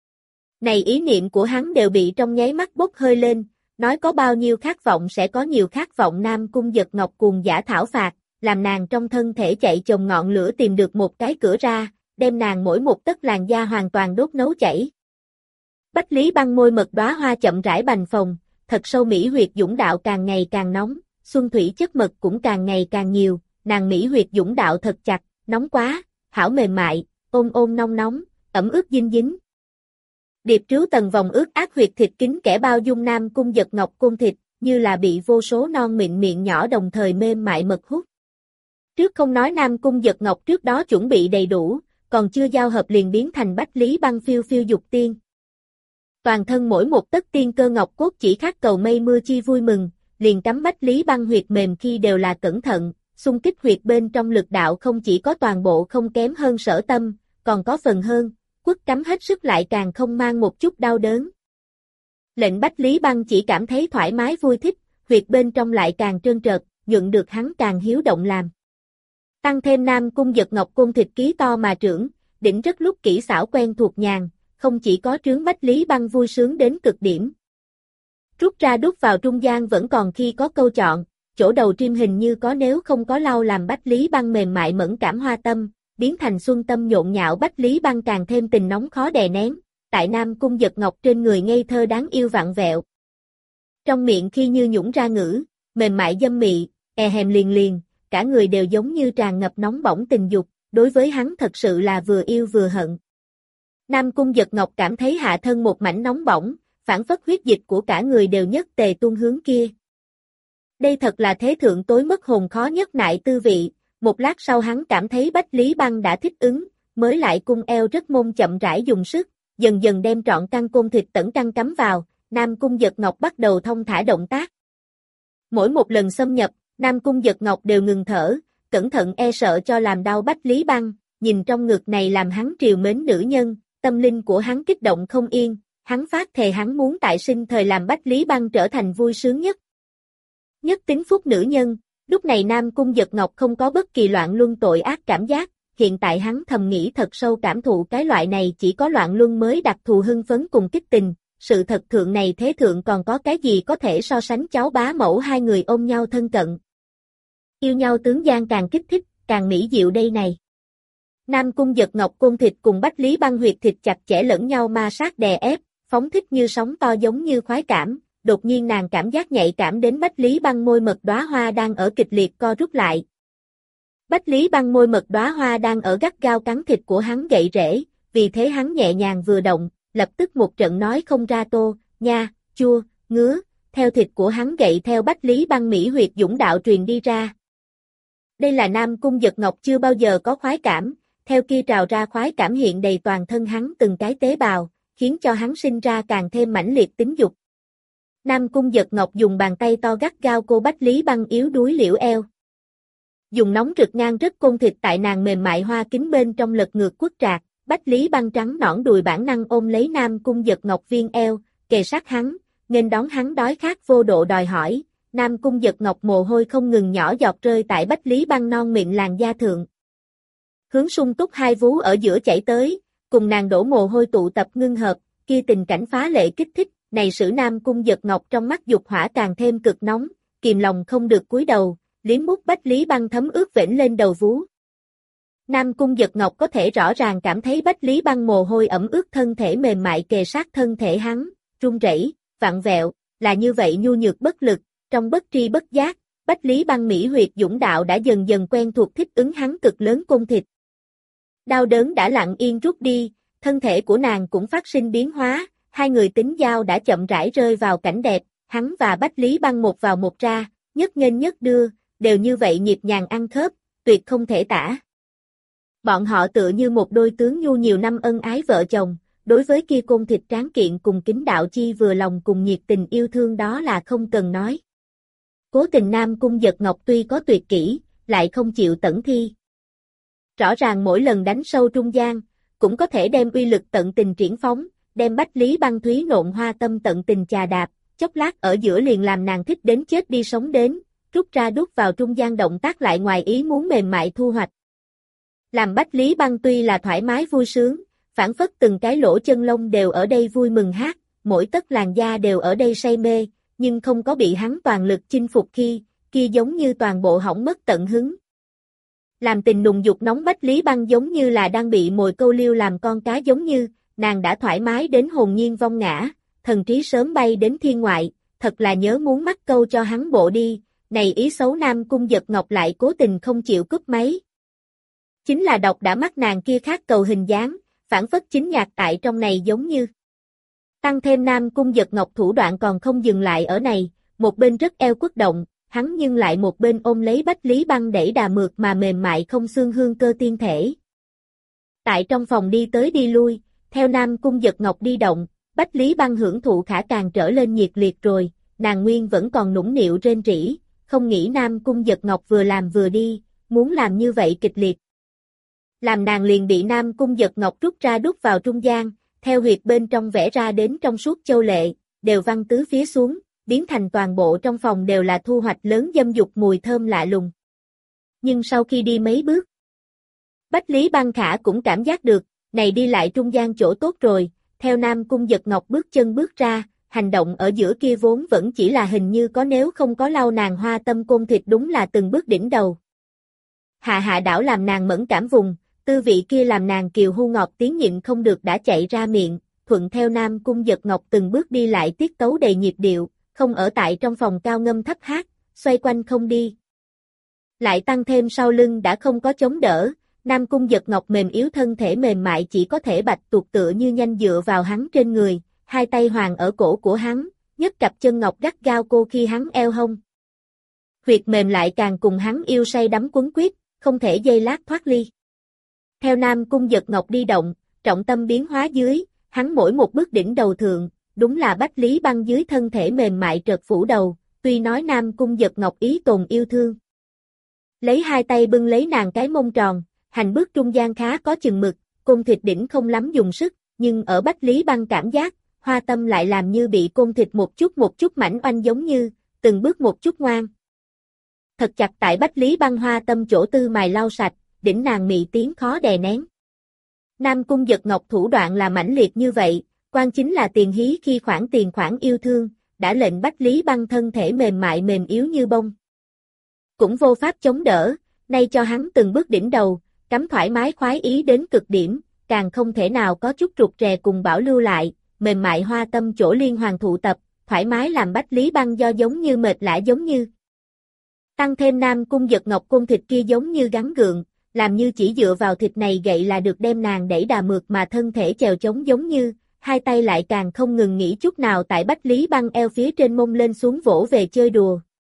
Này ý niệm của hắn đều bị trong nháy mắt bốc hơi lên, nói có bao nhiêu khát vọng sẽ có nhiều khát vọng. Nam Cung Giật Ngọc cuồng dã thảo phạt, làm nàng trong thân thể chạy chồng ngọn lửa tìm được một cái cửa ra, đem nàng mỗi một tấc làn da hoàn toàn đốt nấu chảy. Bách Lý Băng môi mật đóa hoa chậm rãi bành phồng, thật sâu mỹ huyệt dũng đạo càng ngày càng nóng, xuân thủy chất mật cũng càng ngày càng nhiều, nàng mỹ huyệt dũng đạo thật chặt, nóng quá, hảo mềm mại, ôm ôm nóng nóng, ẩm ướt dinh dính. Điệp trứu tầng vòng ướt át huyệt thịt kín kẽ bao dung Nam Cung Giật Ngọc côn thịt, như là bị vô số non mịn miệng nhỏ đồng thời mềm mại mật hút. Trước không nói Nam Cung Giật Ngọc trước đó chuẩn bị đầy đủ, còn chưa giao hợp liền biến thành Bách Lý Băng phiêu phiêu dục tiên. Toàn thân mỗi một tấc tiên cơ ngọc cốt chỉ khát cầu mây mưa chi vui mừng, liền cắm Bách Lý Băng huyệt mềm khi đều là cẩn thận, xung kích huyệt bên trong lực đạo không chỉ có toàn bộ không kém hơn Sở Tâm, còn có phần hơn, quất cắm hết sức lại càng không mang một chút đau đớn. Lệnh Bách Lý Băng chỉ cảm thấy thoải mái vui thích, huyệt bên trong lại càng trơn trợt, nhuận được hắn càng hiếu động làm. Tăng thêm Nam Cung Giật Ngọc côn thịt ký to mà trưởng, đỉnh rất lúc kỹ xảo quen thuộc nhàn, không chỉ có trướng Bách Lý Băng vui sướng đến cực điểm. Rút ra đút vào trung gian vẫn còn khi có câu chọn, chỗ đầu trim hình như có nếu không có lau làm Bách Lý Băng mềm mại mẫn cảm hoa tâm, biến thành xuân tâm nhộn nhạo. Bách Lý Băng càng thêm tình nóng khó đè nén, tại Nam Cung Giật Ngọc trên người ngây thơ đáng yêu vặn vẹo. Trong miệng khi như nhũng ra ngữ, mềm mại dâm mị, e hèm liền liền, cả người đều giống như tràn ngập nóng bỏng tình dục, đối với hắn thật sự là vừa yêu vừa hận. Nam Cung Giật Ngọc cảm thấy hạ thân một mảnh nóng bỏng, phản phất huyết dịch của cả người đều nhất tề tuôn hướng kia. Đây thật là thế thượng tối mất hồn khó nhất nại tư vị, một lát sau hắn cảm thấy Bách Lý Băng đã thích ứng, mới lại cung eo rất mông chậm rãi dùng sức, dần dần đem trọn căn côn thịt tẩn căn cắm vào, Nam Cung Giật Ngọc bắt đầu thông thả động tác. Mỗi một lần xâm nhập, Nam Cung Giật Ngọc đều ngừng thở, cẩn thận e sợ cho làm đau Bách Lý Băng, nhìn trong ngực này làm hắn triều mến nữ nhân, tâm linh của hắn kích động không yên, hắn phát thề hắn muốn tại sinh thời làm Bách Lý Băng trở thành vui sướng nhất. Nhất tính phúc nữ nhân, lúc này Nam Cung Giật Ngọc không có bất kỳ loạn luân tội ác cảm giác, hiện tại hắn thầm nghĩ thật sâu cảm thụ cái loại này chỉ có loạn luân mới đặc thù hưng phấn cùng kích tình, sự thật thượng này thế thượng còn có cái gì có thể so sánh cháu bá mẫu hai người ôm nhau thân cận. Yêu nhau tướng gian càng kích thích, càng mỹ diệu đây này. Nam Cung Giật Ngọc côn thịt cùng Bách Lý Băng huyệt thịt chặt chẽ lẫn nhau ma sát đè ép, phóng thích như sóng to giống như khoái cảm, đột nhiên nàng cảm giác nhạy cảm đến Bách Lý Băng môi mật đóa hoa đang ở kịch liệt co rút lại. Bách Lý Băng môi mật đóa hoa đang ở gắt gao cắn thịt của hắn gậy rễ, vì thế hắn nhẹ nhàng vừa động, lập tức một trận nói không ra tô, nha, chua, ngứa, theo thịt của hắn gậy theo Bách Lý Băng mỹ huyệt dũng đạo truyền đi ra. Đây là Nam Cung Giật Ngọc chưa bao giờ có khoái cảm, theo kia trào ra khoái cảm hiện đầy toàn thân hắn từng cái tế bào, khiến cho hắn sinh ra càng thêm mãnh liệt tính dục. Nam Cung Giật Ngọc dùng bàn tay to gắt gao cô Bách Lý Băng yếu đuối liễu eo. Dùng nóng rực ngang rất côn thịt tại nàng mềm mại hoa kính bên trong lật ngược quất trạc, Bách Lý Băng trắng nõn đùi bản năng ôm lấy Nam Cung Giật Ngọc viên eo, kề sát hắn, nên đón hắn đói khát vô độ đòi hỏi. Nam Cung Giật Ngọc mồ hôi không ngừng nhỏ giọt rơi tại Bách Lý Băng non mịn làn da thượng. Hướng sung túc hai vú ở giữa chảy tới, cùng nàng đổ mồ hôi tụ tập ngưng hợp, kia tình cảnh phá lệ kích thích, này sử Nam Cung Giật Ngọc trong mắt dục hỏa càng thêm cực nóng, kìm lòng không được cúi đầu, liếm mút Bách Lý Băng thấm ướt vểnh lên đầu vú. Nam Cung Giật Ngọc có thể rõ ràng cảm thấy Bách Lý Băng mồ hôi ẩm ướt thân thể mềm mại kề sát thân thể hắn, run rẩy, vặn vẹo, là như vậy nhu nhược bất lực, trong bất tri bất giác, Bách Lý Băng mỹ huyệt dũng đạo đã dần dần quen thuộc thích ứng hắn cực lớn côn thịt. Đau đớn đã lặng yên rút đi, thân thể của nàng cũng phát sinh biến hóa, hai người tính giao đã chậm rãi rơi vào cảnh đẹp, hắn và Bách Lý Băng một vào một ra, nhất nghênh nhất đưa, đều như vậy nhịp nhàng ăn khớp, tuyệt không thể tả. Bọn họ tựa như một đôi tướng nhu nhiều năm ân ái vợ chồng, đối với kia côn thịt tráng kiện cùng kính đạo chi vừa lòng cùng nhiệt tình yêu thương đó là không cần nói. Cố tình Nam Cung Giật Ngọc tuy có tuyệt kỹ, lại không chịu tẩn thi. Rõ ràng mỗi lần đánh sâu trung gian, cũng có thể đem uy lực tận tình triển phóng, đem Bách Lý Băng Thúy nộn hoa tâm tận tình chà đạp, chốc lát ở giữa liền làm nàng thích đến chết đi sống đến, rút ra đút vào trung gian động tác lại ngoài ý muốn mềm mại thu hoạch. Làm Bách Lý Băng tuy là thoải mái vui sướng, phản phất từng cái lỗ chân lông đều ở đây vui mừng hát, mỗi tấc làn da đều ở đây say mê, nhưng không có bị hắn toàn lực chinh phục khi, kia giống như toàn bộ hỏng mất tận hứng. Làm tình nùng dục nóng Bách Lý Băng giống như là đang bị mồi câu liêu làm con cá giống như, nàng đã thoải mái đến hồn nhiên vong ngã, thần trí sớm bay đến thiên ngoại, thật là nhớ muốn mắc câu cho hắn bộ đi, này ý xấu Nam Cung Giật Ngọc lại cố tình không chịu cúp máy. Chính là độc đã mắt nàng kia khác cầu hình dáng, phản phất chính nhạc tại trong này giống như. Tăng thêm Nam Cung Giật Ngọc thủ đoạn còn không dừng lại ở này, một bên rất eo quất động, hắn nhưng lại một bên ôm lấy Bách Lý Băng đẩy đà mượt mà mềm mại không xương hương cơ tiên thể. Tại trong phòng đi tới đi lui, theo Nam Cung Giật Ngọc đi động, Bách Lý Băng hưởng thụ khả càng trở lên nhiệt liệt rồi, nàng nguyên vẫn còn nũng nịu rên rỉ, không nghĩ Nam Cung Giật Ngọc vừa làm vừa đi, muốn làm như vậy kịch liệt. Làm nàng liền bị Nam Cung Giật Ngọc rút ra đút vào trung gian, theo huyệt bên trong vẽ ra đến trong suốt châu lệ, đều văng tứ phía xuống, biến thành toàn bộ trong phòng đều là thu hoạch lớn dâm dục mùi thơm lạ lùng. Nhưng sau khi đi mấy bước, Bách Lý Băng Khả cũng cảm giác được, này đi lại trung gian chỗ tốt rồi, theo Nam Cung Giật Ngọc bước chân bước ra, hành động ở giữa kia vốn vẫn chỉ là hình như có nếu không có lau nàng hoa tâm côn thịt đúng là từng bước đỉnh đầu. Hạ hạ đảo làm nàng mẫn cảm vùng, tư vị kia làm nàng kiều hu ngọt tiếng nhịn không được đã chạy ra miệng, thuận theo Nam Cung Giật Ngọc từng bước đi lại tiết tấu đầy nhịp điệu, không ở tại trong phòng cao ngâm thấp hát, xoay quanh không đi. Lại tăng thêm sau lưng đã không có chống đỡ, Nam Cung Giật Ngọc mềm yếu thân thể mềm mại chỉ có thể bạch tuột tựa như nhanh dựa vào hắn trên người, hai tay hoàng ở cổ của hắn, nhất cặp chân ngọc gắt gao cô khi hắn eo hông. Huyệt mềm lại càng cùng hắn yêu say đắm quấn quyết, không thể giây lát thoát ly. Theo Nam Cung Giật Ngọc đi động, trọng tâm biến hóa dưới, hắn mỗi một bước đỉnh đầu thượng, đúng là Bách Lý Băng dưới thân thể mềm mại trợt phủ đầu, tuy nói Nam Cung Giật Ngọc ý tồn yêu thương. Lấy hai tay bưng lấy nàng cái mông tròn, hành bước trung gian khá có chừng mực, côn thịt đỉnh không lắm dùng sức, nhưng ở Bách Lý Băng cảm giác, hoa tâm lại làm như bị côn thịt một chút một chút mảnh oanh giống như, từng bước một chút ngoan. Thật chặt tại Bách Lý Băng hoa tâm chỗ tư mài lau sạch, đỉnh nàng mị tiếng khó đè nén. Nam Cung Giật Ngọc thủ đoạn là mãnh liệt như vậy, quan chính là tiền hí khi khoản tiền khoản yêu thương, đã lệnh Bách Lý Băng thân thể mềm mại mềm yếu như bông. Cũng vô pháp chống đỡ, nay cho hắn từng bước đỉnh đầu, cắm thoải mái khoái ý đến cực điểm, càng không thể nào có chút rụt rè cùng bảo lưu lại, mềm mại hoa tâm chỗ liên hoàn thụ tập, thoải mái làm Bách Lý Băng do giống như mệt lã giống như. Tăng thêm Nam Cung Giật Ngọc cung thịt kia giống như gắn gượng, làm như chỉ dựa vào thịt này gậy là được đem nàng đẩy đà mượt mà thân thể chèo chống giống như, hai tay lại càng không ngừng nghỉ chút nào tại Bách Lý Băng eo phía trên mông lên xuống vỗ về chơi đùa.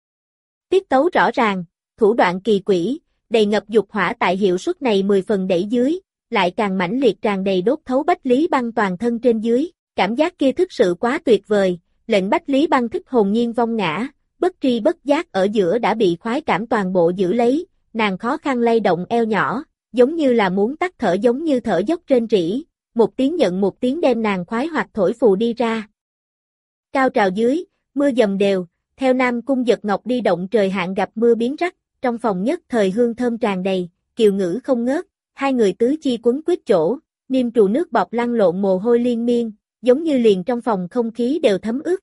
Tiết tấu rõ ràng, thủ đoạn kỳ quỷ, đầy ngập dục hỏa tại hiệu suất này mười phần đẩy dưới, lại càng mãnh liệt tràn đầy đốt thấu Bách Lý Băng toàn thân trên dưới, cảm giác kia thực sự quá tuyệt vời, lệnh Bách Lý Băng thích hồn nhiên vong ngã, bất tri bất giác ở giữa đã bị khoái cảm toàn bộ giữ lấy, nàng khó khăn lay động eo nhỏ, giống như là muốn tắt thở giống như thở dốc trên rỉ, một tiếng nhận một tiếng đem nàng khoái hoặc thổi phù đi ra. Cao trào dưới, mưa dầm đều, theo Nam Cung Giật Ngọc đi động trời hạn gặp mưa biến rắc, trong phòng nhất thời hương thơm tràn đầy, kiều ngữ không ngớt, hai người tứ chi quấn quýt chỗ, niêm trù nước bọt lăn lộn mồ hôi liên miên, giống như liền trong phòng không khí đều thấm ướt.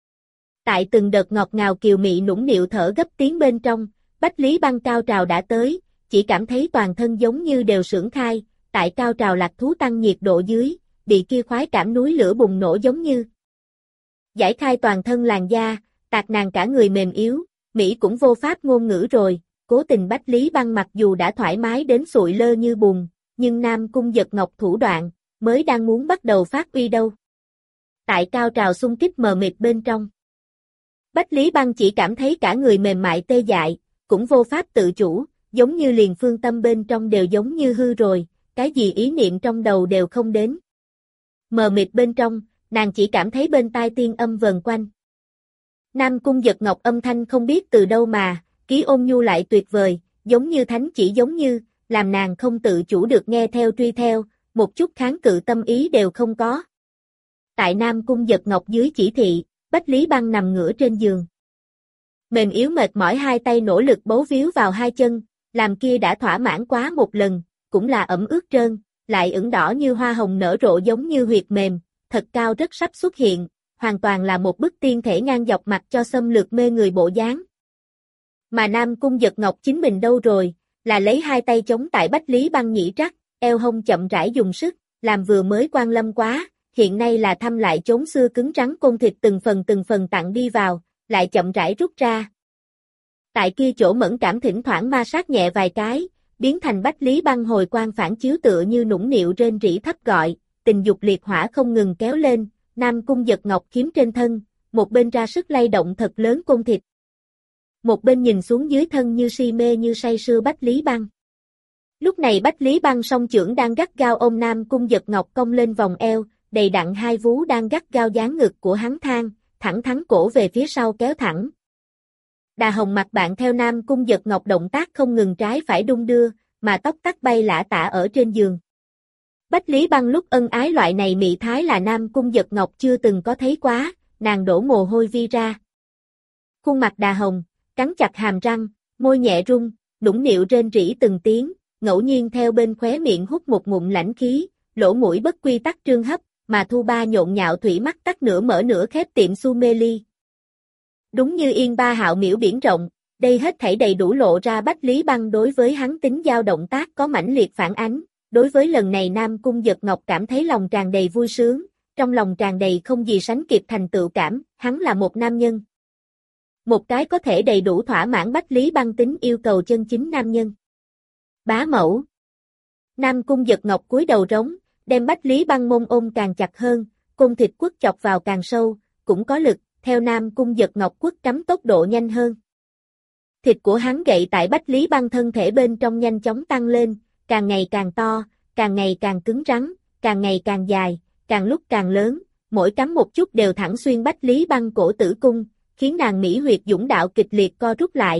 Tại từng đợt ngọt ngào kiều mị nũng nịu thở gấp tiếng bên trong, Bách Lý Băng cao trào đã tới, chỉ cảm thấy toàn thân giống như đều sưởng khai, tại cao trào lạc thú tăng nhiệt độ dưới, bị kia khoái cảm núi lửa bùng nổ giống như. Giải khai toàn thân làn da, tạc nàng cả người mềm yếu, Mỹ cũng vô pháp ngôn ngữ rồi, cố tình Bách Lý Băng mặc dù đã thoải mái đến sụi lơ như bùn, nhưng Nam Cung Giật Ngọc thủ đoạn, mới đang muốn bắt đầu phát uy đâu. Tại cao trào xung kích mờ mịt bên trong. Bách Lý Băng chỉ cảm thấy cả người mềm mại tê dại, cũng vô pháp tự chủ, giống như liền phương tâm bên trong đều giống như hư rồi, cái gì ý niệm trong đầu đều không đến. Mờ mịt bên trong, nàng chỉ cảm thấy bên tai tiên âm vần quanh. Nam Cung Giật Ngọc âm thanh không biết từ đâu mà, ký ôn nhu lại tuyệt vời, giống như thánh chỉ giống như, làm nàng không tự chủ được nghe theo truy theo, một chút kháng cự tâm ý đều không có. Tại Nam Cung Giật Ngọc dưới chỉ thị, Bách Lý Băng nằm ngửa trên giường. Mềm yếu mệt mỏi hai tay nỗ lực bấu víu vào hai chân, làm kia đã thỏa mãn quá một lần, cũng là ẩm ướt trơn, lại ửng đỏ như hoa hồng nở rộ giống như huyệt mềm, thật cao rất sắp xuất hiện, hoàn toàn là một bức tiên thể ngang dọc mặt cho xâm lược mê người bộ dáng. Mà Nam Cung Giật Ngọc chính mình đâu rồi, là lấy hai tay chống tại Bách Lý Băng nhĩ trắc, eo hông chậm rãi dùng sức, làm vừa mới quan lâm quá, hiện nay là thăm lại chốn xưa cứng rắn côn thịt từng phần từng phần tặng đi vào, lại chậm rãi rút ra. Tại kia chỗ mẫn cảm thỉnh thoảng ma sát nhẹ vài cái, biến thành Bách Lý Băng hồi quang phản chiếu tựa như nũng nịu rên rỉ thấp gọi, tình dục liệt hỏa không ngừng kéo lên, Nam Cung Giật Ngọc khiếm trên thân, một bên ra sức lay động thật lớn côn thịt. Một bên nhìn xuống dưới thân như si mê như say sưa Bách Lý Băng. Lúc này Bách Lý Băng song chưởng đang gắt gao ôm Nam Cung Giật Ngọc cong lên vòng eo, đầy đặn hai vú đang gắt gao dán ngực của hắn thang, thẳng thắn cổ về phía sau kéo thẳng. Đà Hồng mặt bạn theo Nam Cung Giật Ngọc động tác không ngừng trái phải đung đưa, mà tóc tắt bay lả tả ở trên giường. Bách Lý Băng lúc ân ái loại này mị thái là Nam Cung Giật Ngọc chưa từng có thấy quá, nàng đổ mồ hôi vi ra. Khuôn mặt Đà Hồng, cắn chặt hàm răng, môi nhẹ rung, nũng nịu rên rỉ từng tiếng, ngẫu nhiên theo bên khóe miệng hút một ngụm lãnh khí, lỗ mũi bất quy tắc trương hấp, mà Thu Ba nhộn nhạo thủy mắt tắt nửa mở nửa khép tiệm su mê ly. Đúng như yên ba hạo miễu biển rộng, đây hết thảy đầy đủ lộ ra Bách Lý Băng đối với hắn tính giao động tác có mãnh liệt phản ánh, đối với lần này Nam Cung Giật Ngọc cảm thấy lòng tràn đầy vui sướng, trong lòng tràn đầy không gì sánh kịp thành tựu cảm, hắn là một nam nhân. Một cái có thể đầy đủ thỏa mãn Bách Lý Băng tính yêu cầu chân chính nam nhân. Bá mẫu. Nam Cung Giật Ngọc cúi đầu rống, đem Bách Lý Băng mông ôm càng chặt hơn, cung thịt quất chọc vào càng sâu, cũng có lực, theo Nam Cung Giật Ngọc quất cắm tốc độ nhanh hơn. Thịt của hắn gậy tại Bách Lý Băng thân thể bên trong nhanh chóng tăng lên, càng ngày càng to, càng ngày càng cứng rắn, càng ngày càng dài, càng lúc càng lớn, mỗi cắm một chút đều thẳng xuyên Bách Lý Băng cổ tử cung, khiến nàng mỹ huyệt dũng đạo kịch liệt co rút lại.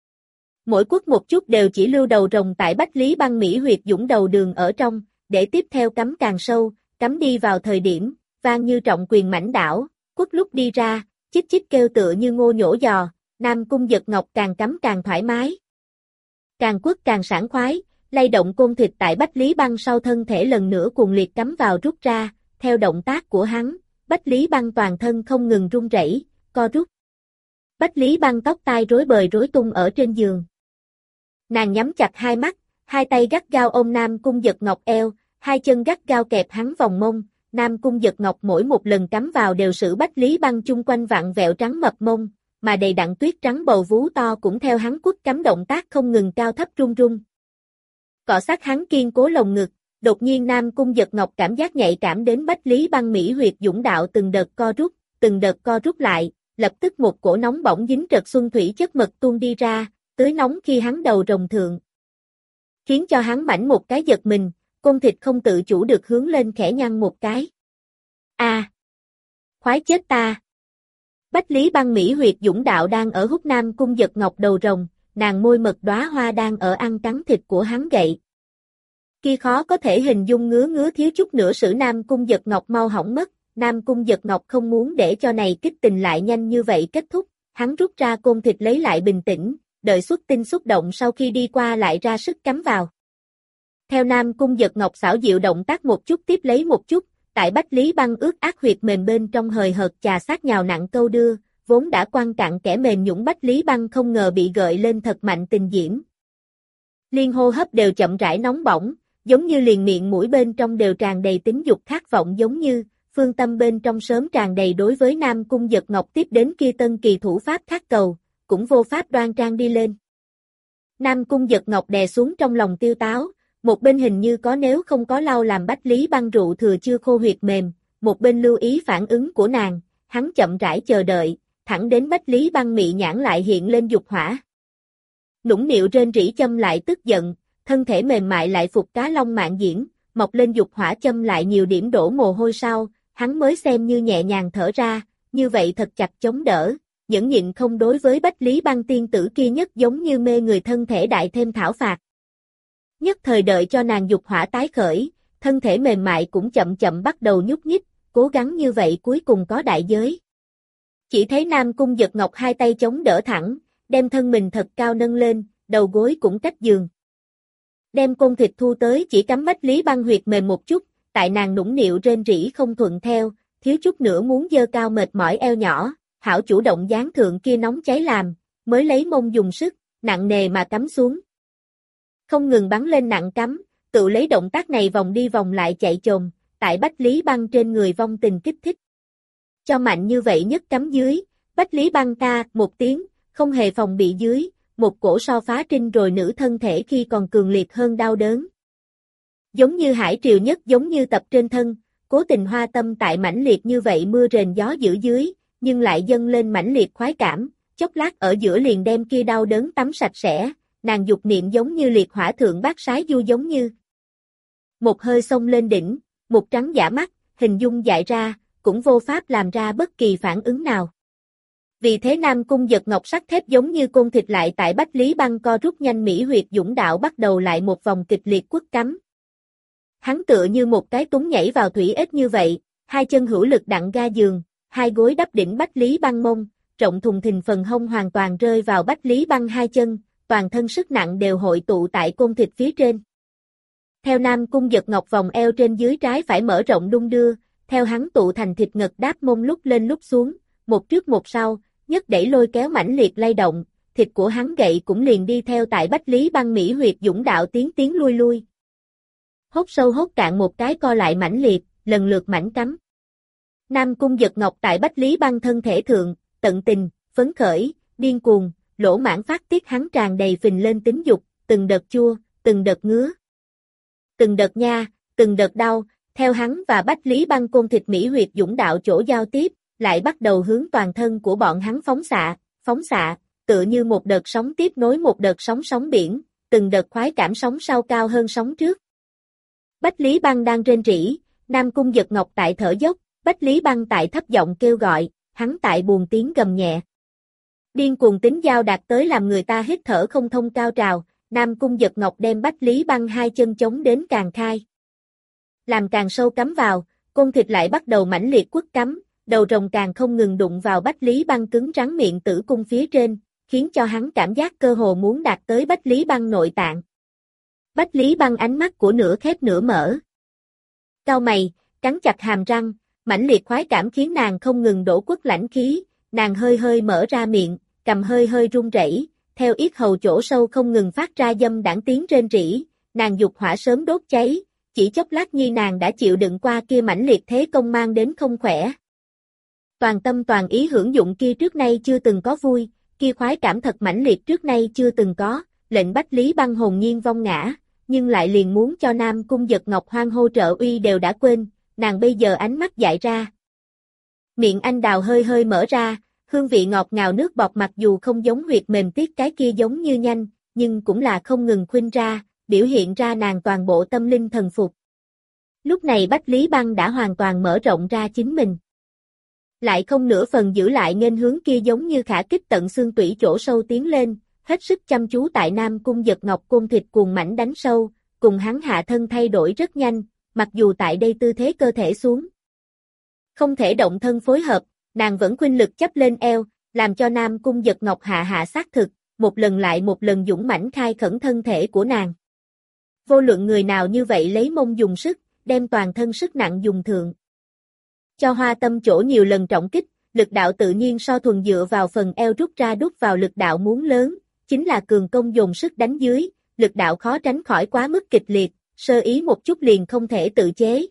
Mỗi quất một chút đều chỉ lưu đầu rồng tại Bách Lý Băng mỹ huyệt dũng đầu đường ở trong, để tiếp theo cắm càng sâu, cắm đi vào thời điểm, vang như trọng quyền mãnh đảo, quất lúc đi ra, chích chích kêu tựa như ngô nhổ giò, Nam Cung Giật Ngọc càng cắm càng thoải mái. Càng quất càng sảng khoái, lay động côn thịt tại Bách Lý Băng sau thân thể lần nữa cuồng liệt cắm vào rút ra, theo động tác của hắn, Bách Lý Băng toàn thân không ngừng run rẩy, co rút. Bách Lý Băng tóc tai rối bời rối tung ở trên giường. Nàng nhắm chặt hai mắt, hai tay gắt gao ôm Nam Cung Giật Ngọc eo, hai chân gắt gao kẹp hắn vòng mông, Nam Cung Giật Ngọc mỗi một lần cắm vào đều sử Bách Lý Băng chung quanh vặn vẹo trắng mập mông, mà đầy đặn tuyết trắng bầu vú to cũng theo hắn quất cắm động tác không ngừng cao thấp rung rung. Cọ sát hắn kiên cố lồng ngực, đột nhiên Nam Cung Giật Ngọc cảm giác nhạy cảm đến Bách Lý Băng mỹ huyệt dũng đạo từng đợt co rút, từng đợt co rút lại, lập tức một cổ nóng bỏng dính trật xuân thủy chất mật tuôn đi ra, tưới nóng khi hắn đầu rồng thượng. Khiến cho hắn mảnh một cái giật mình, côn thịt không tự chủ được hướng lên khẽ nhăn một cái. A, à, khoái chết ta. Bách Lý Băng mỹ huyệt dũng đạo đang ở hút Nam Cung Giật Ngọc đầu rồng, nàng môi mật đóa hoa đang ở ăn cắn thịt của hắn gậy. Kia khó có thể hình dung ngứa ngứa thiếu chút nữa sử Nam Cung Giật Ngọc mau hỏng mất, Nam Cung Giật Ngọc không muốn để cho này kích tình lại nhanh như vậy kết thúc, hắn rút ra côn thịt lấy lại bình tĩnh, đợi xuất tinh xúc động sau khi đi qua lại ra sức cắm vào. Theo Nam Cung Giật Ngọc xảo diệu động tác một chút tiếp lấy một chút, tại Bách Lý Băng ướt át huyệt mềm bên trong hời hợt chà sát nhào nặng câu đưa, vốn đã quan cạn kẻ mềm nhũn Bách Lý Băng không ngờ bị gợi lên thật mạnh tình diễm. Liên hô hấp đều chậm rãi nóng bỏng, giống như liền miệng mũi bên trong đều tràn đầy tính dục khát vọng giống như, phương tâm bên trong sớm tràn đầy đối với Nam Cung Giật Ngọc tiếp đến kia tân kỳ thủ pháp khát cầu, cũng vô pháp đoan trang đi lên. Nam Cung Giật Ngọc đè xuống trong lòng tiêu táo, một bên hình như có nếu không có lau làm Bách Lý Băng rượu thừa chưa khô huyệt mềm, một bên lưu ý phản ứng của nàng, hắn chậm rãi chờ đợi, thẳng đến Bách Lý Băng mị nhãn lại hiện lên dục hỏa. Nũng nịu rên rỉ châm lại tức giận, thân thể mềm mại lại phục cá long mạng diễn, mọc lên dục hỏa châm lại nhiều điểm đổ mồ hôi sau, hắn mới xem như nhẹ nhàng thở ra, như vậy thật chặt chống đỡ, nhẫn nhịn không đối với Bách Lý Băng tiên tử kia nhất giống như mê người thân thể đại thêm thảo phạt. Nhất thời đợi cho nàng dục hỏa tái khởi, thân thể mềm mại cũng chậm chậm bắt đầu nhúc nhích, cố gắng như vậy cuối cùng có đại giới. Chỉ thấy Nam Cung Giật Ngọc hai tay chống đỡ thẳng, đem thân mình thật cao nâng lên, đầu gối cũng cách giường. Đem côn thịt thu tới chỉ cắm Bách Lý Băng huyệt mềm một chút, tại nàng nũng nịu rên rỉ không thuận theo, thiếu chút nữa muốn giơ cao mệt mỏi eo nhỏ, hảo chủ động dán thượng kia nóng cháy làm, mới lấy mông dùng sức, nặng nề mà cắm xuống. Không ngừng bắn lên nặng cắm, tự lấy động tác này vòng đi vòng lại chạy chồm, tại Bách Lý Băng trên người vong tình kích thích. Cho mạnh như vậy nhất cắm dưới, Bách Lý Băng ta một tiếng, không hề phòng bị dưới, một cổ so phá trinh rồi nữ thân thể khi còn cường liệt hơn đau đớn. Giống như hải triều nhất giống như tập trên thân, cố tình hoa tâm tại mãnh liệt như vậy mưa rền gió dữ dưới, nhưng lại dâng lên mãnh liệt khoái cảm, chốc lát ở giữa liền đem kia đau đớn tắm sạch sẽ, nàng dục niệm giống như liệt hỏa thượng bát sái du giống như. Một hơi xông lên đỉnh, một trắng giả mắt, hình dung dại ra, cũng vô pháp làm ra bất kỳ phản ứng nào. Vì thế Nam Cung Giật Ngọc sắt thép giống như côn thịt lại tại Bách Lý Băng co rút nhanh mỹ huyệt dũng đạo bắt đầu lại một vòng kịch liệt quất cắm. Hắn tựa như một cái túng nhảy vào thủy ếch như vậy, hai chân hữu lực đặng ga giường, hai gối đắp đỉnh Bách Lý Băng mông, rộng thùng thình phần hông hoàn toàn rơi vào Bách Lý Băng hai chân, toàn thân sức nặng đều hội tụ tại côn thịt phía trên. Theo Nam Cung Giật Ngọc vòng eo trên dưới trái phải mở rộng đung đưa, theo hắn tụ thành thịt ngực đáp mông lúc lên lúc xuống, một trước một sau, nhất đẩy lôi kéo mãnh liệt lay động, thịt của hắn gậy cũng liền đi theo tại Bách Lý Băng mỹ huyệt dũng đạo tiến tiến lui lui. Hốt sâu hốt cạn một cái co lại mãnh liệt, lần lượt mảnh cắm. Nam Cung Giật Ngọc tại Bách Lý Băng thân thể thượng, tận tình, phấn khởi, điên cuồng, lỗ mãn phát tiết hắn tràn đầy phình lên tính dục, từng đợt chua, từng đợt ngứa, từng đợt nha, từng đợt đau, theo hắn và Bách Lý Băng côn thịt mỹ huyệt dũng đạo chỗ giao tiếp, lại bắt đầu hướng toàn thân của bọn hắn phóng xạ, phóng xạ, tựa như một đợt sóng tiếp nối một đợt sóng sóng biển, từng đợt khoái cảm sóng sau cao hơn sóng trước. Bách Lý Băng đang rên rỉ, Nam Cung Giật Ngọc tại thở dốc, Bách Lý Băng tại thấp giọng kêu gọi, hắn tại buồn tiếng gầm nhẹ. Điên cuồng tính giao đạt tới làm người ta hít thở không thông cao trào, Nam Cung Giật Ngọc đem Bách Lý Băng hai chân chống đến càng khai. Làm càng sâu cắm vào, côn thịt lại bắt đầu mãnh liệt quất cắm, đầu rồng càng không ngừng đụng vào Bách Lý Băng cứng rắn miệng tử cung phía trên, khiến cho hắn cảm giác cơ hồ muốn đạt tới Bách Lý Băng nội tạng. Bách Lý Băng ánh mắt của nửa khép nửa mở. Cau mày, cắn chặt hàm răng, mãnh liệt khoái cảm khiến nàng không ngừng đổ quất lãnh khí, nàng hơi hơi mở ra miệng, cầm hơi hơi run rẩy, theo yết hầu chỗ sâu không ngừng phát ra dâm đãng tiếng rên rỉ, nàng dục hỏa sớm đốt cháy, chỉ chốc lát nhi nàng đã chịu đựng qua kia mãnh liệt thế công mang đến không khỏe. Toàn tâm toàn ý hưởng dụng kia trước nay chưa từng có vui, kia khoái cảm thật mãnh liệt trước nay chưa từng có, lệnh Bách Lý Băng hồn nhiên vong ngã, nhưng lại liền muốn cho Nam Cung Giật Ngọc hoan hô trợ uy đều đã quên, nàng bây giờ ánh mắt dại ra. Miệng anh đào hơi hơi mở ra, hương vị ngọt ngào nước bọt mặc dù không giống huyệt mềm tiết cái kia giống như nhanh, nhưng cũng là không ngừng khuynh ra, biểu hiện ra nàng toàn bộ tâm linh thần phục. Lúc này Bách Lý Băng đã hoàn toàn mở rộng ra chính mình. Lại không nửa phần giữ lại nghênh hướng kia giống như khả kích tận xương tủy chỗ sâu tiến lên, hết sức chăm chú tại Nam Cung Giật Ngọc côn thịt cuồng mảnh đánh sâu, cùng hắn hạ thân thay đổi rất nhanh, mặc dù tại đây tư thế cơ thể xuống. Không thể động thân phối hợp, nàng vẫn khuynh lực chấp lên eo, làm cho Nam Cung Giật Ngọc hạ hạ xác thực, một lần lại một lần dũng mãnh khai khẩn thân thể của nàng. Vô luận người nào như vậy lấy mông dùng sức, đem toàn thân sức nặng dùng thượng. Cho hoa tâm chỗ nhiều lần trọng kích, lực đạo tự nhiên so thuần dựa vào phần eo rút ra đút vào lực đạo muốn lớn, chính là cường công dồn sức đánh dưới, lực đạo khó tránh khỏi quá mức kịch liệt, sơ ý một chút liền không thể tự chế.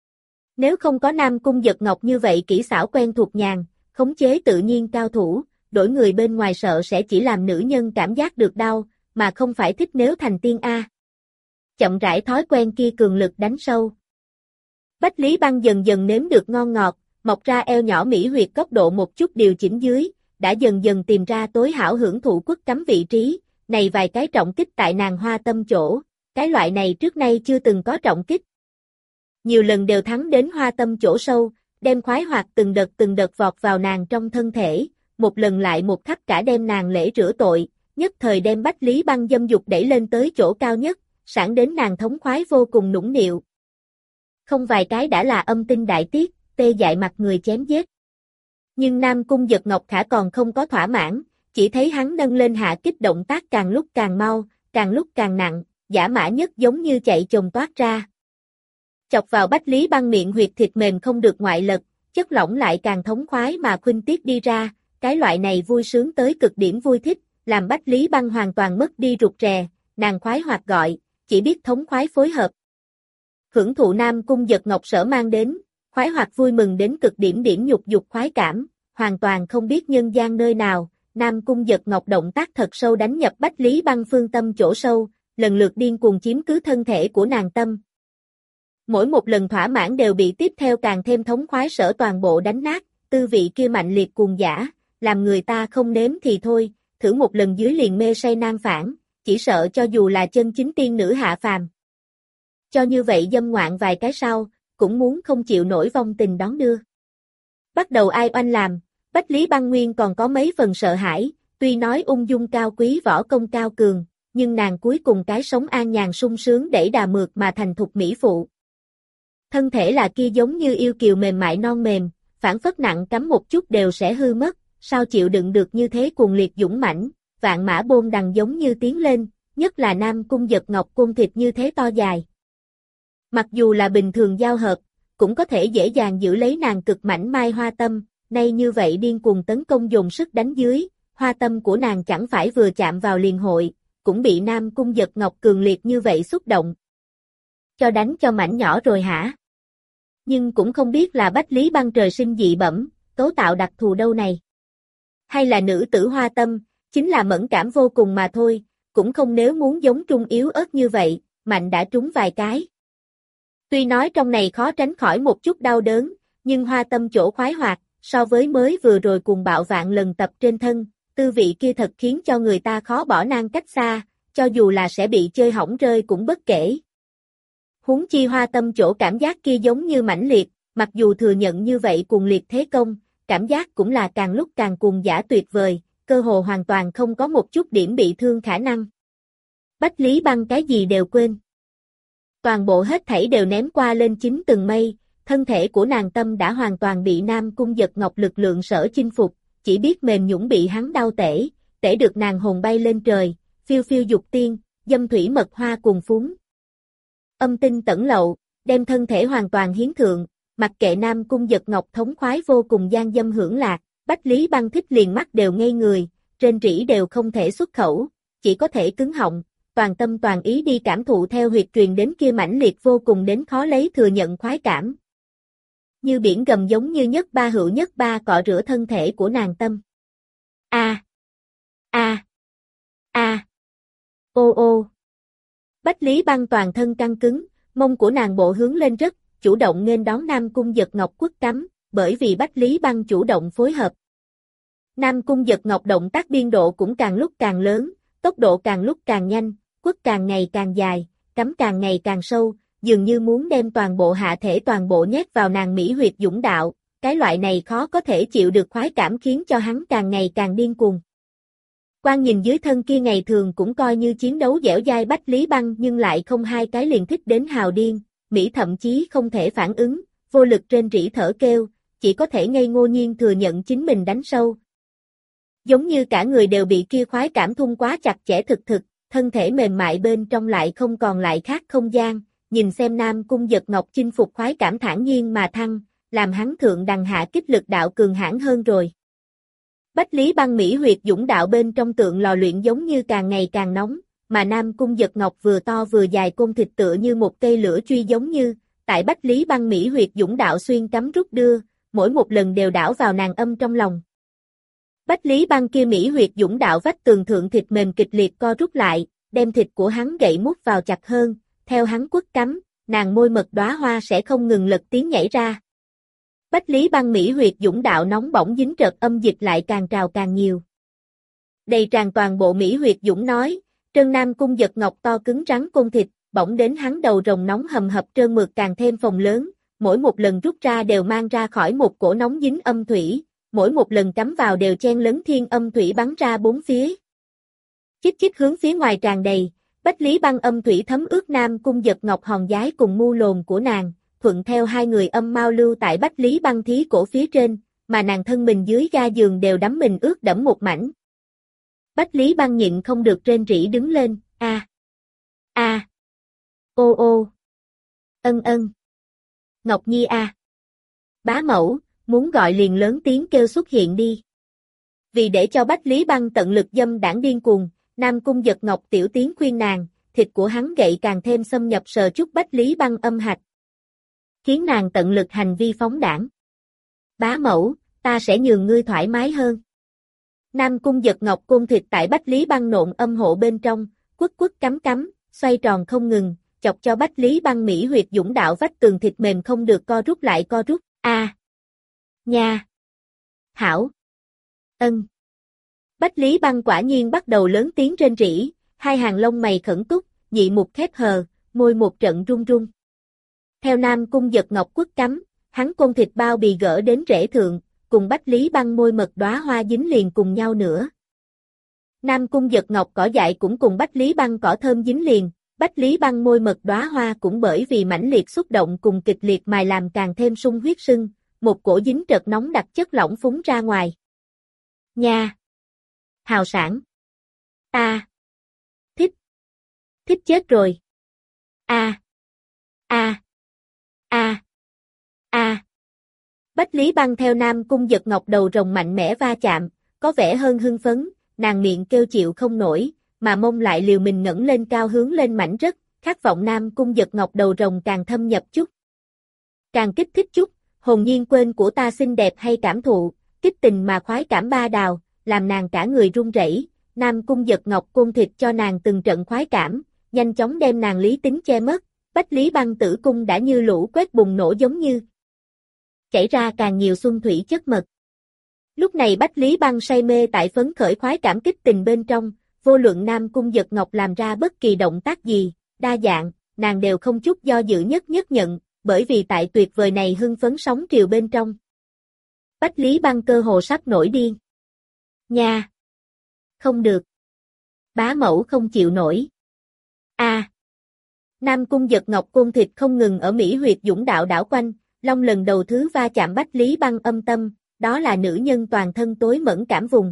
Nếu không có Nam Cung Giật Ngọc như vậy kỹ xảo quen thuộc nhàn, khống chế tự nhiên cao thủ, đổi người bên ngoài sợ sẽ chỉ làm nữ nhân cảm giác được đau, mà không phải thích nếu thành tiên A. Chậm rãi thói quen kia cường lực đánh sâu. Bách Lý Băng dần dần nếm được ngon ngọt, mọc ra eo nhỏ mỹ huyệt góc độ một chút điều chỉnh dưới, đã dần dần tìm ra tối hảo hưởng thụ quất cắm vị trí, này vài cái trọng kích tại nàng hoa tâm chỗ, cái loại này trước nay chưa từng có trọng kích. Nhiều lần đều thắng đến hoa tâm chỗ sâu, đem khoái hoạt từng đợt từng đợt vọt vào nàng trong thân thể, một lần lại một khắp cả đem nàng lễ rửa tội, nhất thời đem Bách Lý Băng dâm dục đẩy lên tới chỗ cao nhất, sẵn đến nàng thống khoái vô cùng nũng nịu. không vài cái đã là âm tinh đại tiết, tê dại mặt người chém giết. Nhưng Nam Cung Giật Ngọc Khả còn không có thỏa mãn, chỉ thấy hắn nâng lên hạ kích động tác càng lúc càng mau, càng lúc càng nặng, giả mã nhất giống như chạy chồm toát ra. Chọc vào Bách Lý Băng miệng huyệt thịt mềm không được ngoại lật, chất lỏng lại càng thống khoái mà khuynh tiết đi ra, cái loại này vui sướng tới cực điểm vui thích, làm Bách Lý Băng hoàn toàn mất đi rụt rè, nàng khoái hoạt gọi, chỉ biết thống khoái phối hợp. Hưởng thụ Nam Cung Giật Ngọc sở mang đến, khoái hoạt vui mừng đến cực điểm điểm nhục dục khoái cảm, hoàn toàn không biết nhân gian nơi nào, Nam Cung Giật Ngọc động tác thật sâu đánh nhập Bách Lý Băng phương tâm chỗ sâu, lần lượt điên cuồng chiếm cứ thân thể của nàng tâm. Mỗi một lần thỏa mãn đều bị tiếp theo càng thêm thống khoái sở toàn bộ đánh nát, tư vị kia mạnh liệt cuồng dã, làm người ta không nếm thì thôi, thử một lần dưới liền mê say nan phản, chỉ sợ cho dù là chân chính tiên nữ hạ phàm. Cho như vậy dâm ngoạn vài cái sau, cũng muốn không chịu nổi vong tình đón đưa. Bắt đầu ai oanh làm, Bách Lý Băng Nguyên còn có mấy phần sợ hãi, tuy nói ung dung cao quý võ công cao cường, nhưng nàng cuối cùng cái sống an nhàn sung sướng đẩy đà mượt mà thành thục mỹ phụ. Thân thể là kia giống như yêu kiều mềm mại non mềm, phản phất nặng cắm một chút đều sẽ hư mất, sao chịu đựng được như thế cuồng liệt dũng mãnh, vạn mã bôn đằng giống như tiến lên, nhất là Nam Cung Giật Ngọc côn thịt như thế to dài. Mặc dù là bình thường giao hợp, cũng có thể dễ dàng giữ lấy nàng cực mảnh mai hoa tâm, nay như vậy điên cuồng tấn công dồn sức đánh dưới, hoa tâm của nàng chẳng phải vừa chạm vào liền hội, cũng bị Nam Cung Giật Ngọc cường liệt như vậy xúc động. Cho đánh cho mảnh nhỏ rồi hả? Nhưng cũng không biết là Bách Lý Băng trời sinh dị bẩm, cấu tạo đặc thù đâu này. Hay là nữ tử hoa tâm, chính là mẫn cảm vô cùng mà thôi, cũng không nếu muốn giống trung yếu ớt như vậy, mạnh đã trúng vài cái. Tuy nói trong này khó tránh khỏi một chút đau đớn, nhưng hoa tâm chỗ khoái hoạt, so với mới vừa rồi cùng bạo vạn lần tập trên thân, tư vị kia thật khiến cho người ta khó bỏ nan cách xa, cho dù là sẽ bị chơi hỏng rơi cũng bất kể. Huống chi hoa tâm chỗ cảm giác kia giống như mãnh liệt, mặc dù thừa nhận như vậy cuồng liệt thế công, cảm giác cũng là càng lúc càng cuồng dã tuyệt vời, cơ hồ hoàn toàn không có một chút điểm bị thương khả năng. Bách Lý Băng cái gì đều quên. Toàn bộ hết thảy đều ném qua lên chín tầng mây, thân thể của nàng tâm đã hoàn toàn bị Nam Cung Giật Ngọc lực lượng sở chinh phục, chỉ biết mềm nhũn bị hắn đau tể, tể được nàng hồn bay lên trời, phiêu phiêu dục tiên, dâm thủy mật hoa cuồng phúng. Âm tinh tẩn lậu, đem thân thể hoàn toàn hiến thượng, mặc kệ Nam Cung Giật Ngọc thống khoái vô cùng gian dâm hưởng lạc, Bách Lý Băng thích liền mắt đều ngây người, trên rỉ đều không thể xuất khẩu, chỉ có thể cứng họng, toàn tâm toàn ý đi cảm thụ theo huyệt truyền đến kia mãnh liệt vô cùng đến khó lấy thừa nhận khoái cảm. Như biển gầm giống như nhất ba hữu nhất ba cọ rửa thân thể của nàng tâm. A. A. A. Ô ô. Bách Lý Băng toàn thân căng cứng, mông của nàng bộ hướng lên rất, chủ động nghênh đón Nam Cung Giật Ngọc quất cắm, bởi vì Bách Lý Băng chủ động phối hợp. Nam Cung Giật Ngọc động tác biên độ cũng càng lúc càng lớn, tốc độ càng lúc càng nhanh, quất càng ngày càng dài, cắm càng ngày càng sâu, dường như muốn đem toàn bộ hạ thể toàn bộ nhét vào nàng mỹ huyệt dũng đạo, cái loại này khó có thể chịu được khoái cảm khiến cho hắn càng ngày càng điên cuồng. Quan nhìn dưới thân kia ngày thường cũng coi như chiến đấu dẻo dai Bách Lý Băng nhưng lại không hai cái liền thích đến hào điên, Mỹ thậm chí không thể phản ứng, vô lực trên rỉ thở kêu, chỉ có thể ngây ngô nhiên thừa nhận chính mình đánh sâu. Giống như cả người đều bị kia khoái cảm thun quá chặt chẽ thực thực, thân thể mềm mại bên trong lại không còn lại khác không gian, nhìn xem Nam Cung Giật Ngọc chinh phục khoái cảm thản nhiên mà thăng, làm hắn thượng đằng hạ kích lực đạo cường hãn hơn rồi. Bách Lý Băng mỹ huyệt dũng đạo bên trong tượng lò luyện giống như càng ngày càng nóng, mà Nam Cung Giật Ngọc vừa to vừa dài côn thịt tựa như một cây lửa truy giống như, tại Bách Lý Băng mỹ huyệt dũng đạo xuyên cắm rút đưa, mỗi một lần đều đảo vào nàng âm trong lòng. Bách Lý Băng kia mỹ huyệt dũng đạo vách tường thượng thịt mềm kịch liệt co rút lại, đem thịt của hắn gậy mút vào chặt hơn, theo hắn quất cắm, nàng môi mật đóa hoa sẽ không ngừng lật tiếng nhảy ra. Bách Lý Băng mỹ huyệt dũng đạo nóng bỏng dính trợt âm dịch lại càng trào càng nhiều. Đầy tràn toàn bộ mỹ huyệt dũng nói, trơn Nam Cung Giật Ngọc to cứng rắn côn thịt, bỗng đến hắn đầu rồng nóng hầm hập trơn mượt càng thêm phồng lớn, mỗi một lần rút ra đều mang ra khỏi một cổ nóng dính âm thủy, mỗi một lần cắm vào đều chen lấn thiên âm thủy bắn ra bốn phía. Chích chích hướng phía ngoài tràn đầy, Bách Lý Băng âm thủy thấm ướt Nam Cung Giật Ngọc hòn giái cùng mu lồn của nàng, thuận theo hai người âm mau lưu tại Bách Lý Băng thí cổ phía trên, mà nàng thân mình dưới ga giường đều đắm mình ướt đẫm một mảnh. Bách Lý Băng nhịn không được rên rỉ đứng lên, a, a, ô ô, ân ân, Ngọc Nhi a, bá mẫu, muốn gọi liền lớn tiếng kêu xuất hiện đi. Vì để cho Bách Lý Băng tận lực dâm đảng điên cuồng, Nam Cung Giật Ngọc tiểu tiếng khuyên nàng, thịt của hắn gậy càng thêm xâm nhập sờ chút Bách Lý Băng âm hạch, khiến nàng tận lực hành vi phóng đảng. Bá mẫu, ta sẽ nhường ngươi thoải mái hơn. Nam Cung Giật Ngọc côn thịt tại Bách Lý Băng nộn âm hộ bên trong, quất quất cắm cắm, xoay tròn không ngừng, chọc cho Bách Lý Băng mỹ huyệt dũng đạo vách tường thịt mềm không được co rút lại co rút, a, à. Nha. Hảo. Ân. Bách Lý Băng quả nhiên bắt đầu lớn tiếng rên rỉ, hai hàng lông mày khẩn túc, nhị mục khép hờ, môi một trận run run. Theo Nam Cung Giật Ngọc quất cắm, hắn côn thịt bao bì gỡ đến rễ thượng, cùng Bách Lý Băng môi mật đóa hoa dính liền cùng nhau nữa. Nam Cung Giật Ngọc cỏ dại cũng cùng Bách Lý Băng cỏ thơm dính liền, Bách Lý Băng môi mật đóa hoa cũng bởi vì mãnh liệt xúc động cùng kịch liệt mài làm càng thêm sung huyết sưng, một cổ dính trật nóng đặc chất lỏng phúng ra ngoài. Nha! Hào sản! Ta! Thích! Thích chết rồi! A! A! A! A! Bách Lý Băng theo Nam Cung Giật Ngọc đầu rồng mạnh mẽ va chạm, có vẻ hơn hưng phấn, nàng miệng kêu chịu không nổi, mà mông lại liều mình ngẩng lên cao hướng lên mảnh rất, khát vọng Nam Cung Giật Ngọc đầu rồng càng thâm nhập chút. Càng kích thích chút, hồn nhiên quên của ta xinh đẹp hay cảm thụ, kích tình mà khoái cảm ba đào, làm nàng cả người run rẩy. Nam Cung Giật Ngọc côn thịt cho nàng từng trận khoái cảm, nhanh chóng đem nàng lý tính che mất, Bách Lý Băng tử cung đã như lũ quét bùng nổ giống như chảy ra càng nhiều xuân thủy chất mật. Lúc này Bách Lý Băng say mê tại phấn khởi khoái cảm kích tình bên trong, vô luận Nam Cung Giật Ngọc làm ra bất kỳ động tác gì, đa dạng, nàng đều không chút do dự nhất nhất nhận, bởi vì tại tuyệt vời này hưng phấn sóng triều bên trong. Bách Lý Băng cơ hồ sắp nổi điên. Nha! Không được! Bá mẫu không chịu nổi. A! À. Nam Cung Giật Ngọc côn thịt không ngừng ở Mỹ huyệt dũng đạo đảo quanh, long lần đầu thứ va chạm Bách Lý Băng âm tâm, đó là nữ nhân toàn thân tối mẫn cảm vùng.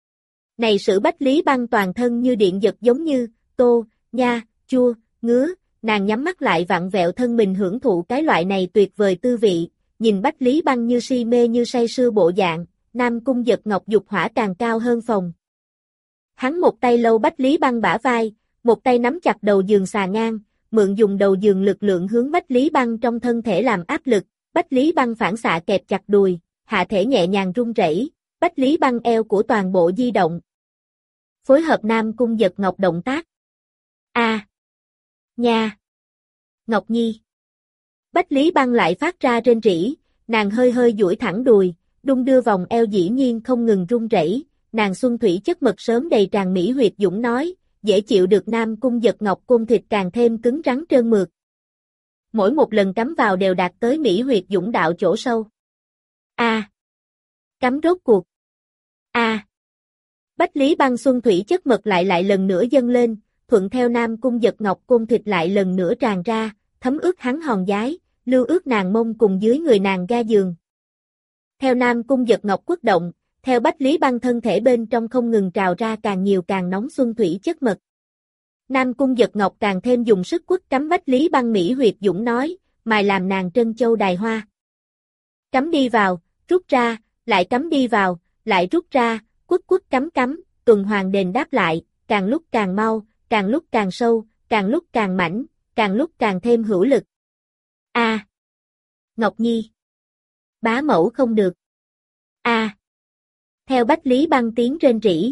Này sự Bách Lý Băng toàn thân như điện giật giống như, tô, nha, chua, ngứa, nàng nhắm mắt lại vặn vẹo thân mình hưởng thụ cái loại này tuyệt vời tư vị, nhìn Bách Lý Băng như si mê như say sưa bộ dạng, Nam Cung Giật Ngọc dục hỏa càng cao hơn phòng. Hắn một tay lâu Bách Lý Băng bả vai, một tay nắm chặt đầu giường xà ngang, mượn dùng đầu giường lực lượng hướng Bách Lý Băng trong thân thể làm áp lực, Bách Lý Băng phản xạ kẹp chặt đùi, hạ thể nhẹ nhàng run rẩy, Bách Lý Băng eo của toàn bộ di động. Phối hợp Nam Cung Giật Ngọc động tác. A. À. Nha. Ngọc Nhi. Bách Lý Băng lại phát ra rên rỉ, nàng hơi hơi duỗi thẳng đùi, đung đưa vòng eo dĩ nhiên không ngừng run rẩy, nàng xuân thủy chất mật sớm đầy tràn mỹ huyệt dũng nói, dễ chịu được Nam Cung Giật Ngọc côn thịt càng thêm cứng rắn trơn mượt. Mỗi một lần cắm vào đều đạt tới mỹ huyệt dũng đạo chỗ sâu. A. À. Cắm rốt cuộc. A. À. Bách Lý Băng xuân thủy chất mật lại lại lần nữa dâng lên, thuận theo Nam Cung Giật Ngọc côn thịt lại lần nữa tràn ra, thấm ướt hắn hòn giái, lưu ướt nàng mông cùng dưới người nàng ga giường. Theo Nam Cung Giật Ngọc quất động, theo Bách Lý Băng thân thể bên trong không ngừng trào ra càng nhiều càng nóng xuân thủy chất mật. Nam Cung Giật Ngọc càng thêm dùng sức quất cắm Bách Lý Băng mỹ huyệt dũng nói, mài làm nàng trân châu đài hoa. Cắm đi vào, rút ra, lại cắm đi vào, lại rút ra, quất quất cắm cắm, tuần hoàn đền đáp lại, càng lúc càng mau, càng lúc càng sâu, càng lúc càng mảnh, càng lúc càng thêm hữu lực. A. À. Ngọc Nhi. Bá mẫu không được. A. À. Theo Bách Lý Băng tiếng rên rỉ.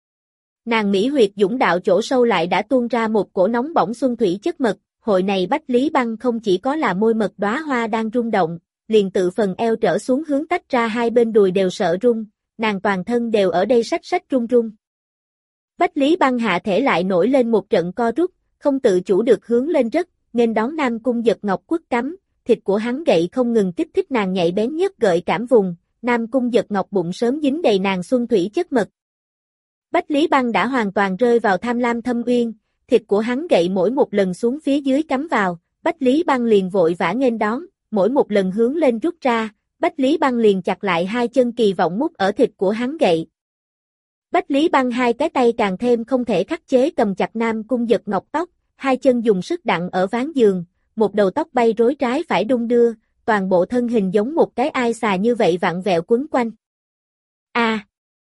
Nàng mỹ huyệt dũng đạo chỗ sâu lại đã tuôn ra một cổ nóng bỏng xuân thủy chất mật, hội này Bách Lý Băng không chỉ có là môi mật đóa hoa đang rung động, liền tự phần eo trở xuống hướng tách ra hai bên đùi đều sợ rung, nàng toàn thân đều ở đây sách sách run run. Bách Lý Băng hạ thể lại nổi lên một trận co rút, không tự chủ được hướng lên rất, nên đón Nam Cung Giật Ngọc quất cắm, thịt của hắn gậy không ngừng kích thích nàng nhạy bén nhất gợi cảm vùng, Nam Cung Giật Ngọc bụng sớm dính đầy nàng xuân thủy chất mật. Bách Lý Băng đã hoàn toàn rơi vào tham lam thâm uyên, thịt của hắn gậy mỗi một lần xuống phía dưới cắm vào, Bách Lý Băng liền vội vã nghênh đón, mỗi một lần hướng lên rút ra, Bách Lý Băng liền chặt lại hai chân kỳ vọng mút ở thịt của hắn gậy. Bách Lý Băng hai cái tay càng thêm không thể khắc chế cầm chặt Nam Cung Giật Ngọc tóc, hai chân dùng sức đặng ở ván giường, một đầu tóc bay rối trái phải đung đưa, toàn bộ thân hình giống một cái ai xà như vậy vặn vẹo quấn quanh. A,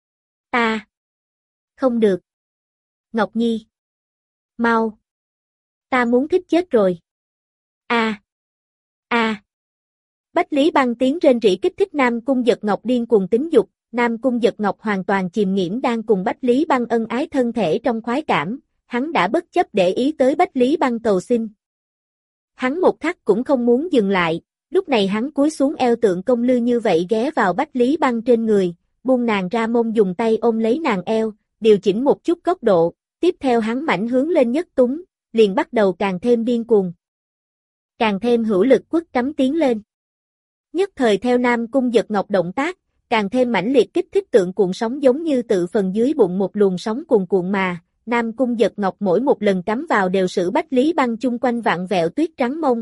ta, không được. Ngọc Nhi, mau, ta muốn thích chết rồi. A, a. Bách Lý Băng tiếng rên rỉ kích thích Nam Cung Giật Ngọc điên cuồng tính dục, Nam Cung Giật Ngọc hoàn toàn chìm nghiễm đang cùng Bách Lý Băng ân ái thân thể trong khoái cảm, hắn đã bất chấp để ý tới Bách Lý Băng cầu xin. Hắn một khắc cũng không muốn dừng lại, lúc này hắn cúi xuống eo tượng công lư như vậy ghé vào Bách Lý Băng trên người, buông nàng ra mông dùng tay ôm lấy nàng eo, điều chỉnh một chút góc độ, tiếp theo hắn mảnh hướng lên nhất túng, liền bắt đầu càng thêm điên cuồng. Càng thêm hữu lực quất cắm tiến lên. Nhất thời theo Nam Cung Giật Ngọc động tác, càng thêm mãnh liệt kích thích tượng cuộn sóng giống như tự phần dưới bụng một luồng sóng cuồn cuộn mà, Nam Cung Giật Ngọc mỗi một lần cắm vào đều sử Bách Lý Băng chung quanh vặn vẹo tuyết trắng mông.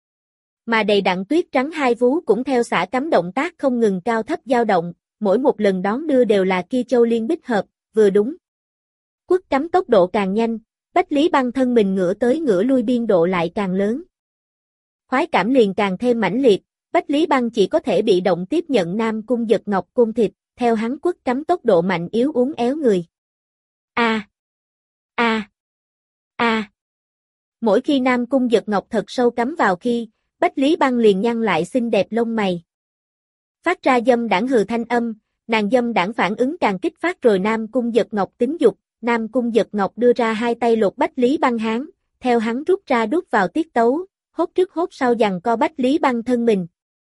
Mà đầy đặn tuyết trắng hai vú cũng theo xả cắm động tác không ngừng cao thấp dao động, mỗi một lần đón đưa đều là kia châu liên bích hợp, vừa đúng. Quất cắm tốc độ càng nhanh, Bách Lý Băng thân mình ngửa tới ngửa lui biên độ lại càng lớn. Khoái cảm liền càng thêm mãnh liệt, Bách Lý Băng chỉ có thể bị động tiếp nhận Nam Cung Giật Ngọc côn thịt, theo hắn quất cắm tốc độ mạnh yếu uốn éo người. A, a, a. Mỗi khi Nam Cung Giật Ngọc thật sâu cắm vào khi, Bách Lý Băng liền nhăn lại xinh đẹp lông mày. Phát ra dâm đảng hừ thanh âm, nàng dâm đảng phản ứng càng kích phát rồi Nam Cung Giật Ngọc tính dục, Nam Cung Giật Ngọc đưa ra hai tay lột Bách Lý Băng háng, theo hắn rút ra đút vào tiết tấu, hốt trước hốt sau giằng co Bách Lý Băng thân mình.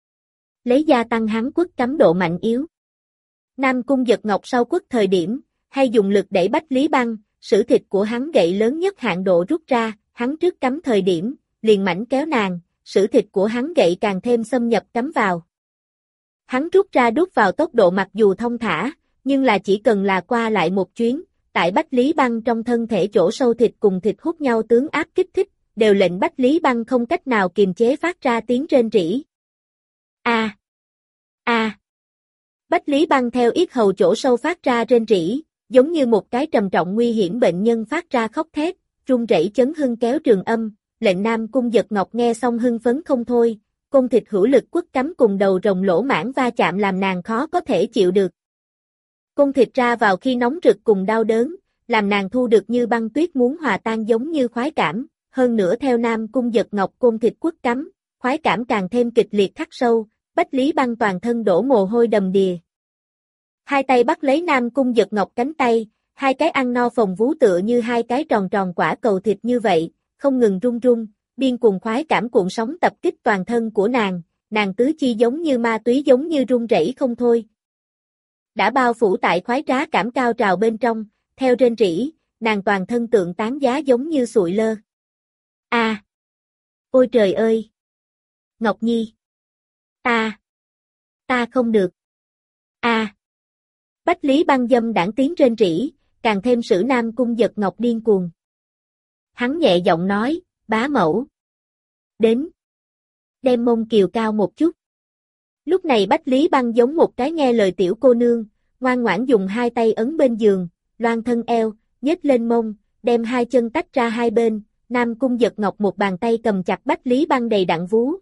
Lấy gia tăng hắn quất cắm độ mạnh yếu. Nam Cung Giật Ngọc sau quất thời điểm, hay dùng lực đẩy Bách Lý Băng, sử thịt của hắn gậy lớn nhất hạn độ rút ra, hắn trước cắm thời điểm, liền mảnh kéo nàng, sử thịt của hắn gậy càng thêm xâm nhập cắm vào. Hắn rút ra đút vào tốc độ mặc dù thông thả, nhưng là chỉ cần là qua lại một chuyến, tại Bách Lý Băng trong thân thể chỗ sâu thịt cùng thịt hút nhau tướng áp kích thích, đều lệnh Bách Lý Băng không cách nào kiềm chế phát ra tiếng rên rỉ. A, a. Bách Lý Băng theo yết hầu chỗ sâu phát ra rên rỉ, giống như một cái trầm trọng nguy hiểm bệnh nhân phát ra khóc thét, run rẩy chấn hưng kéo trường âm, lệnh Nam Cung Giật Ngọc nghe xong hưng phấn không thôi, côn thịt hữu lực quất cắm cùng đầu rồng lỗ mãng va chạm làm nàng khó có thể chịu được. Côn thịt ra vào khi nóng rực cùng đau đớn, làm nàng thu được như băng tuyết muốn hòa tan giống như khoái cảm, hơn nữa theo Nam Cung Giật Ngọc côn thịt quất cắm, khoái cảm càng thêm kịch liệt khắc sâu, Bách Lý Băng toàn thân đổ mồ hôi đầm đìa. Hai tay bắt lấy Nam Cung Giật Ngọc cánh tay, hai cái ăn no phồng vú tựa như hai cái tròn tròn quả cầu thịt như vậy, không ngừng run run, điên cuồng khoái cảm cuộn sóng tập kích toàn thân của nàng, nàng tứ chi giống như ma túy giống như run rẩy không thôi. Đã bao phủ tại khoái trá cảm cao trào bên trong, theo rên rỉ, nàng toàn thân tượng tán giá giống như sụi lơ. A, à, ôi trời ơi! Ngọc Nhi! Ta! Ta không được! A! À. Bách Lý Băng dâm đảng tiếng rên rỉ, càng thêm sử Nam Cung Giật Ngọc điên cuồng. Hắn nhẹ giọng nói, bá mẫu. Đến. Đem mông kiều cao một chút. Lúc này Bách Lý Băng giống một cái nghe lời tiểu cô nương, ngoan ngoãn dùng hai tay ấn bên giường, loan thân eo, nhếch lên mông, đem hai chân tách ra hai bên, Nam Cung Giật Ngọc một bàn tay cầm chặt Bách Lý Băng đầy đặn vú.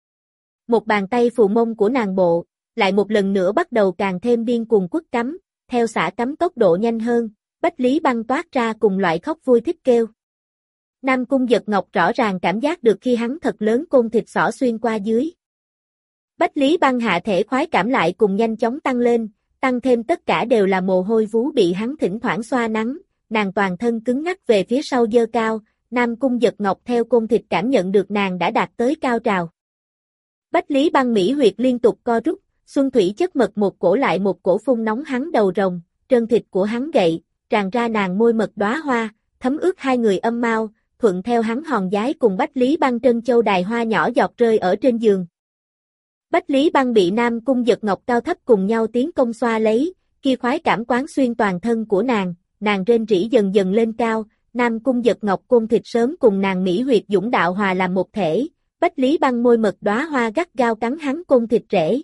Một bàn tay phù mông của nàng bộ, lại một lần nữa bắt đầu càng thêm điên cuồng quất cắm, theo xả cắm tốc độ nhanh hơn, Bách Lý Băng toát ra cùng loại khóc vui thích kêu. Nam Cung Giật Ngọc rõ ràng cảm giác được khi hắn thật lớn côn thịt xỏ xuyên qua dưới. Bách Lý Băng hạ thể khoái cảm lại cùng nhanh chóng tăng lên, tăng thêm tất cả đều là mồ hôi vú bị hắn thỉnh thoảng xoa nắng, nàng toàn thân cứng ngắc về phía sau dơ cao, Nam Cung Giật Ngọc theo côn thịt cảm nhận được nàng đã đạt tới cao trào. Bách Lý Băng mỹ huyệt liên tục co rút, xuân thủy chất mật một cổ lại một cổ phun nóng hắn đầu rồng, trơn thịt của hắn gậy, tràn ra nàng môi mật đóa hoa, thấm ướt hai người âm mau, thuận theo hắn hòn giái cùng Bách Lý Băng trân châu đài hoa nhỏ giọt rơi ở trên giường. Bách Lý Băng bị Nam Cung Giật Ngọc cao thấp cùng nhau tiến công xoa lấy, kia khoái cảm quán xuyên toàn thân của nàng, nàng rên rỉ dần dần lên cao, Nam Cung Giật Ngọc côn thịt sớm cùng nàng mỹ huyệt dũng đạo hòa làm một thể, Bách Lý Băng môi mật đóa hoa gắt gao cắn hắn côn thịt rễ.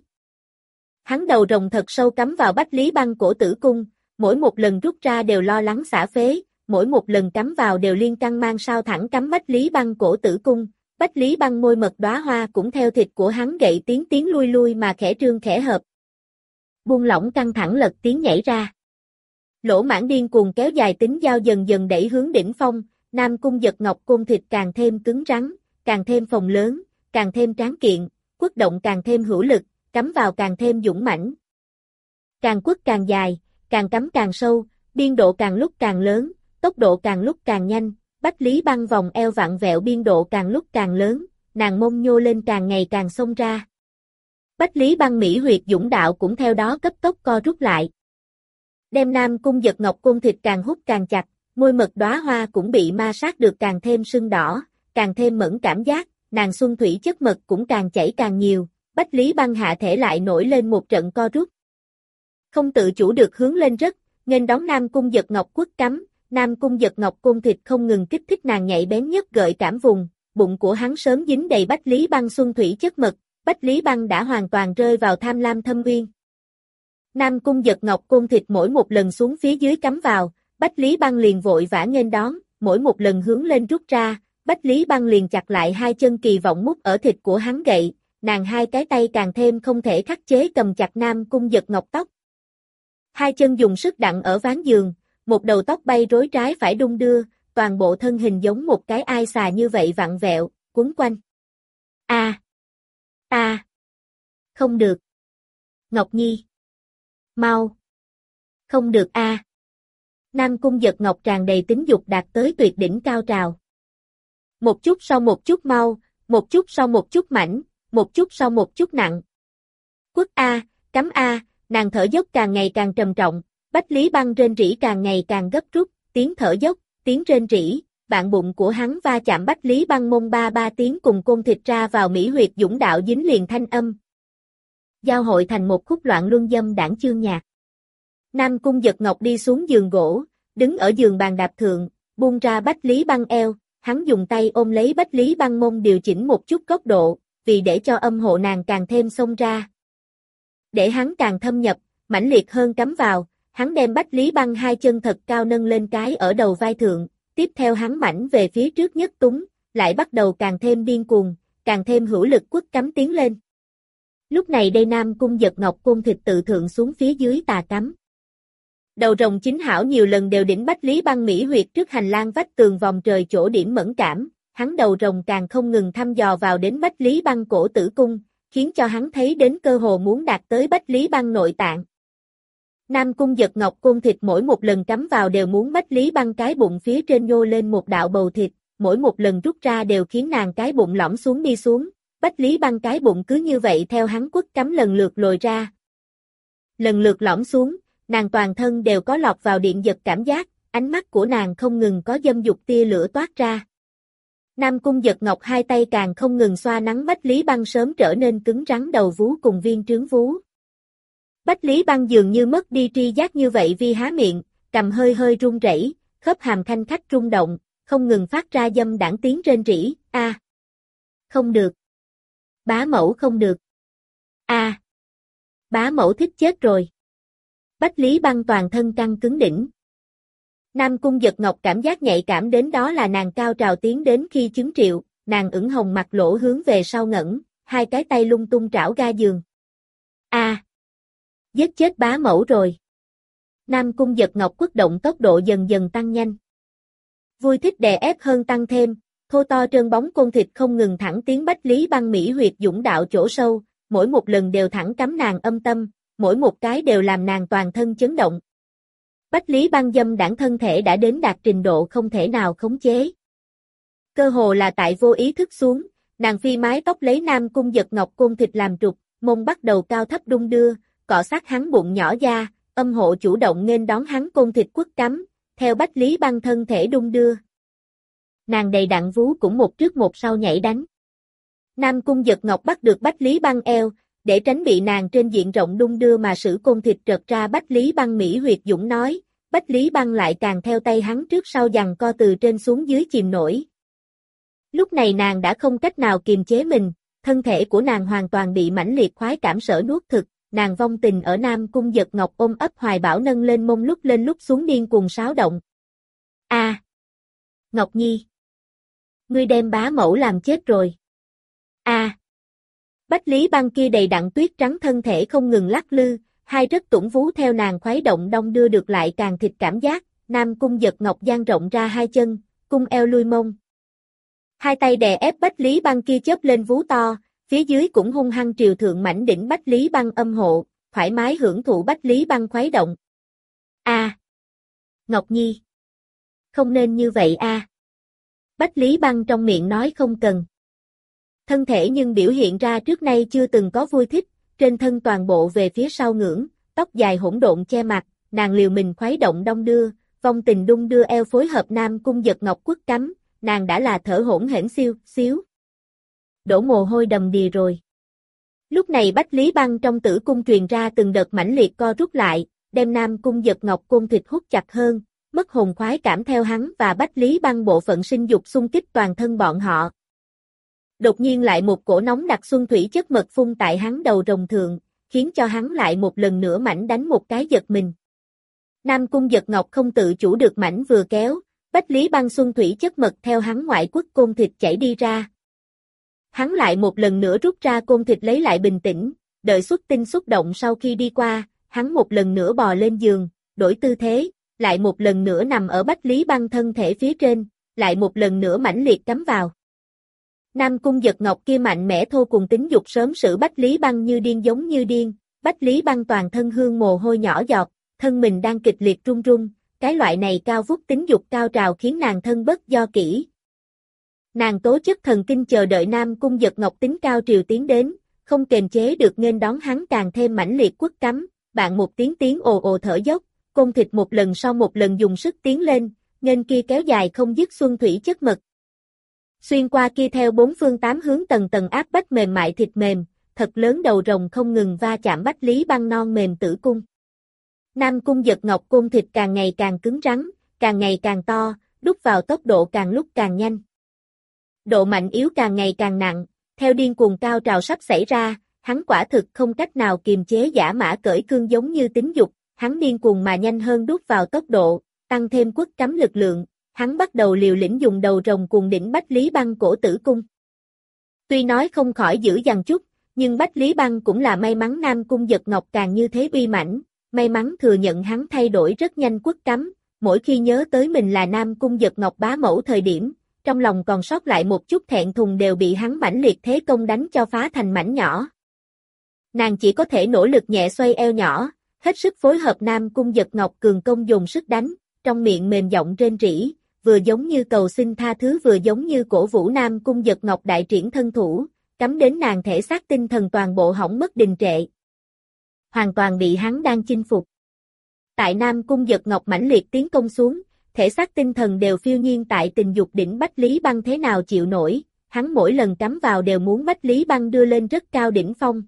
Hắn đầu rồng thật sâu cắm vào Bách Lý Băng cổ tử cung, mỗi một lần rút ra đều lo lắng xả phế, mỗi một lần cắm vào đều liên căng mang sao thẳng cắm Bách Lý Băng cổ tử cung. Bách Lý Băng môi mật đóa hoa cũng theo thịt của hắn gậy tiếng tiếng lui lui mà khẽ trương khẽ hợp. Buông lỏng căng thẳng lật tiếng nhảy ra. Lỗ mãng điên cuồng kéo dài tính dao dần dần đẩy hướng đỉnh phong, Nam Cung Giật Ngọc côn thịt càng thêm cứng rắn, càng thêm phồng lớn, càng thêm tráng kiện, quất động càng thêm hữu lực, cắm vào càng thêm dũng mãnh. Càng quất càng dài, càng cắm càng sâu, biên độ càng lúc càng lớn, tốc độ càng lúc càng nhanh, Bách Lý Băng vòng eo vặn vẹo biên độ càng lúc càng lớn, nàng mông nhô lên càng ngày càng xông ra. Bách Lý Băng mỹ huyệt dũng đạo cũng theo đó cấp tốc co rút lại. Đem Nam Cung Giật Ngọc côn thịt càng hút càng chặt, môi mật đóa hoa cũng bị ma sát được càng thêm sưng đỏ, càng thêm mẫn cảm giác, nàng xuân thủy chất mật cũng càng chảy càng nhiều, Bách Lý Băng hạ thể lại nổi lên một trận co rút. Không tự chủ được hướng lên rất, nghênh đón Nam Cung Giật Ngọc quất cắm, Nam Cung Giật Ngọc côn thịt không ngừng kích thích nàng nhạy bén nhất gợi cảm vùng, bụng của hắn sớm dính đầy Bách Lý Băng xuân thủy chất mật, Bách Lý Băng đã hoàn toàn rơi vào tham lam thâm uyên. Nam Cung Giật Ngọc côn thịt mỗi một lần xuống phía dưới cắm vào, Bách Lý Băng liền vội vã nghênh đón, mỗi một lần hướng lên rút ra, Bách Lý Băng liền chặt lại hai chân kỳ vọng mút ở thịt của hắn gậy, nàng hai cái tay càng thêm không thể khắc chế cầm chặt Nam Cung Giật Ngọc tóc. Hai chân dùng sức đặng ở ván giường, một đầu tóc bay rối trái phải đung đưa, toàn bộ thân hình giống một cái ai xà như vậy vặn vẹo, quấn quanh. A, a, không được. Ngọc Nhi, mau. Không được a. Nam Cung Giật Ngọc tràn đầy tính dục đạt tới tuyệt đỉnh cao trào. Một chút sau một chút mau, một chút sau một chút mảnh, một chút sau một chút nặng. Quất a, cắm a, nàng thở dốc càng ngày càng trầm trọng, Bách Lý Băng rên rỉ càng ngày càng gấp rút, tiếng thở dốc, tiếng rên rỉ, bạn bụng của hắn va chạm Bách Lý Băng mông ba ba tiếng cùng côn thịt ra vào mỹ huyệt dũng đạo dính liền thanh âm. Giao hội thành một khúc loạn luân dâm đảng chương nhạc. Nam Cung Giật Ngọc đi xuống giường gỗ, đứng ở giường bàn đạp thượng, buông ra Bách Lý Băng eo, hắn dùng tay ôm lấy Bách Lý Băng mông điều chỉnh một chút góc độ, vì để cho âm hộ nàng càng thêm xông ra. Để hắn càng thâm nhập, mãnh liệt hơn cắm vào, hắn đem Bách Lý Băng hai chân thật cao nâng lên cái ở đầu vai thượng, tiếp theo hắn mảnh về phía trước nhất túng, lại bắt đầu càng thêm điên cuồng, càng thêm hữu lực quất cắm tiến lên. Lúc này đây Nam Cung Giật Ngọc côn thịt tự thượng xuống phía dưới tà cắm. Đầu rồng chính hảo nhiều lần đều đỉnh Bách Lý Băng mỹ huyệt trước hành lang vách tường vòng trời chỗ điểm mẫn cảm, hắn đầu rồng càng không ngừng thăm dò vào đến Bách Lý Băng cổ tử cung, khiến cho hắn thấy đến cơ hồ muốn đạt tới Bách Lý Băng nội tạng. Nam Cung Giật Ngọc côn thịt mỗi một lần cắm vào đều muốn Bách Lý Băng cái bụng phía trên nhô lên một đạo bầu thịt, mỗi một lần rút ra đều khiến nàng cái bụng lõm xuống đi xuống, Bách Lý Băng cái bụng cứ như vậy theo hắn quất cắm lần lượt lồi ra. Lần lượt lõm xuống, nàng toàn thân đều có lọt vào điện giật cảm giác, ánh mắt của nàng không ngừng có dâm dục tia lửa toát ra. Nam Cung Giật Ngọc hai tay càng không ngừng xoa nắng Bách Lý Băng sớm trở nên cứng rắn đầu vú cùng viên trướng vú. Bách Lý Băng dường như mất đi tri giác như vậy vì há miệng, cầm hơi hơi run rẩy, khớp hàm khanh khách rung động, không ngừng phát ra dâm đảng tiếng rên rỉ, a. À. Không được. Bá mẫu không được. A. À. Bá mẫu thích chết rồi. Bách Lý Băng toàn thân căng cứng đỉnh. Nam Cung Giật Ngọc cảm giác nhạy cảm đến đó là nàng cao trào tiến đến khi chứng triệu, nàng ửng hồng mặt lỗ hướng về sau ngẩng, hai cái tay lung tung trảo ga giường. A. À. Giết chết bá mẫu rồi. Nam Cung Giật Ngọc quất động tốc độ dần dần tăng nhanh. Vui thích đè ép hơn tăng thêm, thô to trơn bóng côn thịt không ngừng thẳng tiến Bách Lý Băng mỹ huyệt dũng đạo chỗ sâu, mỗi một lần đều thẳng cắm nàng âm tâm, mỗi một cái đều làm nàng toàn thân chấn động. Bách Lý Băng dâm đảng thân thể đã đến đạt trình độ không thể nào khống chế. Cơ hồ là tại vô ý thức xuống, nàng phi mái tóc lấy Nam Cung Giật Ngọc côn thịt làm trục, mông bắt đầu cao thấp đung đưa, cọ sát hắn bụng nhỏ da, âm hộ chủ động nghênh đón hắn côn thịt quất cắm, theo Bách Lý Băng thân thể đung đưa. Nàng đầy đặn vú cũng một trước một sau nhảy đánh. Nam Cung Giật Ngọc bắt được Bách Lý Băng eo, để tránh bị nàng trên diện rộng đung đưa mà sử côn thịt trật ra Bách Lý Băng mỹ huyệt dũng nói, Bách Lý Băng lại càng theo tay hắn trước sau giằng co từ trên xuống dưới chìm nổi. Lúc này nàng đã không cách nào kiềm chế mình, thân thể của nàng hoàn toàn bị mãnh liệt khoái cảm sở nuốt thực, nàng vong tình ở Nam Cung Giật Ngọc ôm ấp hoài bão nâng lên mông lúc lên lúc xuống điên cuồng xáo động. A, à, Ngọc Nhi, ngươi đem bá mẫu làm chết rồi. A. À, Bách Lý Băng kia đầy đặn tuyết trắng thân thể không ngừng lắc lư, hai rất tủng vú theo nàng khuấy động đong đưa được lại càng thịt cảm giác, Nam Cung Giật Ngọc dang rộng ra hai chân, cung eo lui mông. Hai tay đè ép Bách Lý Băng kia chớp lên vú to, phía dưới cũng hung hăng triều thượng mảnh đỉnh Bách Lý Băng âm hộ, thoải mái hưởng thụ Bách Lý Băng khuấy động. A. À, Ngọc Nhi, không nên như vậy a. À. Bách Lý Băng trong miệng nói không cần. Thân thể nhưng biểu hiện ra trước nay chưa từng có vui thích, trên thân toàn bộ về phía sau ngưỡng, tóc dài hỗn độn che mặt, nàng liều mình khuấy động đong đưa, vong tình đung đưa eo phối hợp Nam Cung Giật Ngọc quất cắm, nàng đã là thở hỗn hển siêu, xíu. Đổ mồ hôi đầm đìa rồi. Lúc này Bách Lý Băng trong tử cung truyền ra từng đợt mãnh liệt co rút lại, đem Nam Cung Giật Ngọc côn thịt hút chặt hơn, mất hồn khoái cảm theo hắn và Bách Lý Băng bộ phận sinh dục xung kích toàn thân bọn họ. Đột nhiên lại một cổ nóng đặc xuân thủy chất mật phun tại hắn đầu rồng thượng, khiến cho hắn lại một lần nữa mảnh đánh một cái giật mình. Nam Cung Giật Ngọc không tự chủ được mảnh vừa kéo, Bách Lý Băng xuân thủy chất mật theo hắn ngoại quất côn thịt chảy đi ra. Hắn lại một lần nữa rút ra côn thịt lấy lại bình tĩnh, đợi xuất tinh xúc động sau khi đi qua, hắn một lần nữa bò lên giường, đổi tư thế, lại một lần nữa nằm ở Bách Lý Băng thân thể phía trên, lại một lần nữa mãnh liệt cắm vào. Nam Cung Giật Ngọc kia mạnh mẽ thô cùng tính dục sớm xử Bách Lý Băng như điên giống như điên, Bách Lý Băng toàn thân hương mồ hôi nhỏ giọt, thân mình đang kịch liệt run run, cái loại này cao vút tính dục cao trào khiến nàng thân bất do kỹ. Nàng tố chất thần kinh chờ đợi Nam Cung Giật Ngọc tính cao triều tiến đến, không kềm chế được nên đón hắn càng thêm mãnh liệt quất cắm, bạn một tiếng tiếng ồ ồ thở dốc, côn thịt một lần sau một lần dùng sức tiến lên, nên kia kéo dài không dứt xuân thủy chất mật. Xuyên qua kia theo bốn phương tám hướng tầng tầng áp bách mềm mại thịt mềm, thật lớn đầu rồng không ngừng va chạm Bách Lý Băng non mềm tử cung. Nam Cung Giật Ngọc côn thịt càng ngày càng cứng rắn, càng ngày càng to, đút vào tốc độ càng lúc càng nhanh. Độ mạnh yếu càng ngày càng nặng, theo điên cuồng cao trào sắp xảy ra, hắn quả thực không cách nào kiềm chế giả mã cởi cương giống như tính dục, hắn điên cuồng mà nhanh hơn đút vào tốc độ, tăng thêm quất cắm lực lượng, hắn bắt đầu liều lĩnh dùng đầu rồng cuồng đỉnh Bách Lý Băng cổ tử cung. Tuy nói không khỏi dữ dằn chút, nhưng Bách Lý Băng cũng là may mắn Nam Cung Giật Ngọc càng như thế uy mãnh, may mắn thừa nhận hắn thay đổi rất nhanh quất cắm, mỗi khi nhớ tới mình là Nam Cung Giật Ngọc bá mẫu thời điểm, trong lòng còn sót lại một chút thẹn thùng đều bị hắn mãnh liệt thế công đánh cho phá thành mảnh nhỏ. Nàng chỉ có thể nỗ lực nhẹ xoay eo nhỏ, hết sức phối hợp Nam Cung Giật Ngọc cường công dùng sức đánh, trong miệng mềm giọng rên rỉ, vừa giống như cầu xin tha thứ vừa giống như cổ vũ Nam Cung Giật Ngọc đại triển thân thủ, cắm đến nàng thể xác tinh thần toàn bộ hỏng mất đình trệ. Hoàn toàn bị hắn đang chinh phục. Tại Nam Cung Giật Ngọc mãnh liệt tiến công xuống, thể xác tinh thần đều phiêu nhiên tại tình dục đỉnh Bách Lý Băng thế nào chịu nổi, hắn mỗi lần cắm vào đều muốn Bách Lý Băng đưa lên rất cao đỉnh phong.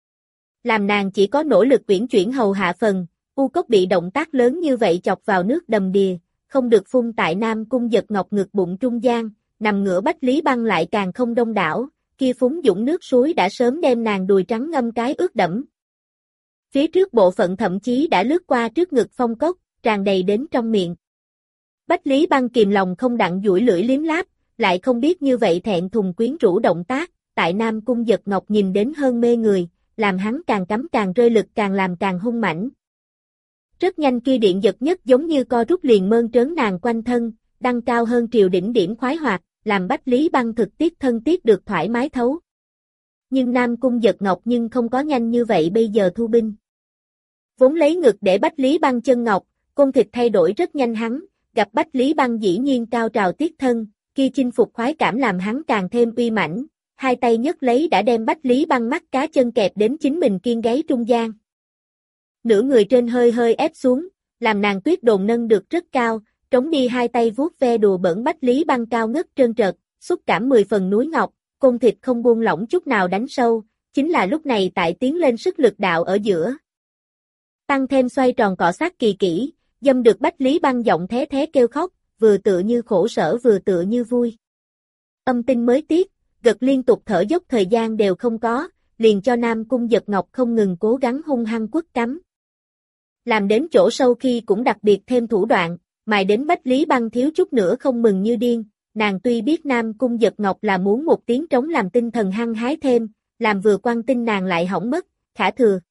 Làm nàng chỉ có nỗ lực uyển chuyển hầu hạ phần, u cốc bị động tác lớn như vậy chọc vào nước đầm đìa, không được phun tại Nam Cung Giật Ngọc ngực bụng trung gian, nằm ngửa Bách Lý Băng lại càng không đông đảo, kia phúng dũng nước suối đã sớm đem nàng đùi trắng ngâm cái ướt đẫm. Phía trước bộ phận thậm chí đã lướt qua trước ngực phong cốc, tràn đầy đến trong miệng. Bách Lý Băng kìm lòng không đặng duỗi lưỡi liếm láp, lại không biết như vậy thẹn thùng quyến rũ động tác, tại Nam Cung Giật Ngọc nhìn đến hơn mê người, làm hắn càng cắm càng rơi lực càng làm càng hung mãnh. Rất nhanh kia điện giật nhất giống như co rút liền mơn trớn nàng quanh thân, đăng cao hơn triều đỉnh điểm khoái hoạt, làm Bách Lý Băng thực tiết thân tiết được thoải mái thấu. Nhưng Nam Cung Giật Ngọc nhưng không có nhanh như vậy bây giờ thu binh. Vốn lấy ngực để Bách Lý Băng chân ngọc, côn thịt thay đổi rất nhanh hắn, gặp Bách Lý Băng dĩ nhiên cao trào tiết thân, kia chinh phục khoái cảm làm hắn càng thêm uy mãnh, hai tay nhấc lấy đã đem Bách Lý Băng mắt cá chân kẹp đến chính mình kiên gáy trung gian. Nửa người trên hơi hơi ép xuống, làm nàng tuyết đồn nâng được rất cao, trống đi hai tay vuốt ve đùa bỡn Bách Lý Băng cao ngất trơn trợt, xúc cảm mười phần núi ngọc, côn thịt không buông lỏng chút nào đánh sâu, chính là lúc này tại tiến lên sức lực đạo ở giữa. Tăng thêm xoay tròn cọ sát kỳ kỹ, dâm được Bách Lý Băng giọng thé thé kêu khóc, vừa tựa như khổ sở vừa tựa như vui. âm tinh mới tiếc, gật liên tục thở dốc thời gian đều không có, liền cho Nam Cung Giật Ngọc không ngừng cố gắng hung hăng quất cắm. Làm đến chỗ sâu khi cũng đặc biệt thêm thủ đoạn, mài đến Bách Lý Băng thiếu chút nữa không mừng như điên, nàng tuy biết Nam Cung Giật Ngọc là muốn một tiếng trống làm tinh thần hăng hái thêm, làm vừa quan tinh nàng lại hỏng mất, khả thừa.